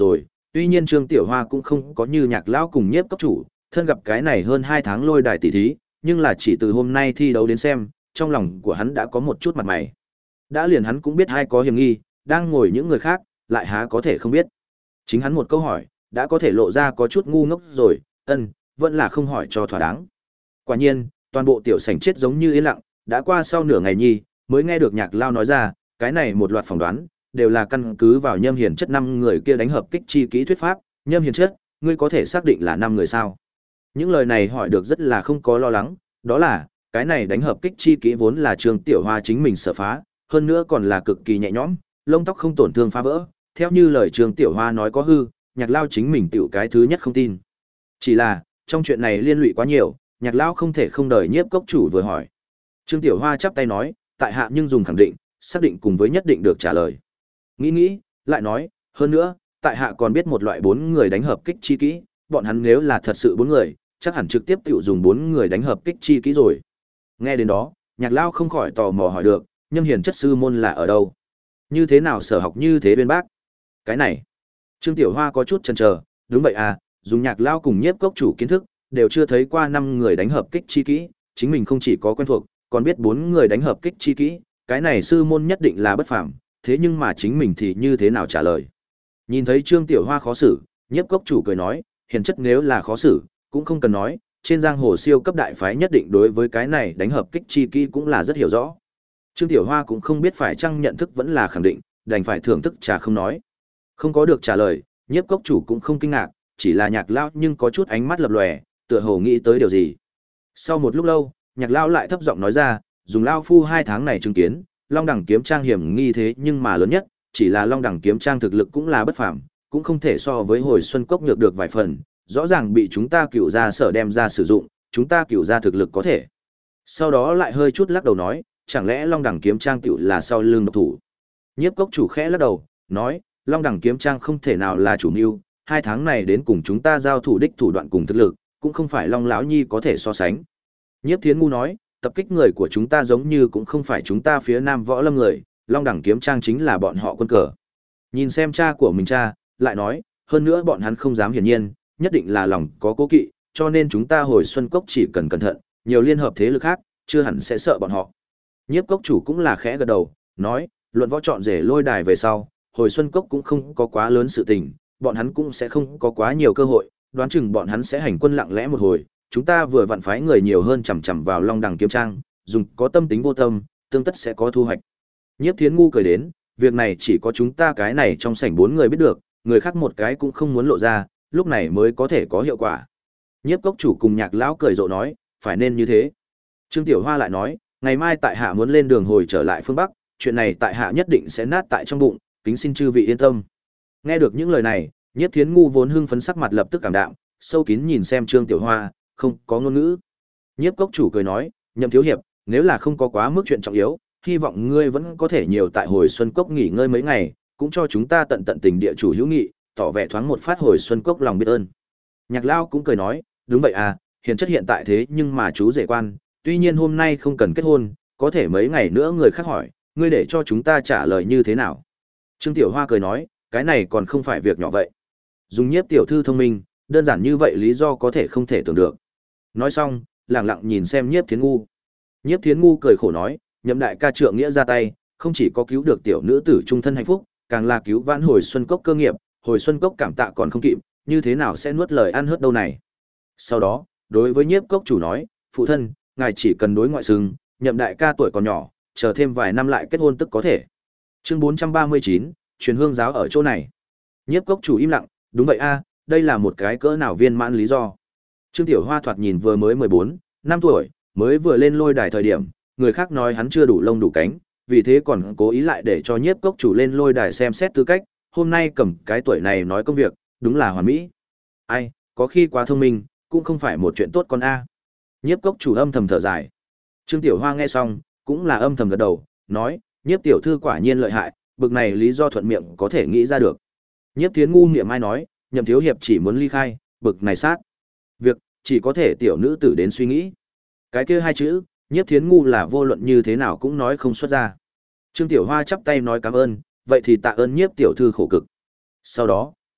Tuy nhiên Trương Tiểu Hoa cũng không có như Nhạc lão cùng Nhiếp cốc chủ, thân gặp cái này hơn hai tháng lôi đài tỷ thí, nhưng là chỉ từ hôm nay thi đấu đến xem, trong lòng của hắn đã có một chút mặt mày. Đã liền hắn cũng biết hai có hiểm nghi, đang ngồi những người khác, lại há có thể không biết. Chính hắn một câu hỏi, đã có thể lộ ra có chút ngu ngốc rồi, ân, vẫn là không hỏi cho thỏa đáng. Quả nhiên, toàn bộ tiểu sảnh chết giống như yên lặng, đã qua sau nửa ngày nhi, mới nghe được Nhạc Lao nói ra, cái này một loạt phỏng đoán, đều là căn cứ vào Nhâm Hiền Chất năm người kia đánh hợp kích chi kỹ thuyết pháp, Nhâm Hiền Chất, ngươi có thể xác định là năm người sao? Những lời này hỏi được rất là không có lo lắng, đó là, cái này đánh hợp kích chi kỹ vốn là Trương Tiểu Hoa chính mình sở phá, hơn nữa còn là cực kỳ nhẹ nhõm, lông tóc không tổn thương phá vỡ, theo như lời Trương Tiểu Hoa nói có hư, Nhạc Lao chính mình tiểu cái thứ nhất không tin. Chỉ là, trong chuyện này liên lụy quá nhiều, Nhạc Lao không thể không đợi Nhiếp cốc chủ vừa hỏi. Trương Tiểu Hoa chắp tay nói, tại hạ nhưng dùng khẳng định, xác định cùng với nhất định được trả lời. Nghĩ nghĩ, lại nói, hơn nữa, tại hạ còn biết một loại bốn người đánh hợp kích chi kỹ, bọn hắn nếu là thật sự bốn người, chắc hẳn trực tiếp tiểu dùng bốn người đánh hợp kích chi kỹ rồi. Nghe đến đó, Nhạc Lao không khỏi tò mò hỏi được, Nhâm Hiền Chất sư môn là ở đâu? Như thế nào sở học như thế bên bác? Cái này, Trương Tiểu Hoa có chút chần chờ, đúng vậy à, dùng Nhạc Lao cùng Nhiếp cốc chủ kiến thức, đều chưa thấy qua năm người đánh hợp kích chi kỹ, chính mình không chỉ có quen thuộc, còn biết bốn người đánh hợp kích chi kỹ, cái này sư môn nhất định là bất phàm, thế nhưng mà chính mình thì như thế nào trả lời? Nhìn thấy Trương Tiểu Hoa khó xử, Nhiếp cốc chủ cười nói, Hiền Chất nếu là khó xử, cũng không cần nói, trên giang hồ siêu cấp đại phái nhất định đối với cái này đánh hợp kích chi kỹ cũng là rất hiểu rõ. Trương Tiểu Hoa cũng không biết phải chăng nhận thức vẫn là khẳng định, đành phải thưởng thức trà không nói. Không có được trả lời, Nhiếp cốc chủ cũng không kinh ngạc, chỉ là Nhạc Lao nhưng có chút ánh mắt lập lòe, tựa hồ nghĩ tới điều gì. Sau một lúc lâu, Nhạc Lao lại thấp giọng nói ra, dùng Lao phu hai tháng này chứng kiến, Long Đẳng kiếm trang hiểm nghi thế nhưng mà lớn nhất, chỉ là Long Đẳng kiếm trang thực lực cũng là bất phàm, cũng không thể so với Hồi Xuân Cốc nhược được vài phần, rõ ràng bị chúng ta cựu gia sở đem ra sử dụng, chúng ta cựu gia thực lực có thể. Sau đó lại hơi chút lắc đầu nói, chẳng lẽ Long Đẳng kiếm trang tiểu là sau lưng độc thủ. Nhiếp cốc chủ khẽ lắc đầu, nói, Long Đẳng kiếm trang không thể nào là chủ mưu, hai tháng này đến cùng chúng ta giao thủ đích thủ đoạn cùng thực lực, cũng không phải Long lão nhi có thể so sánh. Nhiếp Thiến Ngu nói, tập kích người của chúng ta giống như cũng không phải chúng ta phía Nam Võ Lâm người, Long Đẳng kiếm trang chính là bọn họ quân cờ. Nhìn xem cha của mình cha, lại nói, hơn nữa bọn hắn không dám hiển nhiên, nhất định là lòng có cố kỵ, cho nên chúng ta Hồi Xuân Cốc chỉ cần cẩn thận, nhiều liên hợp thế lực khác, chưa hẳn sẽ sợ bọn họ. Nhiếp cốc chủ cũng là khẽ gật đầu, nói, luận võ chọn rể lôi đài về sau, Hồi Xuân Cốc cũng không có quá lớn sự tình, bọn hắn cũng sẽ không có quá nhiều cơ hội, đoán chừng bọn hắn sẽ hành quân lặng lẽ một hồi, chúng ta vừa vặn phái người nhiều hơn chằm chằm vào Long Đằng kiếm trang, dùng có tâm tính vô tâm, tương tất sẽ có thu hoạch. Nhiếp Thiến Ngu cười đến, việc này chỉ có chúng ta cái này trong sảnh bốn người biết được, người khác một cái cũng không muốn lộ ra, lúc này mới có thể có hiệu quả. Nhiếp cốc chủ cùng Nhạc lão cười rộ nói, phải nên như thế. Trương Tiểu Hoa lại nói, ngày mai tại hạ muốn lên đường hồi trở lại phương Bắc, chuyện này tại hạ nhất định sẽ nát tại trong bụng, kính xin chư vị yên tâm. Nghe được những lời này, Nhiếp Thiến Ngu vốn hưng phấn sắc mặt lập tức cảm đạm, sâu kín nhìn xem Trương Tiểu Hoa, không có ngôn ngữ. Nhiếp cốc chủ cười nói, Nhậm thiếu hiệp, nếu là không có quá mức chuyện trọng yếu, hy vọng ngươi vẫn có thể nhiều tại Hồi Xuân Cốc nghỉ ngơi mấy ngày, cũng cho chúng ta tận tận tình địa chủ hữu nghị, tỏ vẻ thoáng một phát Hồi Xuân Cốc lòng biết ơn. Nhạc Lao cũng cười nói, đúng vậy à, Hiền Chất hiện tại thế nhưng mà chú rể quan, tuy nhiên hôm nay không cần kết hôn, có thể mấy ngày nữa người khác hỏi, ngươi để cho chúng ta trả lời như thế nào. Trương Tiểu Hoa cười nói, cái này còn không phải việc nhỏ vậy. Dùng Nhiếp tiểu thư thông minh, đơn giản như vậy lý do có thể không thể tưởng được. Nói xong, lẳng lặng nhìn xem Nhiếp Thiến Ngu. Nhiếp Thiến Ngu cười khổ nói, Nhậm đại ca trượng nghĩa ra tay, không chỉ có cứu được tiểu nữ tử trung thân hạnh phúc, càng là cứu vãn Hồi Xuân Cốc cơ nghiệp, Hồi Xuân Cốc cảm tạ còn không kịp, như thế nào sẽ nuốt lời ăn hớt đâu này. Sau đó, đối với Nhiếp cốc chủ nói, phụ thân, ngài chỉ cần đối ngoại xưng, Nhậm đại ca tuổi còn nhỏ, chờ thêm vài năm lại kết hôn tức có thể. Chương bốn trăm ba mươi chín, truyền hương giáo ở chỗ này. Nhiếp cốc chủ im lặng, đúng vậy a, đây là một cái cỡ nào viên mãn lý do. Trương Tiểu Hoa thoạt nhìn vừa mới mười bốn, năm tuổi, mới vừa lên lôi đài thời điểm, người khác nói hắn chưa đủ lông đủ cánh, vì thế còn cố ý lại để cho Nhiếp cốc chủ lên lôi đài xem xét tư cách, hôm nay cầm cái tuổi này nói công việc, đúng là hoàn mỹ. Ai, có khi quá thông minh, cũng không phải một chuyện tốt con a. Nhiếp cốc chủ âm thầm thở dài. Trương Tiểu Hoa nghe xong, cũng là âm thầm gật đầu, nói, Nhiếp tiểu thư quả nhiên lợi hại, bực này lý do thuận miệng có thể nghĩ ra được. Nhiếp Thiến Ngu niệm ai nói, Nhậm thiếu hiệp chỉ muốn ly khai, bực này sát. Việc, chỉ có thể tiểu nữ tử đến suy nghĩ. Cái kia hai chữ, Nhiếp Thiến Ngu là vô luận như thế nào cũng nói không xuất ra. Trương Tiểu Hoa chắp tay nói cảm ơn, vậy thì tạ ơn Nhiếp tiểu thư khổ cực. Sau đó,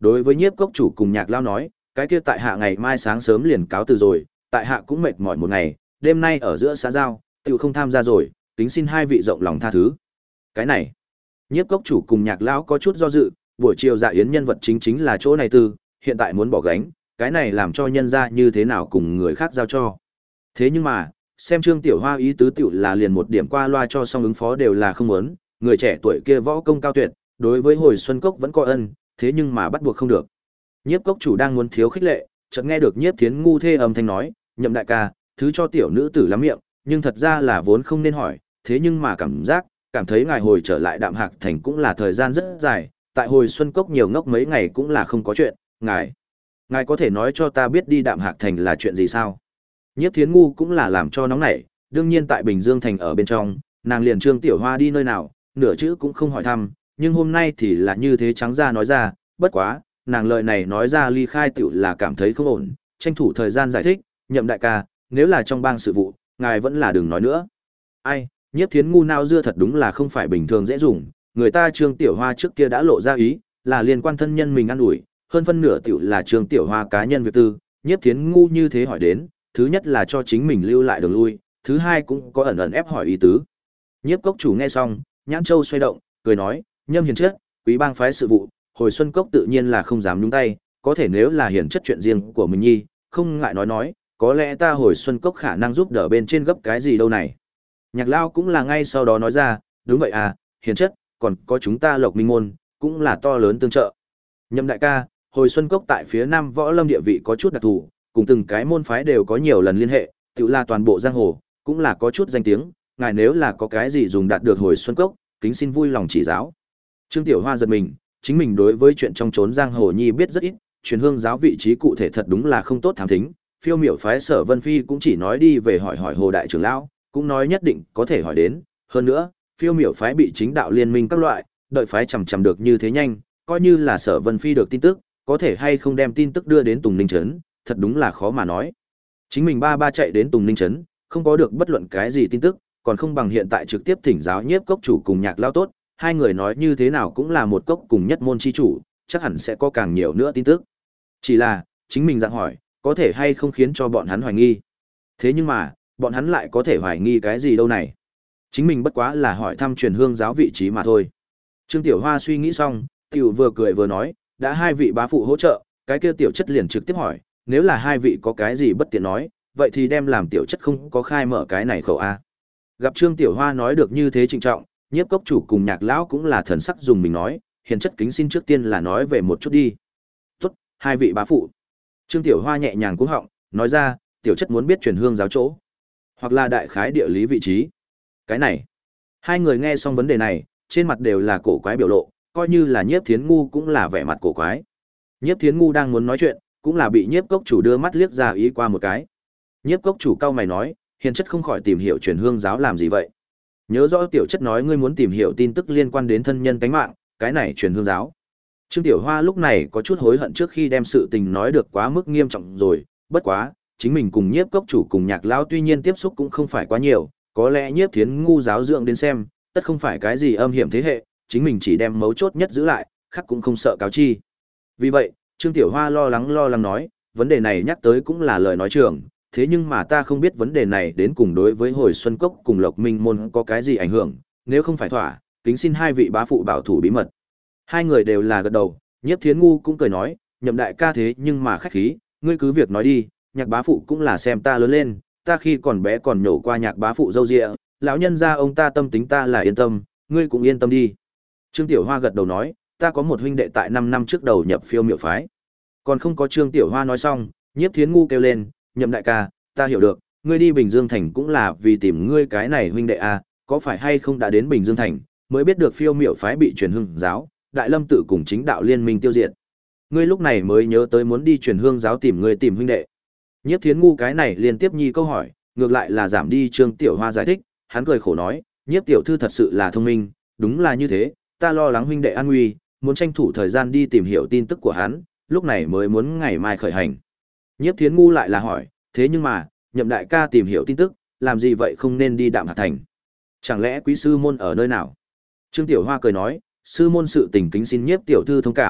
đối với nhiếp cốc chủ cùng nhạc lao nói, cái kia tại hạ ngày mai sáng sớm liền cáo từ rồi, tại hạ cũng mệt mỏi một ngày, đêm nay ở giữa xã giao, tiểu không tham gia rồi, kính xin hai vị rộng lòng tha thứ. Cái này, nhiếp cốc chủ cùng nhạc lão có chút do dự, buổi chiều dạ yến nhân vật chính chính là chỗ này tư, hiện tại muốn bỏ gánh, cái này làm cho nhân ra như thế nào cùng người khác giao cho. Thế nhưng mà, xem Trương Tiểu Hoa ý tứ tiểu là liền một điểm qua loa cho xong ứng phó đều là không muốn, người trẻ tuổi kia võ công cao tuyệt, đối với hồi xuân cốc vẫn có ân, thế nhưng mà bắt buộc không được. Nhiếp cốc chủ đang muốn thiếu khích lệ, chợt nghe được Nhiếp Thiến ngu thê âm thanh nói, nhậm đại ca, thứ cho tiểu nữ tử lắm miệng, nhưng thật ra là vốn không nên hỏi, thế nhưng mà cảm giác, cảm thấy ngài hồi trở lại Đạm Hạc Thành cũng là thời gian rất dài, tại hồi xuân cốc nhiều ngốc mấy ngày cũng là không có chuyện, ngài, ngài có thể nói cho ta biết đi Đạm Hạc Thành là chuyện gì sao? Nhiếp Thiến ngu cũng là làm cho nóng nảy, đương nhiên tại Bình Dương Thành ở bên trong, nàng liền Trương Tiểu Hoa đi nơi nào, nửa chữ cũng không hỏi thăm, nhưng hôm nay thì là như thế trắng ra nói ra, bất quá, nàng lời này nói ra ly khai tiểu là cảm thấy không ổn, tranh thủ thời gian giải thích, nhậm đại ca, nếu là trong bang sự vụ, ngài vẫn là đừng nói nữa. Ai, Nhiếp Thiến ngu nao dưa thật đúng là không phải bình thường dễ dùng, người ta Trương Tiểu Hoa trước kia đã lộ ra ý, là liên quan thân nhân mình ăn ủi, hơn phân nửa tiểu là Trương Tiểu Hoa cá nhân việc tư, Nhiếp Thiến ngu như thế hỏi đến, thứ nhất là cho chính mình lưu lại đường lui, thứ hai cũng có ẩn ẩn ép hỏi ý tứ. Nhiếp cốc chủ nghe xong, nhãn châu xoay động, cười nói, nhâm hiền chất, quý bang phái sự vụ, hồi xuân cốc tự nhiên là không dám nhúng tay, có thể nếu là hiền chất chuyện riêng của mình nhi, không ngại nói nói, có lẽ ta hồi xuân cốc khả năng giúp đỡ bên trên gấp cái gì đâu này. Nhạc lao cũng là ngay sau đó nói ra, đúng vậy à, hiền chất, còn có chúng ta Lộc Minh môn, cũng là to lớn tương trợ. Nhâm đại ca, hồi xuân cốc tại phía nam võ lâm địa vị có chút đặc thù, cùng từng cái môn phái đều có nhiều lần liên hệ, tự là toàn bộ giang hồ, cũng là có chút danh tiếng, ngài nếu là có cái gì dùng đạt được hồi xuân cốc, kính xin vui lòng chỉ giáo. Trương Tiểu Hoa giật mình, chính mình đối với chuyện trong trốn giang hồ nhi biết rất ít, truyền hương giáo vị trí cụ thể thật đúng là không tốt thám thính, phiêu miểu phái Sở Vân Phi cũng chỉ nói đi về hỏi hỏi Hồ đại trưởng lão, cũng nói nhất định có thể hỏi đến, hơn nữa, phiêu miểu phái bị chính đạo liên minh các loại, đợi phái chằm chằm được như thế nhanh, coi như là Sở Vân Phi được tin tức, có thể hay không đem tin tức đưa đến Tùng Ninh trấn, thật đúng là khó mà nói. Chính mình ba ba chạy đến Tùng Ninh trấn, không có được bất luận cái gì tin tức, còn không bằng hiện tại trực tiếp thỉnh giáo nhiếp cốc chủ cùng nhạc lao tốt, hai người nói như thế nào cũng là một cốc cùng nhất môn chi chủ, chắc hẳn sẽ có càng nhiều nữa tin tức. Chỉ là, chính mình dạng hỏi, có thể hay không khiến cho bọn hắn hoài nghi. Thế nhưng mà, bọn hắn lại có thể hoài nghi cái gì đâu này. Chính mình bất quá là hỏi thăm truyền hương giáo vị trí mà thôi. Trương Tiểu Hoa suy nghĩ xong, tiểu vừa cười vừa nói, đã hai vị bá phụ hỗ trợ, cái kia tiểu chất liền trực tiếp hỏi, nếu là hai vị có cái gì bất tiện nói, vậy thì đem làm tiểu chất không có khai mở cái này khẩu A. Gặp Trương Tiểu Hoa nói được như thế trịnh trọng, nhiếp cốc chủ cùng nhạc lão cũng là thần sắc dùng mình nói, hiền chất kính xin trước tiên là nói về một chút đi. Tốt, hai vị bá phụ. Trương Tiểu Hoa nhẹ nhàng cuống họng, nói ra, tiểu chất muốn biết truyền hương giáo chỗ, hoặc là đại khái địa lý vị trí. Cái này, hai người nghe xong vấn đề này, trên mặt đều là cổ quái biểu lộ, coi như là nhiếp thiến ngu cũng là vẻ mặt cổ quái. Nhiếp thiến ngu đang muốn nói chuyện, cũng là bị nhiếp cốc chủ đưa mắt liếc ra ý qua một cái. Nhiếp cốc chủ cau mày nói, hiền chất không khỏi tìm hiểu truyền hương giáo làm gì vậy. Nhớ rõ tiểu chất nói ngươi muốn tìm hiểu tin tức liên quan đến thân nhân tánh mạng, cái này truyền hương giáo. Trương Tiểu Hoa lúc này có chút hối hận trước khi đem sự tình nói được quá mức nghiêm trọng rồi, bất quá, chính mình cùng nhiếp cốc chủ cùng nhạc lão tuy nhiên tiếp xúc cũng không phải quá nhiều, có lẽ nhiếp thiến ngu giáo dưỡng đến xem, tất không phải cái gì âm hiểm thế hệ, chính mình chỉ đem mấu chốt nhất giữ lại, khác cũng không sợ cáo chi. Vì vậy, Trương Tiểu Hoa lo lắng lo lắng nói, vấn đề này nhắc tới cũng là lời nói trường, thế nhưng mà ta không biết vấn đề này đến cùng đối với hồi xuân cốc cùng Lộc Minh môn có cái gì ảnh hưởng, nếu không phải thỏa, kính xin hai vị bá phụ bảo thủ bí mật. Hai người đều là gật đầu, nhiếp thiến ngu cũng cười nói, nhậm đại ca thế nhưng mà khách khí, ngươi cứ việc nói đi, nhạc bá phụ cũng là xem ta lớn lên, ta khi còn bé còn nhổ qua nhạc bá phụ dâu dịa, lão nhân gia ông ta tâm tính ta là yên tâm, ngươi cũng yên tâm đi. Trương Tiểu Hoa gật đầu nói, ta có một huynh đệ tại năm năm trước đầu nhập phiêu miểu phái. Còn không có Trương Tiểu Hoa nói xong, nhiếp thiến ngu kêu lên, nhậm đại ca, ta hiểu được, ngươi đi Bình Dương Thành cũng là vì tìm ngươi cái này huynh đệ à, có phải hay không đã đến Bình Dương Thành, mới biết được phiêu miểu phái bị truyền hương giáo, Đại Lâm tự cùng chính đạo liên minh tiêu diệt. Ngươi lúc này mới nhớ tới muốn đi truyền hương giáo tìm ngươi tìm huynh đệ. Nhiếp thiến ngu cái này liên tiếp nhi câu hỏi, ngược lại là giảm đi Trương Tiểu Hoa giải thích, hắn cười khổ nói, nhiếp tiểu thư thật sự là thông minh, đúng là như thế, ta lo lắng huynh đệ an nguy, muốn tranh thủ thời gian đi tìm hiểu tin tức của hắn, lúc này mới muốn ngày mai khởi hành. Nhiếp thiến ngu lại là hỏi, thế nhưng mà, nhậm đại ca tìm hiểu tin tức, làm gì vậy không nên đi Đạm Hạc Thành? Chẳng lẽ quý sư môn ở nơi nào? Trương Tiểu Hoa cười nói, sư môn sự tình kính xin nhiếp tiểu thư thông cảm,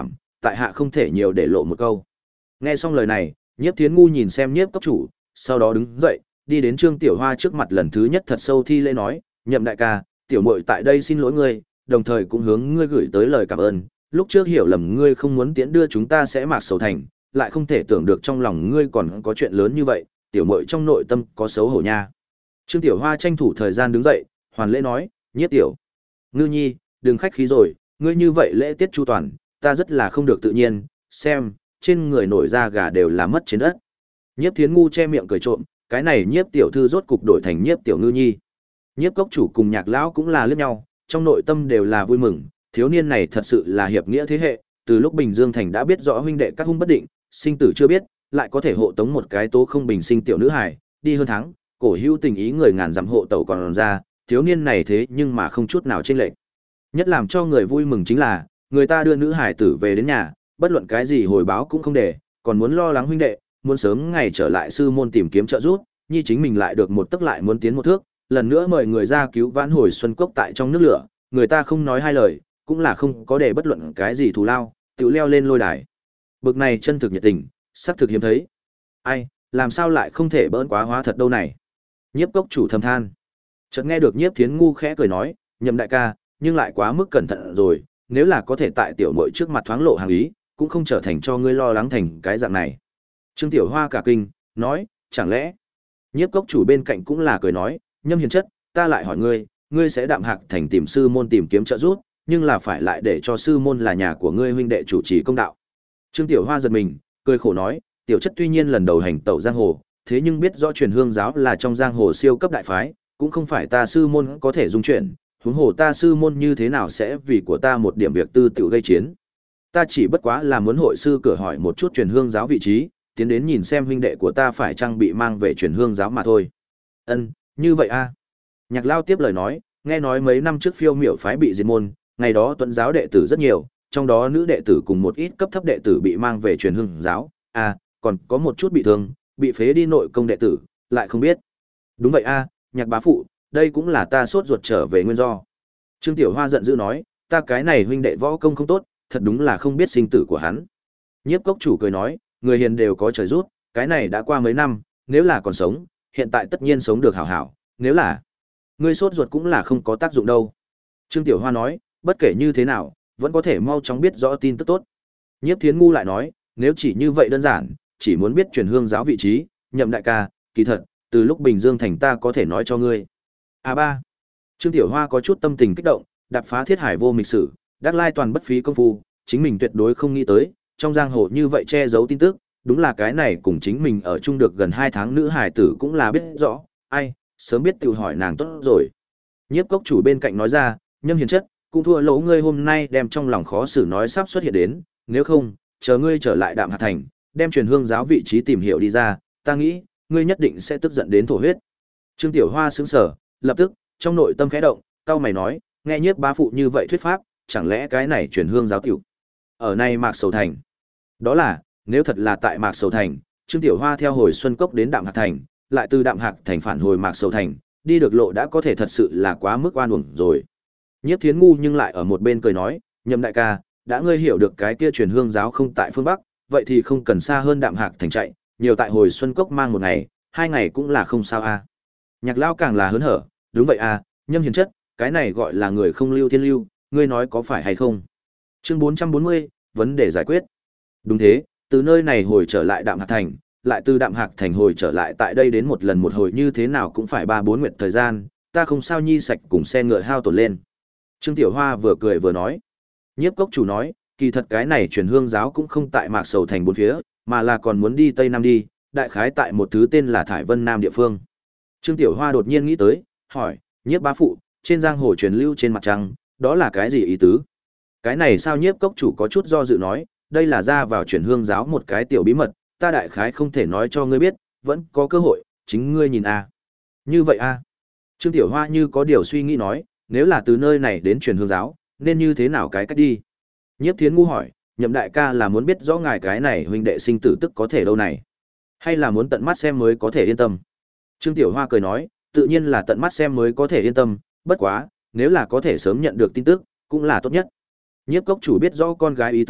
tại hạ không thể nhiều để lộ một câu. Nghe xong lời này, Nhiếp Thiến Ngu nhìn xem Nhiếp cốc chủ, sau đó đứng dậy, đi đến Trương Tiểu Hoa trước mặt lần thứ nhất thật sâu thi lễ nói, Nhậm đại ca, tiểu muội tại đây xin lỗi ngươi, đồng thời cũng hướng ngươi gửi tới lời cảm ơn, lúc trước hiểu lầm ngươi không muốn tiễn đưa chúng ta sẽ Mạc Sầu Thành, lại không thể tưởng được trong lòng ngươi còn có chuyện lớn như vậy, tiểu muội trong nội tâm có xấu hổ nha. Trương Tiểu Hoa tranh thủ thời gian đứng dậy, hoàn lễ nói, Nhiếp tiểu Ngư Nhi, đừng khách khí rồi, ngươi như vậy lễ tiết chu toàn, ta rất là không được tự nhiên, xem, trên người nổi da gà đều là mất trên đất. Nhiếp Thiến Ngu che miệng cười trộm, cái này Nhiếp tiểu thư rốt cục đổi thành Nhiếp tiểu Ngư Nhi. Nhiếp cốc chủ cùng Nhạc lão cũng là liếc nhau, trong nội tâm đều là vui mừng, thiếu niên này thật sự là hiệp nghĩa thế hệ, từ lúc Bình Dương thành đã biết rõ huynh đệ các hung bất định, sinh tử chưa biết, lại có thể hộ tống một cái tố không bình sinh tiểu nữ hài, đi hơn tháng, cổ hữu tình ý người ngàn dặm hộ tẩu còn ra, thiếu niên này thế nhưng mà không chút nào chênh lệch. Nhất làm cho người vui mừng chính là, người ta đưa nữ hài tử về đến nhà, bất luận cái gì hồi báo cũng không để, còn muốn lo lắng huynh đệ, muốn sớm ngày trở lại sư môn tìm kiếm trợ giúp, nhi chính mình lại được một tức lại muốn tiến một thước, lần nữa mời người ra cứu vãn hồi Xuân Cốc tại trong nước lửa, người ta không nói hai lời, cũng là không có để bất luận cái gì thù lao, tự leo lên lôi đài. Bực này chân thực nhiệt tình, sắc thực hiếm thấy. Ai, làm sao lại không thể bỡn quá hóa thật đâu này. Nhiếp cốc chủ thầm than. Chợt nghe được Nhiếp Thiến Ngu khẽ cười nói, Nhậm đại ca, nhưng lại quá mức cẩn thận rồi, nếu là có thể tại tiểu muội trước mặt thoáng lộ hàng ý, cũng không trở thành cho ngươi lo lắng thành cái dạng này. Trương Tiểu Hoa cả kinh, nói, chẳng lẽ? Nhiếp cốc chủ bên cạnh cũng là cười nói, Nhâm hiền chất, ta lại hỏi ngươi, ngươi sẽ đạm hạc thành tìm sư môn tìm kiếm trợ giúp, nhưng là phải lại để cho sư môn là nhà của ngươi huynh đệ chủ trì công đạo. Trương Tiểu Hoa giật mình, cười khổ nói, tiểu chất tuy nhiên lần đầu hành tẩu giang hồ, thế nhưng biết rõ truyền hương giáo là trong giang hồ siêu cấp đại phái, cũng không phải ta sư môn có thể dung chuyển, huống hồ ta sư môn như thế nào sẽ vì của ta một điểm việc tư tiểu gây chiến. Ta chỉ bất quá là muốn hội sư cửa hỏi một chút truyền hương giáo vị trí, tiến đến nhìn xem huynh đệ của ta phải chăng bị mang về truyền hương giáo mà thôi. Ân, như vậy a. Nhạc Lao tiếp lời nói, nghe nói mấy năm trước Phiêu Miểu phái bị diệt môn, ngày đó tuấn giáo đệ tử rất nhiều, trong đó nữ đệ tử cùng một ít cấp thấp đệ tử bị mang về truyền hương giáo, à, còn có một chút bị thương, bị phế đi nội công đệ tử, lại không biết. Đúng vậy a, Nhạc bá phụ, đây cũng là ta sốt ruột trở về nguyên do. Trương Tiểu Hoa giận dữ nói, ta cái này huynh đệ võ công không tốt, thật đúng là không biết sinh tử của hắn. Nhiếp cốc chủ cười nói, người hiền đều có trời rút, cái này đã qua mấy năm, nếu là còn sống, hiện tại tất nhiên sống được hảo hảo, nếu là ngươi sốt ruột cũng là không có tác dụng đâu. Trương Tiểu Hoa nói, bất kể như thế nào, vẫn có thể mau chóng biết rõ tin tức tốt. Nhiếp Thiến Ngu lại nói, nếu chỉ như vậy đơn giản, chỉ muốn biết truyền hương giáo vị trí, Nhậm đại ca, kỳ thật, từ lúc Bình Dương thành ta có thể nói cho ngươi. A ba. Trương Tiểu Hoa có chút tâm tình kích động, đạp phá thiết hải vô mịch sử, đắc lai toàn bất phí công phu, chính mình tuyệt đối không nghĩ tới, trong giang hồ như vậy che giấu tin tức, đúng là cái này cùng chính mình ở chung được gần hai tháng nữ hài tử cũng là biết rõ, ai, sớm biết tự hỏi nàng tốt rồi. Nhiếp cốc chủ bên cạnh nói ra, Nhâm hiền chất, cũng thua lỗ ngươi hôm nay đem trong lòng khó xử nói sắp xuất hiện đến, nếu không, chờ ngươi trở lại Đạm Hạc thành, đem truyền hương giáo vị trí tìm hiểu đi ra, ta nghĩ, ngươi nhất định sẽ tức giận đến thổ huyết. Trương Tiểu Hoa sững sờ, lập tức, trong nội tâm khẽ động, cau mày nói, nghe Nhiếp bá phụ như vậy thuyết pháp, chẳng lẽ cái này truyền hương giáo tiểu ở này Mạc Sầu thành? Đó là, nếu thật là tại Mạc Sầu thành, Trương Tiểu Hoa theo hồi Xuân Cốc đến Đạm Hạc thành, lại từ Đạm Hạc thành phản hồi Mạc Sầu thành, đi được lộ đã có thể thật sự là quá mức oan uổng rồi. Nhiếp Thiến Ngu nhưng lại ở một bên cười nói, Nhậm đại ca, đã ngươi hiểu được cái kia truyền hương giáo không tại phương Bắc, vậy thì không cần xa hơn Đạm Hạc thành chạy, nhiều tại hồi Xuân Cốc mang một ngày, hai ngày cũng là không sao a. Nhạc Lao càng là hớn hở, đúng vậy a, Nhâm hiền chất, cái này gọi là người không lưu thiên lưu, ngươi nói có phải hay không? Chương bốn trăm bốn mươi, vấn đề giải quyết. Đúng thế, từ nơi này hồi trở lại Đạm Hạc thành, lại từ Đạm Hạc thành hồi trở lại tại đây đến một lần một hồi như thế nào cũng phải ba bốn nguyệt thời gian, ta không sao nhi sạch cùng xe ngựa hao tổn lên. Trương Tiểu Hoa vừa cười vừa nói. Nhiếp cốc chủ nói, kỳ thật cái này truyền hương giáo cũng không tại Mạc Sầu thành bốn phía, mà là còn muốn đi Tây Nam đi, đại khái tại một thứ tên là Thải Vân Nam địa phương. Trương Tiểu Hoa đột nhiên nghĩ tới, hỏi, Nhiếp bá phụ, trên giang hồ truyền lưu trên mặt trăng, đó là cái gì ý tứ? Cái này sao Nhiếp cốc chủ có chút do dự nói, đây là ra vào truyền hương giáo một cái tiểu bí mật, ta đại khái không thể nói cho ngươi biết, vẫn có cơ hội, chính ngươi nhìn a. Như vậy a. Trương Tiểu Hoa như có điều suy nghĩ nói, nếu là từ nơi này đến truyền hương giáo, nên như thế nào cái cách đi? Nhiếp Thiến Ngu hỏi, Nhậm đại ca là muốn biết rõ ngài cái này huynh đệ sinh tử tức có thể đâu này, hay là muốn tận mắt xem mới có thể yên tâm? Trương Tiểu Hoa cười nói, tự nhiên là tận mắt xem mới có thể yên tâm, bất quá, nếu là có thể sớm nhận được tin tức, cũng là tốt nhất. Nhiếp cốc chủ biết rõ con gái ý tứ,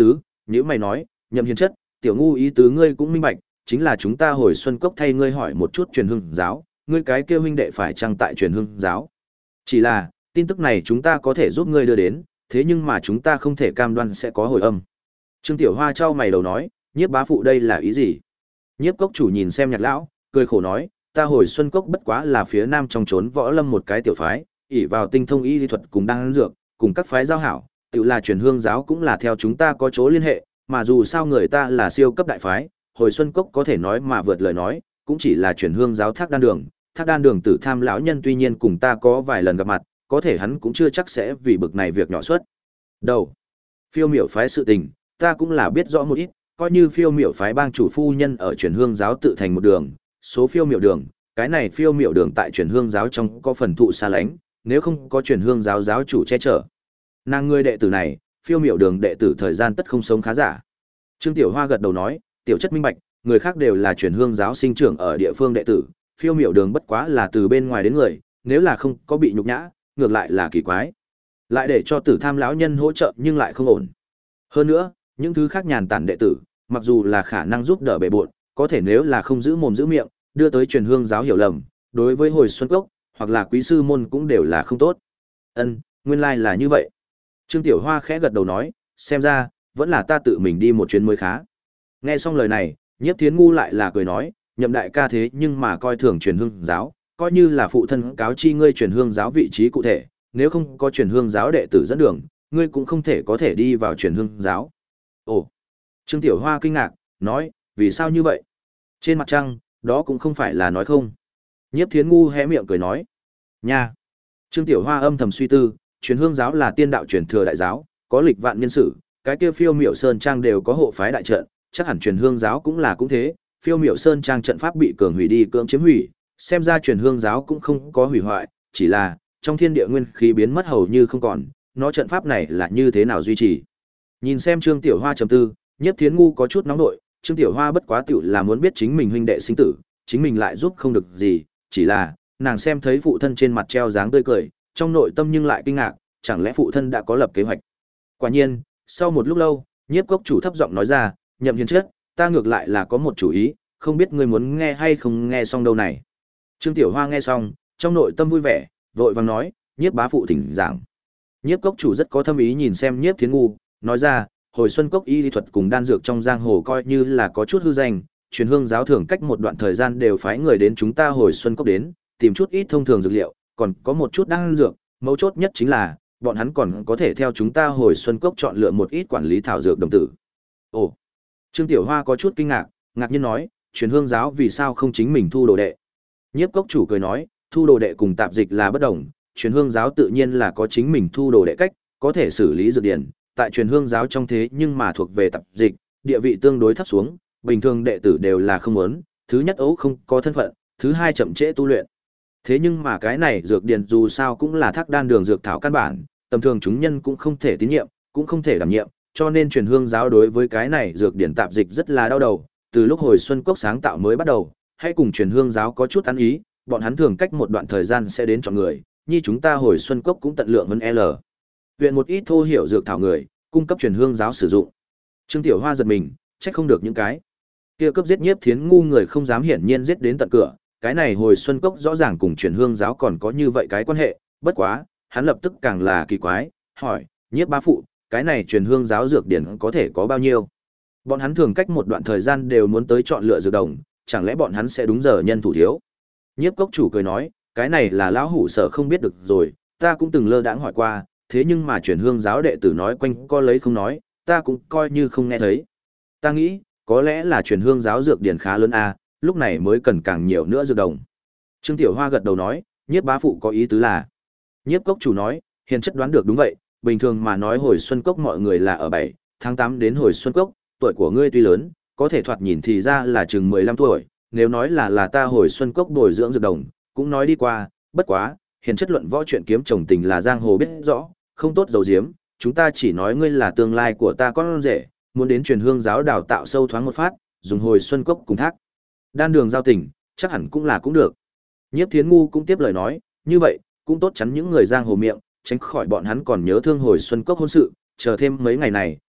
nhữ mày nói, Nhậm Hiền chất, tiểu ngu ý tứ ngươi cũng minh bạch, chính là chúng ta hồi xuân cốc thay ngươi hỏi một chút truyền hương giáo, ngươi cái kêu huynh đệ phải chăng tại truyền hương giáo. Chỉ là, tin tức này chúng ta có thể giúp ngươi đưa đến, thế nhưng mà chúng ta không thể cam đoan sẽ có hồi âm. Trương Tiểu Hoa trao mày đầu nói, Nhiếp bá phụ đây là ý gì? Nhiếp cốc chủ nhìn xem Nhạc lão, cười khổ nói, ta hồi xuân cốc bất quá là phía nam trong trốn võ lâm một cái tiểu phái, ỷ vào tinh thông y lý thuật cùng đan dược, cùng các phái giao hảo, tự là truyền hương giáo cũng là theo chúng ta có chỗ liên hệ, mà dù sao người ta là siêu cấp đại phái, hồi xuân cốc có thể nói mà vượt lời nói, cũng chỉ là truyền hương giáo Thác Đan Đường, Thác Đan Đường Tử Tham lão nhân tuy nhiên cùng ta có vài lần gặp mặt, có thể hắn cũng chưa chắc sẽ vì bực này việc nhỏ suất. Đầu, phiêu miểu phái sự tình, ta cũng là biết rõ một ít, coi như phiêu miểu phái bang chủ phu nhân ở truyền hương giáo tự thành một đường, số phiêu miểu đường, cái này phiêu miểu đường tại truyền hương giáo trong có phần thụ xa lánh, nếu không có truyền hương giáo giáo chủ che chở. Nàng ngươi đệ tử này, phiêu miểu đường đệ tử thời gian tất không sống khá giả. Trương Tiểu Hoa gật đầu nói, tiểu chất minh bạch, người khác đều là truyền hương giáo sinh trưởng ở địa phương đệ tử, phiêu miểu đường bất quá là từ bên ngoài đến người, nếu là không có bị nhục nhã, ngược lại là kỳ quái. Lại để cho Tử Tham lão nhân hỗ trợ nhưng lại không ổn. Hơn nữa, những thứ khác nhàn tản đệ tử, mặc dù là khả năng giúp đỡ bề bộn, có thể nếu là không giữ mồm giữ miệng, đưa tới truyền hương giáo hiểu lầm, đối với hồi xuân cốc hoặc là quý sư môn cũng đều là không tốt. Ân, nguyên lai là như vậy. Trương Tiểu Hoa khẽ gật đầu nói, xem ra vẫn là ta tự mình đi một chuyến mới khá. Nghe xong lời này, Nhiếp Thiến ngu lại là cười nói, Nhậm đại ca thế nhưng mà coi thường truyền hương giáo, coi như là phụ thân cáo chi ngươi truyền hương giáo vị trí cụ thể, nếu không có truyền hương giáo đệ tử dẫn đường, ngươi cũng không thể có thể đi vào truyền hương giáo. Ồ. Trương Tiểu Hoa kinh ngạc, nói, vì sao như vậy? Trên mặt trăng, đó cũng không phải là nói không. Nhiếp Thiến ngu hé miệng cười nói, nha. Trương Tiểu Hoa âm thầm suy tư, truyền hương giáo là tiên đạo truyền thừa đại giáo, có lịch vạn niên sử, cái kia phiêu miểu sơn trang đều có hộ phái đại trận, chắc hẳn truyền hương giáo cũng là cũng thế, phiêu miểu sơn trang trận pháp bị cường hủy đi cưỡng chiếm hủy, xem ra truyền hương giáo cũng không có hủy hoại, chỉ là trong thiên địa nguyên khí biến mất hầu như không còn, nó trận pháp này là như thế nào duy trì. Nhìn xem Trương Tiểu Hoa trầm tư, Nhiếp Thiến ngu có chút nóng nội, Trương Tiểu Hoa bất quá tiểu là muốn biết chính mình huynh đệ sinh tử, chính mình lại giúp không được gì, chỉ là nàng xem thấy phụ thân trên mặt treo dáng tươi cười, trong nội tâm nhưng lại kinh ngạc, chẳng lẽ phụ thân đã có lập kế hoạch. Quả nhiên, sau một lúc lâu, Nhiếp cốc chủ thấp giọng nói ra, Nhậm Hiền chất, ta ngược lại là có một chủ ý, không biết ngươi muốn nghe hay không nghe xong đâu này. Trương Tiểu Hoa nghe xong, trong nội tâm vui vẻ, vội vàng nói, Nhiếp bá phụ thỉnh giảng. Nhiếp cốc chủ rất có thâm ý nhìn xem Nhiếp Thiến ngu, nói ra, hồi xuân cốc y lý thuật cùng đan dược trong giang hồ coi như là có chút hư danh, truyền hương giáo thường cách một đoạn thời gian đều phái người đến chúng ta hồi xuân cốc đến, tìm chút ít thông thường dược liệu, còn có một chút đan dược, mấu chốt nhất chính là, bọn hắn còn có thể theo chúng ta hồi xuân cốc chọn lựa một ít quản lý thảo dược đồng tử. Ồ, Trương Tiểu Hoa có chút kinh ngạc, ngạc nhiên nói, truyền hương giáo vì sao không chính mình thu đồ đệ? Nhiếp cốc chủ cười nói, thu đồ đệ cùng tạp dịch là bất đồng, truyền hương giáo tự nhiên là có chính mình thu đồ đệ cách, có thể xử lý dược điển, tại truyền hương giáo trong thế nhưng mà thuộc về tạp dịch, địa vị tương đối thấp xuống, bình thường đệ tử đều là không muốn, thứ nhất ấu không có thân phận, thứ hai chậm trễ tu luyện. Thế nhưng mà cái này dược điển dù sao cũng là Thác Đan Đường dược thảo căn bản, tầm thường chúng nhân cũng không thể tín nhiệm, cũng không thể đảm nhiệm, cho nên truyền hương giáo đối với cái này dược điển tạp dịch rất là đau đầu, từ lúc hồi xuân cốc sáng tạo mới bắt đầu, hay cùng truyền hương giáo có chút ăn ý, bọn hắn thường cách một đoạn thời gian sẽ đến chọn người, như chúng ta hồi xuân cốc cũng tận lượng hơn L. Viện một ít thô hiểu dược thảo người, cung cấp truyền hương giáo sử dụng. Trương Tiểu Hoa giật mình, trách không được những cái kia cấp giết Nhiếp Thiến ngu người không dám hiển nhiên giết đến tận cửa, cái này hồi xuân cốc rõ ràng cùng truyền hương giáo còn có như vậy cái quan hệ, bất quá, hắn lập tức càng là kỳ quái, hỏi, Nhiếp bá phụ, cái này truyền hương giáo dược điển có thể có bao nhiêu? Bọn hắn thường cách một đoạn thời gian đều muốn tới chọn lựa dược đồng, chẳng lẽ bọn hắn sẽ đúng giờ nhân thủ thiếu? Nhiếp cốc chủ cười nói, cái này là lão hủ sở không biết được rồi, ta cũng từng lơ đãng hỏi qua, thế nhưng mà truyền hương giáo đệ tử nói quanh co lấy không nói, ta cũng coi như không nghe thấy. Ta nghĩ, có lẽ là truyền hương giáo dược điển khá lớn a, lúc này mới cần càng nhiều nữa dược đồng. Trương Tiểu Hoa gật đầu nói, Nhiếp bá phụ có ý tứ là. Nhiếp cốc chủ nói, hiền chất đoán được đúng vậy, bình thường mà nói hồi xuân cốc mọi người là ở bảy tháng tám đến hồi xuân cốc, tuổi của ngươi tuy lớn, có thể thoạt nhìn thì ra là chừng mười lăm tuổi, nếu nói là là ta hồi xuân cốc bồi dưỡng dược đồng, cũng nói đi qua, bất quá, hiền chất luận võ chuyện kiếm chồng tình là giang hồ biết rõ, không tốt giấu giếm, chúng ta chỉ nói ngươi là tương lai của ta con rể, muốn đến truyền hương giáo đào tạo sâu thoáng một phát, dùng hồi xuân cốc cùng thác đan đường giao tình, chắc hẳn cũng là cũng được. Nhiếp Thiến ngu cũng tiếp lời nói, như vậy, cũng tốt chắn những người giang hồ miệng, tránh khỏi bọn hắn còn nhớ thương hồi xuân cốc hôn sự, chờ thêm mấy ngày này,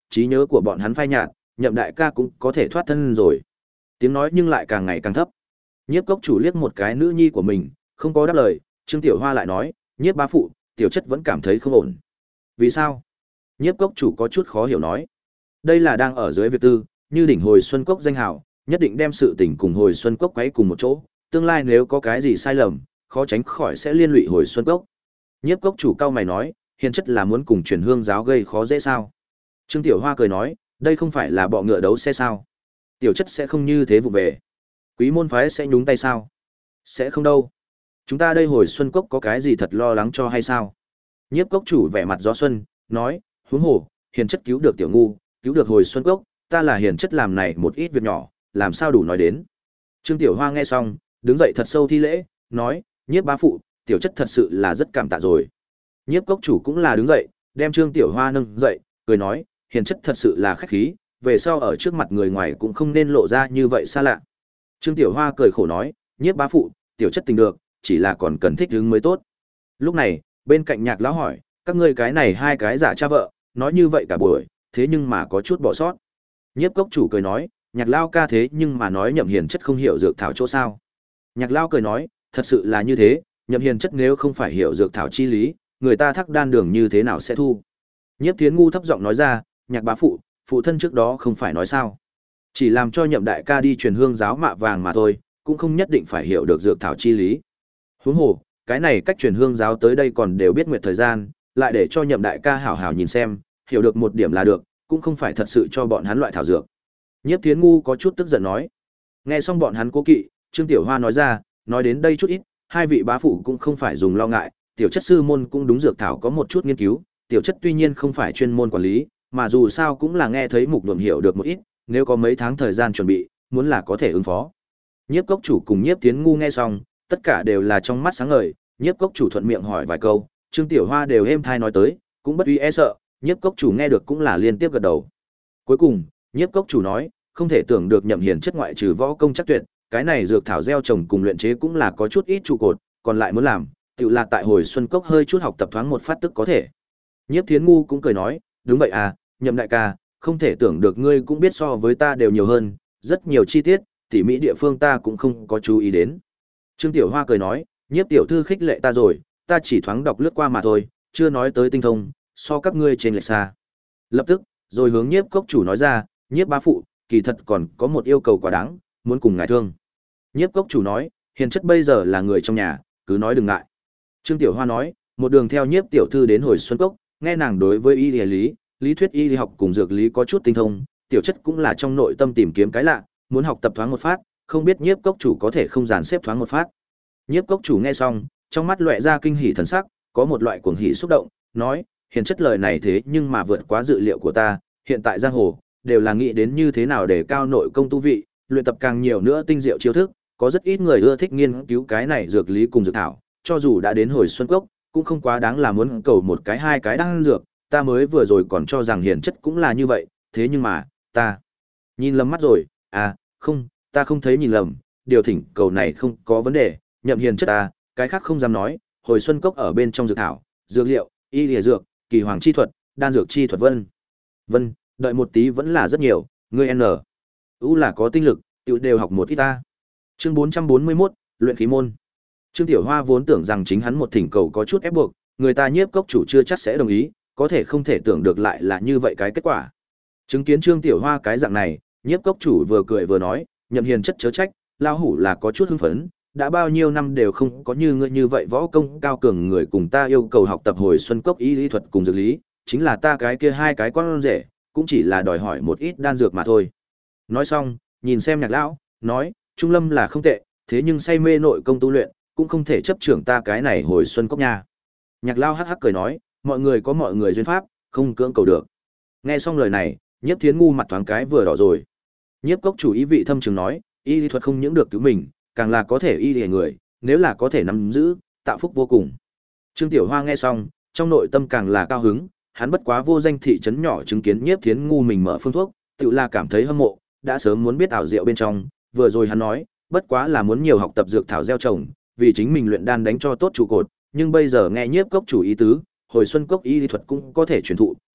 trí nhớ của bọn hắn phai nhạt, Nhậm đại ca cũng có thể thoát thân rồi. Tiếng nói nhưng lại càng ngày càng thấp. Nhiếp cốc chủ liếc một cái nữ nhi của mình, không có đáp lời, Trương Tiểu Hoa lại nói, Nhiếp bá phụ, tiểu chất vẫn cảm thấy không ổn. Vì sao? Nhiếp cốc chủ có chút khó hiểu nói. Đây là đang ở dưới việc tư, như đỉnh hồi xuân cốc danh hào, nhất định đem sự tình cùng hồi xuân cốc quấy cùng một chỗ, tương lai nếu có cái gì sai lầm, khó tránh khỏi sẽ liên lụy hồi xuân cốc. Nhiếp cốc chủ cao mày nói, hiền chất là muốn cùng truyền hương giáo gây khó dễ sao? Trương Tiểu Hoa cười nói, đây không phải là bọ ngựa đấu xe sao? Tiểu chất sẽ không như thế vụ về. Quý môn phái sẽ nhúng tay sao? Sẽ không đâu. Chúng ta đây hồi xuân cốc có cái gì thật lo lắng cho hay sao? Nhiếp cốc chủ vẻ mặt gió xuân, nói, huống hồ, hiền chất cứu được tiểu ngu, cứu được hồi xuân cốc, ta là hiền chất làm này một ít việc nhỏ, làm sao đủ nói đến. Trương Tiểu Hoa nghe xong, đứng dậy thật sâu thi lễ, nói, Nhiếp bá phụ, tiểu chất thật sự là rất cảm tạ rồi. Nhiếp cốc chủ cũng là đứng dậy, đem Trương Tiểu Hoa nâng dậy, cười nói, hiền chất thật sự là khách khí, về sau ở trước mặt người ngoài cũng không nên lộ ra như vậy xa lạ. Trương Tiểu Hoa cười khổ nói, Nhiếp bá phụ, tiểu chất tình được, chỉ là còn cần thích hứng mới tốt. Lúc này, bên cạnh Nhạc lão hỏi, các ngươi cái này hai cái giả cha vợ, nói như vậy cả buổi, thế nhưng mà có chút bỏ sót. Nhiếp cốc chủ cười nói, Nhạc lão ca thế nhưng mà nói Nhậm hiền chất không hiểu dược thảo chỗ sao? Nhạc lão cười nói, thật sự là như thế, Nhậm hiền chất nếu không phải hiểu dược thảo chi lý, người ta thắc đan đường như thế nào sẽ thu? Nhiếp Thiến ngu thấp giọng nói ra, Nhạc bá phụ, phụ thân trước đó không phải nói sao? Chỉ làm cho Nhậm đại ca đi truyền hương giáo mạ vàng mà thôi, cũng không nhất định phải hiểu được dược thảo chi lý. Huống hồ, cái này cách truyền hương giáo tới đây còn đều biết nguyệt thời gian, lại để cho Nhậm đại ca hảo hảo nhìn xem, hiểu được một điểm là được, cũng không phải thật sự cho bọn hắn loại thảo dược. Nhiếp Thiến ngu có chút tức giận nói. Nghe xong bọn hắn cố kỵ, Trương Tiểu Hoa nói ra, nói đến đây chút ít, hai vị bá phụ cũng không phải dùng lo ngại, tiểu chất sư môn cũng đúng dược thảo có một chút nghiên cứu, tiểu chất tuy nhiên không phải chuyên môn quản lý, mà dù sao cũng là nghe thấy mục luận hiểu được một ít, nếu có mấy tháng thời gian chuẩn bị, muốn là có thể ứng phó. Nhiếp cốc chủ cùng Nhiếp Thiến ngu nghe xong, tất cả đều là trong mắt sáng ngời, Nhiếp cốc chủ thuận miệng hỏi vài câu, Trương Tiểu Hoa đều êm thai nói tới, cũng bất uy e sợ, Nhiếp cốc chủ nghe được cũng là liên tiếp gật đầu. Cuối cùng, Nhiếp cốc chủ nói, không thể tưởng được Nhậm hiền chất ngoại trừ võ công chắc tuyệt, cái này dược thảo gieo trồng cùng luyện chế cũng là có chút ít trụ cột, còn lại muốn làm, tự là tại hồi xuân cốc hơi chút học tập thoáng một phát tức có thể. Nhiếp Thiến ngu cũng cười nói, đúng vậy à, Nhậm đại ca, không thể tưởng được ngươi cũng biết so với ta đều nhiều hơn, rất nhiều chi tiết, tỉ mỹ địa phương ta cũng không có chú ý đến. Trương Tiểu Hoa cười nói, Nhiếp tiểu thư khích lệ ta rồi, ta chỉ thoáng đọc lướt qua mà thôi, chưa nói tới tinh thông, so các ngươi trên lệch xa. Lập tức, rồi hướng Nhiếp cốc chủ nói ra, Nhiếp bá phụ, kỳ thật còn có một yêu cầu quá đáng, muốn cùng ngài thương. Nhiếp cốc chủ nói, hiền chất bây giờ là người trong nhà, cứ nói đừng ngại. Trương Tiểu Hoa nói, một đường theo Nhiếp tiểu thư đến hồi xuân cốc, nghe nàng đối với y lý, lý thuyết y học cùng dược lý có chút tinh thông, tiểu chất cũng là trong nội tâm tìm kiếm cái lạ, muốn học tập thoáng một phát, không biết Nhiếp cốc chủ có thể không dàn xếp thoáng một phát. Nhiếp cốc chủ nghe xong, trong mắt lóe ra kinh hỉ thần sắc, có một loại cuồng hỉ xúc động, nói, hiền chất lời này thế nhưng mà vượt quá dự liệu của ta, hiện tại giang hồ đều là nghĩ đến như thế nào để cao nội công tu vị, luyện tập càng nhiều nữa tinh diệu chiêu thức, có rất ít người ưa thích nghiên cứu cái này dược lý cùng dược thảo, cho dù đã đến hồi xuân cốc, cũng không quá đáng là muốn cầu một cái hai cái đan dược, ta mới vừa rồi còn cho rằng hiền chất cũng là như vậy, thế nhưng mà, ta nhìn lầm mắt rồi, à, không, ta không thấy nhìn lầm, điều thỉnh cầu này không có vấn đề, Nhậm hiền chất ta, cái khác không dám nói, hồi xuân cốc ở bên trong dược thảo, dược liệu, y lìa dược, kỳ hoàng chi thuật, đan dược chi thuật vân. Vân, đợi một tí vẫn là rất nhiều, ngươi N. U là có tinh lực, tiểu đều học một ít ta. Chương bốn trăm bốn mươi mốt, luyện khí môn. Trương Tiểu Hoa vốn tưởng rằng chính hắn một thỉnh cầu có chút ép buộc, người ta Nhiếp cốc chủ chưa chắc sẽ đồng ý, có thể không thể tưởng được lại là như vậy cái kết quả. Chứng kiến Trương Tiểu Hoa cái dạng này, Nhiếp cốc chủ vừa cười vừa nói, Nhậm hiền chất chớ trách, lao hủ là có chút hưng phấn, đã bao nhiêu năm đều không có như ngươi như vậy võ công cao cường người cùng ta yêu cầu học tập hồi xuân cốc y lý thuật cùng dược lý, chính là ta cái kia hai cái con rể, cũng chỉ là đòi hỏi một ít đan dược mà thôi. Nói xong, nhìn xem Nhạc lão, nói, Trung Lâm là không tệ, thế nhưng say mê nội công tu luyện, cũng không thể chấp trưởng ta cái này hồi xuân cốc nha. Nhạc lão hắc hắc cười nói, mọi người có mọi người duyên pháp, không cưỡng cầu được. Nghe xong lời này, Nhiếp Thiến ngu mặt thoáng cái vừa đỏ rồi. Nhiếp cốc chủ ý vị thâm trường nói, y lý thuật không những được cứu mình, càng là có thể y lìa người, nếu là có thể nắm giữ, tạo phúc vô cùng. Trương Tiểu Hoa nghe xong, trong nội tâm càng là cao hứng, hắn bất quá vô danh thị trấn nhỏ chứng kiến Nhiếp Thiến ngu mình mở phương thuốc, tự là cảm thấy hâm mộ, đã sớm muốn biết ảo diệu bên trong, vừa rồi hắn nói, bất quá là muốn nhiều học tập dược thảo gieo trồng, vì chính mình luyện đan đánh cho tốt trụ cột, nhưng bây giờ nghe Nhiếp cốc chủ ý tứ, hồi xuân cốc y lý thuật cũng có thể truyền thụ,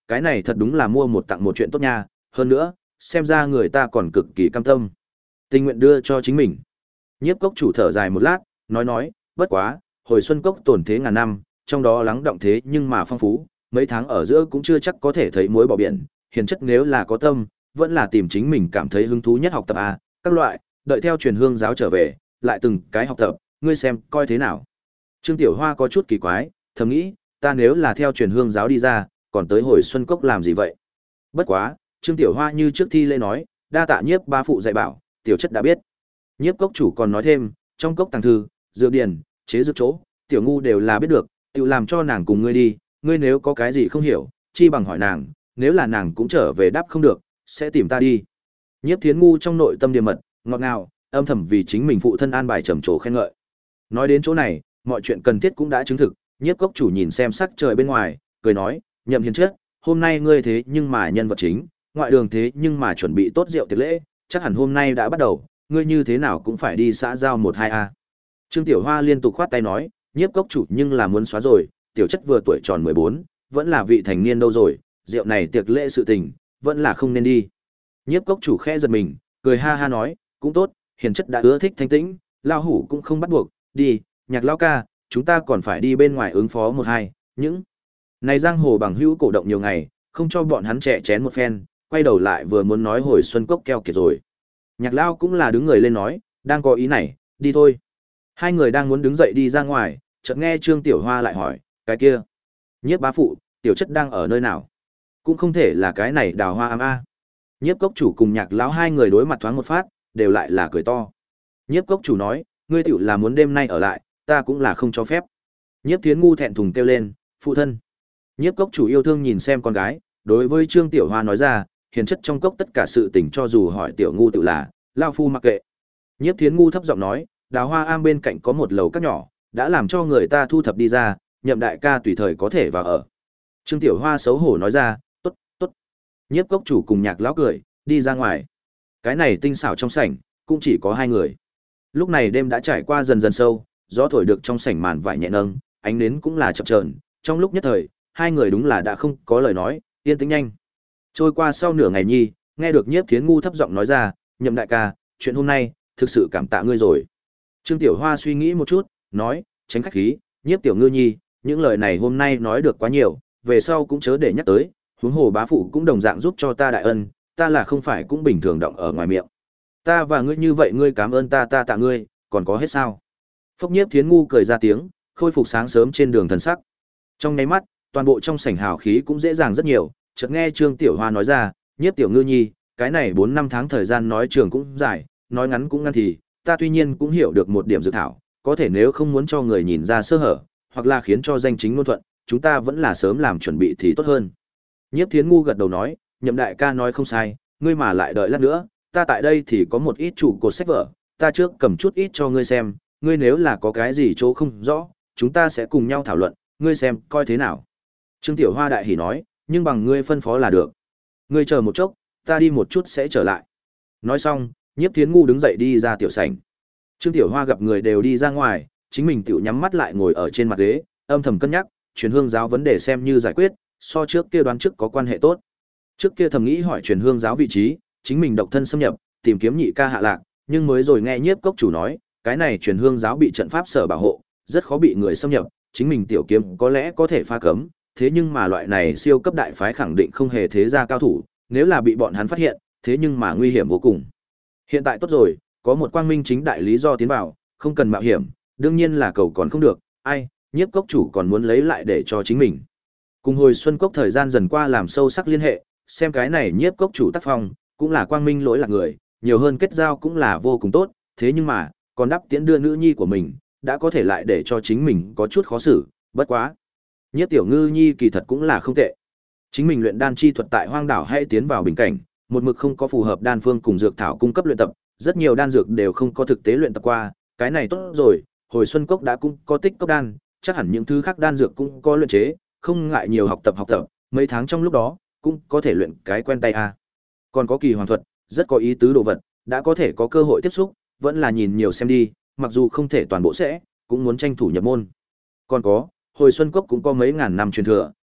cái này thật đúng là mua một tặng một chuyện tốt nha, hơn nữa, xem ra người ta còn cực kỳ cam tâm. Tình nguyện đưa cho chính mình. Nhiếp cốc chủ thở dài một lát, nói nói, bất quá, hồi xuân cốc tồn thế ngàn năm, trong đó lắng động thế nhưng mà phong phú, mấy tháng ở giữa cũng chưa chắc có thể thấy muối bỏ biển, hiền chất nếu là có tâm, vẫn là tìm chính mình cảm thấy hứng thú nhất học tập a, các loại, đợi theo truyền hương giáo trở về, lại từng cái học tập, ngươi xem coi thế nào. Trương Tiểu Hoa có chút kỳ quái, thầm nghĩ, ta nếu là theo truyền hương giáo đi ra, còn tới hồi xuân cốc làm gì vậy? Bất quá, Trương Tiểu Hoa như trước thi lễ nói, đa tạ nhiếp ba phụ dạy bảo, tiểu chất đã biết. Nhiếp cốc chủ còn nói thêm, trong cốc tàng thư, dược điển, chế dược chỗ, tiểu ngu đều là biết được, tự làm cho nàng cùng ngươi đi, ngươi nếu có cái gì không hiểu, chi bằng hỏi nàng, nếu là nàng cũng trở về đáp không được, sẽ tìm ta đi. Nhiếp Thiến ngu trong nội tâm điềm mật, ngọt ngào, âm thầm vì chính mình phụ thân an bài trầm trồ khen ngợi. Nói đến chỗ này, mọi chuyện cần thiết cũng đã chứng thực, nhiếp cốc chủ nhìn xem sắc trời bên ngoài, cười nói, Nhậm Hiền chất, hôm nay ngươi thế nhưng mà nhân vật chính, ngoại đường thế nhưng mà chuẩn bị tốt rượu tiệc lễ, chắc hẳn hôm nay đã bắt đầu, ngươi như thế nào cũng phải đi xã giao một hai a. Trương Tiểu Hoa liên tục khoát tay nói, nhiếp cốc chủ nhưng là muốn xóa rồi, tiểu chất vừa tuổi tròn mười bốn, vẫn là vị thành niên đâu rồi, rượu này tiệc lễ sự tình, vẫn là không nên đi. Nhiếp cốc chủ khẽ giật mình, cười ha ha nói, cũng tốt, hiền chất đã ưa thích thanh tĩnh, lao hủ cũng không bắt buộc, đi, nhạc lao ca, chúng ta còn phải đi bên ngoài ứng phó một hai, những này giang hồ bằng hữu cổ động nhiều ngày, không cho bọn hắn trẻ chén một phen, quay đầu lại vừa muốn nói hồi xuân cốc keo kiệt rồi. Nhạc lao cũng là đứng người lên nói, đang có ý này, đi thôi. Hai người đang muốn đứng dậy đi ra ngoài, chợt nghe Trương Tiểu Hoa lại hỏi, cái kia, nhiếp bá phụ, tiểu chất đang ở nơi nào? Cũng không thể là cái này đào hoa ám a. Nhiếp cốc chủ cùng nhạc lão hai người đối mặt thoáng một phát, đều lại là cười to. Nhiếp cốc chủ nói, ngươi tiểu là muốn đêm nay ở lại, ta cũng là không cho phép. Nhiếp Thiến ngu thẹn thùng kêu lên, phụ thân. Nhiếp cốc chủ yêu thương nhìn xem con gái, đối với Trương Tiểu Hoa nói ra, hiền chất trong cốc tất cả sự tình cho dù hỏi tiểu ngu tự là, lao phu mặc kệ. Nhiếp Thiến ngu thấp giọng nói, đào hoa am bên cạnh có một lầu các nhỏ, đã làm cho người ta thu thập đi ra, Nhậm đại ca tùy thời có thể vào ở. Trương Tiểu Hoa xấu hổ nói ra, tốt, tốt. Nhiếp cốc chủ cùng nhạc lão cười, đi ra ngoài. Cái này tinh xảo trong sảnh, cũng chỉ có hai người. Lúc này đêm đã trải qua dần dần sâu, gió thổi được trong sảnh màn vải nhẹ nâng, ánh nến cũng là chập chờn. Trong lúc nhất thời, hai người đúng là đã không có lời nói, yên tĩnh nhanh. Trôi qua sau nửa ngày nhi, nghe được Nhiếp Thiến ngu thấp giọng nói ra, Nhậm đại ca, chuyện hôm nay, thực sự cảm tạ ngươi rồi. Trương Tiểu Hoa suy nghĩ một chút, nói, tránh khách khí, Nhiếp tiểu ngư nhi, những lời này hôm nay nói được quá nhiều, về sau cũng chớ để nhắc tới, huống hồ bá phụ cũng đồng dạng giúp cho ta đại ân, ta là không phải cũng bình thường động ở ngoài miệng. Ta và ngươi như vậy ngươi cảm ơn ta ta tạ ngươi, còn có hết sao? Phốc Nhiếp Thiến ngu cười ra tiếng, khôi phục sáng sớm trên đường thần sắc. Trong nháy mắt, toàn bộ trong sảnh hào khí cũng dễ dàng rất nhiều, chợt nghe Trương Tiểu Hoa nói ra, Nhiếp tiểu ngư nhi, cái này bốn năm tháng thời gian nói trường cũng dài, nói ngắn cũng ngắn thì, ta tuy nhiên cũng hiểu được một điểm dự thảo, có thể nếu không muốn cho người nhìn ra sơ hở, hoặc là khiến cho danh chính ngôn thuận, chúng ta vẫn là sớm làm chuẩn bị thì tốt hơn. Nhiếp Thiến ngu gật đầu nói, Nhậm đại ca nói không sai, ngươi mà lại đợi lát nữa, ta tại đây thì có một ít trụ cột sách vở, ta trước cầm chút ít cho ngươi xem, ngươi nếu là có cái gì chỗ không rõ, chúng ta sẽ cùng nhau thảo luận, ngươi xem coi thế nào. Trương Tiểu Hoa đại hỉ nói, nhưng bằng ngươi phân phó là được. Ngươi chờ một chốc, ta đi một chút sẽ trở lại. Nói xong, Nhiếp Thiến ngu đứng dậy đi ra tiểu sảnh. Trương Tiểu Hoa gặp người đều đi ra ngoài, chính mình tiểu nhắm mắt lại ngồi ở trên mặt ghế, âm thầm cân nhắc, truyền hương giáo vấn đề xem như giải quyết, so trước kia đoán trước có quan hệ tốt. Trước kia thầm nghĩ hỏi truyền hương giáo vị trí, chính mình độc thân xâm nhập, tìm kiếm nhị ca hạ lạc, nhưng mới rồi nghe Nhiếp cốc chủ nói, cái này truyền hương giáo bị trận pháp sở bảo hộ, rất khó bị người xâm nhập, chính mình tiểu kiếm có lẽ có thể phá cấm, thế nhưng mà loại này siêu cấp đại phái khẳng định không hề thế gia cao thủ, nếu là bị bọn hắn phát hiện, thế nhưng mà nguy hiểm vô cùng. Hiện tại tốt rồi, có một quang minh chính đại lý do tiến vào, không cần mạo hiểm, đương nhiên là cầu còn không được, ai, Nhiếp cốc chủ còn muốn lấy lại để cho chính mình. Cùng hồi xuân cốc thời gian dần qua làm sâu sắc liên hệ, xem cái này Nhiếp cốc chủ tác phong, cũng là quang minh lỗi lạc người, nhiều hơn kết giao cũng là vô cùng tốt, thế nhưng mà, còn đắp tiễn đưa nữ nhi của mình, đã có thể lại để cho chính mình có chút khó xử, bất quá. Nhiếp tiểu ngư nhi kỳ thật cũng là không tệ. Chính mình luyện đan chi thuật tại hoang đảo hay tiến vào bình cảnh, một mực không có phù hợp đan phương cùng dược thảo cung cấp luyện tập, rất nhiều đan dược đều không có thực tế luyện tập qua, cái này tốt rồi, hồi xuân cốc đã cũng có tích cốc đan, chắc hẳn những thứ khác đan dược cũng có luyện chế, không ngại nhiều học tập học tập, mấy tháng trong lúc đó, cũng có thể luyện cái quen tay a. Còn có kỳ hoàng thuật, rất có ý tứ đồ vật, đã có thể có cơ hội tiếp xúc, vẫn là nhìn nhiều xem đi, mặc dù không thể toàn bộ sẽ, cũng muốn tranh thủ nhập môn. Còn có, hồi xuân cốc cũng có mấy ngàn năm truyền thừa,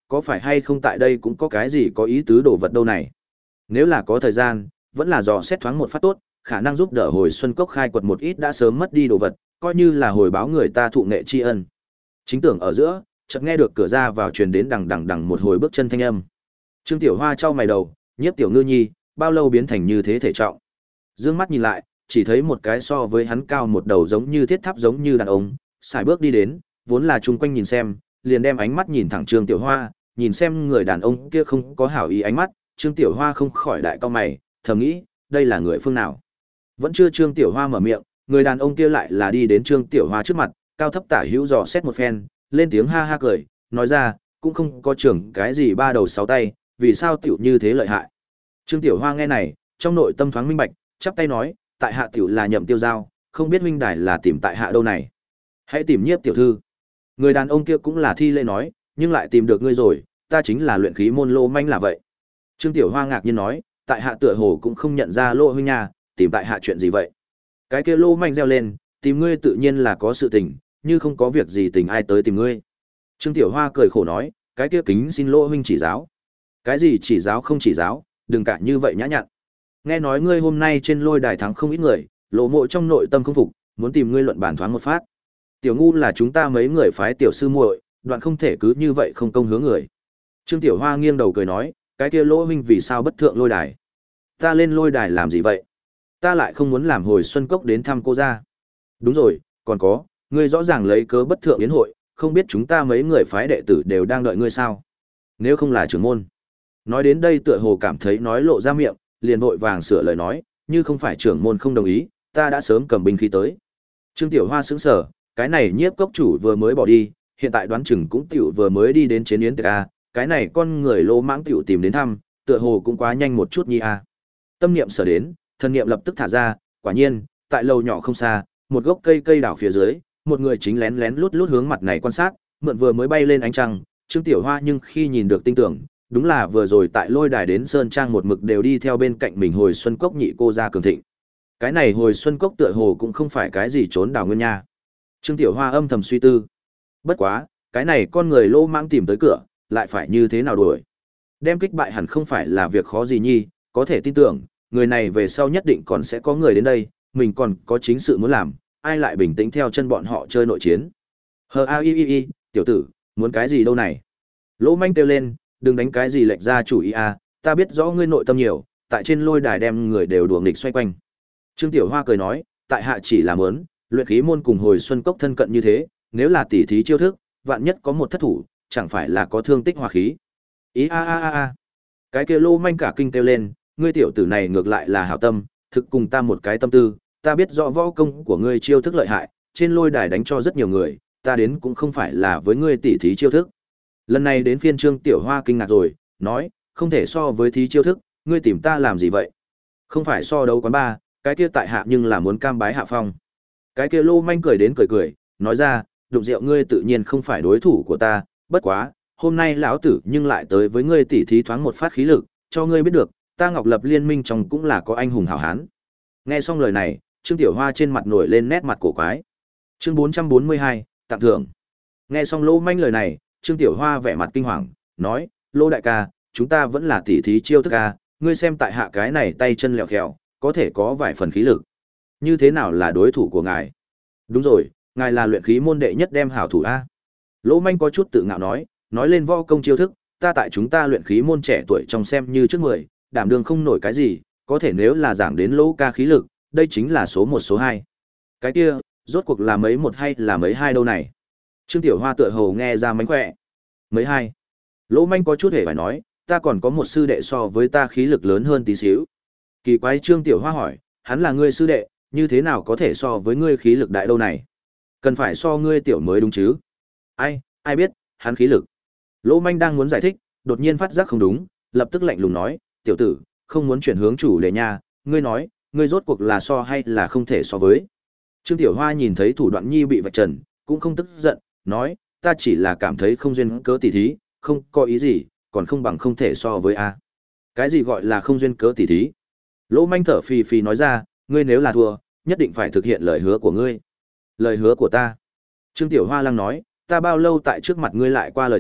có phải hay không tại đây cũng có cái gì có ý tứ đồ vật đâu này. Nếu là có thời gian, vẫn là dò xét thoáng một phát tốt, khả năng giúp đỡ hồi xuân cốc khai quật một ít đã sớm mất đi đồ vật, coi như là hồi báo người ta thụ nghệ tri ân. Chính tưởng ở giữa, chợt nghe được cửa ra vào truyền đến đằng đằng đằng một hồi bước chân thanh âm. Trương Tiểu Hoa trao mày đầu, Nhiếp Tiểu Ngư Nhi, bao lâu biến thành như thế thể trọng. Dương mắt nhìn lại, chỉ thấy một cái so với hắn cao một đầu giống như thiết tháp giống như đàn ông, xài bước đi đến, vốn là chung quanh nhìn xem, liền đem ánh mắt nhìn thẳng Trương Tiểu Hoa, nhìn xem người đàn ông kia không có hảo ý ánh mắt, Trương Tiểu Hoa không khỏi đại cau mày, thầm nghĩ, đây là người phương nào? Vẫn chưa Trương Tiểu Hoa mở miệng, người đàn ông kia lại là đi đến Trương Tiểu Hoa trước mặt, cao thấp tả hữu dò xét một phen, lên tiếng ha ha cười, nói ra, cũng không có trưởng cái gì ba đầu sáu tay, vì sao tiểu như thế lợi hại. Trương Tiểu Hoa nghe này, trong nội tâm thoáng minh bạch, chắp tay nói, tại hạ tiểu là Nhậm Tiêu Giao, không biết huynh đài là tìm tại hạ đâu này. Hãy tìm Nhiếp tiểu thư. Người đàn ông kia cũng là thi lễ nói, nhưng lại tìm được ngươi rồi, ta chính là luyện khí môn Lô Manh là vậy. Trương Tiểu Hoa ngạc nhiên nói, tại hạ tựa hồ cũng không nhận ra Lô huynh nha, tìm tại hạ chuyện gì vậy? Cái kia Lô Manh reo lên, tìm ngươi tự nhiên là có sự tình, như không có việc gì tình ai tới tìm ngươi. Trương Tiểu Hoa cười khổ nói, cái kia kính xin Lô huynh chỉ giáo. Cái gì chỉ giáo không chỉ giáo, đừng cả như vậy nhã nhặn. Nghe nói ngươi hôm nay trên lôi đài thắng không ít người, Lộ Mộ trong nội tâm không phục, muốn tìm ngươi luận bản thoáng một phát. Tiểu ngu là chúng ta mấy người phái tiểu sư muội, đoạn không thể cứ như vậy không công hướng người. Trương Tiểu Hoa nghiêng đầu cười nói, cái kia Lỗ huynh vì sao bất thượng lôi đài? Ta lên lôi đài làm gì vậy? Ta lại không muốn làm hồi xuân cốc đến thăm cô ra. Đúng rồi, còn có, ngươi rõ ràng lấy cớ bất thượng yến hội, không biết chúng ta mấy người phái đệ tử đều đang đợi ngươi sao? Nếu không là trưởng môn. Nói đến đây tựa hồ cảm thấy nói lộ ra miệng, liền vội vàng sửa lời nói, như không phải trưởng môn không đồng ý, ta đã sớm cầm binh khí tới. Trương Tiểu Hoa sững sờ, cái này Nhiếp cốc chủ vừa mới bỏ đi, hiện tại đoán chừng cũng tiểu vừa mới đi đến chiến yến tiệc a, cái này con người lô mãng tiểu tìm đến thăm, tựa hồ cũng quá nhanh một chút nhi a. Tâm niệm sở đến, thần niệm lập tức thả ra, quả nhiên, tại lầu nhỏ không xa, một gốc cây cây đảo phía dưới, một người chính lén lén lút lút hướng mặt này quan sát, mượn vừa mới bay lên ánh trăng, Trương Tiểu Hoa nhưng khi nhìn được tinh tưởng, đúng là vừa rồi tại lôi đài đến sơn trang một mực đều đi theo bên cạnh mình hồi xuân cốc nhị cô gia cường thịnh. Cái này hồi xuân cốc tựa hồ cũng không phải cái gì trốn đào nguyên nha. Trương Tiểu Hoa âm thầm suy tư. Bất quá, cái này con người lô mãng tìm tới cửa, lại phải như thế nào đuổi? Đem kích bại hẳn không phải là việc khó gì nhi, có thể tin tưởng, người này về sau nhất định còn sẽ có người đến đây, mình còn có chính sự muốn làm, ai lại bình tĩnh theo chân bọn họ chơi nội chiến. Hờ a y y y, tiểu tử, muốn cái gì đâu này? Lỗ manh kêu lên, đừng đánh cái gì lệch ra chủ ý a, ta biết rõ ngươi nội tâm nhiều, tại trên lôi đài đem người đều đùa nghịch xoay quanh. Trương Tiểu Hoa cười nói, tại hạ chỉ là muốn, luyện khí môn cùng hồi xuân cốc thân cận như thế, nếu là tỉ thí chiêu thức, vạn nhất có một thất thủ, chẳng phải là có thương tích hòa khí. Ý a a a a. Cái kia lô manh cả kinh kêu lên, ngươi tiểu tử này ngược lại là hảo tâm, thực cùng ta một cái tâm tư, ta biết rõ võ công của ngươi chiêu thức lợi hại, trên lôi đài đánh cho rất nhiều người, ta đến cũng không phải là với ngươi tỉ thí chiêu thức. Lần này đến phiên Trương Tiểu Hoa kinh ngạc rồi, nói, không thể so với thí chiêu thức, ngươi tìm ta làm gì vậy? Không phải so đấu quán ba, cái kia tại hạ nhưng là muốn cam bái hạ phong. Cái kia lô manh cười đến cười cười, nói ra, đụng rượu ngươi tự nhiên không phải đối thủ của ta, bất quá, hôm nay lão tử nhưng lại tới với ngươi tỉ thí thoáng một phát khí lực, cho ngươi biết được, ta Ngọc Lập liên minh trong cũng là có anh hùng hảo hán. Nghe xong lời này, Trương Tiểu Hoa trên mặt nổi lên nét mặt cổ quái. Chương bốn trăm bốn mươi hai, tặng thưởng. Nghe xong lô manh lời này, Trương Tiểu Hoa vẻ mặt kinh hoàng, nói, lô đại ca, chúng ta vẫn là tỉ thí chiêu thức ca, ngươi xem tại hạ cái này tay chân lẹo khẹo, có thể có vài phần khí lực. Như thế nào là đối thủ của ngài? Đúng rồi, ngài là luyện khí môn đệ nhất đem hảo thủ A. Lỗ manh có chút tự ngạo nói, nói lên võ công chiêu thức, ta tại chúng ta luyện khí môn trẻ tuổi trong xem như trước mười, đảm đương không nổi cái gì, có thể nếu là giảng đến lỗ ca khí lực, đây chính là số một số hai. Cái kia, rốt cuộc là mấy một hay là mấy hai đâu này? Trương Tiểu Hoa tựa hồ nghe ra mánh khỏe. Mấy hai. Lỗ manh có chút hề phải nói, ta còn có một sư đệ so với ta khí lực lớn hơn tí xíu. Kỳ quái Trương Tiểu Hoa hỏi, hắn là ngươi sư đệ, như thế nào có thể so với ngươi khí lực đại đâu này? Cần phải so ngươi tiểu mới đúng chứ? Ai, ai biết, hắn khí lực. Lỗ manh đang muốn giải thích, đột nhiên phát giác không đúng, lập tức lạnh lùng nói, tiểu tử, không muốn chuyển hướng chủ đề nha, ngươi nói, ngươi rốt cuộc là so hay là không thể so với. Trương Tiểu Hoa nhìn thấy thủ đoạn nhi bị vạch trần, cũng không tức giận, nói, ta chỉ là cảm thấy không duyên cớ tỉ thí, không có ý gì, còn không bằng không thể so với a. Cái gì gọi là không duyên cớ tỉ thí? Lỗ manh thở phì phì nói ra, ngươi nếu là thua, nhất định phải thực hiện lời hứa của ngươi. Lời hứa của ta? Trương Tiểu Hoa lăng nói, ta bao lâu tại trước mặt ngươi lại qua lời thề,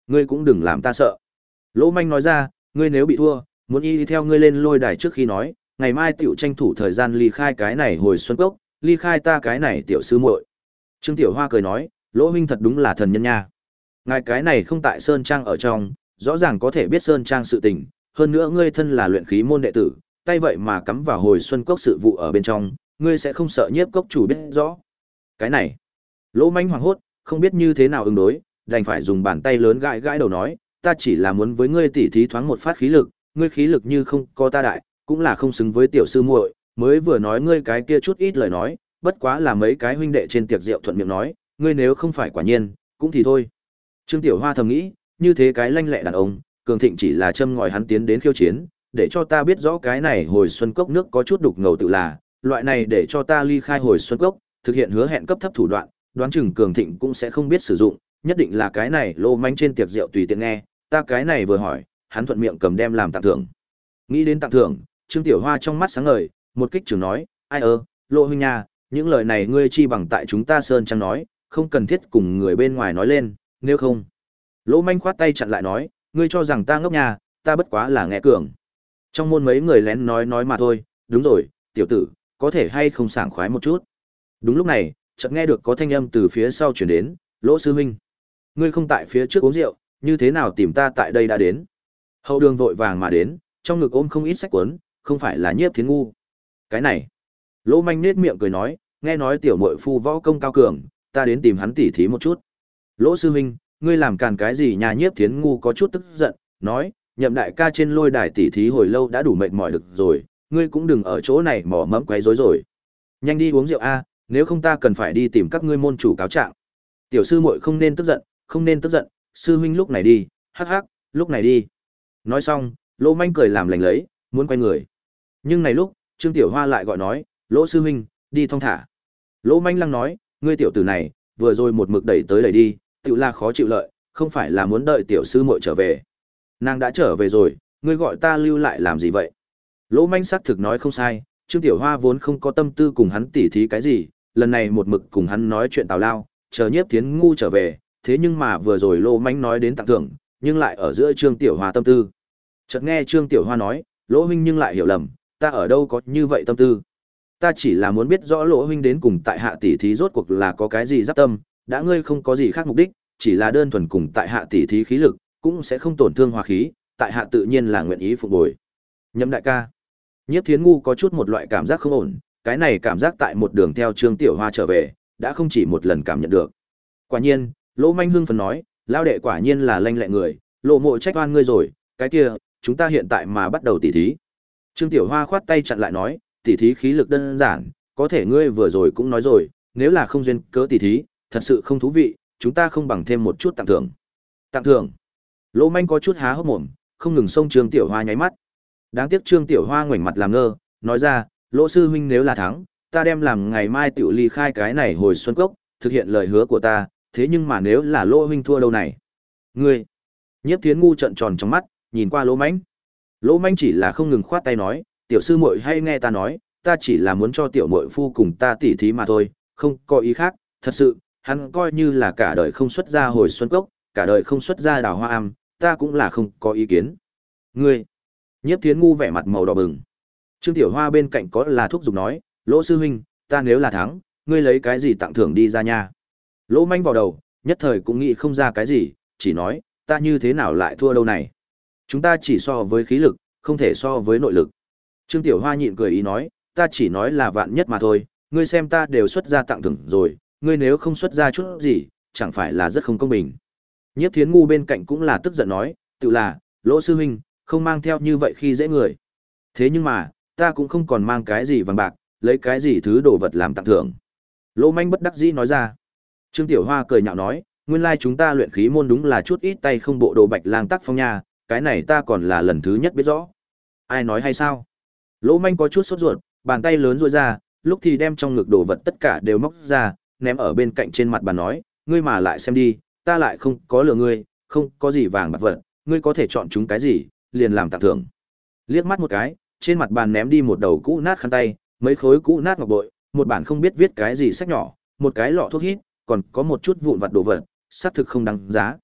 ngươi cũng đừng làm ta sợ. Lỗ Manh nói ra, ngươi nếu bị thua, muốn y đi theo ngươi lên lôi đài trước khi nói, ngày mai tiểu tranh thủ thời gian ly khai cái này hồi xuân cốc, ly khai ta cái này tiểu sư muội. Trương Tiểu Hoa cười nói, Lỗ huynh thật đúng là thần nhân nha. Ngài cái này không tại Sơn Trang ở trong, rõ ràng có thể biết Sơn Trang sự tình, hơn nữa ngươi thân là luyện khí môn đệ tử, tay vậy mà cắm vào hồi xuân cốc sự vụ ở bên trong, ngươi sẽ không sợ nhiếp cốc chủ biết rõ. Cái này, Lỗ Manh hoảng hốt, không biết như thế nào ứng đối, đành phải dùng bàn tay lớn gãi gãi đầu nói, ta chỉ là muốn với ngươi tỉ thí thoáng một phát khí lực, ngươi khí lực như không có ta đại, cũng là không xứng với tiểu sư muội, mới vừa nói ngươi cái kia chút ít lời nói, bất quá là mấy cái huynh đệ trên tiệc rượu thuận miệng nói, ngươi nếu không phải quả nhiên, cũng thì thôi. Trương Tiểu Hoa thầm nghĩ, như thế cái lanh lẹ đàn ông, Cường Thịnh chỉ là châm ngòi hắn tiến đến khiêu chiến, để cho ta biết rõ cái này hồi xuân cốc nước có chút đục ngầu tự là, loại này để cho ta ly khai hồi xuân cốc, thực hiện hứa hẹn cấp thấp thủ đoạn, đoán chừng Cường Thịnh cũng sẽ không biết sử dụng, nhất định là cái này Lô Manh trên tiệc rượu tùy tiện nghe, ta cái này vừa hỏi, hắn thuận miệng cầm đem làm tặng thưởng. Nghĩ đến tặng thưởng, Trương Tiểu Hoa trong mắt sáng ngời, một kích trưởng nói, ai ơ, Lô huynh nha, những lời này ngươi chi bằng tại chúng ta Sơn Trang nói, không cần thiết cùng người bên ngoài nói lên, nếu không. Lỗ Manh khoát tay chặn lại nói, ngươi cho rằng ta ngốc nhà, ta bất quá là nghe cường. Trong môn mấy người lén nói nói mà thôi, đúng rồi, tiểu tử, có thể hay không sảng khoái một chút. Đúng lúc này, chợt nghe được có thanh âm từ phía sau chuyển đến, Lỗ sư huynh. Ngươi không tại phía trước uống rượu, như thế nào tìm ta tại đây đã đến. Hậu đường vội vàng mà đến, trong ngực ôm không ít sách cuốn, không phải là Nhiếp Thiến ngu. Cái này, Lỗ Manh nết miệng cười nói, nghe nói tiểu muội phu võ công cao cường, ta đến tìm hắn tỉ thí một chút. Lỗ sư huynh, ngươi làm càn cái gì? Nhà Nhiếp Thiến ngu có chút tức giận, nói, Nhậm đại ca trên lôi đài tỉ thí hồi lâu đã đủ mệt mỏi được rồi, ngươi cũng đừng ở chỗ này mò mẫm quấy rối rồi. Nhanh đi uống rượu a, nếu không ta cần phải đi tìm các ngươi môn chủ cáo trạng. Tiểu sư muội không nên tức giận, không nên tức giận, sư huynh lúc này đi, hắc hắc, lúc này đi. Nói xong, Lỗ Manh cười làm lành lấy, muốn quay người. Nhưng này lúc, Trương Tiểu Hoa lại gọi nói, Lỗ sư huynh, đi thong thả. Lỗ Manh lăng nói, ngươi tiểu tử này, vừa rồi một mực đẩy tới đẩy đi, tự là khó chịu lợi, không phải là muốn đợi tiểu sư muội trở về. Nàng đã trở về rồi, ngươi gọi ta lưu lại làm gì vậy? Lỗ Manh xác thực nói không sai, Trương Tiểu Hoa vốn không có tâm tư cùng hắn tỉ thí cái gì, lần này một mực cùng hắn nói chuyện tào lao, chờ Nhiếp Thiến ngu trở về, thế nhưng mà vừa rồi Lỗ Manh nói đến tặng thưởng, nhưng lại ở giữa Trương Tiểu Hoa tâm tư. Chợt nghe Trương Tiểu Hoa nói, Lỗ huynh nhưng lại hiểu lầm, ta ở đâu có như vậy tâm tư. Ta chỉ là muốn biết rõ Lỗ huynh đến cùng tại hạ tỷ thí rốt cuộc là có cái gì giáp tâm, đã ngươi không có gì khác mục đích, chỉ là đơn thuần cùng tại hạ tỷ thí khí lực, cũng sẽ không tổn thương hòa khí, tại hạ tự nhiên là nguyện ý phục bồi. Nhậm đại ca. Nhiếp Thiến ngu có chút một loại cảm giác không ổn, cái này cảm giác tại một đường theo Trương Tiểu Hoa trở về, đã không chỉ một lần cảm nhận được. Quả nhiên, Lỗ Manh hưng phấn nói, lao đệ quả nhiên là lanh lẹ người, Lộ mộ trách oan ngươi rồi, cái kia, chúng ta hiện tại mà bắt đầu tỉ thí. Trương Tiểu Hoa khoát tay chặn lại nói, tỉ thí khí lực đơn giản, có thể ngươi vừa rồi cũng nói rồi, nếu là không duyên cớ tỉ thí, thật sự không thú vị, chúng ta không bằng thêm một chút tặng thưởng. Tặng thưởng? Lỗ Manh có chút há hốc mồm, không ngừng xông Trương Tiểu Hoa nháy mắt. Đáng tiếc Trương Tiểu Hoa ngoảnh mặt làm ngơ, nói ra, Lỗ sư huynh nếu là thắng, ta đem làm ngày mai tiểu ly khai cái này hồi xuân cốc, thực hiện lời hứa của ta, thế nhưng mà nếu là Lỗ huynh thua đâu này? Ngươi? Nhiếp Thiến ngu trợn tròn trong mắt, nhìn qua Lỗ Manh. Lỗ Manh chỉ là không ngừng khoát tay nói, tiểu sư muội hay nghe ta nói, ta chỉ là muốn cho tiểu muội phu cùng ta tỉ thí mà thôi, không có ý khác, thật sự, hắn coi như là cả đời không xuất ra hồi xuân cốc, cả đời không xuất ra đào hoa am, ta cũng là không có ý kiến. Ngươi? Nhiếp Thiến ngu vẻ mặt màu đỏ bừng. Trương Tiểu Hoa bên cạnh có là thúc giục nói, Lỗ sư huynh, ta nếu là thắng, ngươi lấy cái gì tặng thưởng đi ra nha? Lỗ Manh vào đầu, nhất thời cũng nghĩ không ra cái gì, chỉ nói, ta như thế nào lại thua đâu này? Chúng ta chỉ so với khí lực, không thể so với nội lực. Trương Tiểu Hoa nhịn cười ý nói, ta chỉ nói là vạn nhất mà thôi, ngươi xem ta đều xuất ra tặng thưởng rồi, ngươi nếu không xuất ra chút gì, chẳng phải là rất không công bình. Nhiếp Thiến ngu bên cạnh cũng là tức giận nói, tự là, Lỗ sư huynh, không mang theo như vậy khi dễ người. Thế nhưng mà, ta cũng không còn mang cái gì vàng bạc, lấy cái gì thứ đồ vật làm tặng thưởng. Lỗ Manh bất đắc dĩ nói ra. Trương Tiểu Hoa cười nhạo nói, nguyên lai chúng ta luyện khí môn đúng là chút ít tay không bộ đồ bạch lang tắc phong nha, cái này ta còn là lần thứ nhất biết rõ. Ai nói hay sao? Lỗ Manh có chút sốt ruột, bàn tay lớn duỗi ra, lúc thì đem trong ngực đồ vật tất cả đều móc ra, ném ở bên cạnh trên mặt bàn nói, ngươi mà lại xem đi, ta lại không có lừa ngươi, không có gì vàng bạc vật, ngươi có thể chọn chúng cái gì, liền làm tặng thưởng. Liếc mắt một cái, trên mặt bàn ném đi một đầu cũ nát khăn tay, mấy khối cũ nát ngọc bội, một bản không biết viết cái gì sách nhỏ, một cái lọ thuốc hít, còn có một chút vụn vặt đồ vật, xác thực không đáng giá.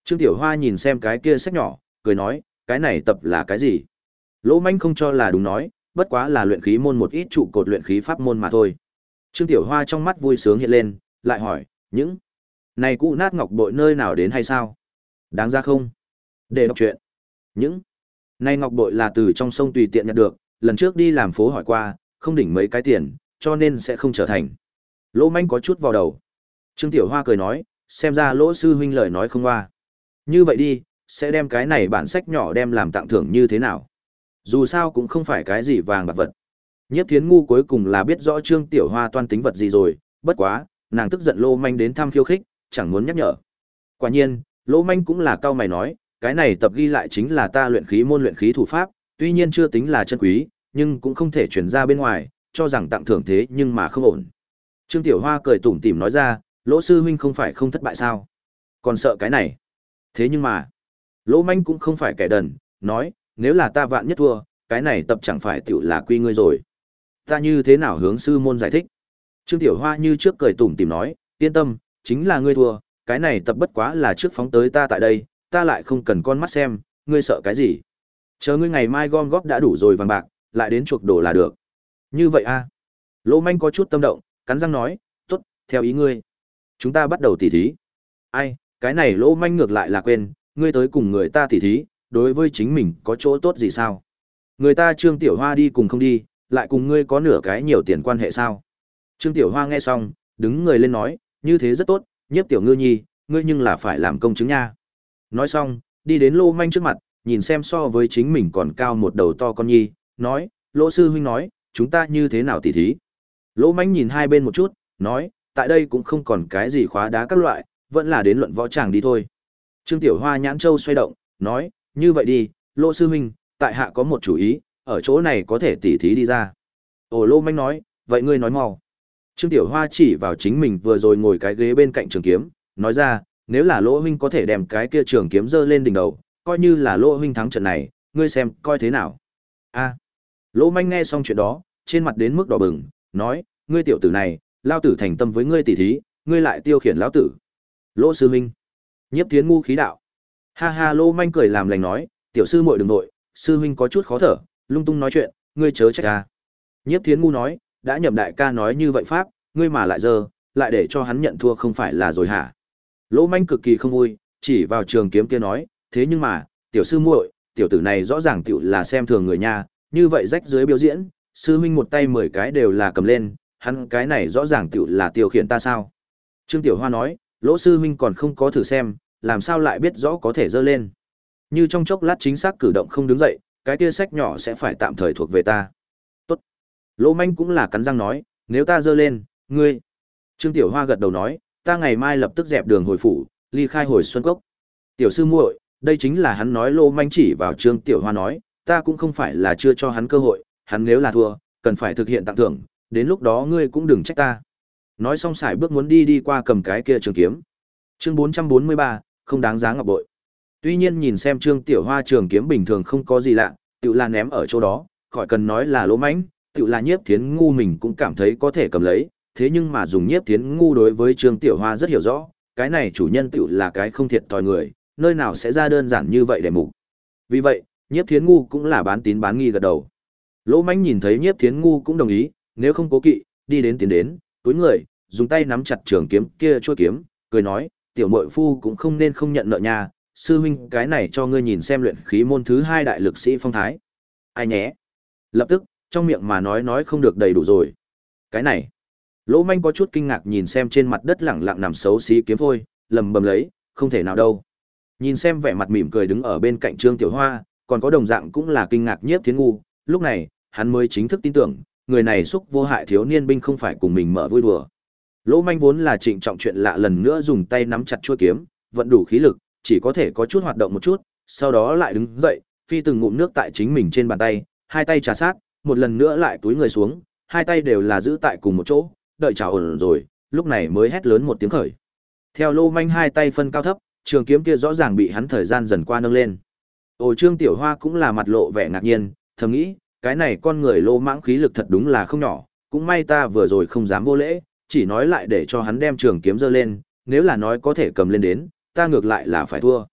Trương Tiểu Hoa nhìn xem cái kia sách nhỏ, cười nói, cái này tập là cái gì? Lỗ Manh không cho là đúng nói, bất quá là luyện khí môn một ít trụ cột luyện khí pháp môn mà thôi. Trương Tiểu Hoa trong mắt vui sướng hiện lên, lại hỏi, những này cũ nát ngọc bội nơi nào đến hay sao? Đáng ra không? Để đọc chuyện. Những này ngọc bội là từ trong sông tùy tiện nhặt được, lần trước đi làm phố hỏi qua, không đỉnh mấy cái tiền, cho nên sẽ không trở thành. Lỗ Manh có chút vào đầu. Trương Tiểu Hoa cười nói, xem ra Lỗ sư huynh lời nói không hoa. Như vậy đi, sẽ đem cái này bản sách nhỏ đem làm tặng thưởng như thế nào? Dù sao cũng không phải cái gì vàng bạc vật. Nhiếp Thiến Ngu cuối cùng là biết rõ Trương Tiểu Hoa toan tính vật gì rồi, bất quá, nàng tức giận Lỗ Manh đến thăm khiêu khích, chẳng muốn nhắc nhở. Quả nhiên, Lỗ Manh cũng là cao mày nói, cái này tập ghi lại chính là ta luyện khí môn luyện khí thủ pháp, tuy nhiên chưa tính là chân quý, nhưng cũng không thể truyền ra bên ngoài, cho rằng tặng thưởng thế nhưng mà không ổn. Trương Tiểu Hoa cười tủm tỉm nói ra, Lỗ sư huynh không phải không thất bại sao? Còn sợ cái này? Thế nhưng mà, Lỗ Manh cũng không phải kẻ đần, nói, nếu là ta vạn nhất thua, cái này tập chẳng phải tiểu là quy ngươi rồi. Ta như thế nào hướng sư môn giải thích? Trương Tiểu Hoa như trước cười tủm tỉm nói, yên tâm, chính là ngươi thua, cái này tập bất quá là trước phóng tới ta tại đây, ta lại không cần con mắt xem, ngươi sợ cái gì? Chờ ngươi ngày mai gom góp đã đủ rồi vàng bạc, lại đến chuộc đồ là được. Như vậy a? À? Lỗ Manh có chút tâm động, cắn răng nói, tốt, theo ý ngươi. Chúng ta bắt đầu tỉ thí. Ai, cái này Lỗ Manh ngược lại là quên, ngươi tới cùng người ta tỉ thí, đối với chính mình có chỗ tốt gì sao? Người ta Trương Tiểu Hoa đi cùng không đi, lại cùng ngươi có nửa cái nhiều tiền quan hệ sao? Trương Tiểu Hoa nghe xong, đứng người lên nói, như thế rất tốt, Nhiếp tiểu ngư nhi, ngươi nhưng là phải làm công chứng nha. Nói xong, đi đến Lỗ Manh trước mặt, nhìn xem so với chính mình còn cao một đầu to con nhi, nói, Lỗ sư huynh nói, chúng ta như thế nào tỉ thí? Lỗ Manh nhìn hai bên một chút, nói, tại đây cũng không còn cái gì khóa đá các loại, vẫn là đến luận võ tràng đi thôi. Trương Tiểu Hoa nhãn châu xoay động, nói, như vậy đi, Lỗ sư huynh, tại hạ có một chủ ý, ở chỗ này có thể tỉ thí đi ra. Ồ, Lỗ Manh nói, vậy ngươi nói mau. Trương Tiểu Hoa chỉ vào chính mình vừa rồi ngồi cái ghế bên cạnh trường kiếm, nói ra, nếu là Lỗ huynh có thể đem cái kia trường kiếm giơ lên đỉnh đầu, coi như là Lỗ huynh thắng trận này, ngươi xem coi thế nào. A. Lỗ Manh nghe xong chuyện đó, trên mặt đến mức đỏ bừng, nói, ngươi tiểu tử này, lao tử thành tâm với ngươi tỉ thí, ngươi lại tiêu khiển lão tử. Lỗ sư huynh. Nhiếp Thiến Ngu khí đạo. Ha ha, Lỗ Manh cười làm lành nói, tiểu sư muội đừng nội, sư huynh có chút khó thở, lung tung nói chuyện, ngươi chớ trách ta. Nhiếp Thiến Ngu nói, đã nhậm đại ca nói như vậy pháp, ngươi mà lại giờ, lại để cho hắn nhận thua không phải là rồi hả? Lỗ Manh cực kỳ không vui, chỉ vào trường kiếm kia nói, thế nhưng mà, tiểu sư muội, tiểu tử này rõ ràng tiểu là xem thường người nha, như vậy rách dưới biểu diễn, sư huynh một tay mười cái đều là cầm lên, hắn cái này rõ ràng tiểu là tiêu khiển ta sao? Trương Tiểu Hoa nói, Lỗ sư huynh còn không có thử xem, làm sao lại biết rõ có thể dơ lên? Như trong chốc lát chính xác cử động không đứng dậy, cái kia sách nhỏ sẽ phải tạm thời thuộc về ta. Tốt. Lỗ Manh cũng là cắn răng nói, nếu ta dơ lên, ngươi. Trương Tiểu Hoa gật đầu nói, ta ngày mai lập tức dẹp đường hồi phủ, ly khai hồi Xuân Cốc. Tiểu sư muội, đây chính là hắn nói. Lỗ Manh chỉ vào Trương Tiểu Hoa nói, ta cũng không phải là chưa cho hắn cơ hội, hắn nếu là thua, cần phải thực hiện tặng thưởng, đến lúc đó ngươi cũng đừng trách ta. Nói xong xài bước muốn đi đi qua cầm cái kia trường kiếm. Chương bốn trăm bốn mươi ba, không đáng giá ngọc bội. Tuy nhiên nhìn xem Trương Tiểu Hoa trường kiếm bình thường không có gì lạ, tự là ném ở chỗ đó, khỏi cần nói là Lỗ Mãnh, tự là Nhiếp Thiến Ngu mình cũng cảm thấy có thể cầm lấy, thế nhưng mà dùng Nhiếp Thiến Ngu đối với Trương Tiểu Hoa rất hiểu rõ, cái này chủ nhân tự là cái không thiệt thòi người, nơi nào sẽ ra đơn giản như vậy để mục. Vì vậy, Nhiếp Thiến Ngu cũng là bán tín bán nghi gật đầu. Lỗ Mãnh nhìn thấy Nhiếp Thiến Ngu cũng đồng ý, nếu không cố kỵ, đi đến tiến đến, túi người, dùng tay nắm chặt trường kiếm kia chuôi kiếm, cười nói, tiểu muội phu cũng không nên không nhận nợ nha, sư huynh cái này cho ngươi nhìn xem luyện khí môn thứ hai đại lực sĩ phong thái. Ai nhé? Lập tức, trong miệng mà nói nói không được đầy đủ rồi. Cái này, Lỗ Manh có chút kinh ngạc nhìn xem trên mặt đất lẳng lặng nằm xấu xí kiếm phôi, lầm bầm lấy, không thể nào đâu. Nhìn xem vẻ mặt mỉm cười đứng ở bên cạnh Trương Tiểu Hoa, còn có đồng dạng cũng là kinh ngạc Nhiếp Thiến Ngu, lúc này, hắn mới chính thức tin tưởng, người này xúc vô hại thiếu niên binh không phải cùng mình mở vui đùa. Lỗ Manh vốn là trịnh trọng chuyện lạ lần nữa dùng tay nắm chặt chuôi kiếm, vận đủ khí lực, chỉ có thể có chút hoạt động một chút, sau đó lại đứng dậy, phi từng ngụm nước tại chính mình trên bàn tay, hai tay trà sát, một lần nữa lại túi người xuống, hai tay đều là giữ tại cùng một chỗ, đợi trào ổn rồi, lúc này mới hét lớn một tiếng khởi. Theo Lỗ Manh hai tay phân cao thấp, trường kiếm kia rõ ràng bị hắn thời gian dần qua nâng lên. Ồ, Trương Tiểu Hoa cũng là mặt lộ vẻ ngạc nhiên, thầm nghĩ, cái này con người Lô Mãng khí lực thật đúng là không nhỏ, cũng may ta vừa rồi không dám vô lễ, chỉ nói lại để cho hắn đem trường kiếm giơ lên, nếu là nói có thể cầm lên đến, ta ngược lại là phải thua.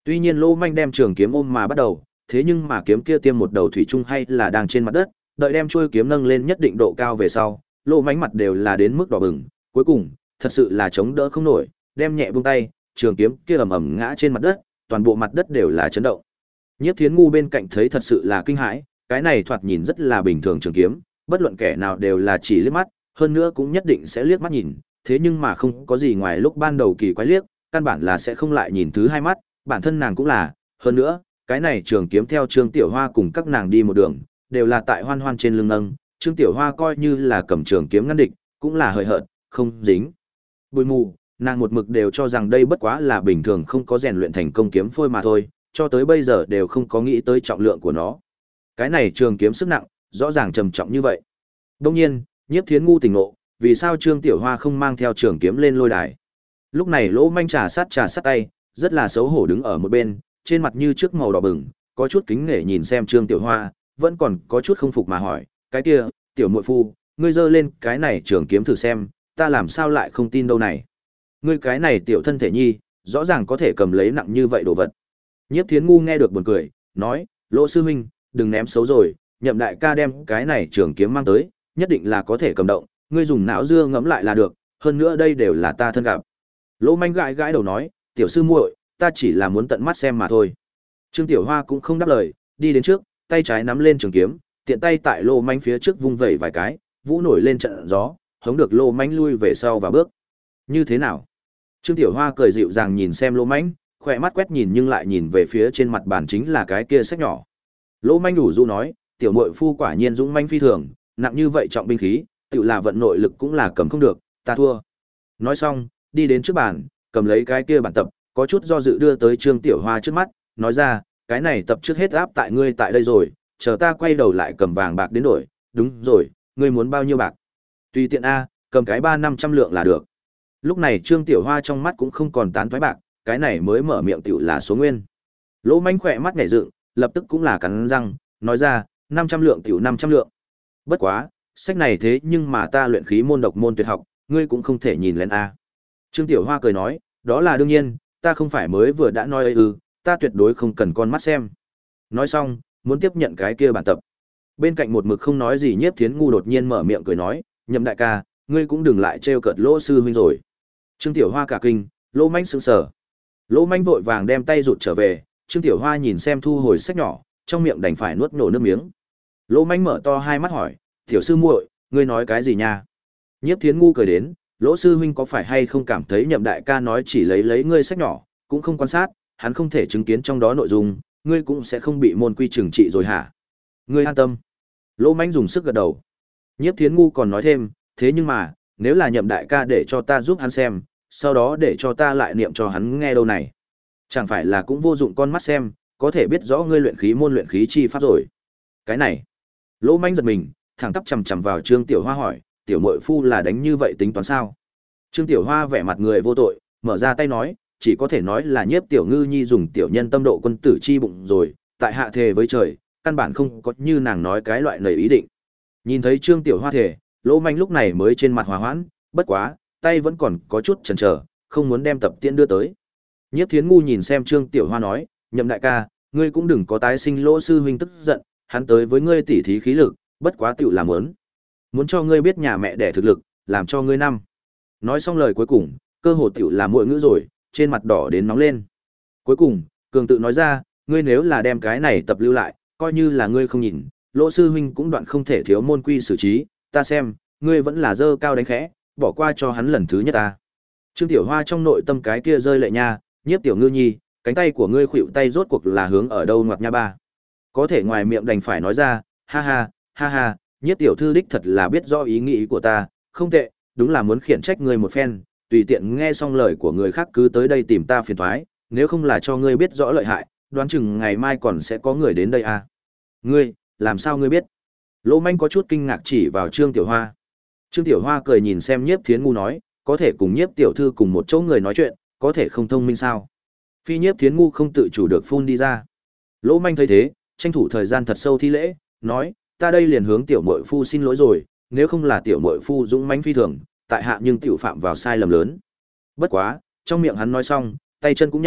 Tuy nhiên Lỗ Manh đem trường kiếm ôm mà bắt đầu, thế nhưng mà kiếm kia tiêm một đầu thủy chung hay là đang trên mặt đất, đợi đem chuôi kiếm nâng lên nhất định độ cao về sau, Lỗ Manh mặt đều là đến mức đỏ bừng, cuối cùng, thật sự là chống đỡ không nổi, đem nhẹ buông tay, trường kiếm kia ầm ầm ngã trên mặt đất, toàn bộ mặt đất đều là chấn động. Nhiếp Thiến Ngu bên cạnh thấy thật sự là kinh hãi, cái này thoạt nhìn rất là bình thường trường kiếm, bất luận kẻ nào đều là chỉ liếc mắt, hơn nữa cũng nhất định sẽ liếc mắt nhìn, thế nhưng mà không có gì ngoài lúc ban đầu kỳ quái liếc, căn bản là sẽ không lại nhìn thứ hai mắt, bản thân nàng cũng là, hơn nữa, cái này trường kiếm theo Trương Tiểu Hoa cùng các nàng đi một đường, đều là tại Hoan Hoan trên lưng nâng, Trương Tiểu Hoa coi như là cầm trường kiếm ngăn địch, cũng là hời hợt, không dính. Bụi mù, nàng một mực đều cho rằng đây bất quá là bình thường không có rèn luyện thành công kiếm phôi mà thôi, cho tới bây giờ đều không có nghĩ tới trọng lượng của nó. Cái này trường kiếm sức nặng, rõ ràng trầm trọng như vậy. Đương nhiên, Nhiếp Thiến Ngu tỉnh ngộ, vì sao Trương Tiểu Hoa không mang theo trường kiếm lên lôi đài. Lúc này Lỗ Manh trà sát trà sát tay, rất là xấu hổ đứng ở một bên, trên mặt như trước màu đỏ bừng, có chút kính nể nhìn xem Trương Tiểu Hoa, vẫn còn có chút không phục mà hỏi, cái kia, tiểu muội phu, ngươi giơ lên cái này trường kiếm thử xem, ta làm sao lại không tin đâu này. Ngươi cái này tiểu thân thể nhi, rõ ràng có thể cầm lấy nặng như vậy đồ vật. Nhiếp Thiến Ngu nghe được buồn cười, nói, Lỗ sư huynh, đừng ném xấu rồi, Nhậm đại ca đem cái này trường kiếm mang tới, nhất định là có thể cầm động, ngươi dùng não dưa ngẫm lại là được, hơn nữa đây đều là ta thân gặp. Lỗ Manh gãi gãi đầu nói, tiểu sư muội, ta chỉ là muốn tận mắt xem mà thôi. Trương Tiểu Hoa cũng không đáp lời, đi đến trước, tay trái nắm lên trường kiếm, tiện tay tại Lỗ Manh phía trước vung vẩy vài cái, vũ nổi lên trận gió, hống được Lỗ Manh lui về sau và bước. Như thế nào? Trương Tiểu Hoa cười dịu dàng nhìn xem Lỗ Manh, khỏe mắt quét nhìn nhưng lại nhìn về phía trên mặt bàn chính là cái kia sách nhỏ. Lỗ Manh đủ du nói, tiểu muội phu quả nhiên dũng manh phi thường, nặng như vậy trọng binh khí, tự là vận nội lực cũng là cầm không được, ta thua. Nói xong, đi đến trước bàn, cầm lấy cái kia bản tập, có chút do dự đưa tới Trương Tiểu Hoa trước mắt, nói ra, cái này tập trước hết áp tại ngươi tại đây rồi, chờ ta quay đầu lại cầm vàng bạc đến đổi, đúng rồi, ngươi muốn bao nhiêu bạc? Tùy tiện A, cầm cái ba năm trăm lượng là được. Lúc này Trương Tiểu Hoa trong mắt cũng không còn tán thoái bạc, cái này mới mở miệng tiểu là số nguyên. Lỗ Manh khỏe mắt nhảy dựng, lập tức cũng là cắn răng, nói ra, năm trăm lượng tiểu năm trăm lượng. Bất quá, sách này thế nhưng mà ta luyện khí môn độc môn tuyệt học, ngươi cũng không thể nhìn lên a. Trương Tiểu Hoa cười nói, đó là đương nhiên, ta không phải mới vừa đã nói ấy ư, ta tuyệt đối không cần con mắt xem. Nói xong, muốn tiếp nhận cái kia bản tập. Bên cạnh một mực không nói gì Nhiếp Thiến Ngu đột nhiên mở miệng cười nói, Nhậm đại ca, ngươi cũng đừng lại trêu cợt Lỗ sư huynh rồi. Trương Tiểu Hoa cả kinh, Lỗ Manh sững sờ. Lỗ Manh vội vàng đem tay rụt trở về, Trương Tiểu Hoa nhìn xem thu hồi sách nhỏ, trong miệng đành phải nuốt nổ nước miếng. Lỗ Manh mở to hai mắt hỏi, tiểu sư muội, ngươi nói cái gì nha? Nhiếp Thiến Ngu cười đến, Lỗ sư huynh có phải hay không cảm thấy Nhậm đại ca nói chỉ lấy lấy ngươi sách nhỏ, cũng không quan sát, hắn không thể chứng kiến trong đó nội dung, ngươi cũng sẽ không bị môn quy trừng trị rồi hả? Ngươi an tâm. Lỗ Manh dùng sức gật đầu. Nhiếp Thiến Ngu còn nói thêm, thế nhưng mà, nếu là Nhậm đại ca để cho ta giúp hắn xem, sau đó để cho ta lại niệm cho hắn nghe đâu này. Chẳng phải là cũng vô dụng con mắt xem, có thể biết rõ ngươi luyện khí môn luyện khí chi pháp rồi. Cái này, Lỗ Manh giật mình, thẳng tắp chằm chằm vào Trương Tiểu Hoa hỏi, tiểu muội phu là đánh như vậy tính toán sao? Trương Tiểu Hoa vẻ mặt người vô tội, mở ra tay nói, chỉ có thể nói là Nhiếp tiểu ngư nhi dùng tiểu nhân tâm độ quân tử chi bụng rồi, tại hạ thề với trời, căn bản không có như nàng nói cái loại lời ý định. Nhìn thấy Trương Tiểu Hoa thề, Lỗ Manh lúc này mới trên mặt hòa hoãn, bất quá, tay vẫn còn có chút chần chờ, không muốn đem tập tiễn đưa tới. Nhiếp Thiến Ngu nhìn xem Trương Tiểu Hoa nói, Nhậm đại ca, ngươi cũng đừng có tái sinh Lỗ sư huynh tức giận, hắn tới với ngươi tỉ thí khí lực, bất quá tựu làm muốn. Muốn cho ngươi biết nhà mẹ đẻ thực lực, làm cho ngươi năm. Nói xong lời cuối cùng, cơ hồ tựu làm muội ngữ rồi, trên mặt đỏ đến nóng lên. Cuối cùng, Cường tự nói ra, ngươi nếu là đem cái này tập lưu lại, coi như là ngươi không nhìn, Lỗ sư huynh cũng đoạn không thể thiếu môn quy xử trí, ta xem, ngươi vẫn là dơ cao đánh khẽ, bỏ qua cho hắn lần thứ nhất ta. Trương Tiểu Hoa trong nội tâm cái kia rơi lệ nha, Nhiếp tiểu ngư nhi, cánh tay của ngươi khuỵu tay rốt cuộc là hướng ở đâu ngoặt nha ba. Có thể ngoài miệng đành phải nói ra, ha ha, ha ha, Nhiếp tiểu thư đích thật là biết rõ ý nghĩ của ta, không tệ, đúng là muốn khiển trách ngươi một phen, tùy tiện nghe xong lời của người khác cứ tới đây tìm ta phiền toái, nếu không là cho ngươi biết rõ lợi hại, đoán chừng ngày mai còn sẽ có người đến đây à. Ngươi, làm sao ngươi biết? Lỗ Manh có chút kinh ngạc chỉ vào Trương Tiểu Hoa. Trương Tiểu Hoa cười nhìn xem Nhiếp Thiến Ngu nói, có thể cùng Nhiếp tiểu thư cùng một chỗ người nói chuyện, có thể không thông minh sao? Phi Nhiếp Thiến Ngu không tự chủ được phun đi ra. Lỗ Manh thấy thế, tranh thủ thời gian thật sâu thi lễ, nói, ta đây liền hướng tiểu muội phu xin lỗi rồi, nếu không là tiểu muội phu dũng mãnh phi thường, tại hạ nhưng tiểu phạm vào sai lầm lớn. Bất quá, trong miệng hắn nói xong, tay chân cũng nhanh,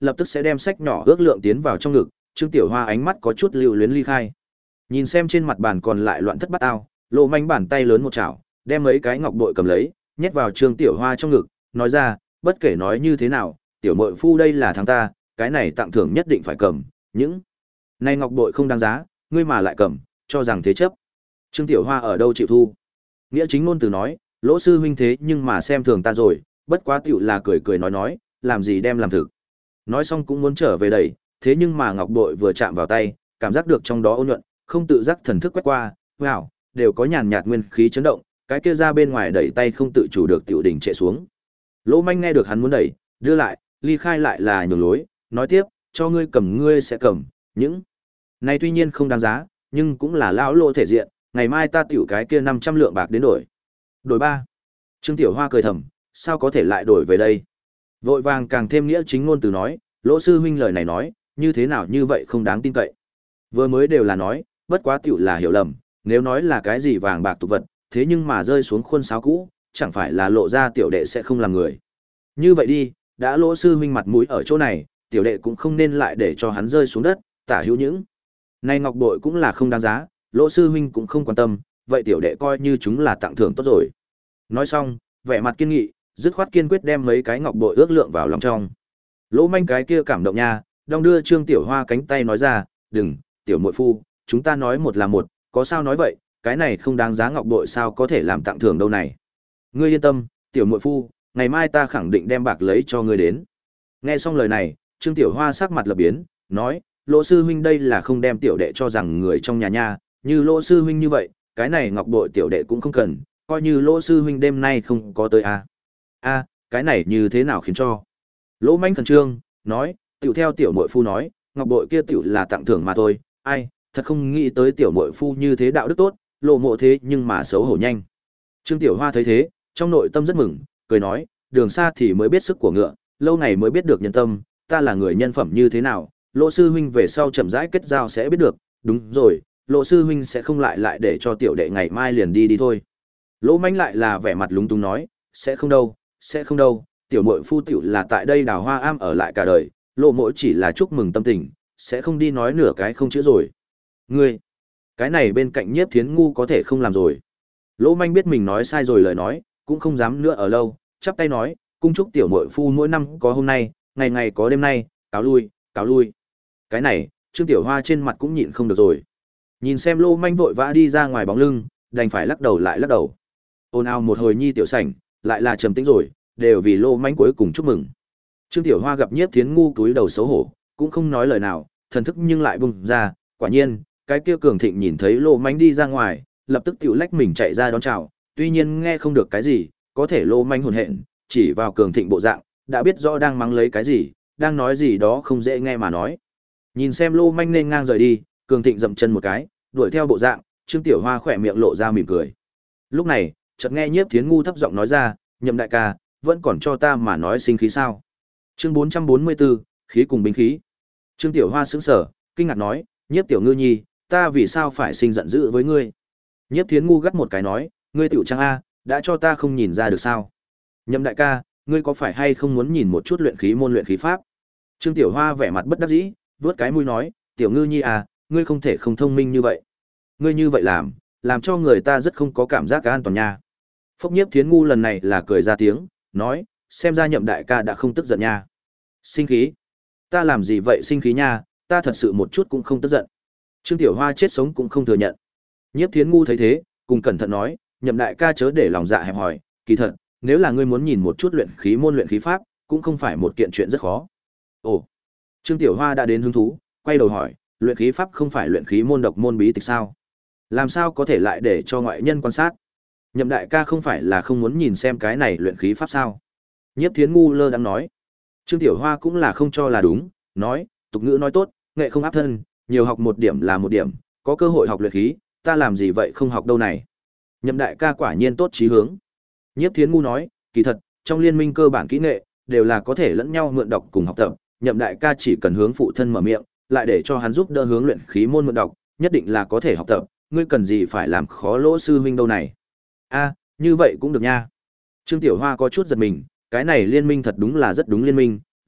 lập tức sẽ đem sách nhỏ ước lượng tiến vào trong ngực, Trương Tiểu Hoa ánh mắt có chút lưu luyến ly khai. Nhìn xem trên mặt bàn còn lại loạn thất bát ao, Lô Manh bàn tay lớn một chảo, đem mấy cái ngọc bội cầm lấy, nhét vào Trương Tiểu Hoa trong ngực, nói ra, bất kể nói như thế nào, tiểu muội phu đây là thằng ta, cái này tặng thưởng nhất định phải cầm, những này ngọc bội không đáng giá, ngươi mà lại cầm, cho rằng thế chấp. Trương Tiểu Hoa ở đâu chịu thu? Nghĩa chính ngôn từ nói, Lỗ sư huynh thế nhưng mà xem thường ta rồi, bất quá tiểu là cười cười nói nói, làm gì đem làm thực. Nói xong cũng muốn trở về đẩy, thế nhưng mà ngọc bội vừa chạm vào tay, cảm giác được trong đó ôn nhuận, không tự giác thần thức quét qua, wow, đều có nhàn nhạt nguyên khí chấn động, cái kia ra bên ngoài đẩy tay không tự chủ được tiểu đỉnh trệ xuống. Lỗ Manh nghe được hắn muốn đẩy, đưa lại, ly khai lại là nhường lối, nói tiếp, cho ngươi cầm ngươi sẽ cầm, những này tuy nhiên không đáng giá, nhưng cũng là lão lô thể diện, ngày mai ta tiểu cái kia năm trăm lượng bạc đến đổi. Đổi ba. Trương Tiểu Hoa cười thầm, sao có thể lại đổi về đây? Vội vàng càng thêm nghĩa chính ngôn từ nói, Lỗ sư huynh lời này nói, như thế nào như vậy không đáng tin cậy. Vừa mới đều là nói, bất quá tiểu là hiểu lầm, nếu nói là cái gì vàng bạc tục vật, thế nhưng mà rơi xuống khuôn sáo cũ, chẳng phải là lộ ra tiểu đệ sẽ không làm người. Như vậy đi, đã Lỗ sư huynh mặt mũi ở chỗ này, tiểu đệ cũng không nên lại để cho hắn rơi xuống đất, tả hữu những. Này ngọc bội cũng là không đáng giá, Lỗ sư huynh cũng không quan tâm, vậy tiểu đệ coi như chúng là tặng thưởng tốt rồi. Nói xong, vẻ mặt kiên nghị, dứt khoát kiên quyết đem mấy cái ngọc bội ước lượng vào lòng trong. Lỗ Manh cái kia cảm động nha, đong đưa Trương Tiểu Hoa cánh tay nói ra, đừng, tiểu muội phu, chúng ta nói một là một, có sao nói vậy, cái này không đáng giá ngọc bội sao có thể làm tặng thưởng đâu này. Ngươi yên tâm, tiểu muội phu, ngày mai ta khẳng định đem bạc lấy cho ngươi đến. Nghe xong lời này, Trương Tiểu Hoa sắc mặt lập biến, nói, Lỗ sư huynh đây là không đem tiểu đệ cho rằng người trong nhà nha, như Lỗ sư huynh như vậy, cái này ngọc bội tiểu đệ cũng không cần, coi như Lỗ sư huynh đêm nay không có tới a. A, cái này như thế nào khiến cho? Lỗ Manh khẩn trương, nói, tiểu theo tiểu muội phu nói, ngọc bội kia tiểu là tặng thưởng mà thôi, ai, thật không nghĩ tới tiểu muội phu như thế đạo đức tốt, lộ mộ thế nhưng mà xấu hổ nhanh. Trương Tiểu Hoa thấy thế, trong nội tâm rất mừng, cười nói, đường xa thì mới biết sức của ngựa, lâu ngày mới biết được nhân tâm, ta là người nhân phẩm như thế nào, Lỗ sư huynh về sau chậm rãi kết giao sẽ biết được, đúng rồi, Lỗ sư huynh sẽ không lại lại để cho tiểu đệ ngày mai liền đi đi thôi. Lỗ Manh lại là vẻ mặt lúng túng nói, sẽ không đâu, sẽ không đâu, tiểu muội phu tiểu là tại đây đào hoa am ở lại cả đời, Lộ mỗi chỉ là chúc mừng tâm tình, sẽ không đi nói nửa cái không chữa rồi. Ngươi, cái này bên cạnh Nhiếp Thiến ngu có thể không làm rồi. Lỗ Manh biết mình nói sai rồi lời nói, cũng không dám nữa ở lâu, chắp tay nói, cung chúc tiểu muội phu mỗi năm có hôm nay, ngày ngày có đêm nay, cáo lui, cáo lui. Cái này, Trương Tiểu Hoa trên mặt cũng nhịn không được rồi. Nhìn xem Lỗ Manh vội vã đi ra ngoài bóng lưng, đành phải lắc đầu lại lắc đầu. Ôn ào một hồi nhi tiểu sảnh, lại là trầm tĩnh rồi, đều vì Lỗ Manh cuối cùng chúc mừng. Trương Tiểu Hoa gặp Nhiếp Thiến ngu túi đầu xấu hổ, cũng không nói lời nào, thần thức nhưng lại bùng ra, quả nhiên, cái kia Cường Thịnh nhìn thấy Lỗ Manh đi ra ngoài, lập tức tiểu lách mình chạy ra đón chào, tuy nhiên nghe không được cái gì, có thể Lỗ Manh hồn hện, chỉ vào Cường Thịnh bộ dạng, đã biết rõ đang mắng lấy cái gì, đang nói gì đó không dễ nghe mà nói. Nhìn xem Lỗ Manh nên ngang rời đi, Cường Thịnh dậm chân một cái, đuổi theo bộ dạng, Trương Tiểu Hoa khỏe miệng lộ ra mỉm cười. Lúc này, chợt nghe Nhiếp Thiến ngu thấp giọng nói ra, "Nhậm đại ca, vẫn còn cho ta mà nói sinh khí sao?" Chương bốn trăm bốn mươi tư, khí cùng binh khí. Trương Tiểu Hoa sững sờ, kinh ngạc nói, "Nhiếp tiểu ngư nhi, ta vì sao phải sinh giận dữ với ngươi?" Nhiếp Thiến ngu gắt một cái nói, "Ngươi tiểu trang a, đã cho ta không nhìn ra được sao? Nhậm đại ca, ngươi có phải hay không muốn nhìn một chút luyện khí môn luyện khí pháp?" Trương Tiểu Hoa vẻ mặt bất đắc dĩ, vướt cái mũi nói, "Tiểu ngư nhi à, ngươi không thể không thông minh như vậy. Ngươi như vậy làm, làm cho người ta rất không có cảm giác an toàn nha." Phốc Nhiếp Thiến ngu lần này là cười ra tiếng, nói, "Xem ra Nhậm đại ca đã không tức giận nha." Sinh khí? Ta làm gì vậy sinh khí nha, ta thật sự một chút cũng không tức giận. Trương Tiểu Hoa chết sống cũng không thừa nhận. Nhiếp Thiến ngu thấy thế, cùng cẩn thận nói, Nhậm đại ca chớ để lòng dạ hẹp hòi, kỳ thật, nếu là ngươi muốn nhìn một chút luyện khí môn luyện khí pháp, cũng không phải một kiện chuyện rất khó. Ồ. Trương Tiểu Hoa đã đến hứng thú, quay đầu hỏi, luyện khí pháp không phải luyện khí môn độc môn bí tịch sao? Làm sao có thể lại để cho ngoại nhân quan sát? Nhậm đại ca không phải là không muốn nhìn xem cái này luyện khí pháp sao? Nhiếp Thiến ngu lơ đang nói. Trương Tiểu Hoa cũng là không cho là đúng, nói, tục ngữ nói tốt, nghệ không áp thân, nhiều học một điểm là một điểm, có cơ hội học luyện khí, ta làm gì vậy không học đâu này. Nhậm đại ca quả nhiên tốt chí hướng. Nhiếp Thiến ngu nói, kỳ thật, trong liên minh cơ bản kỹ nghệ, đều là có thể lẫn nhau mượn đọc cùng học tập, Nhậm đại ca chỉ cần hướng phụ thân mở miệng, lại để cho hắn giúp đỡ hướng luyện khí môn mượn đọc, nhất định là có thể học tập, ngươi cần gì phải làm khó Lỗ sư huynh đâu này. A, như vậy cũng được nha. Trương Tiểu Hoa có chút giật mình, cái này liên minh thật đúng là rất đúng liên minh,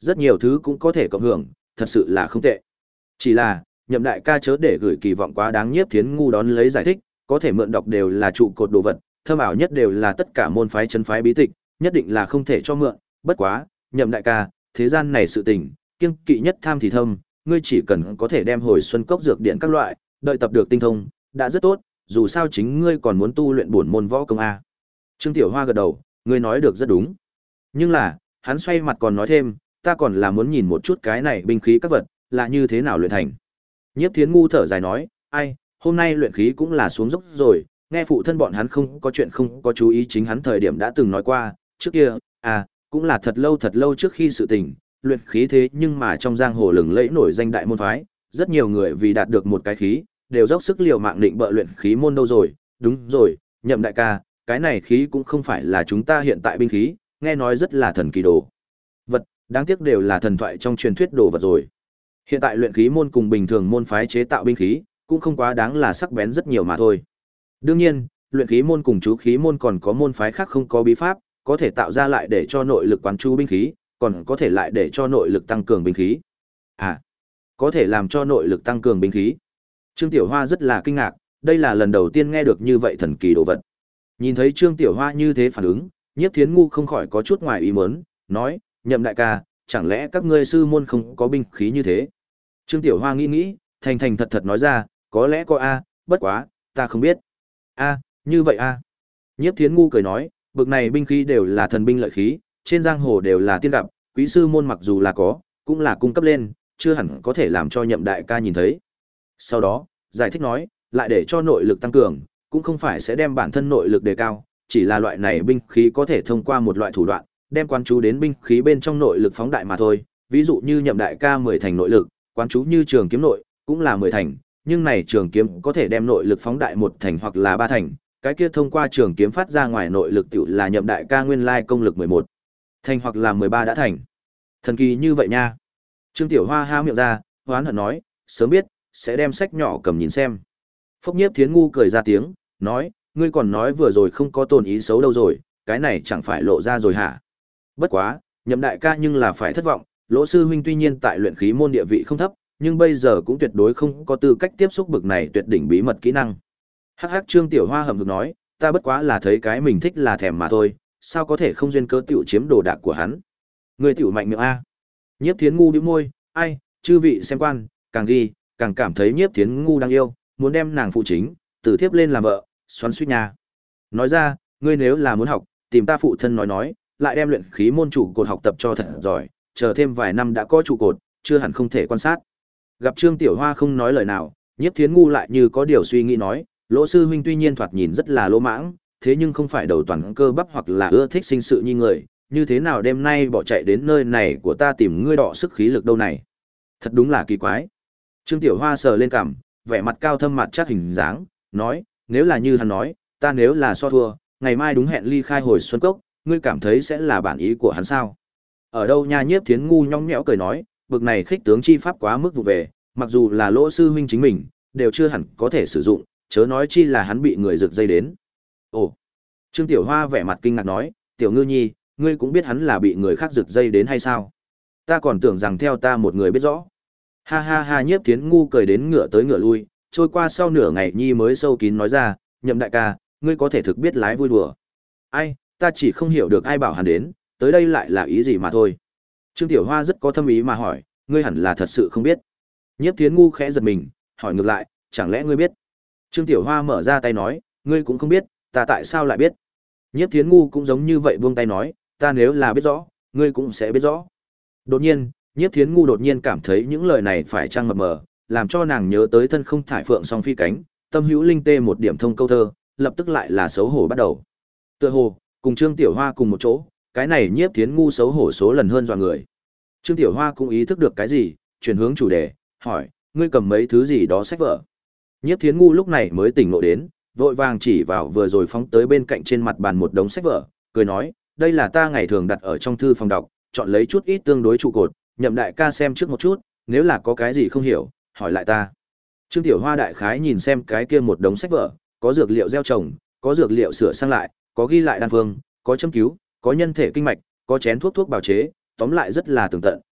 rất nhiều thứ cũng có thể cộng hưởng, thật sự là không tệ. Chỉ là, Nhậm đại ca chớ để gửi kỳ vọng quá đáng. Nhiếp Thiến Ngu đón lấy giải thích, có thể mượn đọc đều là trụ cột đồ vật, thâm ảo nhất đều là tất cả môn phái chân phái bí tịch, nhất định là không thể cho mượn, bất quá, Nhậm đại ca, thế gian này sự tình, kiêng kỵ nhất tham thì thâm, ngươi chỉ cần có thể đem Hồi Xuân Cốc dược điện các loại, đợi tập được tinh thông, đã rất tốt, dù sao chính ngươi còn muốn tu luyện bổn môn võ công a. Trương Tiểu Hoa gật đầu, ngươi nói được rất đúng. Nhưng là, hắn xoay mặt còn nói thêm, ta còn là muốn nhìn một chút cái này binh khí các vật, là như thế nào luyện thành. Nhiếp Thiến Ngu thở dài nói, ai, hôm nay luyện khí cũng là xuống dốc rồi, nghe phụ thân bọn hắn không có chuyện không có chú ý, chính hắn thời điểm đã từng nói qua, trước kia, à, cũng là thật lâu thật lâu trước khi sự tình, luyện khí thế nhưng mà trong giang hồ lừng lẫy nổi danh đại môn phái, rất nhiều người vì đạt được một cái khí, đều dốc sức liều mạng định bợ luyện khí môn đâu rồi, đúng rồi, Nhậm đại ca, cái này khí cũng không phải là chúng ta hiện tại binh khí, nghe nói rất là thần kỳ đồ vật, đáng tiếc đều là thần thoại trong truyền thuyết đồ vật rồi. Hiện tại luyện khí môn cùng bình thường môn phái chế tạo binh khí, cũng không quá đáng là sắc bén rất nhiều mà thôi. Đương nhiên, luyện khí môn cùng chú khí môn còn có môn phái khác không có bí pháp, có thể tạo ra lại để cho nội lực quán chú binh khí, còn có thể lại để cho nội lực tăng cường binh khí. À, có thể làm cho nội lực tăng cường binh khí. Trương Tiểu Hoa rất là kinh ngạc, đây là lần đầu tiên nghe được như vậy thần kỳ đồ vật. Nhìn thấy Trương Tiểu Hoa như thế phản ứng, Nhiếp Thiến Ngu không khỏi có chút ngoài ý muốn, nói, Nhậm đại ca, chẳng lẽ các ngươi sư môn không có binh khí như thế? Trương Tiểu Hoa nghĩ nghĩ, thành thành thật thật nói ra, có lẽ có a, bất quá, ta không biết. A, như vậy a. Nhiếp Thiến Ngu cười nói, bực này binh khí đều là thần binh lợi khí, trên giang hồ đều là tiên gặp, quý sư môn mặc dù là có, cũng là cung cấp lên, chưa hẳn có thể làm cho Nhậm đại ca nhìn thấy. Sau đó, giải thích nói, lại để cho nội lực tăng cường, cũng không phải sẽ đem bản thân nội lực đề cao, chỉ là loại này binh khí có thể thông qua một loại thủ đoạn, đem quán chú đến binh khí bên trong nội lực phóng đại mà thôi. Ví dụ như Nhậm đại ca mười thành nội lực, quán chú như trường kiếm nội, cũng là mười thành, nhưng này trường kiếm có thể đem nội lực phóng đại một thành hoặc là ba thành, cái kia thông qua trường kiếm phát ra ngoài nội lực tiểu là Nhậm đại ca nguyên lai công lực mười một thành hoặc là mười ba đã thành. Thần kỳ như vậy nha. Trương Tiểu Hoa há miệng ra, hoán hận nói, sớm biết, sẽ đem sách nhỏ cầm nhìn xem. Phốc Nhiếp Thiến Ngu cười ra tiếng, nói, ngươi còn nói vừa rồi không có tồn ý xấu đâu rồi, cái này chẳng phải lộ ra rồi hả? Bất quá, Nhậm đại ca nhưng là phải thất vọng, Lỗ sư huynh tuy nhiên tại luyện khí môn địa vị không thấp, nhưng bây giờ cũng tuyệt đối không có tư cách tiếp xúc bực này tuyệt đỉnh bí mật kỹ năng. Hắc hắc, Trương Tiểu Hoa hậm hực nói, ta bất quá là thấy cái mình thích là thèm mà thôi, sao có thể không duyên cớ tiểu chiếm đồ đạc của hắn. Ngươi tiểu mạnh miệng a. Nhiếp Thiến Ngu bĩu môi, ai, chư vị xem quan, càng ghi, càng cảm thấy Nhiếp Thiến Ngu đang yêu, muốn đem nàng phụ chính, tử thiếp lên làm vợ, xoắn suýt nha. Nói ra, ngươi nếu là muốn học, tìm ta phụ thân nói nói, lại đem luyện khí môn chủ cột học tập cho thật giỏi, chờ thêm vài năm đã có trụ cột, chưa hẳn không thể quan sát. Gặp Trương Tiểu Hoa không nói lời nào, Nhiếp Thiến Ngu lại như có điều suy nghĩ nói, Lỗ sư huynh tuy nhiên thoạt nhìn rất là lỗ mãng, thế nhưng không phải đầu toàn cơ bắp hoặc là ưa thích sinh sự như người, như thế nào đêm nay bỏ chạy đến nơi này của ta tìm ngươi đọ sức khí lực đâu này. Thật đúng là kỳ quái. Trương Tiểu Hoa sờ lên cằm, vẻ mặt cao thâm mặt chắc hình dáng, nói, nếu là như hắn nói, ta nếu là so thua, ngày mai đúng hẹn ly khai Hồi Xuân Cốc, ngươi cảm thấy sẽ là bản ý của hắn sao? Ở đâu nha? Nhiếp Thiến Ngu nhõng nhẽo cười nói, bực này khích tướng chi pháp quá mức vụ về, mặc dù là Lỗ sư huynh chính mình, đều chưa hẳn có thể sử dụng, chớ nói chi là hắn bị người giật dây đến. Ồ. Trương Tiểu Hoa vẻ mặt kinh ngạc nói, Tiểu Ngư Nhi, ngươi cũng biết hắn là bị người khác giật dây đến hay sao? Ta còn tưởng rằng theo ta một người biết rõ. Ha ha ha, Nhiếp Thiến Ngu cười đến ngửa tới ngửa lui, trôi qua sau nửa ngày Nhi mới sâu kín nói ra, Nhậm đại ca, ngươi có thể thực biết lái vui đùa. Ai, ta chỉ không hiểu được ai bảo hắn đến, tới đây lại là ý gì mà thôi. Trương Tiểu Hoa rất có thâm ý mà hỏi, ngươi hẳn là thật sự không biết. Nhiếp Thiến Ngu khẽ giật mình, hỏi ngược lại, chẳng lẽ ngươi biết? Trương Tiểu Hoa mở ra tay nói, ngươi cũng không biết, ta tại sao lại biết? Nhiếp Thiến Ngu cũng giống như vậy buông tay nói, ta nếu là biết rõ, ngươi cũng sẽ biết rõ. Đột nhiên, Nhiếp Thiến Ngu đột nhiên cảm thấy những lời này phải trăng mập mờ, làm cho nàng nhớ tới thân không thải phượng song phi cánh, tâm hữu linh tê một điểm thông câu thơ, lập tức lại là xấu hổ bắt đầu. Tựa hồ, cùng Trương Tiểu Hoa cùng một chỗ, cái này Nhiếp Thiến Ngu xấu hổ số lần hơn dọa người. Trương Tiểu Hoa cũng ý thức được cái gì, chuyển hướng chủ đề, hỏi, ngươi cầm mấy thứ gì đó sách vở. Nhiếp Thiến Ngu lúc này mới tỉnh ngộ đến, vội vàng chỉ vào vừa rồi phóng tới bên cạnh trên mặt bàn một đống sách vở, cười nói, đây là ta ngày thường đặt ở trong thư phòng đọc, chọn lấy chút ít tương đối trụ cột, Nhậm đại ca xem trước một chút, nếu là có cái gì không hiểu, hỏi lại ta. Trương Tiểu Hoa đại khái nhìn xem cái kia một đống sách vở, có dược liệu gieo trồng, có dược liệu sửa sang lại, có ghi lại đan phương, có châm cứu, có nhân thể kinh mạch, có chén thuốc thuốc bào chế, tóm lại rất là tường tận,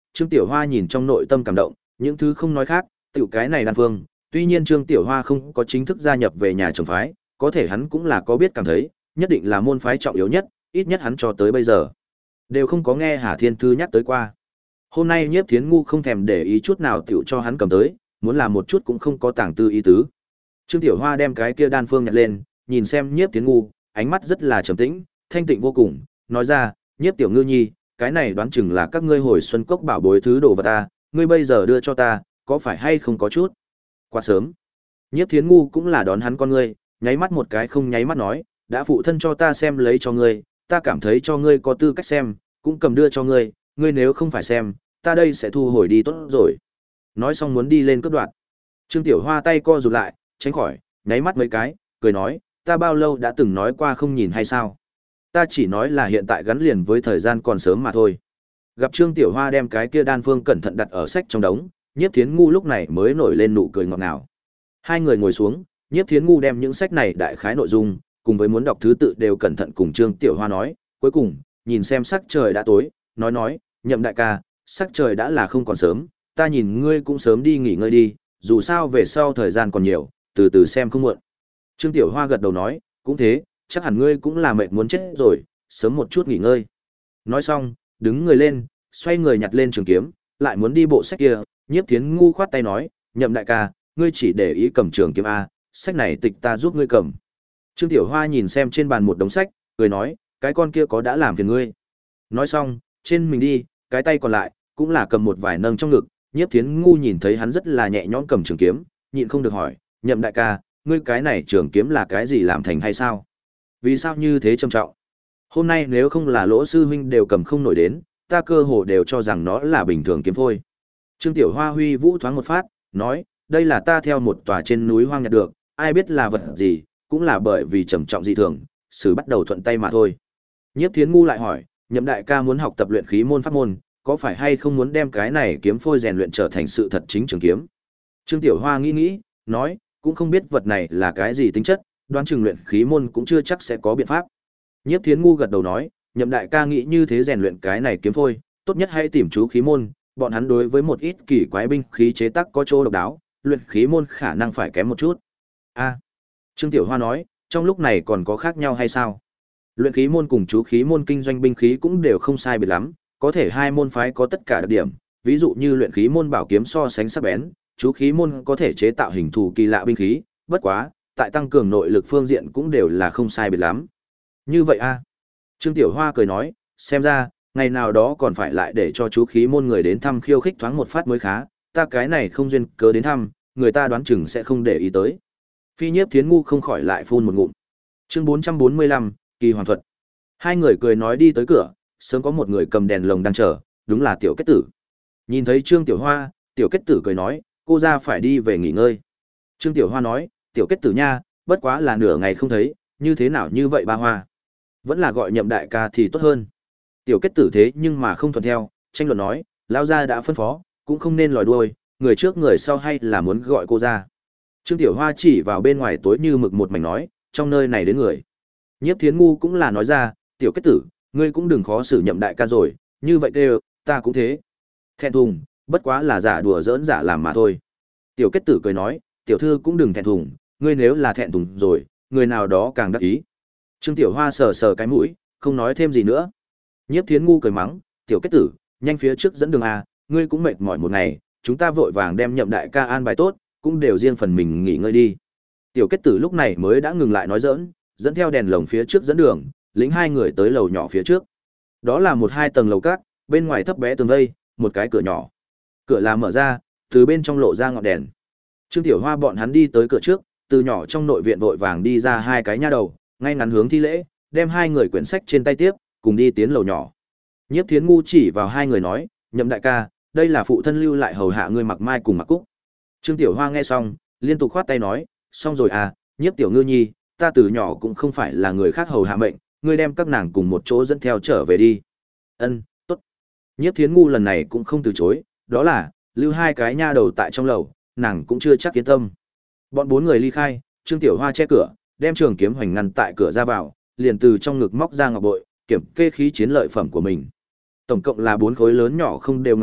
Trương Tiểu Hoa nhìn trong nội tâm cảm động, những thứ không nói khác, tiểu cái này đan phương, tuy nhiên Trương Tiểu Hoa không có chính thức gia nhập về nhà chồng phái, có thể hắn cũng là có biết cảm thấy, nhất định là môn phái trọng yếu nhất, ít nhất hắn cho tới bây giờ đều không có nghe Hà Thiên Thư nhắc tới qua. Hôm nay Nhiếp Thiến Ngu không thèm để ý chút nào tiểu cho hắn cầm tới, muốn làm một chút cũng không có tàng tư ý tứ. Trương Tiểu Hoa đem cái kia đan phương nhặt lên, nhìn xem Nhiếp Thiến Ngu, ánh mắt rất là trầm tĩnh, thanh tịnh vô cùng, nói ra, Nhiếp Tiểu Ngư Nhi, cái này đoán chừng là các ngươi hồi xuân cốc bảo bối thứ đồ vật ta, ngươi bây giờ đưa cho ta, có phải hay không có chút quá sớm. Nhiếp Thiến Ngu cũng là đón hắn con ngươi, nháy mắt một cái không nháy mắt nói, đã phụ thân cho ta xem lấy cho ngươi, ta cảm thấy cho ngươi có tư cách xem, cũng cầm đưa cho ngươi, ngươi nếu không phải xem, ta đây sẽ thu hồi đi tốt rồi. Nói xong muốn đi lên cướp đoạt. Trương Tiểu Hoa tay co rụt lại, tránh khỏi, nháy mắt mấy cái, cười nói, ta bao lâu đã từng nói qua không nhìn hay sao? Ta chỉ nói là hiện tại gắn liền với thời gian còn sớm mà thôi. Gặp Trương Tiểu Hoa đem cái kia đan phương cẩn thận đặt ở sách trong đống, Nhiếp Thiến Ngu lúc này mới nổi lên nụ cười ngọt ngào. Hai người ngồi xuống, Nhiếp Thiến Ngu đem những sách này đại khái nội dung, cùng với muốn đọc thứ tự đều cẩn thận cùng Trương Tiểu Hoa nói, cuối cùng, nhìn xem sắc trời đã tối, nói nói, Nhậm đại ca, sắc trời đã là không còn sớm, ta nhìn ngươi cũng sớm đi nghỉ ngơi đi, dù sao về sau thời gian còn nhiều, từ từ xem không muộn. Trương Tiểu Hoa gật đầu nói, cũng thế, chắc hẳn ngươi cũng là mệt muốn chết rồi, sớm một chút nghỉ ngơi. Nói xong, đứng người lên, xoay người nhặt lên trường kiếm, lại muốn đi bộ sách kia, Nhiếp Thiến Ngu khoát tay nói, Nhậm đại ca, ngươi chỉ để ý cầm trường kiếm a, sách này tịch ta giúp ngươi cầm. Trương Tiểu Hoa nhìn xem trên bàn một đống sách, cười nói, cái con kia có đã làm phiền ngươi. Nói xong, trên mình đi, cái tay còn lại, cũng là cầm một vài nâng trong ngực, Nhiếp Thiến Ngu nhìn thấy hắn rất là nhẹ nhõm cầm trường kiếm, nhịn không được hỏi, Nhậm đại ca, ngươi cái này trường kiếm là cái gì làm thành hay sao? Vì sao như thế trầm trọng? Hôm nay nếu không là Lỗ sư huynh đều cầm không nổi đến, ta cơ hồ đều cho rằng nó là bình thường kiếm phôi. Trương Tiểu Hoa huy vũ thoáng một phát, nói, đây là ta theo một tòa trên núi hoang nhặt được, ai biết là vật gì, cũng là bởi vì trầm trọng dị thường, sử bắt đầu thuận tay mà thôi. Nhiếp Thiến Ngu lại hỏi, Nhậm đại ca muốn học tập luyện khí môn pháp môn, có phải hay không muốn đem cái này kiếm phôi rèn luyện trở thành sự thật chính trường kiếm? Trương Tiểu Hoa nghĩ nghĩ, nói, cũng không biết vật này là cái gì tính chất, đoán chừng luyện khí môn cũng chưa chắc sẽ có biện pháp. Nhiếp Thiến Ngu gật đầu nói, Nhậm đại ca nghĩ như thế rèn luyện cái này kiếm phôi, tốt nhất hãy tìm chú khí môn, bọn hắn đối với một ít kỳ quái binh khí chế tác có chỗ độc đáo, luyện khí môn khả năng phải kém một chút. A. Trương Tiểu Hoa nói, trong lúc này còn có khác nhau hay sao? Luyện khí môn cùng chú khí môn kinh doanh binh khí cũng đều không sai biệt lắm, có thể hai môn phái có tất cả đặc điểm, ví dụ như luyện khí môn bảo kiếm so sánh sắc bén, chú khí môn có thể chế tạo hình thù kỳ lạ binh khí, bất quá, tại tăng cường nội lực phương diện cũng đều là không sai biệt lắm. Như vậy a? Trương Tiểu Hoa cười nói, xem ra, ngày nào đó còn phải lại để cho chú khí môn người đến thăm khiêu khích thoáng một phát mới khá, ta cái này không duyên cớ đến thăm, người ta đoán chừng sẽ không để ý tới. Phi Nhiếp Thiến Ngu không khỏi lại phun một ngụm. Chương bốn trăm bốn mươi lăm, Kỳ Hoàng thuật. Hai người cười nói đi tới cửa, sớm có một người cầm đèn lồng đang chờ, đúng là Tiểu Kết Tử. Nhìn thấy Trương Tiểu Hoa, Tiểu Kết Tử cười nói, cô ra phải đi về nghỉ ngơi. Trương Tiểu Hoa nói, Tiểu Kết Tử nha, bất quá là nửa ngày không thấy, như thế nào như vậy ba Hoa? Vẫn là gọi Nhậm đại ca thì tốt hơn. Tiểu Kết Tử thế nhưng mà không thuận theo, tranh luận nói, lão gia đã phân phó, cũng không nên lòi đuôi, người trước người sau hay là muốn gọi cô ra. Trương Tiểu Hoa chỉ vào bên ngoài tối như mực một mảnh nói, trong nơi này đến người. Nhiếp Thiến Ngu cũng là nói ra, Tiểu Kết Tử, ngươi cũng đừng khó xử Nhậm đại ca rồi, như vậy kêu, ta cũng thế. Thẹn thùng, bất quá là giả đùa giỡn giả làm mà thôi. Tiểu Kết Tử cười nói, tiểu thư cũng đừng thẹn thùng, ngươi nếu là thẹn thùng rồi, người nào đó càng đắc ý. Trương Tiểu Hoa sờ sờ cái mũi, không nói thêm gì nữa. Nhiếp Thiến Ngu cười mắng, Tiểu Kết Tử, nhanh phía trước dẫn đường a, ngươi cũng mệt mỏi một ngày, chúng ta vội vàng đem Nhậm đại ca an bài tốt, cũng đều riêng phần mình nghỉ ngơi đi. Tiểu Kết Tử lúc này mới đã ngừng lại nói giỡn, dẫn theo đèn lồng phía trước dẫn đường, lĩnh hai người tới lầu nhỏ phía trước. Đó là một hai tầng lầu cát, bên ngoài thấp bé tường vây, một cái cửa nhỏ. Cửa là mở ra, từ bên trong lộ ra ngọn đèn. Trương Tiểu Hoa bọn hắn đi tới cửa trước, từ nhỏ trong nội viện vội vàng đi ra hai cái nha đầu, ngay ngắn hướng thi lễ, đem hai người quyển sách trên tay tiếp, cùng đi tiến lầu nhỏ. Nhiếp Thiến Ngu chỉ vào hai người nói, Nhậm đại ca, đây là phụ thân lưu lại hầu hạ ngươi Mặc Mai cùng Mặc Cúc. Trương Tiểu Hoa nghe xong, liên tục khoát tay nói, xong rồi à, Nhiếp Tiểu Ngư Nhi, ta từ nhỏ cũng không phải là người khác hầu hạ mệnh, ngươi đem các nàng cùng một chỗ dẫn theo trở về đi. Ân, tốt. Nhiếp Thiến Ngu lần này cũng không từ chối, đó là, lưu hai cái nha đầu tại trong lầu, nàng cũng chưa chắc yên tâm. Bọn bốn người ly khai, Trương Tiểu Hoa che cửa, đem trường kiếm hoành ngăn tại cửa ra vào, liền từ trong ngực móc ra ngọc bội, kiểm kê khí chiến lợi phẩm của mình. Tổng cộng là bốn khối lớn nhỏ không đều ngọc bội,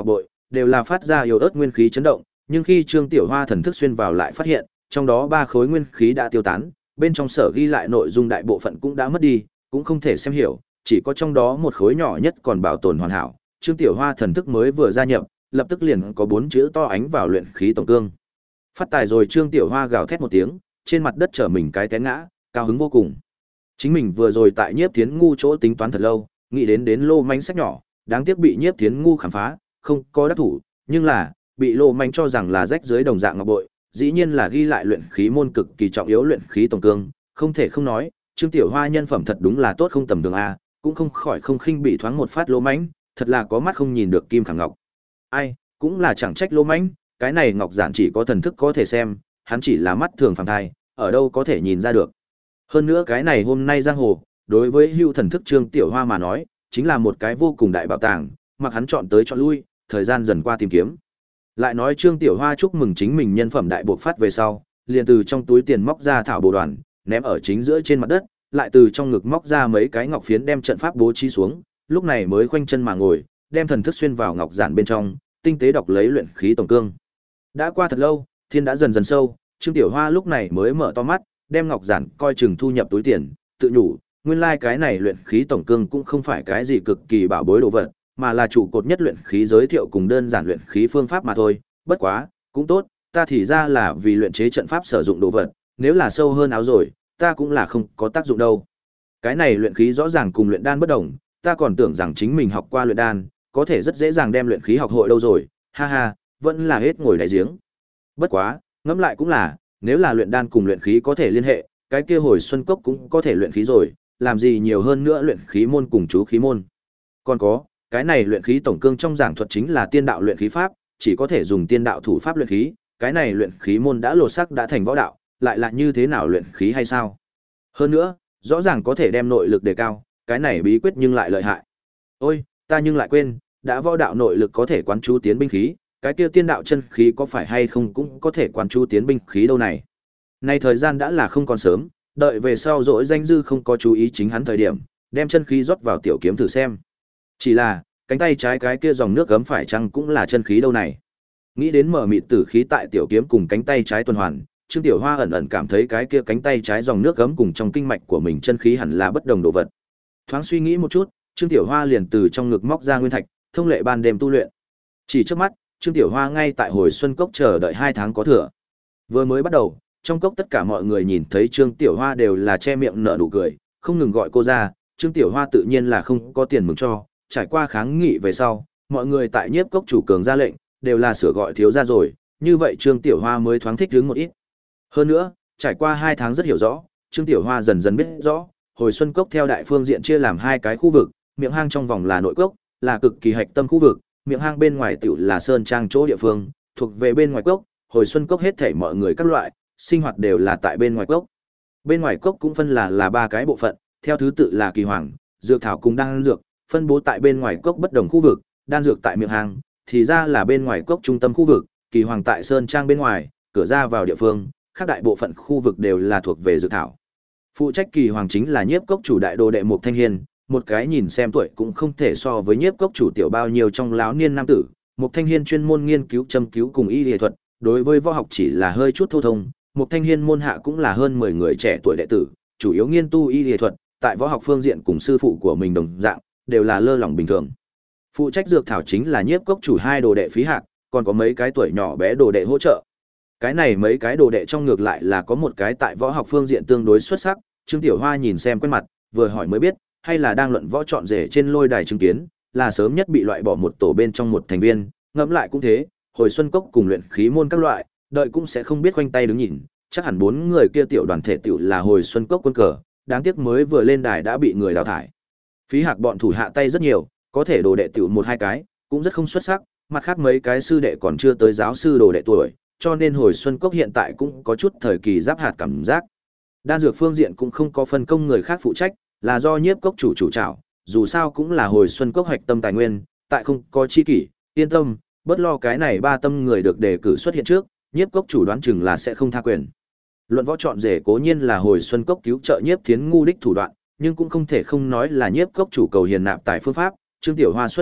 đều là phát ra yếu ớt nguyên khí chấn động, nhưng khi Trương Tiểu Hoa thần thức xuyên vào lại phát hiện, trong đó ba khối nguyên khí đã tiêu tán, bên trong sở ghi lại nội dung đại bộ phận cũng đã mất đi, cũng không thể xem hiểu, chỉ có trong đó một khối nhỏ nhất còn bảo tồn hoàn hảo. Trương Tiểu Hoa thần thức mới vừa gia nhập, lập tức liền có bốn chữ to ánh vào luyện khí tổng cương. Phát tài rồi. Trương Tiểu Hoa gào thét một tiếng, trên mặt đất trở mình cái té ngã, cao hứng vô cùng. Chính mình vừa rồi tại Nhiếp Thiến ngu chỗ tính toán thật lâu, nghĩ đến đến lô manh sách nhỏ, đáng tiếc bị Nhiếp Thiến ngu khám phá, không có đắc thủ, nhưng là bị lô manh cho rằng là rách dưới đồng dạng ngọc bội, dĩ nhiên là ghi lại luyện khí môn cực kỳ trọng yếu luyện khí tổng cương, không thể không nói, Trương Tiểu Hoa nhân phẩm thật đúng là tốt không tầm thường a, cũng không khỏi không khinh bị thoáng một phát lô manh, thật là có mắt không nhìn được kim khảm ngọc. Ai, cũng là chẳng trách lô manh, cái này ngọc giản chỉ có thần thức có thể xem, hắn chỉ là mắt thường phàm thai, ở đâu có thể nhìn ra được. Hơn nữa cái này hôm nay giang hồ, đối với hưu thần thức Trương Tiểu Hoa mà nói, chính là một cái vô cùng đại bảo tàng, mặc hắn chọn tới chọn lui, thời gian dần qua tìm kiếm. Lại nói Trương Tiểu Hoa chúc mừng chính mình nhân phẩm đại buộc phát về sau, liền từ trong túi tiền móc ra thảo bồ đoàn, ném ở chính giữa trên mặt đất, lại từ trong ngực móc ra mấy cái ngọc phiến đem trận pháp bố trí xuống, lúc này mới khoanh chân mà ngồi, đem thần thức xuyên vào ngọc giản bên trong, tinh tế đọc lấy luyện khí tổng cương. Đã qua thật lâu, thiên đã dần dần sâu, Trương Tiểu Hoa lúc này mới mở to mắt, đem ngọc giản coi chừng thu nhập túi tiền, tự nhủ, nguyên lai like cái này luyện khí tổng cương cũng không phải cái gì cực kỳ bảo bối đồ vật, mà là trụ cột nhất luyện khí giới thiệu cùng đơn giản luyện khí phương pháp mà thôi, bất quá, cũng tốt, ta thì ra là vì luyện chế trận pháp sử dụng đồ vật, nếu là sâu hơn áo rồi, ta cũng là không có tác dụng đâu. Cái này luyện khí rõ ràng cùng luyện đan bất đồng, ta còn tưởng rằng chính mình học qua luyện đan, có thể rất dễ dàng đem luyện khí học hội đâu rồi, ha ha, vẫn là hết ngồi đáy giếng. Bất quá, ngẫm lại cũng là, nếu là luyện đan cùng luyện khí có thể liên hệ, cái kia hồi xuân cốc cũng có thể luyện khí rồi, làm gì nhiều hơn nữa luyện khí môn cùng chú khí môn. Còn có, cái này luyện khí tổng cương trong giảng thuật chính là tiên đạo luyện khí pháp, chỉ có thể dùng tiên đạo thủ pháp luyện khí, cái này luyện khí môn đã lột xác đã thành võ đạo, lại là như thế nào luyện khí hay sao? Hơn nữa, rõ ràng có thể đem nội lực đề cao, cái này bí quyết nhưng lại lợi hại. Ôi, ta nhưng lại quên, đã võ đạo nội lực có thể quán chú tiến binh khí, cái kia tiên đạo chân khí có phải hay không cũng có thể quán chú tiến binh khí đâu này. Nay thời gian đã là không còn sớm, đợi về sau dỗi danh dư không có chú ý chính hắn thời điểm, đem chân khí rót vào tiểu kiếm thử xem. Chỉ là, cánh tay trái cái kia dòng nước gấm phải chăng cũng là chân khí đâu này. Nghĩ đến mở mịt tử khí tại tiểu kiếm cùng cánh tay trái tuần hoàn, Trương Tiểu Hoa ẩn ẩn cảm thấy cái kia cánh tay trái dòng nước gấm cùng trong kinh mạch của mình chân khí hẳn là bất đồng đồ vật. Thoáng suy nghĩ một chút, Trương Tiểu Hoa liền từ trong ngực móc ra nguyên thạch, thông lệ ban đêm tu luyện. Chỉ trước mắt, Trương Tiểu Hoa ngay tại hồi xuân cốc chờ đợi hai tháng có thừa. Vừa mới bắt đầu, trong cốc tất cả mọi người nhìn thấy Trương Tiểu Hoa đều là che miệng nở nụ cười, không ngừng gọi cô ra, Trương Tiểu Hoa tự nhiên là không có tiền mừng cho, trải qua kháng nghị về sau, mọi người tại Nhiếp cốc chủ cường ra lệnh, đều là sửa gọi thiếu gia rồi, như vậy Trương Tiểu Hoa mới thoáng thích đứng một ít. Hơn nữa, trải qua hai tháng rất hiểu rõ, Trương Tiểu Hoa dần dần biết rõ, hồi xuân cốc theo đại phương diện chia làm hai cái khu vực, miệng hang trong vòng là nội cốc, là cực kỳ hạch tâm khu vực, miệng hang bên ngoài tiểu là sơn trang chỗ địa phương, thuộc về bên ngoài cốc, hồi xuân cốc hết thảy mọi người các loại, sinh hoạt đều là tại bên ngoài cốc. Bên ngoài cốc cũng phân là là ba cái bộ phận, theo thứ tự là kỳ hoàng, dược thảo cùng đan dược, phân bố tại bên ngoài cốc bất đồng khu vực, đan dược tại miệng hang, thì ra là bên ngoài cốc trung tâm khu vực, kỳ hoàng tại sơn trang bên ngoài, cửa ra vào địa phương, khác đại bộ phận khu vực đều là thuộc về dược thảo. Phụ trách kỳ hoàng chính là Nhiếp cốc chủ đại đồ đệ Mục Thanh Hiên, một cái nhìn xem tuổi cũng không thể so với Nhiếp cốc chủ tiểu bao nhiêu trong láo niên nam tử. Mục Thanh Hiên chuyên môn nghiên cứu châm cứu cùng y y thuật, đối với võ học chỉ là hơi chút thô thông. Mục Thanh Hiên môn hạ cũng là hơn mười người trẻ tuổi đệ tử, chủ yếu nghiên tu y y thuật, tại võ học phương diện cùng sư phụ của mình đồng dạng, đều là lơ lỏng bình thường. Phụ trách dược thảo chính là Nhiếp cốc chủ hai đồ đệ Phí Hạc, còn có mấy cái tuổi nhỏ bé đồ đệ hỗ trợ. Cái này mấy cái đồ đệ trong ngược lại là có một cái tại võ học phương diện tương đối xuất sắc, Trương Tiểu Hoa nhìn xem quen mặt, vừa hỏi mới biết, hay là đang luận võ chọn rể trên lôi đài chứng kiến, là sớm nhất bị loại bỏ một tổ bên trong một thành viên, ngẫm lại cũng thế, hồi xuân cốc cùng luyện khí môn các loại, đợi cũng sẽ không biết khoanh tay đứng nhìn, chắc hẳn bốn người kia tiểu đoàn thể tiểu là hồi xuân cốc quân cờ, đáng tiếc mới vừa lên đài đã bị người đào thải. Phí Hạc bọn thủ hạ tay rất nhiều, có thể đồ đệ tiểu một hai cái, cũng rất không xuất sắc, mặt khác mấy cái sư đệ còn chưa tới giáo sư đồ đệ tuổi, cho nên hồi xuân cốc hiện tại cũng có chút thời kỳ giáp hạt cảm giác. Đan dược phương diện cũng không có phân công người khác phụ trách, là do Nhiếp cốc chủ chủ trảo, dù sao cũng là hồi xuân cốc hoạch tâm tài nguyên, tại không có chi kỷ, yên tâm, bớt lo cái này ba tâm người được đề cử xuất hiện trước, Nhiếp cốc chủ đoán chừng là sẽ không tha quyền. Luận võ chọn rể cố nhiên là hồi xuân cốc cứu trợ Nhiếp Thiến ngu đích thủ đoạn, nhưng cũng không thể không nói là Nhiếp cốc chủ cầu hiền nạp tài phương pháp, Trương Tiểu Hoa xuất hiện,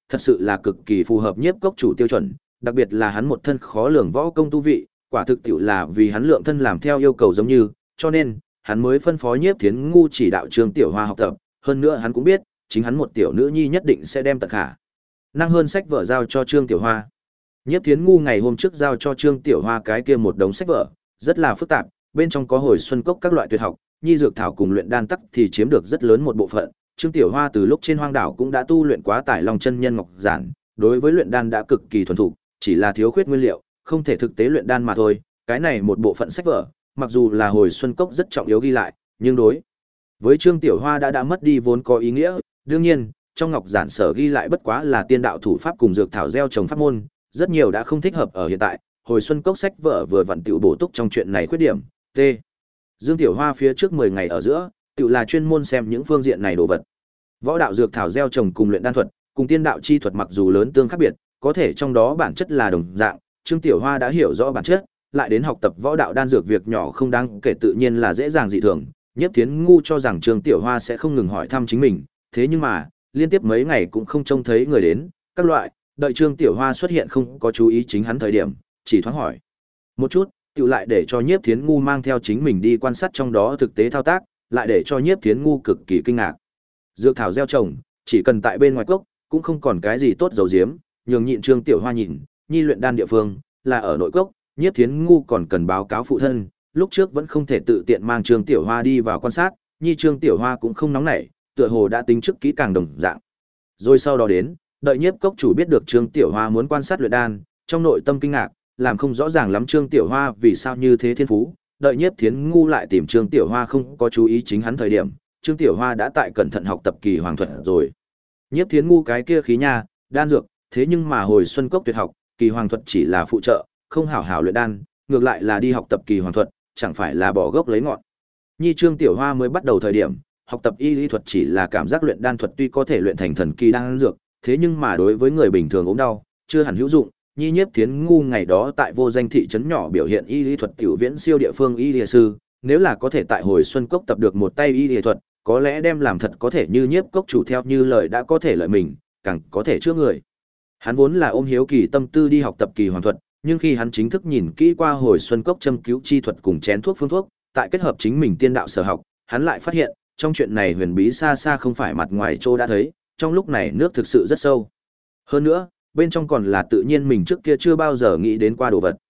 thật sự là cực kỳ phù hợp nhiếp cốc chủ tiêu chuẩn, đặc biệt là hắn một thân khó lường võ công tu vị, quả thực tiểu là vì hắn lượng thân làm theo yêu cầu giống như, cho nên, hắn mới phân phó nhiếp thiến ngu chỉ đạo Trương Tiểu Hoa học tập, hơn nữa hắn cũng biết, chính hắn một tiểu nữ nhi nhất định sẽ đem tận khả năng hơn sách vở giao cho Trương Tiểu Hoa. Nhiếp thiến ngu ngày hôm trước giao cho Trương Tiểu Hoa cái kia một đống sách vở, rất là phức tạp, bên trong có hồi xuân cốc các loại tuyệt học, nhi dược thảo cùng luyện đan tắc thì chiếm được rất lớn một bộ phận. Trương Tiểu Hoa từ lúc trên hoang đảo cũng đã tu luyện quá tải Long chân nhân ngọc giản, đối với luyện đan đã cực kỳ thuần thục, chỉ là thiếu khuyết nguyên liệu, không thể thực tế luyện đan mà thôi. Cái này một bộ phận sách vở, mặc dù là hồi xuân cốc rất trọng yếu ghi lại, nhưng đối với Trương Tiểu Hoa đã đã mất đi vốn có ý nghĩa. Đương nhiên, trong ngọc giản sở ghi lại bất quá là tiên đạo thủ pháp cùng dược thảo gieo trồng pháp môn, rất nhiều đã không thích hợp ở hiện tại. Hồi xuân cốc sách vở vừa vặn tiểu bổ túc trong chuyện này khuyết điểm. T. Dương Tiểu Hoa phía trước mười ngày ở giữa, tiểu là chuyên môn xem những phương diện này đồ vật. Võ đạo dược thảo gieo trồng cùng luyện đan thuật, cùng tiên đạo chi thuật mặc dù lớn tương khác biệt, có thể trong đó bản chất là đồng dạng, Trương Tiểu Hoa đã hiểu rõ bản chất, lại đến học tập võ đạo đan dược việc nhỏ không đáng kể tự nhiên là dễ dàng dị thường. Nhiếp Thiến ngu cho rằng Trương Tiểu Hoa sẽ không ngừng hỏi thăm chính mình, thế nhưng mà, liên tiếp mấy ngày cũng không trông thấy người đến, các loại, đợi Trương Tiểu Hoa xuất hiện không có chú ý chính hắn thời điểm, chỉ thoáng hỏi một chút, tiểu lại để cho Nhiếp Thiến ngu mang theo chính mình đi quan sát trong đó thực tế thao tác, lại để cho Nhiếp Thiến ngu cực kỳ kinh ngạc. Dược thảo gieo trồng, chỉ cần tại bên ngoài cốc, cũng không còn cái gì tốt dầu diếm, nhường nhịn Trương Tiểu Hoa nhìn, nhi luyện đan địa phương, là ở nội cốc, Nhiếp Thiến ngu còn cần báo cáo phụ thân, lúc trước vẫn không thể tự tiện mang Trương Tiểu Hoa đi vào quan sát, nhi Trương Tiểu Hoa cũng không nóng nảy, tựa hồ đã tính trước kỹ càng đồng dạng. Rồi sau đó đến, đợi Nhiếp cốc chủ biết được Trương Tiểu Hoa muốn quan sát luyện đan, trong nội tâm kinh ngạc, làm không rõ ràng lắm Trương Tiểu Hoa vì sao như thế thiên phú, đợi Nhiếp Thiến ngu lại tìm Trương Tiểu Hoa không có chú ý chính hắn thời điểm, Trương Tiểu Hoa đã tại cẩn thận học tập kỳ hoàng thuật rồi. Nhiếp Thiến ngu cái kia khí nha, đan dược, thế nhưng mà hồi xuân cốc tuyệt học, kỳ hoàng thuật chỉ là phụ trợ, không hảo hảo luyện đan, ngược lại là đi học tập kỳ hoàng thuật, chẳng phải là bỏ gốc lấy ngọn. Nhi Trương Tiểu Hoa mới bắt đầu thời điểm, học tập y lý thuật chỉ là cảm giác luyện đan thuật tuy có thể luyện thành thần kỳ đan dược, thế nhưng mà đối với người bình thường ốm đau, chưa hẳn hữu dụng. Nhi Nhiếp Thiến ngu ngày đó tại vô danh thị trấn nhỏ biểu hiện y lý thuật tiểu viễn siêu địa phương y lý sư, nếu là có thể tại hồi xuân cốc tập được một tay y lý thuật, có lẽ đem làm thật có thể như Nhiếp cốc chủ theo như lời đã có thể lợi mình, càng có thể chữa người. Hắn vốn là ôm hiếu kỳ tâm tư đi học tập kỳ hoàng thuật, nhưng khi hắn chính thức nhìn kỹ qua hồi xuân cốc châm cứu chi thuật cùng chén thuốc phương thuốc, tại kết hợp chính mình tiên đạo sở học, hắn lại phát hiện, trong chuyện này huyền bí xa xa không phải mặt ngoài chỗ đã thấy, trong lúc này nước thực sự rất sâu. Hơn nữa, bên trong còn là tự nhiên mình trước kia chưa bao giờ nghĩ đến qua đồ vật.